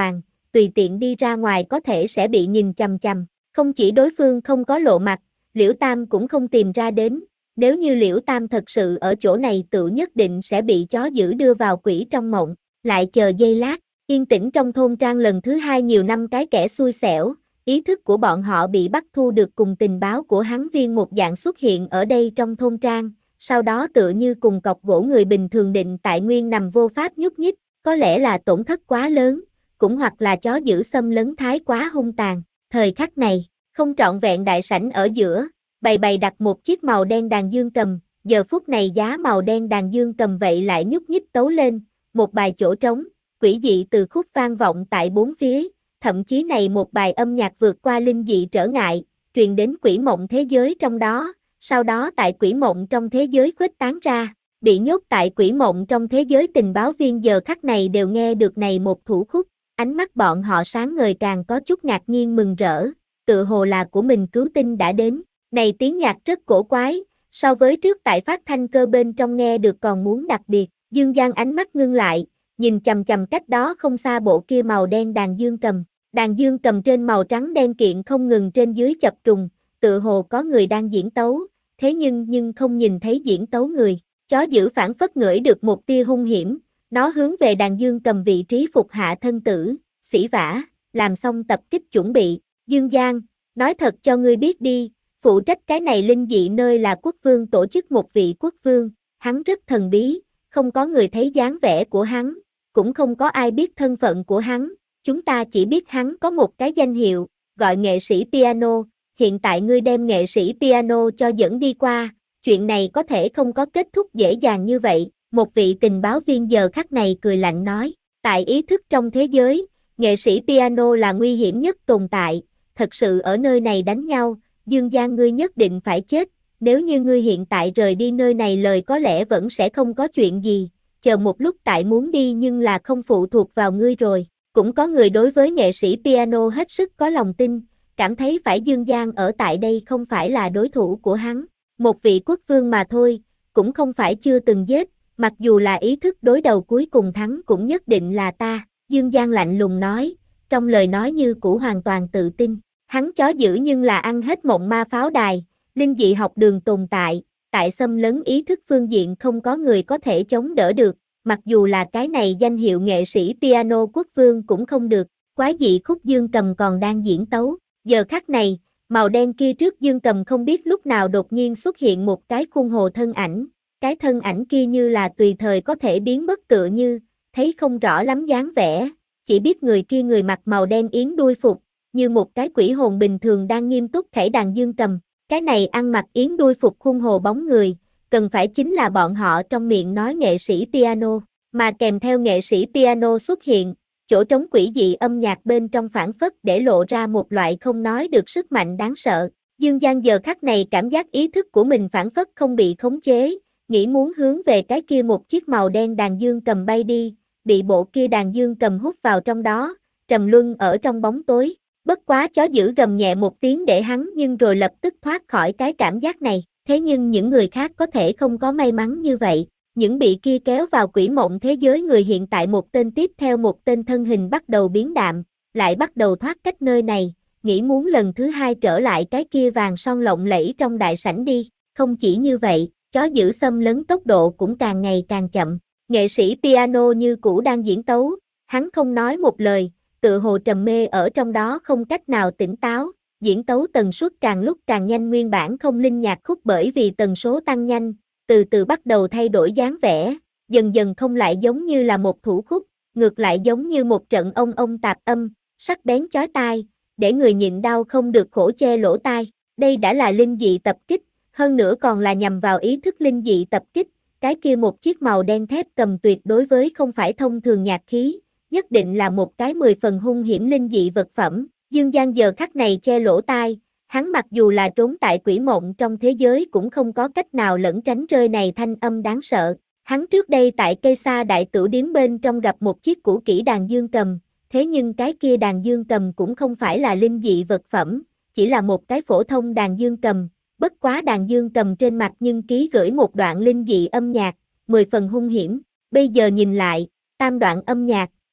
tùy tiện đi ra ngoài có thể sẽ bị nhìn chằm chằm. Không chỉ đối phương không có lộ mặt, Liễu Tam cũng không tìm ra đến, nếu như Liễu Tam thật sự ở chỗ này tự nhất định sẽ bị chó dữ đưa vào quỷ trong mộng. Lại chờ giây lát, yên tĩnh trong thôn trang lần thứ hai nhiều năm cái kẻ xui xẻo, ý thức của bọn họ bị bắt thu được cùng tình báo của hắn viên một dạng xuất hiện ở đây trong thôn trang, sau đó tựa như cùng cọc gỗ người bình thường định tại nguyên nằm vô pháp nhúc nhích, có lẽ là tổn thất quá lớn, cũng hoặc là chó dữ xâm lấn thái quá hung tàn. Thời khắc này, không trọn vẹn đại sảnh ở giữa, bày bày đặt một chiếc màu đen đàn dương cầm, giờ phút này giá màu đen đàn dương cầm vậy lại nhúc nhích tấu lên, một bài chỗ trống, quỷ dị từ khúc vang vọng tại bốn phía, thậm chí này một bài âm nhạc vượt qua linh dị trở ngại, truyền đến quỷ mộng thế giới trong đó, sau đó tại quỷ mộng trong thế giới khuếch tán ra, bị nhốt tại quỷ mộng trong thế giới tình báo viên giờ khắc này đều nghe được này một thủ khúc, ánh mắt bọn họ sáng ngời càng có chút ngạc nhiên mừng rỡ, tự hồ là của mình cứu tinh đã đến, này tiếng nhạc rất cổ quái, so với trước tại phát thanh cơ bên trong nghe được còn muốn đặc biệt, Dương Giang ánh mắt ngưng lại, nhìn chằm chằm cách đó không xa bộ kia màu đen đàn dương cầm, đàn dương cầm trên màu trắng đen kiện không ngừng trên dưới chập trùng, tự hồ có người đang diễn tấu, thế nhưng nhưng không nhìn thấy diễn tấu người, chó dữ phản phất ngửi được một tia hung hiểm, nó hướng về đàn dương cầm vị trí phục hạ thân tử, xỉ vả, làm xong tập kích chuẩn bị, Dương Giang, nói thật cho ngươi biết đi, phụ trách cái này linh dị nơi là quốc vương tổ chức một vị quốc vương, hắn rất thần bí, không có người thấy dáng vẻ của hắn, cũng không có ai biết thân phận của hắn, chúng ta chỉ biết hắn có một cái danh hiệu, gọi nghệ sĩ piano, hiện tại ngươi đem nghệ sĩ piano cho dẫn đi qua, chuyện này có thể không có kết thúc dễ dàng như vậy, một vị tình báo viên giờ khắc này cười lạnh nói, tại ý thức trong thế giới, nghệ sĩ piano là nguy hiểm nhất tồn tại, thật sự ở nơi này đánh nhau, Dương Giang ngươi nhất định phải chết, nếu như ngươi hiện tại rời đi nơi này lời có lẽ vẫn sẽ không có chuyện gì, chờ một lúc tại muốn đi nhưng là không phụ thuộc vào ngươi rồi, cũng có người đối với nghệ sĩ piano hết sức có lòng tin, cảm thấy phải Dương Giang ở tại đây không phải là đối thủ của hắn, một vị quốc vương mà thôi, cũng không phải chưa từng giết, mặc dù là ý thức đối đầu cuối cùng thắng cũng nhất định là ta, Dương Giang lạnh lùng nói, trong lời nói như cũ hoàn toàn tự tin, hắn chó dữ nhưng là ăn hết mộng ma pháo đài, linh dị học đường tồn tại, tại xâm lấn ý thức phương diện không có người có thể chống đỡ được, mặc dù là cái này danh hiệu nghệ sĩ piano quốc vương cũng không được, quái dị khúc dương cầm còn đang diễn tấu, giờ khắc này, màu đen kia trước dương cầm không biết lúc nào đột nhiên xuất hiện một cái khung hồ thân ảnh, cái thân ảnh kia như là tùy thời có thể biến mất tựa như, thấy không rõ lắm dáng vẻ, chỉ biết người kia người mặc màu đen yến đuôi phục, như một cái quỷ hồn bình thường đang nghiêm túc khẩy đàn dương cầm, cái này ăn mặc yến đuôi phục khung hồ bóng người, cần phải chính là bọn họ trong miệng nói nghệ sĩ piano, mà kèm theo nghệ sĩ piano xuất hiện, chỗ trống quỷ dị âm nhạc bên trong phảng phất để lộ ra một loại không nói được sức mạnh đáng sợ. Dương Giang giờ khắc này cảm giác ý thức của mình phảng phất không bị khống chế, nghĩ muốn hướng về cái kia một chiếc màu đen đàn dương cầm bay đi, bị bộ kia đàn dương cầm hút vào trong đó, trầm luân ở trong bóng tối. Bất quá chó dữ gầm nhẹ một tiếng để hắn nhưng rồi lập tức thoát khỏi cái cảm giác này, thế nhưng những người khác có thể không có may mắn như vậy, những bị kia kéo vào quỷ mộng thế giới người hiện tại một tên tiếp theo một tên thân hình bắt đầu biến đạm, lại bắt đầu thoát cách nơi này, nghĩ muốn lần thứ hai trở lại cái kia vàng son lộng lẫy trong đại sảnh đi, không chỉ như vậy, chó dữ xâm lấn tốc độ cũng càng ngày càng chậm, nghệ sĩ piano như cũ đang diễn tấu, hắn không nói một lời, tự hồ trầm mê ở trong đó không cách nào tỉnh táo, diễn tấu tần suất càng lúc càng nhanh nguyên bản không linh nhạc khúc bởi vì tần số tăng nhanh, từ từ bắt đầu thay đổi dáng vẻ, dần dần không lại giống như là một thủ khúc, ngược lại giống như một trận ông ông tạp âm, sắc bén chói tai, để người nhịn đau không được khổ che lỗ tai, đây đã là linh dị tập kích, hơn nữa còn là nhằm vào ý thức linh dị tập kích, cái kia một chiếc màu đen thép cầm tuyệt đối với không phải thông thường nhạc khí, nhất định là một cái mười phần hung hiểm linh dị vật phẩm, Dương Giang giờ khắc này che lỗ tai, hắn mặc dù là trốn tại quỷ mộng trong thế giới cũng không có cách nào lẩn tránh rơi này thanh âm đáng sợ, hắn trước đây tại cây sa đại tửu điếm bên trong gặp một chiếc cũ kỹ đàn dương cầm, thế nhưng cái kia đàn dương cầm cũng không phải là linh dị vật phẩm, chỉ là một cái phổ thông đàn dương cầm, bất quá đàn dương cầm trên mặt nhưng ký gửi một đoạn linh dị âm nhạc, mười phần hung hiểm, bây giờ nhìn lại, tam đoạn âm nhạc,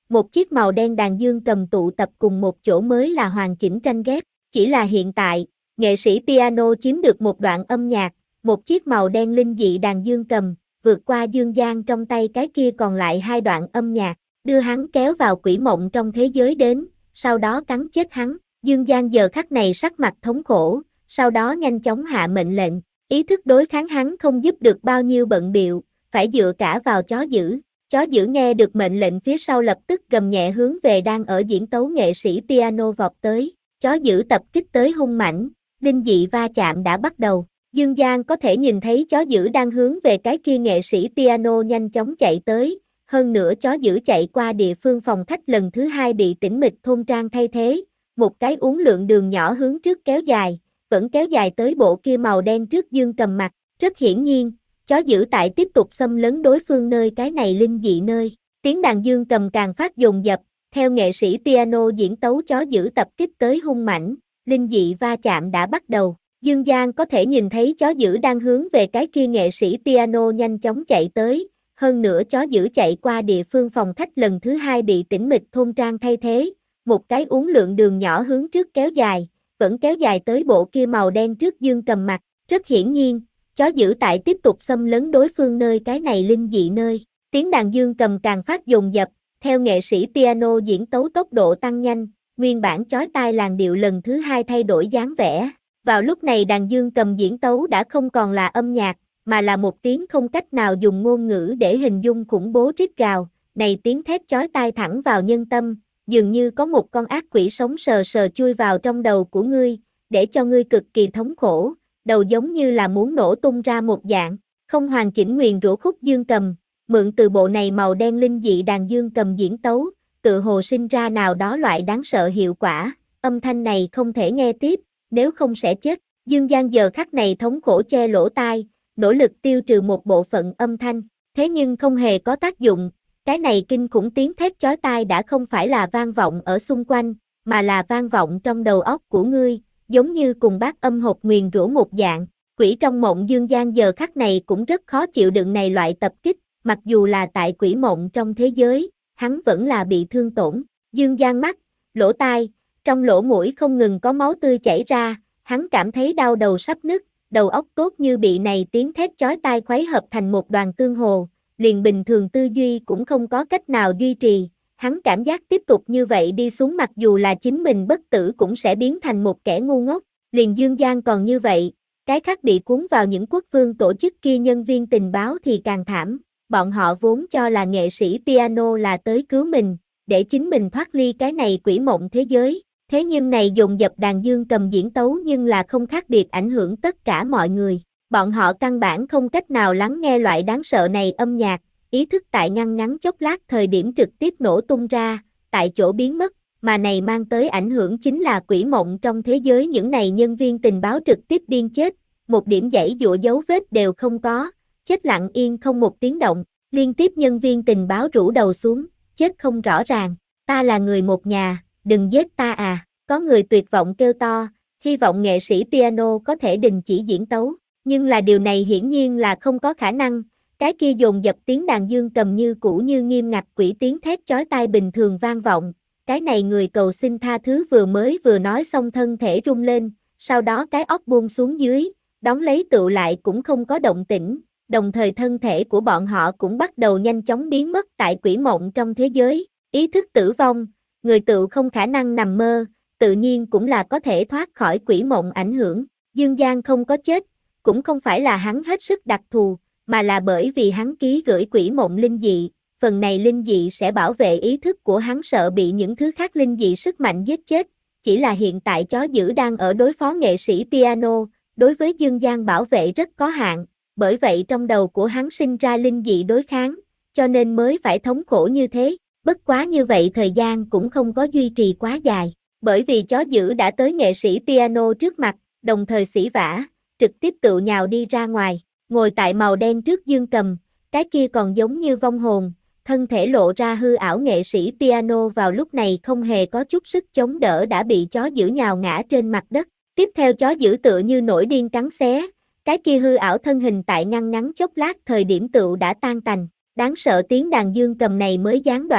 một chiếc màu đen đàn dương cầm tụ tập cùng một chỗ mới là hoàn chỉnh tranh ghép. Chỉ là hiện tại, nghệ sĩ piano chiếm được một đoạn âm nhạc, một chiếc màu đen linh dị đàn dương cầm, vượt qua dương gian trong tay cái kia còn lại hai đoạn âm nhạc, đưa hắn kéo vào quỷ mộng trong thế giới đến, sau đó cắn chết hắn. Dương gian giờ khắc này sắc mặt thống khổ, sau đó nhanh chóng hạ mệnh lệnh, ý thức đối kháng hắn không giúp được bao nhiêu bận biệu, phải dựa cả vào chó dữ. Chó dữ nghe được mệnh lệnh phía sau lập tức gầm nhẹ hướng về đang ở diễn tấu nghệ sĩ piano vọt tới. Chó dữ tập kích tới hung mãnh, linh dị va chạm đã bắt đầu. Dương Giang có thể nhìn thấy chó dữ đang hướng về cái kia nghệ sĩ piano nhanh chóng chạy tới. Hơn nữa chó dữ chạy qua địa phương phòng khách lần thứ hai bị tĩnh mịch thôn trang thay thế. Một cái uốn lượn đường nhỏ hướng trước kéo dài, vẫn kéo dài tới bộ kia màu đen trước dương cầm mặt. Rất hiển nhiên, chó dữ tại tiếp tục xâm lấn đối phương nơi cái này linh dị nơi. Tiếng đàn dương cầm càng phát dồn dập, theo nghệ sĩ piano diễn tấu chó dữ tập kích tới hung mãnh, linh dị va chạm đã bắt đầu. Dương Giang có thể nhìn thấy chó dữ đang hướng về cái kia nghệ sĩ piano nhanh chóng chạy tới. Hơn nữa chó dữ chạy qua địa phương phòng khách lần thứ hai bị tĩnh mịch thôn trang thay thế. Một cái uốn lượn đường nhỏ hướng trước kéo dài, vẫn kéo dài tới bộ kia màu đen trước dương cầm mặt. Rất hiển nhiên, chó dữ tại tiếp tục xâm lấn đối phương nơi cái này linh dị nơi. Tiếng đàn dương cầm càng phát dồn dập, theo nghệ sĩ piano diễn tấu tốc độ tăng nhanh, nguyên bản chói tai làn điệu lần thứ hai thay đổi dáng vẻ. Vào lúc này đàn dương cầm diễn tấu đã không còn là âm nhạc, mà là một tiếng không cách nào dùng ngôn ngữ để hình dung khủng bố rít gào. Này tiếng thét chói tai thẳng vào nhân tâm, dường như có một con ác quỷ sống sờ sờ chui vào trong đầu của ngươi, để cho ngươi cực kỳ thống khổ, đầu giống như là muốn nổ tung ra một dạng. Không hoàn chỉnh nguyền rủa khúc dương cầm, mượn từ bộ này màu đen linh dị đàn dương cầm diễn tấu, tự hồ sinh ra nào đó loại đáng sợ hiệu quả. Âm thanh này không thể nghe tiếp, nếu không sẽ chết. Dương Giang giờ khắc này thống khổ che lỗ tai, nỗ lực tiêu trừ một bộ phận âm thanh, thế nhưng không hề có tác dụng. Cái này kinh khủng tiếng thét chói tai đã không phải là vang vọng ở xung quanh, mà là vang vọng trong đầu óc của ngươi, giống như cùng bát âm hộp nguyền rủa một dạng. Quỷ trong mộng Dương Giang giờ khắc này cũng rất khó chịu đựng này loại tập kích, mặc dù là tại quỷ mộng trong thế giới, hắn vẫn là bị thương tổn. Dương Giang mắt, lỗ tai, trong lỗ mũi không ngừng có máu tươi chảy ra, hắn cảm thấy đau đầu sắp nứt, đầu óc tốt như bị này tiếng thét chói tai khuấy hợp thành một đoàn tương hồ, liền bình thường tư duy cũng không có cách nào duy trì. Hắn cảm giác tiếp tục như vậy đi xuống mặc dù là chính mình bất tử cũng sẽ biến thành một kẻ ngu ngốc. Liền Dương Giang còn như vậy, cái khác bị cuốn vào những quốc vương tổ chức kia nhân viên tình báo thì càng thảm. Bọn họ vốn cho là nghệ sĩ piano là tới cứu mình, để chính mình thoát ly cái này quỷ mộng thế giới. Thế nhưng này dồn dập đàn dương cầm diễn tấu nhưng là không khác biệt ảnh hưởng tất cả mọi người. Bọn họ căn bản không cách nào lắng nghe loại đáng sợ này âm nhạc, ý thức tại ngăn ngắn chốc lát thời điểm trực tiếp nổ tung ra, tại chỗ biến mất, mà này mang tới ảnh hưởng chính là quỷ mộng trong thế giới những này nhân viên tình báo trực tiếp điên chết, một điểm dãy dụa dấu vết đều không có, chết lặng yên không một tiếng động, liên tiếp nhân viên tình báo rũ đầu xuống, chết không rõ ràng, ta là người một nhà, đừng giết ta à, có người tuyệt vọng kêu to, hy vọng nghệ sĩ piano có thể đình chỉ diễn tấu, nhưng là điều này hiển nhiên là không có khả năng. Cái kia dồn dập tiếng đàn dương cầm như cũ như nghiêm ngặt quỷ tiếng thét chói tai bình thường vang vọng. Cái này người cầu xin tha thứ vừa mới vừa nói xong thân thể rung lên, sau đó cái óc buông xuống dưới, đóng lấy tựu lại cũng không có động tĩnh, đồng thời thân thể của bọn họ cũng bắt đầu nhanh chóng biến mất tại quỷ mộng trong thế giới. Ý thức tử vong, người tựu không khả năng nằm mơ, tự nhiên cũng là có thể thoát khỏi quỷ mộng ảnh hưởng. Dương Giang không có chết, cũng không phải là hắn hết sức đặc thù, mà là bởi vì hắn ký gửi quỷ mộng linh dị, phần này linh dị sẽ bảo vệ ý thức của hắn sợ bị những thứ khác linh dị sức mạnh giết chết, chỉ là hiện tại chó dữ đang ở đối phó nghệ sĩ piano, đối với Dương Giang bảo vệ rất có hạn, bởi vậy trong đầu của hắn sinh ra linh dị đối kháng, cho nên mới phải thống khổ như thế, bất quá như vậy thời gian cũng không có duy trì quá dài, bởi vì chó dữ đã tới nghệ sĩ piano trước mặt, đồng thời xỉ vả, trực tiếp tự nhào đi ra ngoài. Ngồi tại màu đen trước dương cầm, cái kia còn giống như vong hồn, thân thể lộ ra hư ảo nghệ sĩ piano vào lúc này không hề có chút sức chống đỡ đã bị chó dữ nhào ngã trên mặt đất. Tiếp theo chó dữ tựa như nổi điên cắn xé, cái kia hư ảo thân hình tại ngăn ngắn chốc lát thời điểm tựu đã tan tành. Đáng sợ tiếng đàn dương cầm này mới gián đoạn,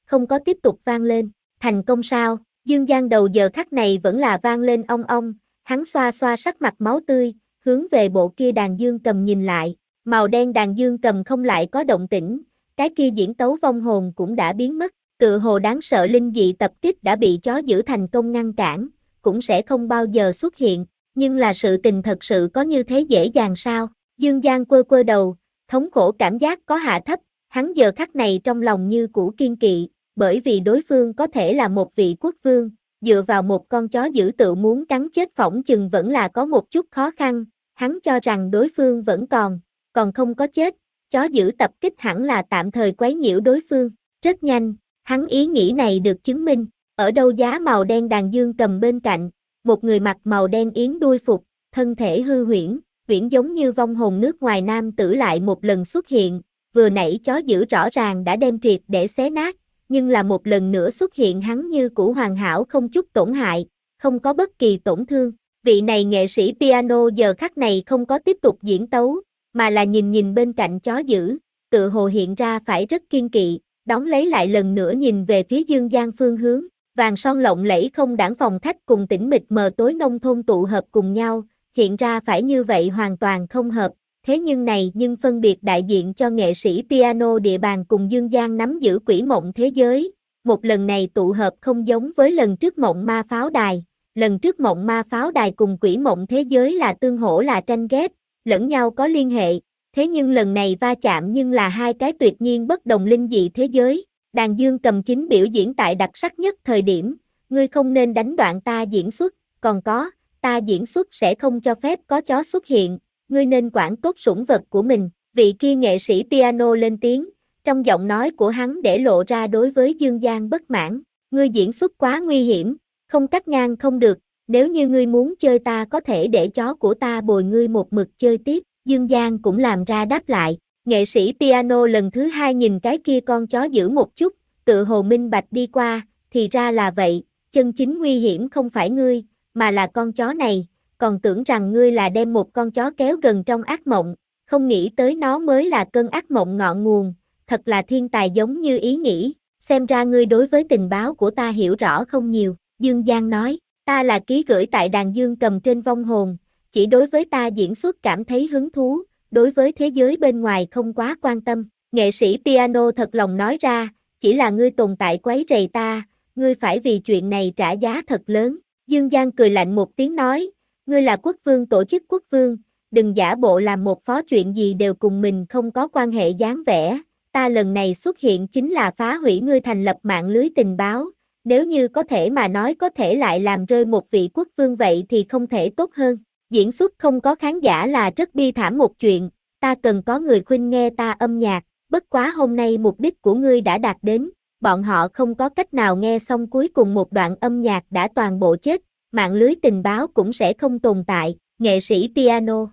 không có tiếp tục vang lên. Thành công sao? Dương Giang đầu giờ khắc này vẫn là vang lên ong ong, hắn xoa xoa sắc mặt máu tươi, hướng về bộ kia đàn dương cầm nhìn lại, màu đen đàn dương cầm không lại có động tĩnh, cái kia diễn tấu vong hồn cũng đã biến mất, tựa hồ đáng sợ linh dị tập kích đã bị chó giữ thành công ngăn cản, cũng sẽ không bao giờ xuất hiện, nhưng là sự tình thật sự có như thế dễ dàng sao? Dương Giang quơ quơ đầu, thống khổ cảm giác có hạ thấp, hắn giờ khắc này trong lòng như cũ kiên kỵ, bởi vì đối phương có thể là một vị quốc vương, dựa vào một con chó dữ tự muốn cắn chết phỏng chừng vẫn là có một chút khó khăn, hắn cho rằng đối phương vẫn còn, còn không có chết, chó dữ tập kích hẳn là tạm thời quấy nhiễu đối phương, rất nhanh, hắn ý nghĩ này được chứng minh, ở đâu giá màu đen đàn dương cầm bên cạnh, một người mặc màu đen yến đuôi phục, thân thể hư huyễn, huyễn giống như vong hồn nước ngoài nam tử lại một lần xuất hiện, vừa nãy chó dữ rõ ràng đã đem triệt để xé nát, nhưng là một lần nữa xuất hiện hắn như cũ hoàn hảo không chút tổn hại, không có bất kỳ tổn thương. Vị này nghệ sĩ piano giờ khắc này không có tiếp tục diễn tấu, mà là nhìn nhìn bên cạnh chó dữ, tự hồ hiện ra phải rất kiên kỵ, đón lấy lại lần nữa nhìn về phía Dương Giang phương hướng, vàng son lộng lẫy không đãng phòng khách cùng tĩnh mịch mờ tối nông thôn tụ hợp cùng nhau, hiện ra phải như vậy hoàn toàn không hợp, thế nhưng này nhưng phân biệt đại diện cho nghệ sĩ piano địa bàn cùng Dương Giang nắm giữ quỷ mộng thế giới, một lần này tụ hợp không giống với lần trước mộng ma pháo đài, lần trước mộng ma pháo đài cùng quỷ mộng thế giới là tương hỗ là tranh ghét, lẫn nhau có liên hệ, thế nhưng lần này va chạm nhưng là hai cái tuyệt nhiên bất đồng linh dị thế giới, đàn dương cầm chính biểu diễn tại đặc sắc nhất thời điểm, ngươi không nên đánh đoạn ta diễn xuất, còn có, ta diễn xuất sẽ không cho phép có chó xuất hiện, ngươi nên quản tốt sủng vật của mình, vị kia nghệ sĩ piano lên tiếng, trong giọng nói của hắn để lộ ra đối với Dương Giang bất mãn, ngươi diễn xuất quá nguy hiểm, không cắt ngang không được, nếu như ngươi muốn chơi ta có thể để chó của ta bồi ngươi một mực chơi tiếp, Dương Giang cũng làm ra đáp lại, nghệ sĩ piano lần thứ hai nhìn cái kia con chó giữ một chút, tự hồ minh bạch đi qua, thì ra là vậy, chân chính nguy hiểm không phải ngươi, mà là con chó này, còn tưởng rằng ngươi là đem một con chó kéo gần trong ác mộng, không nghĩ tới nó mới là cơn ác mộng ngọn nguồn, thật là thiên tài giống như ý nghĩ, xem ra ngươi đối với tình báo của ta hiểu rõ không nhiều, Dương Giang nói, ta là ký gửi tại đàn dương cầm trên vong hồn, chỉ đối với ta diễn xuất cảm thấy hứng thú, đối với thế giới bên ngoài không quá quan tâm, nghệ sĩ piano thật lòng nói ra, chỉ là ngươi tồn tại quấy rầy ta, ngươi phải vì chuyện này trả giá thật lớn, Dương Giang cười lạnh một tiếng nói, ngươi là quốc vương tổ chức quốc vương, đừng giả bộ làm một phó chuyện gì đều cùng mình không có quan hệ dáng vẻ, ta lần này xuất hiện chính là phá hủy ngươi thành lập mạng lưới tình báo, nếu như có thể mà nói có thể lại làm rơi một vị quốc vương vậy thì không thể tốt hơn, diễn xuất không có khán giả là rất bi thảm một chuyện, ta cần có người khuyên nghe ta âm nhạc, bất quá hôm nay mục đích của ngươi đã đạt đến, bọn họ không có cách nào nghe xong cuối cùng một đoạn âm nhạc đã toàn bộ chết, mạng lưới tình báo cũng sẽ không tồn tại, nghệ sĩ piano.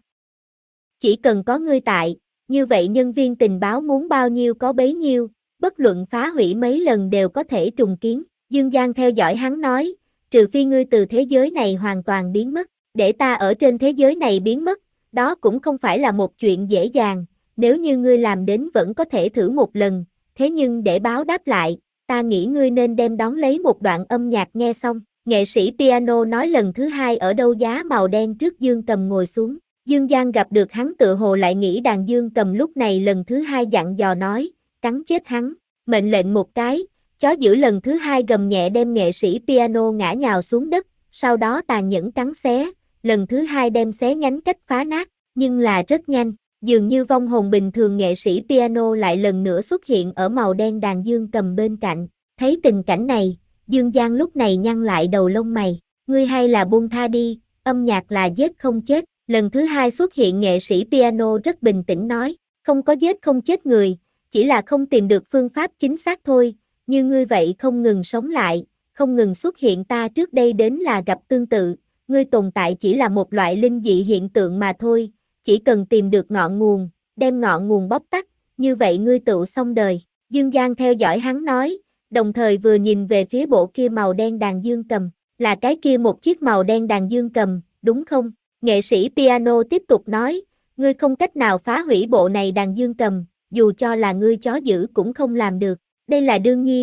Chỉ cần có ngươi tại, như vậy nhân viên tình báo muốn bao nhiêu có bấy nhiêu, bất luận phá hủy mấy lần đều có thể trùng kiến, Dương Giang theo dõi hắn nói, trừ phi ngươi từ thế giới này hoàn toàn biến mất, để ta ở trên thế giới này biến mất, đó cũng không phải là một chuyện dễ dàng, nếu như ngươi làm đến vẫn có thể thử một lần, thế nhưng để báo đáp lại, ta nghĩ ngươi nên đem đón lấy một đoạn âm nhạc nghe xong. Nghệ sĩ piano nói lần thứ hai ở đâu giá màu đen trước Dương Cầm ngồi xuống. Dương Giang gặp được hắn tự hồ lại nghĩ đàn Dương Cầm lúc này lần thứ hai dặn dò nói, cắn chết hắn, mệnh lệnh một cái, chó giữ lần thứ hai gầm nhẹ đem nghệ sĩ piano ngã nhào xuống đất, sau đó tàn nhẫn cắn xé, lần thứ hai đem xé nhánh cách phá nát, nhưng là rất nhanh, dường như vong hồn bình thường nghệ sĩ piano lại lần nữa xuất hiện ở màu đen đàn Dương Cầm bên cạnh, thấy tình cảnh này. Dương Giang lúc này nhăn lại đầu lông mày, ngươi hay là buông tha đi, âm nhạc là giết không chết, lần thứ hai xuất hiện nghệ sĩ piano rất bình tĩnh nói, không có giết không chết người, chỉ là không tìm được phương pháp chính xác thôi, như ngươi vậy không ngừng sống lại, không ngừng xuất hiện ta trước đây đến là gặp tương tự, ngươi tồn tại chỉ là một loại linh dị hiện tượng mà thôi, chỉ cần tìm được ngọn nguồn, đem ngọn nguồn bóc tắt, như vậy ngươi tựu xong đời, Dương Giang theo dõi hắn nói, đồng thời vừa nhìn về phía bộ kia màu đen đàn dương cầm, là cái kia một chiếc màu đen đàn dương cầm, đúng không? Nghệ sĩ piano tiếp tục nói, ngươi không cách nào phá hủy bộ này đàn dương cầm, dù cho là ngươi chó dữ cũng không làm được, đây là đương nhiên,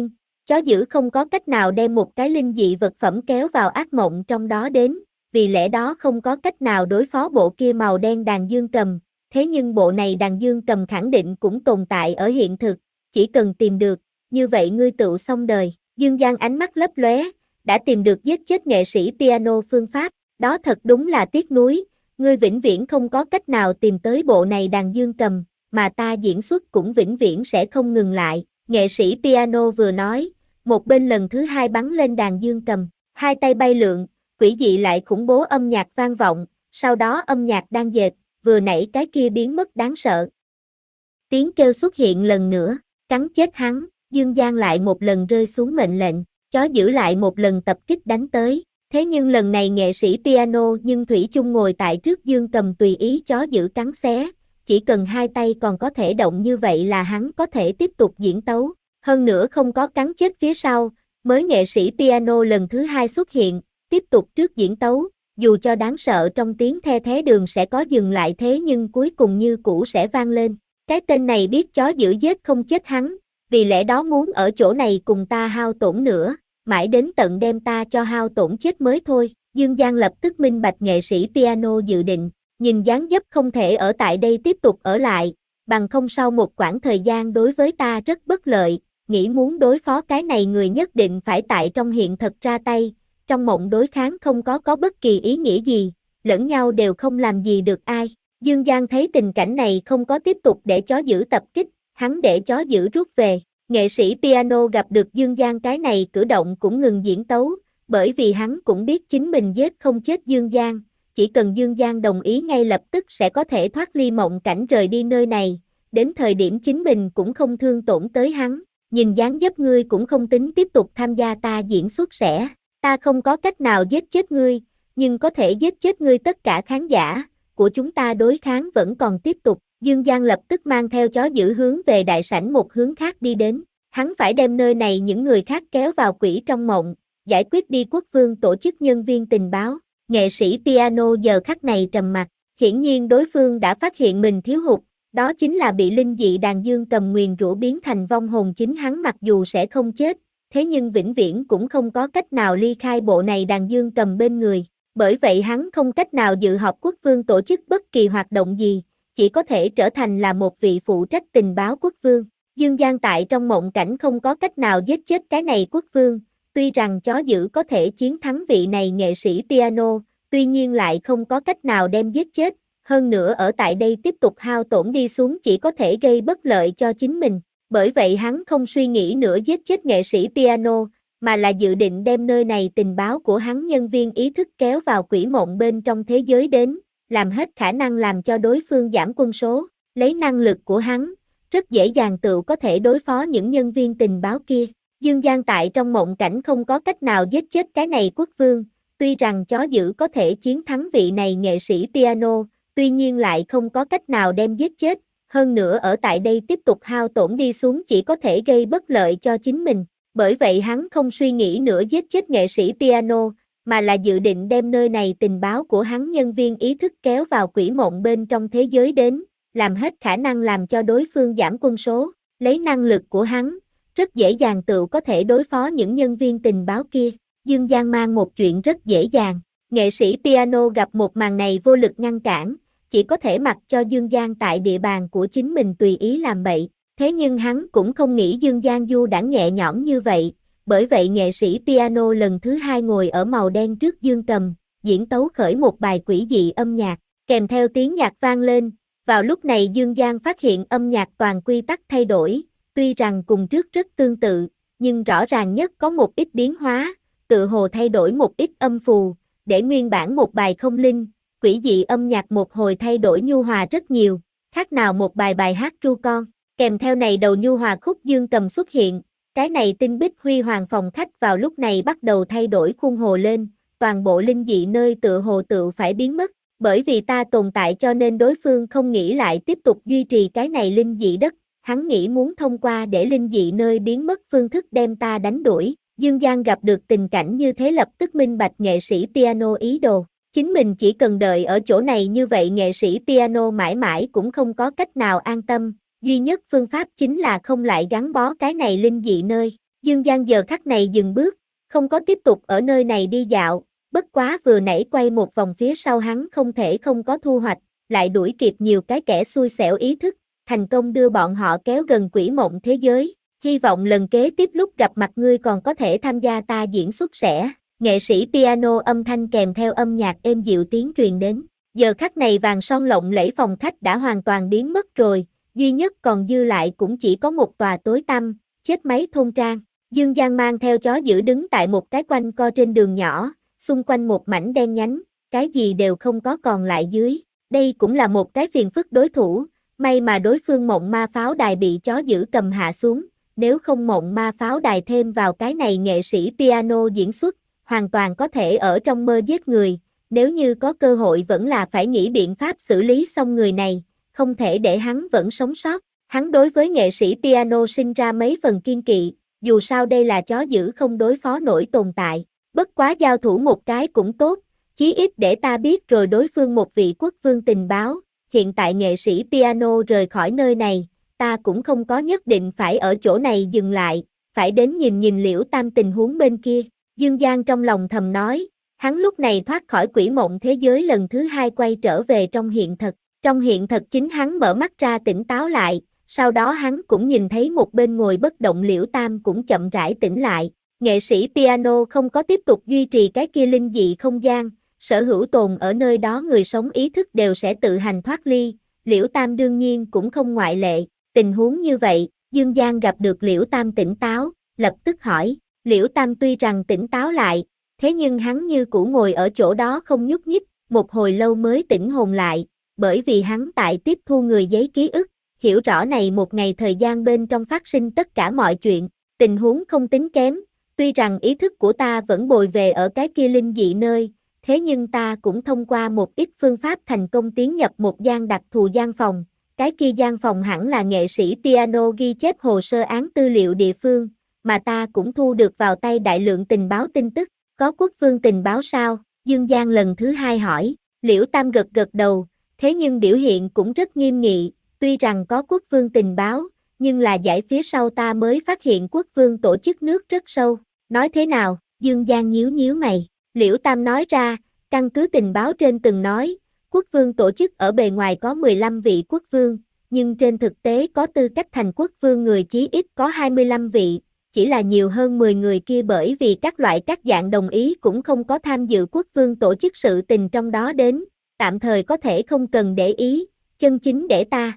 chó dữ không có cách nào đem một cái linh dị vật phẩm kéo vào ác mộng trong đó đến, vì lẽ đó không có cách nào đối phó bộ kia màu đen đàn dương cầm, thế nhưng bộ này đàn dương cầm khẳng định cũng tồn tại ở hiện thực, chỉ cần tìm được, như vậy ngươi tựu xong đời. Dương Giang ánh mắt lấp lóe, đã tìm được giết chết nghệ sĩ piano phương pháp, đó thật đúng là tiếc nuối, ngươi vĩnh viễn không có cách nào tìm tới bộ này đàn dương cầm, mà ta diễn xuất cũng vĩnh viễn sẽ không ngừng lại. Nghệ sĩ piano vừa nói, một bên lần thứ hai bắn lên đàn dương cầm, hai tay bay lượn, quỷ dị lại khủng bố âm nhạc vang vọng, sau đó âm nhạc đang dệt, vừa nãy cái kia biến mất đáng sợ. Tiếng kêu xuất hiện lần nữa, cắn chết hắn, Dương Giang lại một lần rơi xuống mệnh lệnh, chó giữ lại một lần tập kích đánh tới, thế nhưng lần này nghệ sĩ piano nhưng thủy chung ngồi tại trước dương cầm tùy ý chó giữ cắn xé, chỉ cần hai tay còn có thể động như vậy là hắn có thể tiếp tục diễn tấu, hơn nữa không có cắn chết phía sau, mới nghệ sĩ piano lần thứ hai xuất hiện, tiếp tục trước diễn tấu, dù cho đáng sợ trong tiếng the thé đường sẽ có dừng lại thế nhưng cuối cùng như cũ sẽ vang lên, cái tên này biết chó giữ giết không chết hắn, vì lẽ đó muốn ở chỗ này cùng ta hao tổn nữa, mãi đến tận đem ta cho hao tổn chết mới thôi. Dương Giang lập tức minh bạch nghệ sĩ piano dự định, nhìn dáng dấp không thể ở tại đây tiếp tục ở lại, bằng không sau một quãng thời gian đối với ta rất bất lợi, nghĩ muốn đối phó cái này người nhất định phải tại trong hiện thực ra tay, trong mộng đối kháng không có có bất kỳ ý nghĩa gì, lẫn nhau đều không làm gì được ai. Dương Giang thấy tình cảnh này không có tiếp tục để chó giữ tập kích, hắn để chó giữ rút về. Nghệ sĩ piano gặp được Dương Giang cái này cử động cũng ngừng diễn tấu, bởi vì hắn cũng biết chính mình giết không chết Dương Giang, chỉ cần Dương Giang đồng ý ngay lập tức sẽ có thể thoát ly mộng cảnh rời đi nơi này, đến thời điểm chính mình cũng không thương tổn tới hắn, nhìn dáng dấp ngươi cũng không tính tiếp tục tham gia ta diễn xuất sẽ, ta không có cách nào giết chết ngươi, nhưng có thể giết chết ngươi tất cả khán giả của chúng ta đối kháng vẫn còn tiếp tục. Dương Giang lập tức mang theo chó giữ hướng về đại sảnh một hướng khác đi đến, hắn phải đem nơi này những người khác kéo vào quỷ trong mộng, giải quyết đi quốc vương tổ chức nhân viên tình báo, nghệ sĩ piano giờ khắc này trầm mặc, hiển nhiên đối phương đã phát hiện mình thiếu hụt, đó chính là bị linh dị đàn dương cầm nguyền rủa biến thành vong hồn chính hắn mặc dù sẽ không chết, thế nhưng vĩnh viễn cũng không có cách nào ly khai bộ này đàn dương cầm bên người, bởi vậy hắn không cách nào dự họp quốc vương tổ chức bất kỳ hoạt động gì, chỉ có thể trở thành là một vị phụ trách tình báo quốc vương. Dương Giang tại trong mộng cảnh không có cách nào giết chết cái này quốc vương, tuy rằng chó dữ có thể chiến thắng vị này nghệ sĩ piano, tuy nhiên lại không có cách nào đem giết chết, hơn nữa ở tại đây tiếp tục hao tổn đi xuống chỉ có thể gây bất lợi cho chính mình, bởi vậy hắn không suy nghĩ nữa giết chết nghệ sĩ piano, mà là dự định đem nơi này tình báo của hắn nhân viên ý thức kéo vào quỷ mộng bên trong thế giới đến, làm hết khả năng làm cho đối phương giảm quân số, lấy năng lực của hắn, rất dễ dàng tự có thể đối phó những nhân viên tình báo kia. Dương Giang tại trong mộng cảnh không có cách nào giết chết cái này quốc vương, tuy rằng chó dữ có thể chiến thắng vị này nghệ sĩ piano, tuy nhiên lại không có cách nào đem giết chết, hơn nữa ở tại đây tiếp tục hao tổn đi xuống chỉ có thể gây bất lợi cho chính mình, bởi vậy hắn không suy nghĩ nữa giết chết nghệ sĩ piano, mà là dự định đem nơi này tình báo của hắn nhân viên ý thức kéo vào quỷ mộng bên trong thế giới đến, làm hết khả năng làm cho đối phương giảm quân số, lấy năng lực của hắn, rất dễ dàng tự có thể đối phó những nhân viên tình báo kia. Dương Giang mang một chuyện rất dễ dàng, nghệ sĩ piano gặp một màn này vô lực ngăn cản, chỉ có thể mặc cho Dương Giang tại địa bàn của chính mình tùy ý làm bậy, thế nhưng hắn cũng không nghĩ Dương Giang du đãng nhẹ nhõm như vậy, bởi vậy nghệ sĩ piano lần thứ hai ngồi ở màu đen trước dương cầm, diễn tấu khởi một bài quỷ dị âm nhạc, kèm theo tiếng nhạc vang lên, vào lúc này Dương Giang phát hiện âm nhạc toàn quy tắc thay đổi, tuy rằng cùng trước rất tương tự, nhưng rõ ràng nhất có một ít biến hóa, tự hồ thay đổi một ít âm phù, để nguyên bản một bài không linh, quỷ dị âm nhạc một hồi thay đổi nhu hòa rất nhiều, khác nào một bài bài hát ru con, kèm theo này đầu nhu hòa khúc dương cầm xuất hiện, cái này tinh bích huy hoàng phòng khách vào lúc này bắt đầu thay đổi khuôn hồ lên, toàn bộ linh dị nơi tựa hồ tự phải biến mất, bởi vì ta tồn tại cho nên đối phương không nghĩ lại tiếp tục duy trì cái này linh dị đất, hắn nghĩ muốn thông qua để linh dị nơi biến mất phương thức đem ta đánh đuổi. Dương Giang gặp được tình cảnh như thế lập tức minh bạch nghệ sĩ piano ý đồ, chính mình chỉ cần đợi ở chỗ này như vậy nghệ sĩ piano mãi mãi cũng không có cách nào an tâm, duy nhất phương pháp chính là không lại gắn bó cái này linh dị nơi, Dương Giang giờ khắc này dừng bước, không có tiếp tục ở nơi này đi dạo, bất quá vừa nãy quay một vòng phía sau hắn không thể không có thu hoạch, lại đuổi kịp nhiều cái kẻ xui xẻo ý thức, thành công đưa bọn họ kéo gần quỷ mộng thế giới. Hy vọng lần kế tiếp lúc gặp mặt ngươi còn có thể tham gia ta diễn xuất sẽ. Nghệ sĩ piano âm thanh kèm theo âm nhạc êm dịu tiếng truyền đến. Giờ khắc này vàng son lộng lẫy phòng khách đã hoàn toàn biến mất rồi, duy nhất còn dư lại cũng chỉ có một tòa tối tăm, chết máy thôn trang. Dương Giang mang theo chó dữ đứng tại một cái quanh co trên đường nhỏ, xung quanh một mảnh đen nhánh, cái gì đều không có còn lại dưới. Đây cũng là một cái phiền phức đối thủ, may mà đối phương mộng ma pháo đài bị chó dữ cầm hạ xuống, nếu không mộng ma pháo đài thêm vào cái này nghệ sĩ piano diễn xuất, hoàn toàn có thể ở trong mơ giết người, nếu như có cơ hội vẫn là phải nghĩ biện pháp xử lý xong người này, không thể để hắn vẫn sống sót. Hắn đối với nghệ sĩ piano sinh ra mấy phần kiên kỵ, dù sao đây là chó dữ không đối phó nổi tồn tại, bất quá giao thủ một cái cũng tốt, chí ít để ta biết rồi đối phương một vị quốc vương tình báo, hiện tại nghệ sĩ piano rời khỏi nơi này, ta cũng không có nhất định phải ở chỗ này dừng lại, phải đến nhìn nhìn Liễu Tam tình huống bên kia. Dương Giang trong lòng thầm nói, hắn lúc này thoát khỏi quỷ mộng thế giới lần thứ hai quay trở về trong hiện thực. Trong hiện thực chính hắn mở mắt ra tỉnh táo lại, sau đó hắn cũng nhìn thấy một bên ngồi bất động Liễu Tam cũng chậm rãi tỉnh lại. Nghệ sĩ piano không có tiếp tục duy trì cái kia linh dị không gian, sở hữu tồn ở nơi đó người sống ý thức đều sẽ tự hành thoát ly, Liễu Tam đương nhiên cũng không ngoại lệ. Tình huống như vậy, Dương Giang gặp được Liễu Tam tỉnh táo, lập tức hỏi, Liễu Tam tuy rằng tỉnh táo lại, thế nhưng hắn như cũ ngồi ở chỗ đó không nhúc nhích, một hồi lâu mới tỉnh hồn lại, bởi vì hắn tại tiếp thu người giấy ký ức, hiểu rõ này một ngày thời gian bên trong phát sinh tất cả mọi chuyện, tình huống không tính kém, tuy rằng ý thức của ta vẫn bồi về ở cái kia linh dị nơi, thế nhưng ta cũng thông qua một ít phương pháp thành công tiến nhập một gian đặc thù gian phòng, cái kia gian phòng hẳn là nghệ sĩ piano ghi chép hồ sơ án tư liệu địa phương, mà ta cũng thu được vào tay đại lượng tình báo tin tức, có quốc vương tình báo sao? Dương Giang lần thứ hai hỏi, Liễu Tam gật gật đầu, thế nhưng biểu hiện cũng rất nghiêm nghị, tuy rằng có quốc vương tình báo, nhưng là giải phía sau ta mới phát hiện quốc vương tổ chức nước rất sâu, nói thế nào? Dương Giang nhíu nhíu mày, Liễu Tam nói ra, căn cứ tình báo trên từng nói, quốc vương tổ chức ở bề ngoài có mười lăm vị quốc vương, nhưng trên thực tế có tư cách thành quốc vương người chí ít có hai mươi lăm vị, chỉ là nhiều hơn mười người kia bởi vì các loại các dạng đồng ý cũng không có tham dự quốc vương tổ chức sự tình trong đó đến, tạm thời có thể không cần để ý, chân chính để ta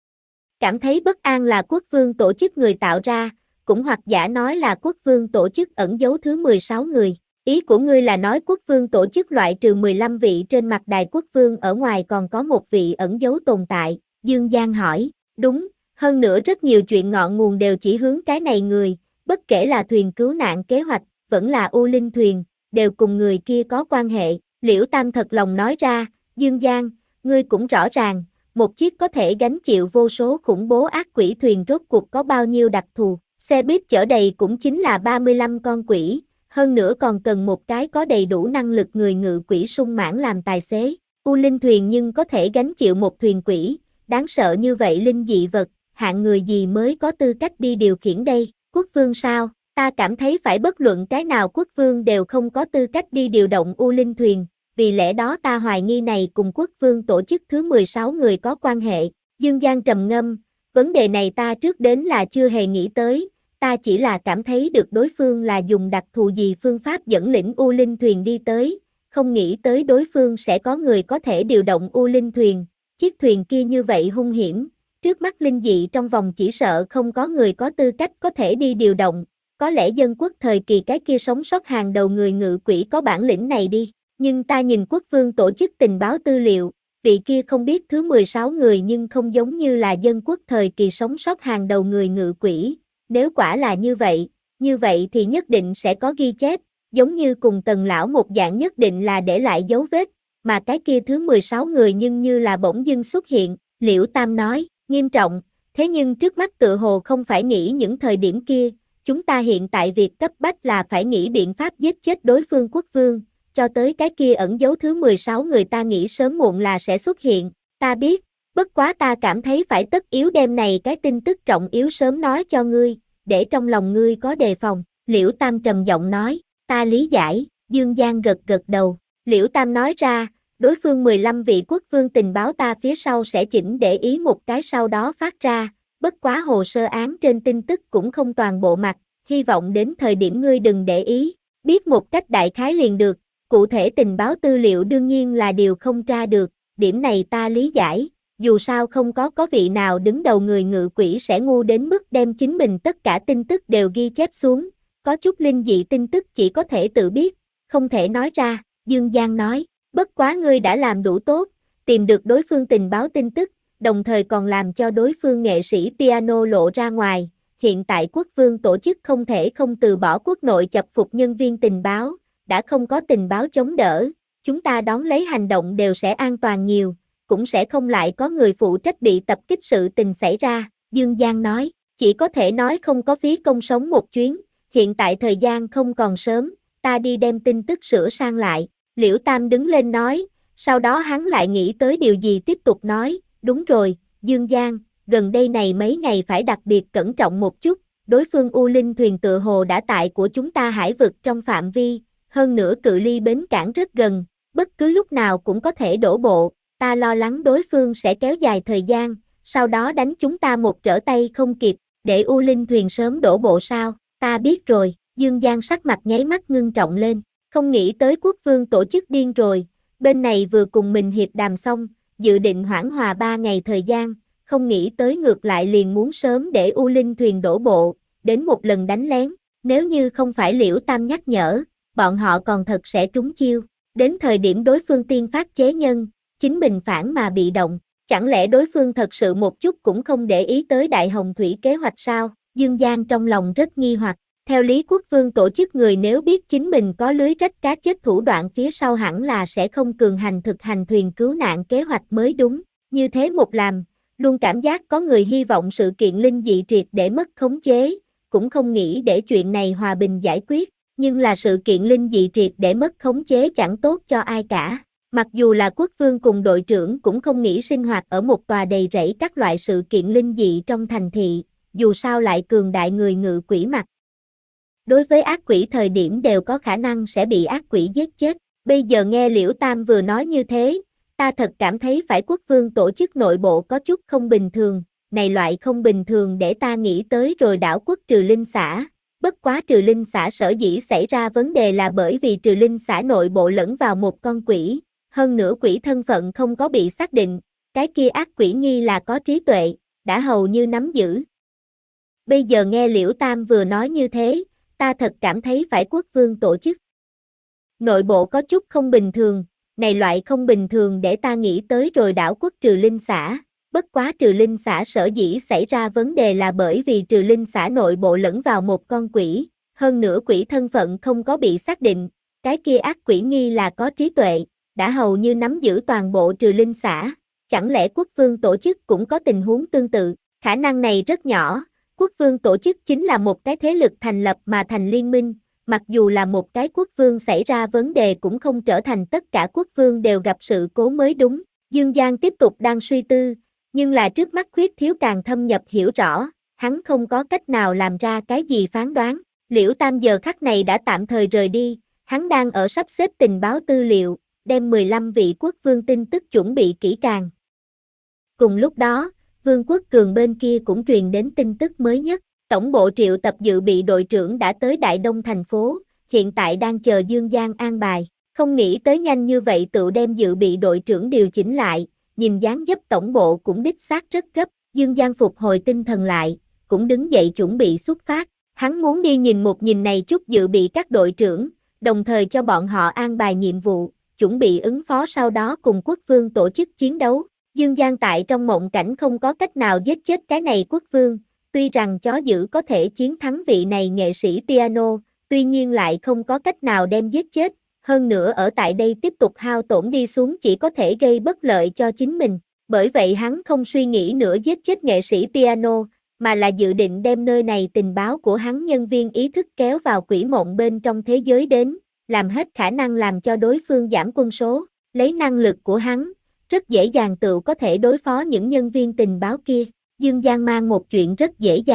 cảm thấy bất an là quốc vương tổ chức người tạo ra, cũng hoặc giả nói là quốc vương tổ chức ẩn giấu thứ mười sáu người. Ý của ngươi là nói quốc vương tổ chức loại trừ mười lăm vị trên mặt đài quốc vương ở ngoài còn có một vị ẩn giấu tồn tại, Dương Giang hỏi, đúng, hơn nữa rất nhiều chuyện ngọn nguồn đều chỉ hướng cái này người, bất kể là thuyền cứu nạn kế hoạch, vẫn là U Linh thuyền, đều cùng người kia có quan hệ, Liễu Tam thật lòng nói ra, Dương Giang, ngươi cũng rõ ràng, một chiếc có thể gánh chịu vô số khủng bố ác quỷ thuyền rốt cuộc có bao nhiêu đặc thù, xe buýt chở đầy cũng chính là ba mươi lăm con quỷ. Hơn nữa còn cần một cái có đầy đủ năng lực người ngự quỷ sung mãn làm tài xế. U Linh thuyền nhưng có thể gánh chịu một thuyền quỷ, đáng sợ như vậy linh dị vật, hạng người gì mới có tư cách đi điều khiển đây, quốc vương sao? Ta cảm thấy phải bất luận cái nào quốc vương đều không có tư cách đi điều động U Linh thuyền, vì lẽ đó ta hoài nghi này cùng quốc vương tổ chức thứ mười sáu người có quan hệ. Dương Giang trầm ngâm, vấn đề này ta trước đến là chưa hề nghĩ tới. Ta chỉ là cảm thấy được đối phương là dùng đặc thù gì phương pháp dẫn lĩnh U Linh thuyền đi tới, không nghĩ tới đối phương sẽ có người có thể điều động U Linh thuyền, chiếc thuyền kia như vậy hung hiểm, trước mắt linh dị trong vòng chỉ sợ không có người có tư cách có thể đi điều động, có lẽ dân quốc thời kỳ cái kia sống sót hàng đầu người ngự quỷ có bản lĩnh này đi, nhưng ta nhìn quốc vương tổ chức tình báo tư liệu, vị kia không biết thứ mười sáu người nhưng không giống như là dân quốc thời kỳ sống sót hàng đầu người ngự quỷ. Nếu quả là như vậy, như vậy thì nhất định sẽ có ghi chép, giống như cùng Tần lão một dạng nhất định là để lại dấu vết, mà cái kia thứ mười sáu người nhưng như là bỗng dưng xuất hiện, Liễu Tam nói, nghiêm trọng, thế nhưng trước mắt tự hồ không phải nghĩ những thời điểm kia, chúng ta hiện tại việc cấp bách là phải nghĩ biện pháp giết chết đối phương quốc vương, cho tới cái kia ẩn dấu thứ mười sáu người ta nghĩ sớm muộn là sẽ xuất hiện, ta biết, bất quá ta cảm thấy phải tất yếu đem này cái tin tức trọng yếu sớm nói cho ngươi. để trong lòng ngươi có đề phòng, Liễu Tam trầm giọng nói, ta lý giải, Dương Giang gật gật đầu, Liễu Tam nói ra, đối phương mười lăm vị quốc vương tình báo ta phía sau sẽ chỉnh để ý một cái sau đó phát ra, bất quá hồ sơ án trên tin tức cũng không toàn bộ mặt, hy vọng đến thời điểm ngươi đừng để ý, biết một cách đại khái liền được, cụ thể tình báo tư liệu đương nhiên là điều không tra được, điểm này ta lý giải, dù sao không có có vị nào đứng đầu người ngự quỷ sẽ ngu đến mức đem chính mình tất cả tin tức đều ghi chép xuống, có chút linh dị tin tức chỉ có thể tự biết, không thể nói ra, Dương Giang nói, bất quá ngươi đã làm đủ tốt, tìm được đối phương tình báo tin tức, đồng thời còn làm cho đối phương nghệ sĩ piano lộ ra ngoài, hiện tại quốc vương tổ chức không thể không từ bỏ quốc nội chập phục nhân viên tình báo, đã không có tình báo chống đỡ, chúng ta đón lấy hành động đều sẽ an toàn nhiều, cũng sẽ không lại có người phụ trách bị tập kích sự tình xảy ra, Dương Giang nói, chỉ có thể nói không có phí công sống một chuyến, hiện tại thời gian không còn sớm, ta đi đem tin tức sửa sang lại, Liễu Tam đứng lên nói, sau đó hắn lại nghĩ tới điều gì tiếp tục nói, đúng rồi, Dương Giang, gần đây này mấy ngày phải đặc biệt cẩn trọng một chút, đối phương U Linh thuyền tựa hồ đã tại của chúng ta hải vực trong phạm vi, hơn nữa cự ly bến cảng rất gần, bất cứ lúc nào cũng có thể đổ bộ, ta lo lắng đối phương sẽ kéo dài thời gian, sau đó đánh chúng ta một trở tay không kịp, để U Linh thuyền sớm đổ bộ sao, ta biết rồi, Dương Giang sắc mặt nháy mắt ngưng trọng lên, không nghĩ tới quốc vương tổ chức điên rồi, bên này vừa cùng mình hiệp đàm xong, dự định hoãn hòa ba ngày thời gian, không nghĩ tới ngược lại liền muốn sớm để U Linh thuyền đổ bộ, đến một lần đánh lén, nếu như không phải Liễu Tam nhắc nhở, bọn họ còn thật sẽ trúng chiêu, đến thời điểm đối phương tiên phát chế nhân, chính mình phản mà bị động, chẳng lẽ đối phương thật sự một chút cũng không để ý tới Đại Hồng Thủy kế hoạch sao, Dương Giang trong lòng rất nghi hoặc, theo lý quốc vương tổ chức người nếu biết chính mình có lưới rách cá chết thủ đoạn phía sau hẳn là sẽ không cường hành thực hành thuyền cứu nạn kế hoạch mới đúng, như thế một làm, luôn cảm giác có người hy vọng sự kiện linh dị triệt để mất khống chế, cũng không nghĩ để chuyện này hòa bình giải quyết, nhưng là sự kiện linh dị triệt để mất khống chế chẳng tốt cho ai cả. Mặc dù là quốc vương cùng đội trưởng cũng không nghĩ sinh hoạt ở một tòa đầy rẫy các loại sự kiện linh dị trong thành thị, dù sao lại cường đại người ngự quỷ mặt. Đối với ác quỷ thời điểm đều có khả năng sẽ bị ác quỷ giết chết, bây giờ nghe Liễu Tam vừa nói như thế, ta thật cảm thấy phải quốc vương tổ chức nội bộ có chút không bình thường, này loại không bình thường để ta nghĩ tới rồi đảo quốc Trừ Linh xã, bất quá Trừ Linh xã sở dĩ xảy ra vấn đề là bởi vì Trừ Linh xã nội bộ lẫn vào một con quỷ, hơn nữa quỷ thân phận không có bị xác định, cái kia ác quỷ nghi là có trí tuệ, đã hầu như nắm giữ. Bây giờ nghe Liễu Tam vừa nói như thế, ta thật cảm thấy phải quốc vương tổ chức. Nội bộ có chút không bình thường, này loại không bình thường để ta nghĩ tới rồi đảo quốc Trừ Linh xã, bất quá Trừ Linh xã sở dĩ xảy ra vấn đề là bởi vì Trừ Linh xã nội bộ lẫn vào một con quỷ, hơn nữa quỷ thân phận không có bị xác định, cái kia ác quỷ nghi là có trí tuệ, đã hầu như nắm giữ toàn bộ Trừ Linh xã, chẳng lẽ quốc vương tổ chức cũng có tình huống tương tự, khả năng này rất nhỏ, quốc vương tổ chức chính là một cái thế lực thành lập mà thành liên minh, mặc dù là một cái quốc vương xảy ra vấn đề cũng không trở thành tất cả quốc vương đều gặp sự cố mới đúng, Dương Giang tiếp tục đang suy tư, nhưng là trước mắt khuyết thiếu càng thâm nhập hiểu rõ, hắn không có cách nào làm ra cái gì phán đoán, Liễu Tam giờ khắc này đã tạm thời rời đi, hắn đang ở sắp xếp tình báo tư liệu, đem mười lăm vị quốc vương tin tức chuẩn bị kỹ càng. Cùng lúc đó, Vương quốc Cường bên kia cũng truyền đến tin tức mới nhất, tổng bộ triệu tập dự bị đội trưởng đã tới Đại Đông thành phố, hiện tại đang chờ Dương Giang an bài, không nghĩ tới nhanh như vậy tự đem dự bị đội trưởng điều chỉnh lại, nhìn dáng dấp tổng bộ cũng đích xác rất gấp, Dương Giang phục hồi tinh thần lại, cũng đứng dậy chuẩn bị xuất phát, hắn muốn đi nhìn một nhìn này chút dự bị các đội trưởng, đồng thời cho bọn họ an bài nhiệm vụ, chuẩn bị ứng phó sau đó cùng quốc vương tổ chức chiến đấu. Dương Giang tại trong mộng cảnh không có cách nào giết chết cái này quốc vương, tuy rằng chó dữ có thể chiến thắng vị này nghệ sĩ piano, tuy nhiên lại không có cách nào đem giết chết, hơn nữa ở tại đây tiếp tục hao tổn đi xuống chỉ có thể gây bất lợi cho chính mình, bởi vậy hắn không suy nghĩ nữa giết chết nghệ sĩ piano, mà là dự định đem nơi này tình báo của hắn nhân viên ý thức kéo vào quỷ mộng bên trong thế giới đến, làm hết khả năng làm cho đối phương giảm quân số, lấy năng lực của hắn, rất dễ dàng tự có thể đối phó những nhân viên tình báo kia. Dương Giang mang một chuyện rất dễ dàng,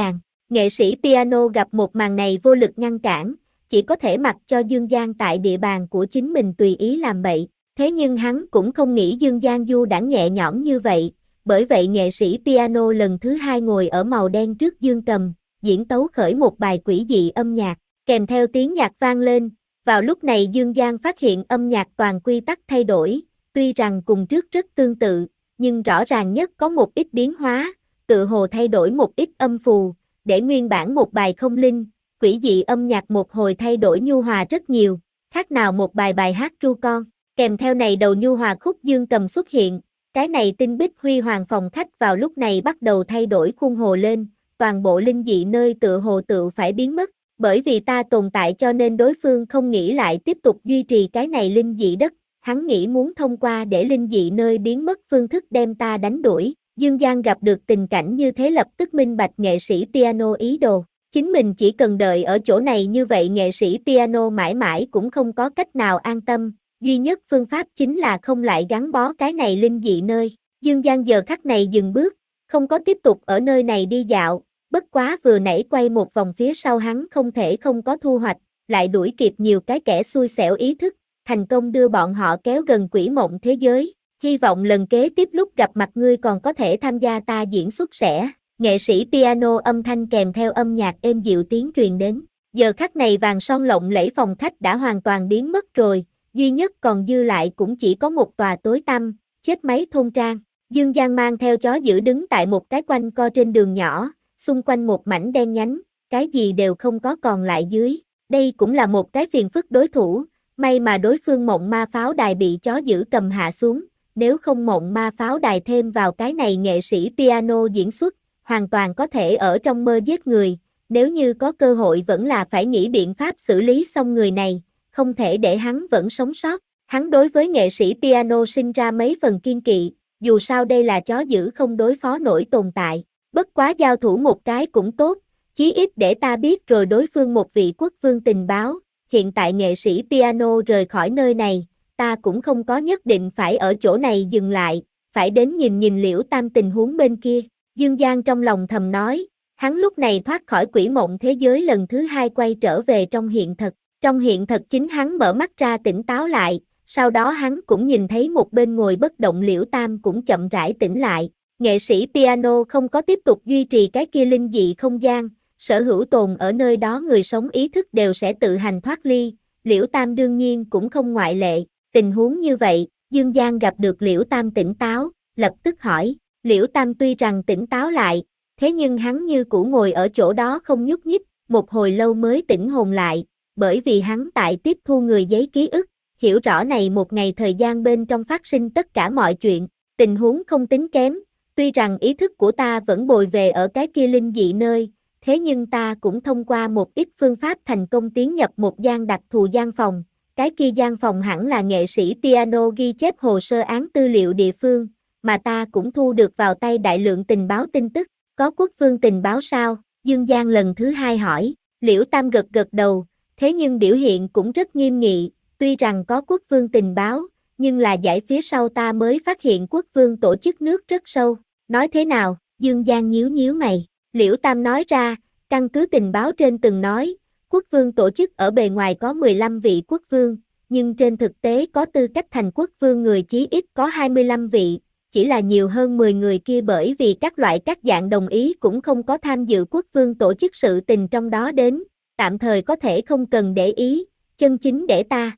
Nghệ sĩ piano gặp một màn này vô lực ngăn cản, chỉ có thể mặc cho Dương Giang tại địa bàn của chính mình tùy ý làm bậy. Thế nhưng hắn cũng không nghĩ Dương Giang du đãng nhẹ nhõm như vậy, bởi vậy nghệ sĩ piano lần thứ hai ngồi ở màu đen trước dương cầm, diễn tấu khởi một bài quỷ dị âm nhạc, kèm theo tiếng nhạc vang lên. Vào lúc này Dương Giang phát hiện âm nhạc toàn quy tắc thay đổi, tuy rằng cùng trước rất tương tự, nhưng rõ ràng nhất có một ít biến hóa, tự hồ thay đổi một ít âm phù, để nguyên bản một bài không linh, quỷ dị âm nhạc một hồi thay đổi nhu hòa rất nhiều, khác nào một bài bài hát ru con. Kèm theo này đầu nhu hòa khúc dương cầm xuất hiện, cái này tinh bích huy hoàng phòng khách vào lúc này bắt đầu thay đổi khuôn hồ lên, toàn bộ linh dị nơi tựa hồ tự phải biến mất, bởi vì ta tồn tại cho nên đối phương không nghĩ lại tiếp tục duy trì cái này linh dị đất, hắn nghĩ muốn thông qua để linh dị nơi biến mất phương thức đem ta đánh đuổi. Dương Giang gặp được tình cảnh như thế lập tức minh bạch nghệ sĩ piano ý đồ, chính mình chỉ cần đợi ở chỗ này như vậy nghệ sĩ piano mãi mãi cũng không có cách nào an tâm. Duy nhất phương pháp chính là không lại gắn bó cái này linh dị nơi. Dương Giang giờ khắc này dừng bước, không có tiếp tục ở nơi này đi dạo, bất quá vừa nãy quay một vòng phía sau hắn không thể không có thu hoạch, lại đuổi kịp nhiều cái kẻ xui xẻo ý thức, thành công đưa bọn họ kéo gần quỷ mộng thế giới. Hy vọng lần kế tiếp lúc gặp mặt ngươi còn có thể tham gia ta diễn xuất sẽ. Nghệ sĩ piano âm thanh kèm theo âm nhạc êm dịu tiếng truyền đến. Giờ khắc này vàng son lộng lẫy phòng khách đã hoàn toàn biến mất rồi. Duy nhất còn dư lại cũng chỉ có một tòa tối tăm, chết máy thôn trang. Dương Giang mang theo chó giữ đứng tại một cái quanh co trên đường nhỏ, xung quanh một mảnh đen nhánh, cái gì đều không có còn lại dưới. Đây cũng là một cái phiền phức đối thủ, may mà đối phương mộng ma pháo đài bị chó giữ cầm hạ xuống, nếu không mộng ma pháo đài thêm vào cái này nghệ sĩ piano diễn xuất, hoàn toàn có thể ở trong mơ giết người, nếu như có cơ hội vẫn là phải nghĩ biện pháp xử lý xong người này. Không thể để hắn vẫn sống sót. Hắn đối với nghệ sĩ piano sinh ra mấy phần kiên kỵ, dù sao đây là chó dữ không đối phó nổi tồn tại. Bất quá giao thủ một cái cũng tốt, chí ít để ta biết rồi đối phương một vị quốc vương tình báo. Hiện tại nghệ sĩ piano rời khỏi nơi này, ta cũng không có nhất định phải ở chỗ này dừng lại, phải đến nhìn nhìn Liễu Tam tình huống bên kia. Dương Giang trong lòng thầm nói, hắn lúc này thoát khỏi quỷ mộng thế giới lần thứ hai quay trở về trong hiện thực. Trong hiện thực chính hắn mở mắt ra tỉnh táo lại, sau đó hắn cũng nhìn thấy một bên ngồi bất động Liễu Tam cũng chậm rãi tỉnh lại. Nghệ sĩ piano không có tiếp tục duy trì cái kia linh dị không gian, sở hữu tồn ở nơi đó người sống ý thức đều sẽ tự hành thoát ly, Liễu Tam đương nhiên cũng không ngoại lệ. Tình huống như vậy, Dương Giang gặp được Liễu Tam tỉnh táo, lập tức hỏi, Liễu Tam tuy rằng tỉnh táo lại, thế nhưng hắn như cũ ngồi ở chỗ đó không nhúc nhích, một hồi lâu mới tỉnh hồn lại. Bởi vì hắn tại tiếp thu người giấy ký ức, hiểu rõ này một ngày thời gian bên trong phát sinh tất cả mọi chuyện, tình huống không tính kém, tuy rằng ý thức của ta vẫn bồi về ở cái kia linh dị nơi, thế nhưng ta cũng thông qua một ít phương pháp thành công tiến nhập một gian đặc thù gian phòng, cái kia gian phòng hẳn là nghệ sĩ piano ghi chép hồ sơ án tư liệu địa phương, mà ta cũng thu được vào tay đại lượng tình báo tin tức, có quốc vương tình báo sao? Dương Giang lần thứ hai hỏi, Liễu Tam gật gật đầu. Thế nhưng biểu hiện cũng rất nghiêm nghị, tuy rằng có quốc vương tình báo, nhưng là giải phía sau ta mới phát hiện quốc vương tổ chức nước rất sâu. Nói thế nào? Dương Giang nhíu nhíu mày. Liễu Tam nói ra, căn cứ tình báo trên từng nói, quốc vương tổ chức ở bề ngoài có mười lăm vị quốc vương, nhưng trên thực tế có tư cách thành quốc vương người chí ít có hai mươi lăm vị, chỉ là nhiều hơn mười người kia bởi vì các loại các dạng đồng ý cũng không có tham dự quốc vương tổ chức sự tình trong đó đến. Tạm thời có thể không cần để ý, chân chính để ta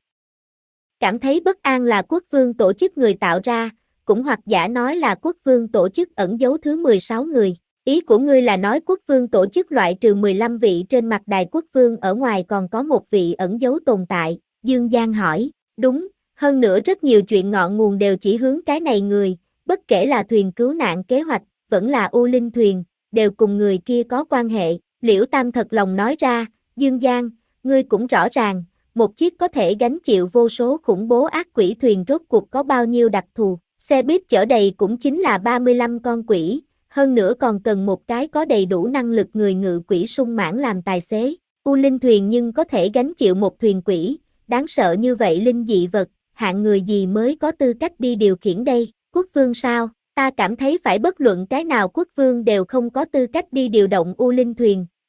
cảm thấy bất an là quốc vương tổ chức người tạo ra, cũng hoặc giả nói là quốc vương tổ chức ẩn giấu thứ mười sáu người. Ý của ngươi là nói quốc vương tổ chức loại trừ mười lăm vị trên mặt đài quốc vương ở ngoài còn có một vị ẩn giấu tồn tại, Dương Giang hỏi, đúng, hơn nữa rất nhiều chuyện ngọn nguồn đều chỉ hướng cái này người, bất kể là thuyền cứu nạn kế hoạch, vẫn là U Linh thuyền, đều cùng người kia có quan hệ, Liễu Tam thật lòng nói ra. Dương Giang, ngươi cũng rõ ràng, một chiếc có thể gánh chịu vô số khủng bố ác quỷ thuyền rốt cuộc có bao nhiêu đặc thù, xe buýt chở đầy cũng chính là ba mươi lăm con quỷ, hơn nữa còn cần một cái có đầy đủ năng lực người ngự quỷ sung mãn làm tài xế, U Linh thuyền nhưng có thể gánh chịu một thuyền quỷ, đáng sợ như vậy linh dị vật, hạng người gì mới có tư cách đi điều khiển đây, quốc vương sao, ta cảm thấy phải bất luận cái nào quốc vương đều không có tư cách đi điều động U Linh thuyền.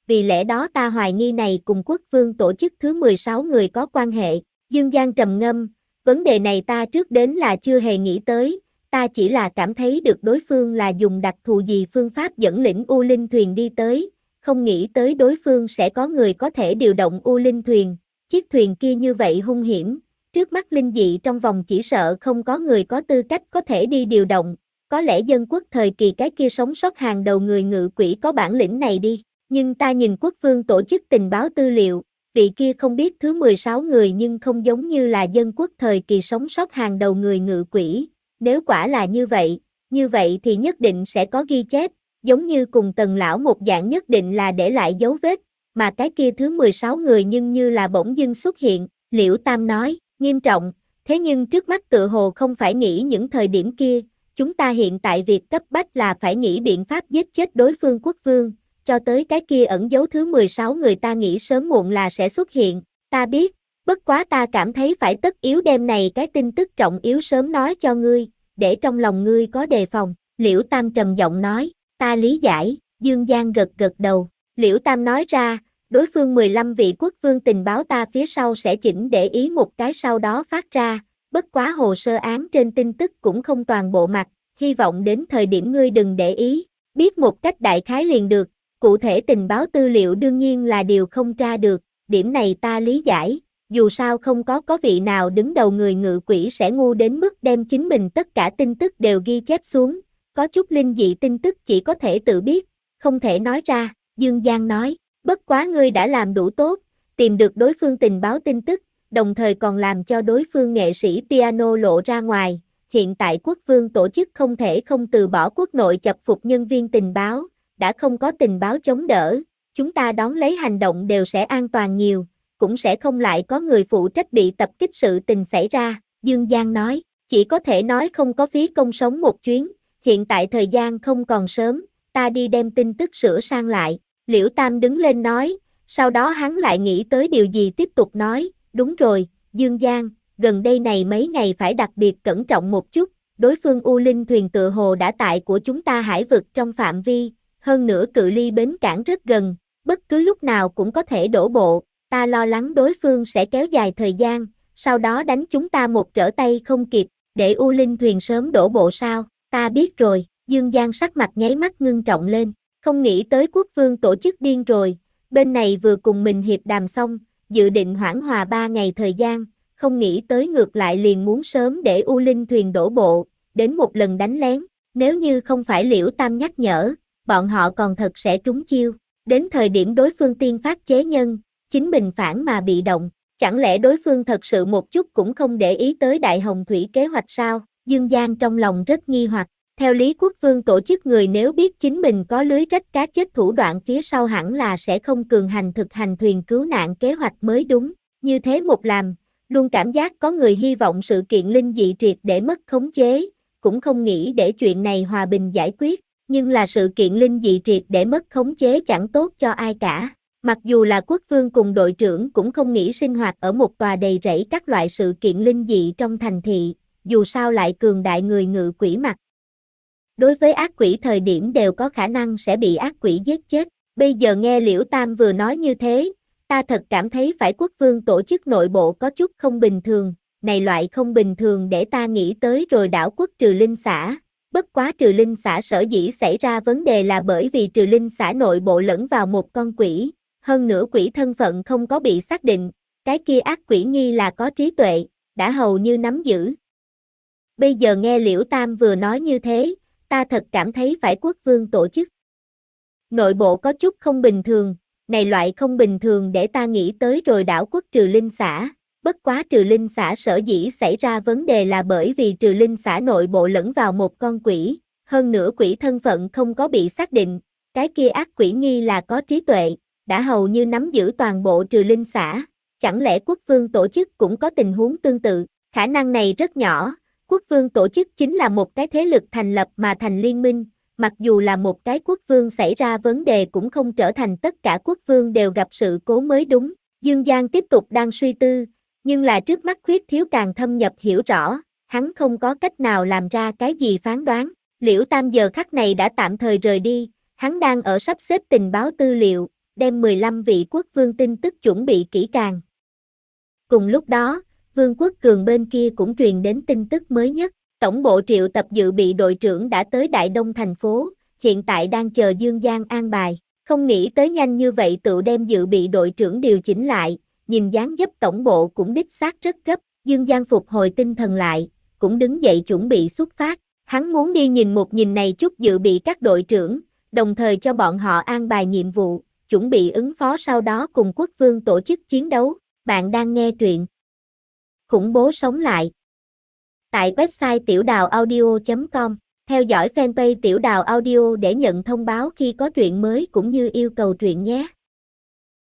vì lẽ đó ta hoài nghi này cùng quốc vương tổ chức thứ mười sáu người có quan hệ. Dương Giang trầm ngâm, vấn đề này ta trước đến là chưa hề nghĩ tới, ta chỉ là cảm thấy được đối phương là dùng đặc thù gì phương pháp dẫn lĩnh U Linh thuyền đi tới, không nghĩ tới đối phương sẽ có người có thể điều động U Linh thuyền, chiếc thuyền kia như vậy hung hiểm, trước mắt linh dị trong vòng chỉ sợ không có người có tư cách có thể đi điều động, có lẽ dân quốc thời kỳ cái kia sống sót hàng đầu người ngự quỷ có bản lĩnh này đi, nhưng ta nhìn quốc vương tổ chức tình báo tư liệu, vị kia không biết thứ mười sáu người nhưng không giống như là dân quốc thời kỳ sống sót hàng đầu người ngự quỷ, nếu quả là như vậy, như vậy thì nhất định sẽ có ghi chép, giống như cùng Tần lão một dạng nhất định là để lại dấu vết, mà cái kia thứ mười sáu người nhưng như là bỗng dưng xuất hiện, Liễu Tam nói, nghiêm trọng, thế nhưng trước mắt tự hồ không phải nghĩ những thời điểm kia, chúng ta hiện tại việc cấp bách là phải nghĩ biện pháp giết chết đối phương quốc vương, cho tới cái kia ẩn dấu thứ mười sáu người ta nghĩ sớm muộn là sẽ xuất hiện, ta biết, bất quá ta cảm thấy phải tất yếu đem này cái tin tức trọng yếu sớm nói cho ngươi, để trong lòng ngươi có đề phòng, Liễu Tam trầm giọng nói, ta lý giải, Dương Giang gật gật đầu, Liễu Tam nói ra, đối phương mười lăm vị quốc vương tình báo ta phía sau sẽ chỉnh để ý một cái sau đó phát ra, bất quá hồ sơ án trên tin tức cũng không toàn bộ mặt, hy vọng đến thời điểm ngươi đừng để ý, biết một cách đại khái liền được, cụ thể tình báo tư liệu đương nhiên là điều không tra được, điểm này ta lý giải, dù sao không có có vị nào đứng đầu người ngự quỷ sẽ ngu đến mức đem chính mình tất cả tin tức đều ghi chép xuống, có chút linh dị tin tức chỉ có thể tự biết, không thể nói ra, Dương Giang nói, bất quá ngươi đã làm đủ tốt, tìm được đối phương tình báo tin tức, đồng thời còn làm cho đối phương nghệ sĩ piano lộ ra ngoài, hiện tại quốc vương tổ chức không thể không từ bỏ quốc nội chập phục nhân viên tình báo, đã không có tình báo chống đỡ, chúng ta đón lấy hành động đều sẽ an toàn nhiều, cũng sẽ không lại có người phụ trách bị tập kích sự tình xảy ra, Dương Giang nói, chỉ có thể nói không có phí công sống một chuyến, hiện tại thời gian không còn sớm, ta đi đem tin tức sửa sang lại, Liễu Tam đứng lên nói, sau đó hắn lại nghĩ tới điều gì tiếp tục nói, đúng rồi, Dương Giang, gần đây này mấy ngày phải đặc biệt cẩn trọng một chút, đối phương U Linh thuyền tự hồ đã tại của chúng ta hải vực trong phạm vi, hơn nữa cự ly bến cảng rất gần, bất cứ lúc nào cũng có thể đổ bộ, ta lo lắng đối phương sẽ kéo dài thời gian, sau đó đánh chúng ta một trở tay không kịp, để U Linh thuyền sớm đổ bộ sao, ta biết rồi, Dương Giang sắc mặt nháy mắt ngưng trọng lên, không nghĩ tới quốc vương tổ chức điên rồi, bên này vừa cùng mình hiệp đàm xong, dự định hoãn hòa ba ngày thời gian, không nghĩ tới ngược lại liền muốn sớm để U Linh thuyền đổ bộ, đến một lần đánh lén, nếu như không phải Liễu Tam nhắc nhở, bọn họ còn thật sẽ trúng chiêu, đến thời điểm đối phương tiên phát chế nhân, chính mình phản mà bị động, chẳng lẽ đối phương thật sự một chút cũng không để ý tới Đại Hồng Thủy kế hoạch sao, Dương Giang trong lòng rất nghi hoặc, theo lý quốc vương tổ chức người nếu biết chính mình có lưới trách cá chết thủ đoạn phía sau hẳn là sẽ không cường hành thực hành thuyền cứu nạn kế hoạch mới đúng, như thế một làm, luôn cảm giác có người hy vọng sự kiện linh dị triệt để mất khống chế, cũng không nghĩ để chuyện này hòa bình giải quyết, nhưng là sự kiện linh dị triệt để mất khống chế chẳng tốt cho ai cả. Mặc dù là quốc vương cùng đội trưởng cũng không nghĩ sinh hoạt ở một tòa đầy rẫy các loại sự kiện linh dị trong thành thị, dù sao lại cường đại người ngự quỷ mặt. Đối với ác quỷ thời điểm đều có khả năng sẽ bị ác quỷ giết chết, bây giờ nghe Liễu Tam vừa nói như thế, ta thật cảm thấy phải quốc vương tổ chức nội bộ có chút không bình thường, này loại không bình thường để ta nghĩ tới rồi đảo quốc Trừ Linh xã. Bất quá Trừ Linh xã sở dĩ xảy ra vấn đề là bởi vì Trừ Linh xã nội bộ lẫn vào một con quỷ, hơn nữa quỷ thân phận không có bị xác định, cái kia ác quỷ nghi là có trí tuệ, đã hầu như nắm giữ. Bây giờ nghe Liễu Tam vừa nói như thế, ta thật cảm thấy phải quốc vương tổ chức nội bộ có chút không bình thường, này loại không bình thường để ta nghĩ tới rồi đảo quốc Trừ Linh xã. Bất quá Trừ Linh xã sở dĩ xảy ra vấn đề là bởi vì Trừ Linh xã nội bộ lẫn vào một con quỷ, hơn nữa quỷ thân phận không có bị xác định, cái kia ác quỷ nghi là có trí tuệ, đã hầu như nắm giữ toàn bộ Trừ Linh xã, chẳng lẽ quốc vương tổ chức cũng có tình huống tương tự, khả năng này rất nhỏ, quốc vương tổ chức chính là một cái thế lực thành lập mà thành liên minh, mặc dù là một cái quốc vương xảy ra vấn đề cũng không trở thành tất cả quốc vương đều gặp sự cố mới đúng, Dương Giang tiếp tục đang suy tư, nhưng là trước mắt khuyết thiếu càng thâm nhập hiểu rõ, hắn không có cách nào làm ra cái gì phán đoán, Liễu Tam giờ khắc này đã tạm thời rời đi, hắn đang ở sắp xếp tình báo tư liệu, đem mười lăm vị quốc vương tin tức chuẩn bị kỹ càng. Cùng lúc đó, Vương quốc Cường bên kia cũng truyền đến tin tức mới nhất, tổng bộ triệu tập dự bị đội trưởng đã tới Đại Đông thành phố, hiện tại đang chờ Dương Giang an bài, không nghĩ tới nhanh như vậy tự đem dự bị đội trưởng điều chỉnh lại, nhìn dáng dấp tổng bộ cũng đích xác rất gấp, Dương Giang phục hồi tinh thần lại, cũng đứng dậy chuẩn bị xuất phát, hắn muốn đi nhìn một nhìn này chút dự bị các đội trưởng, đồng thời cho bọn họ an bài nhiệm vụ, chuẩn bị ứng phó sau đó cùng quốc vương tổ chức chiến đấu. Bạn đang nghe truyện Khủng bố sống lại tại website tiểu đào audio chấm com. Theo dõi fanpage Tiểu Đào Audio để nhận thông báo khi có truyện mới cũng như yêu cầu truyện nhé.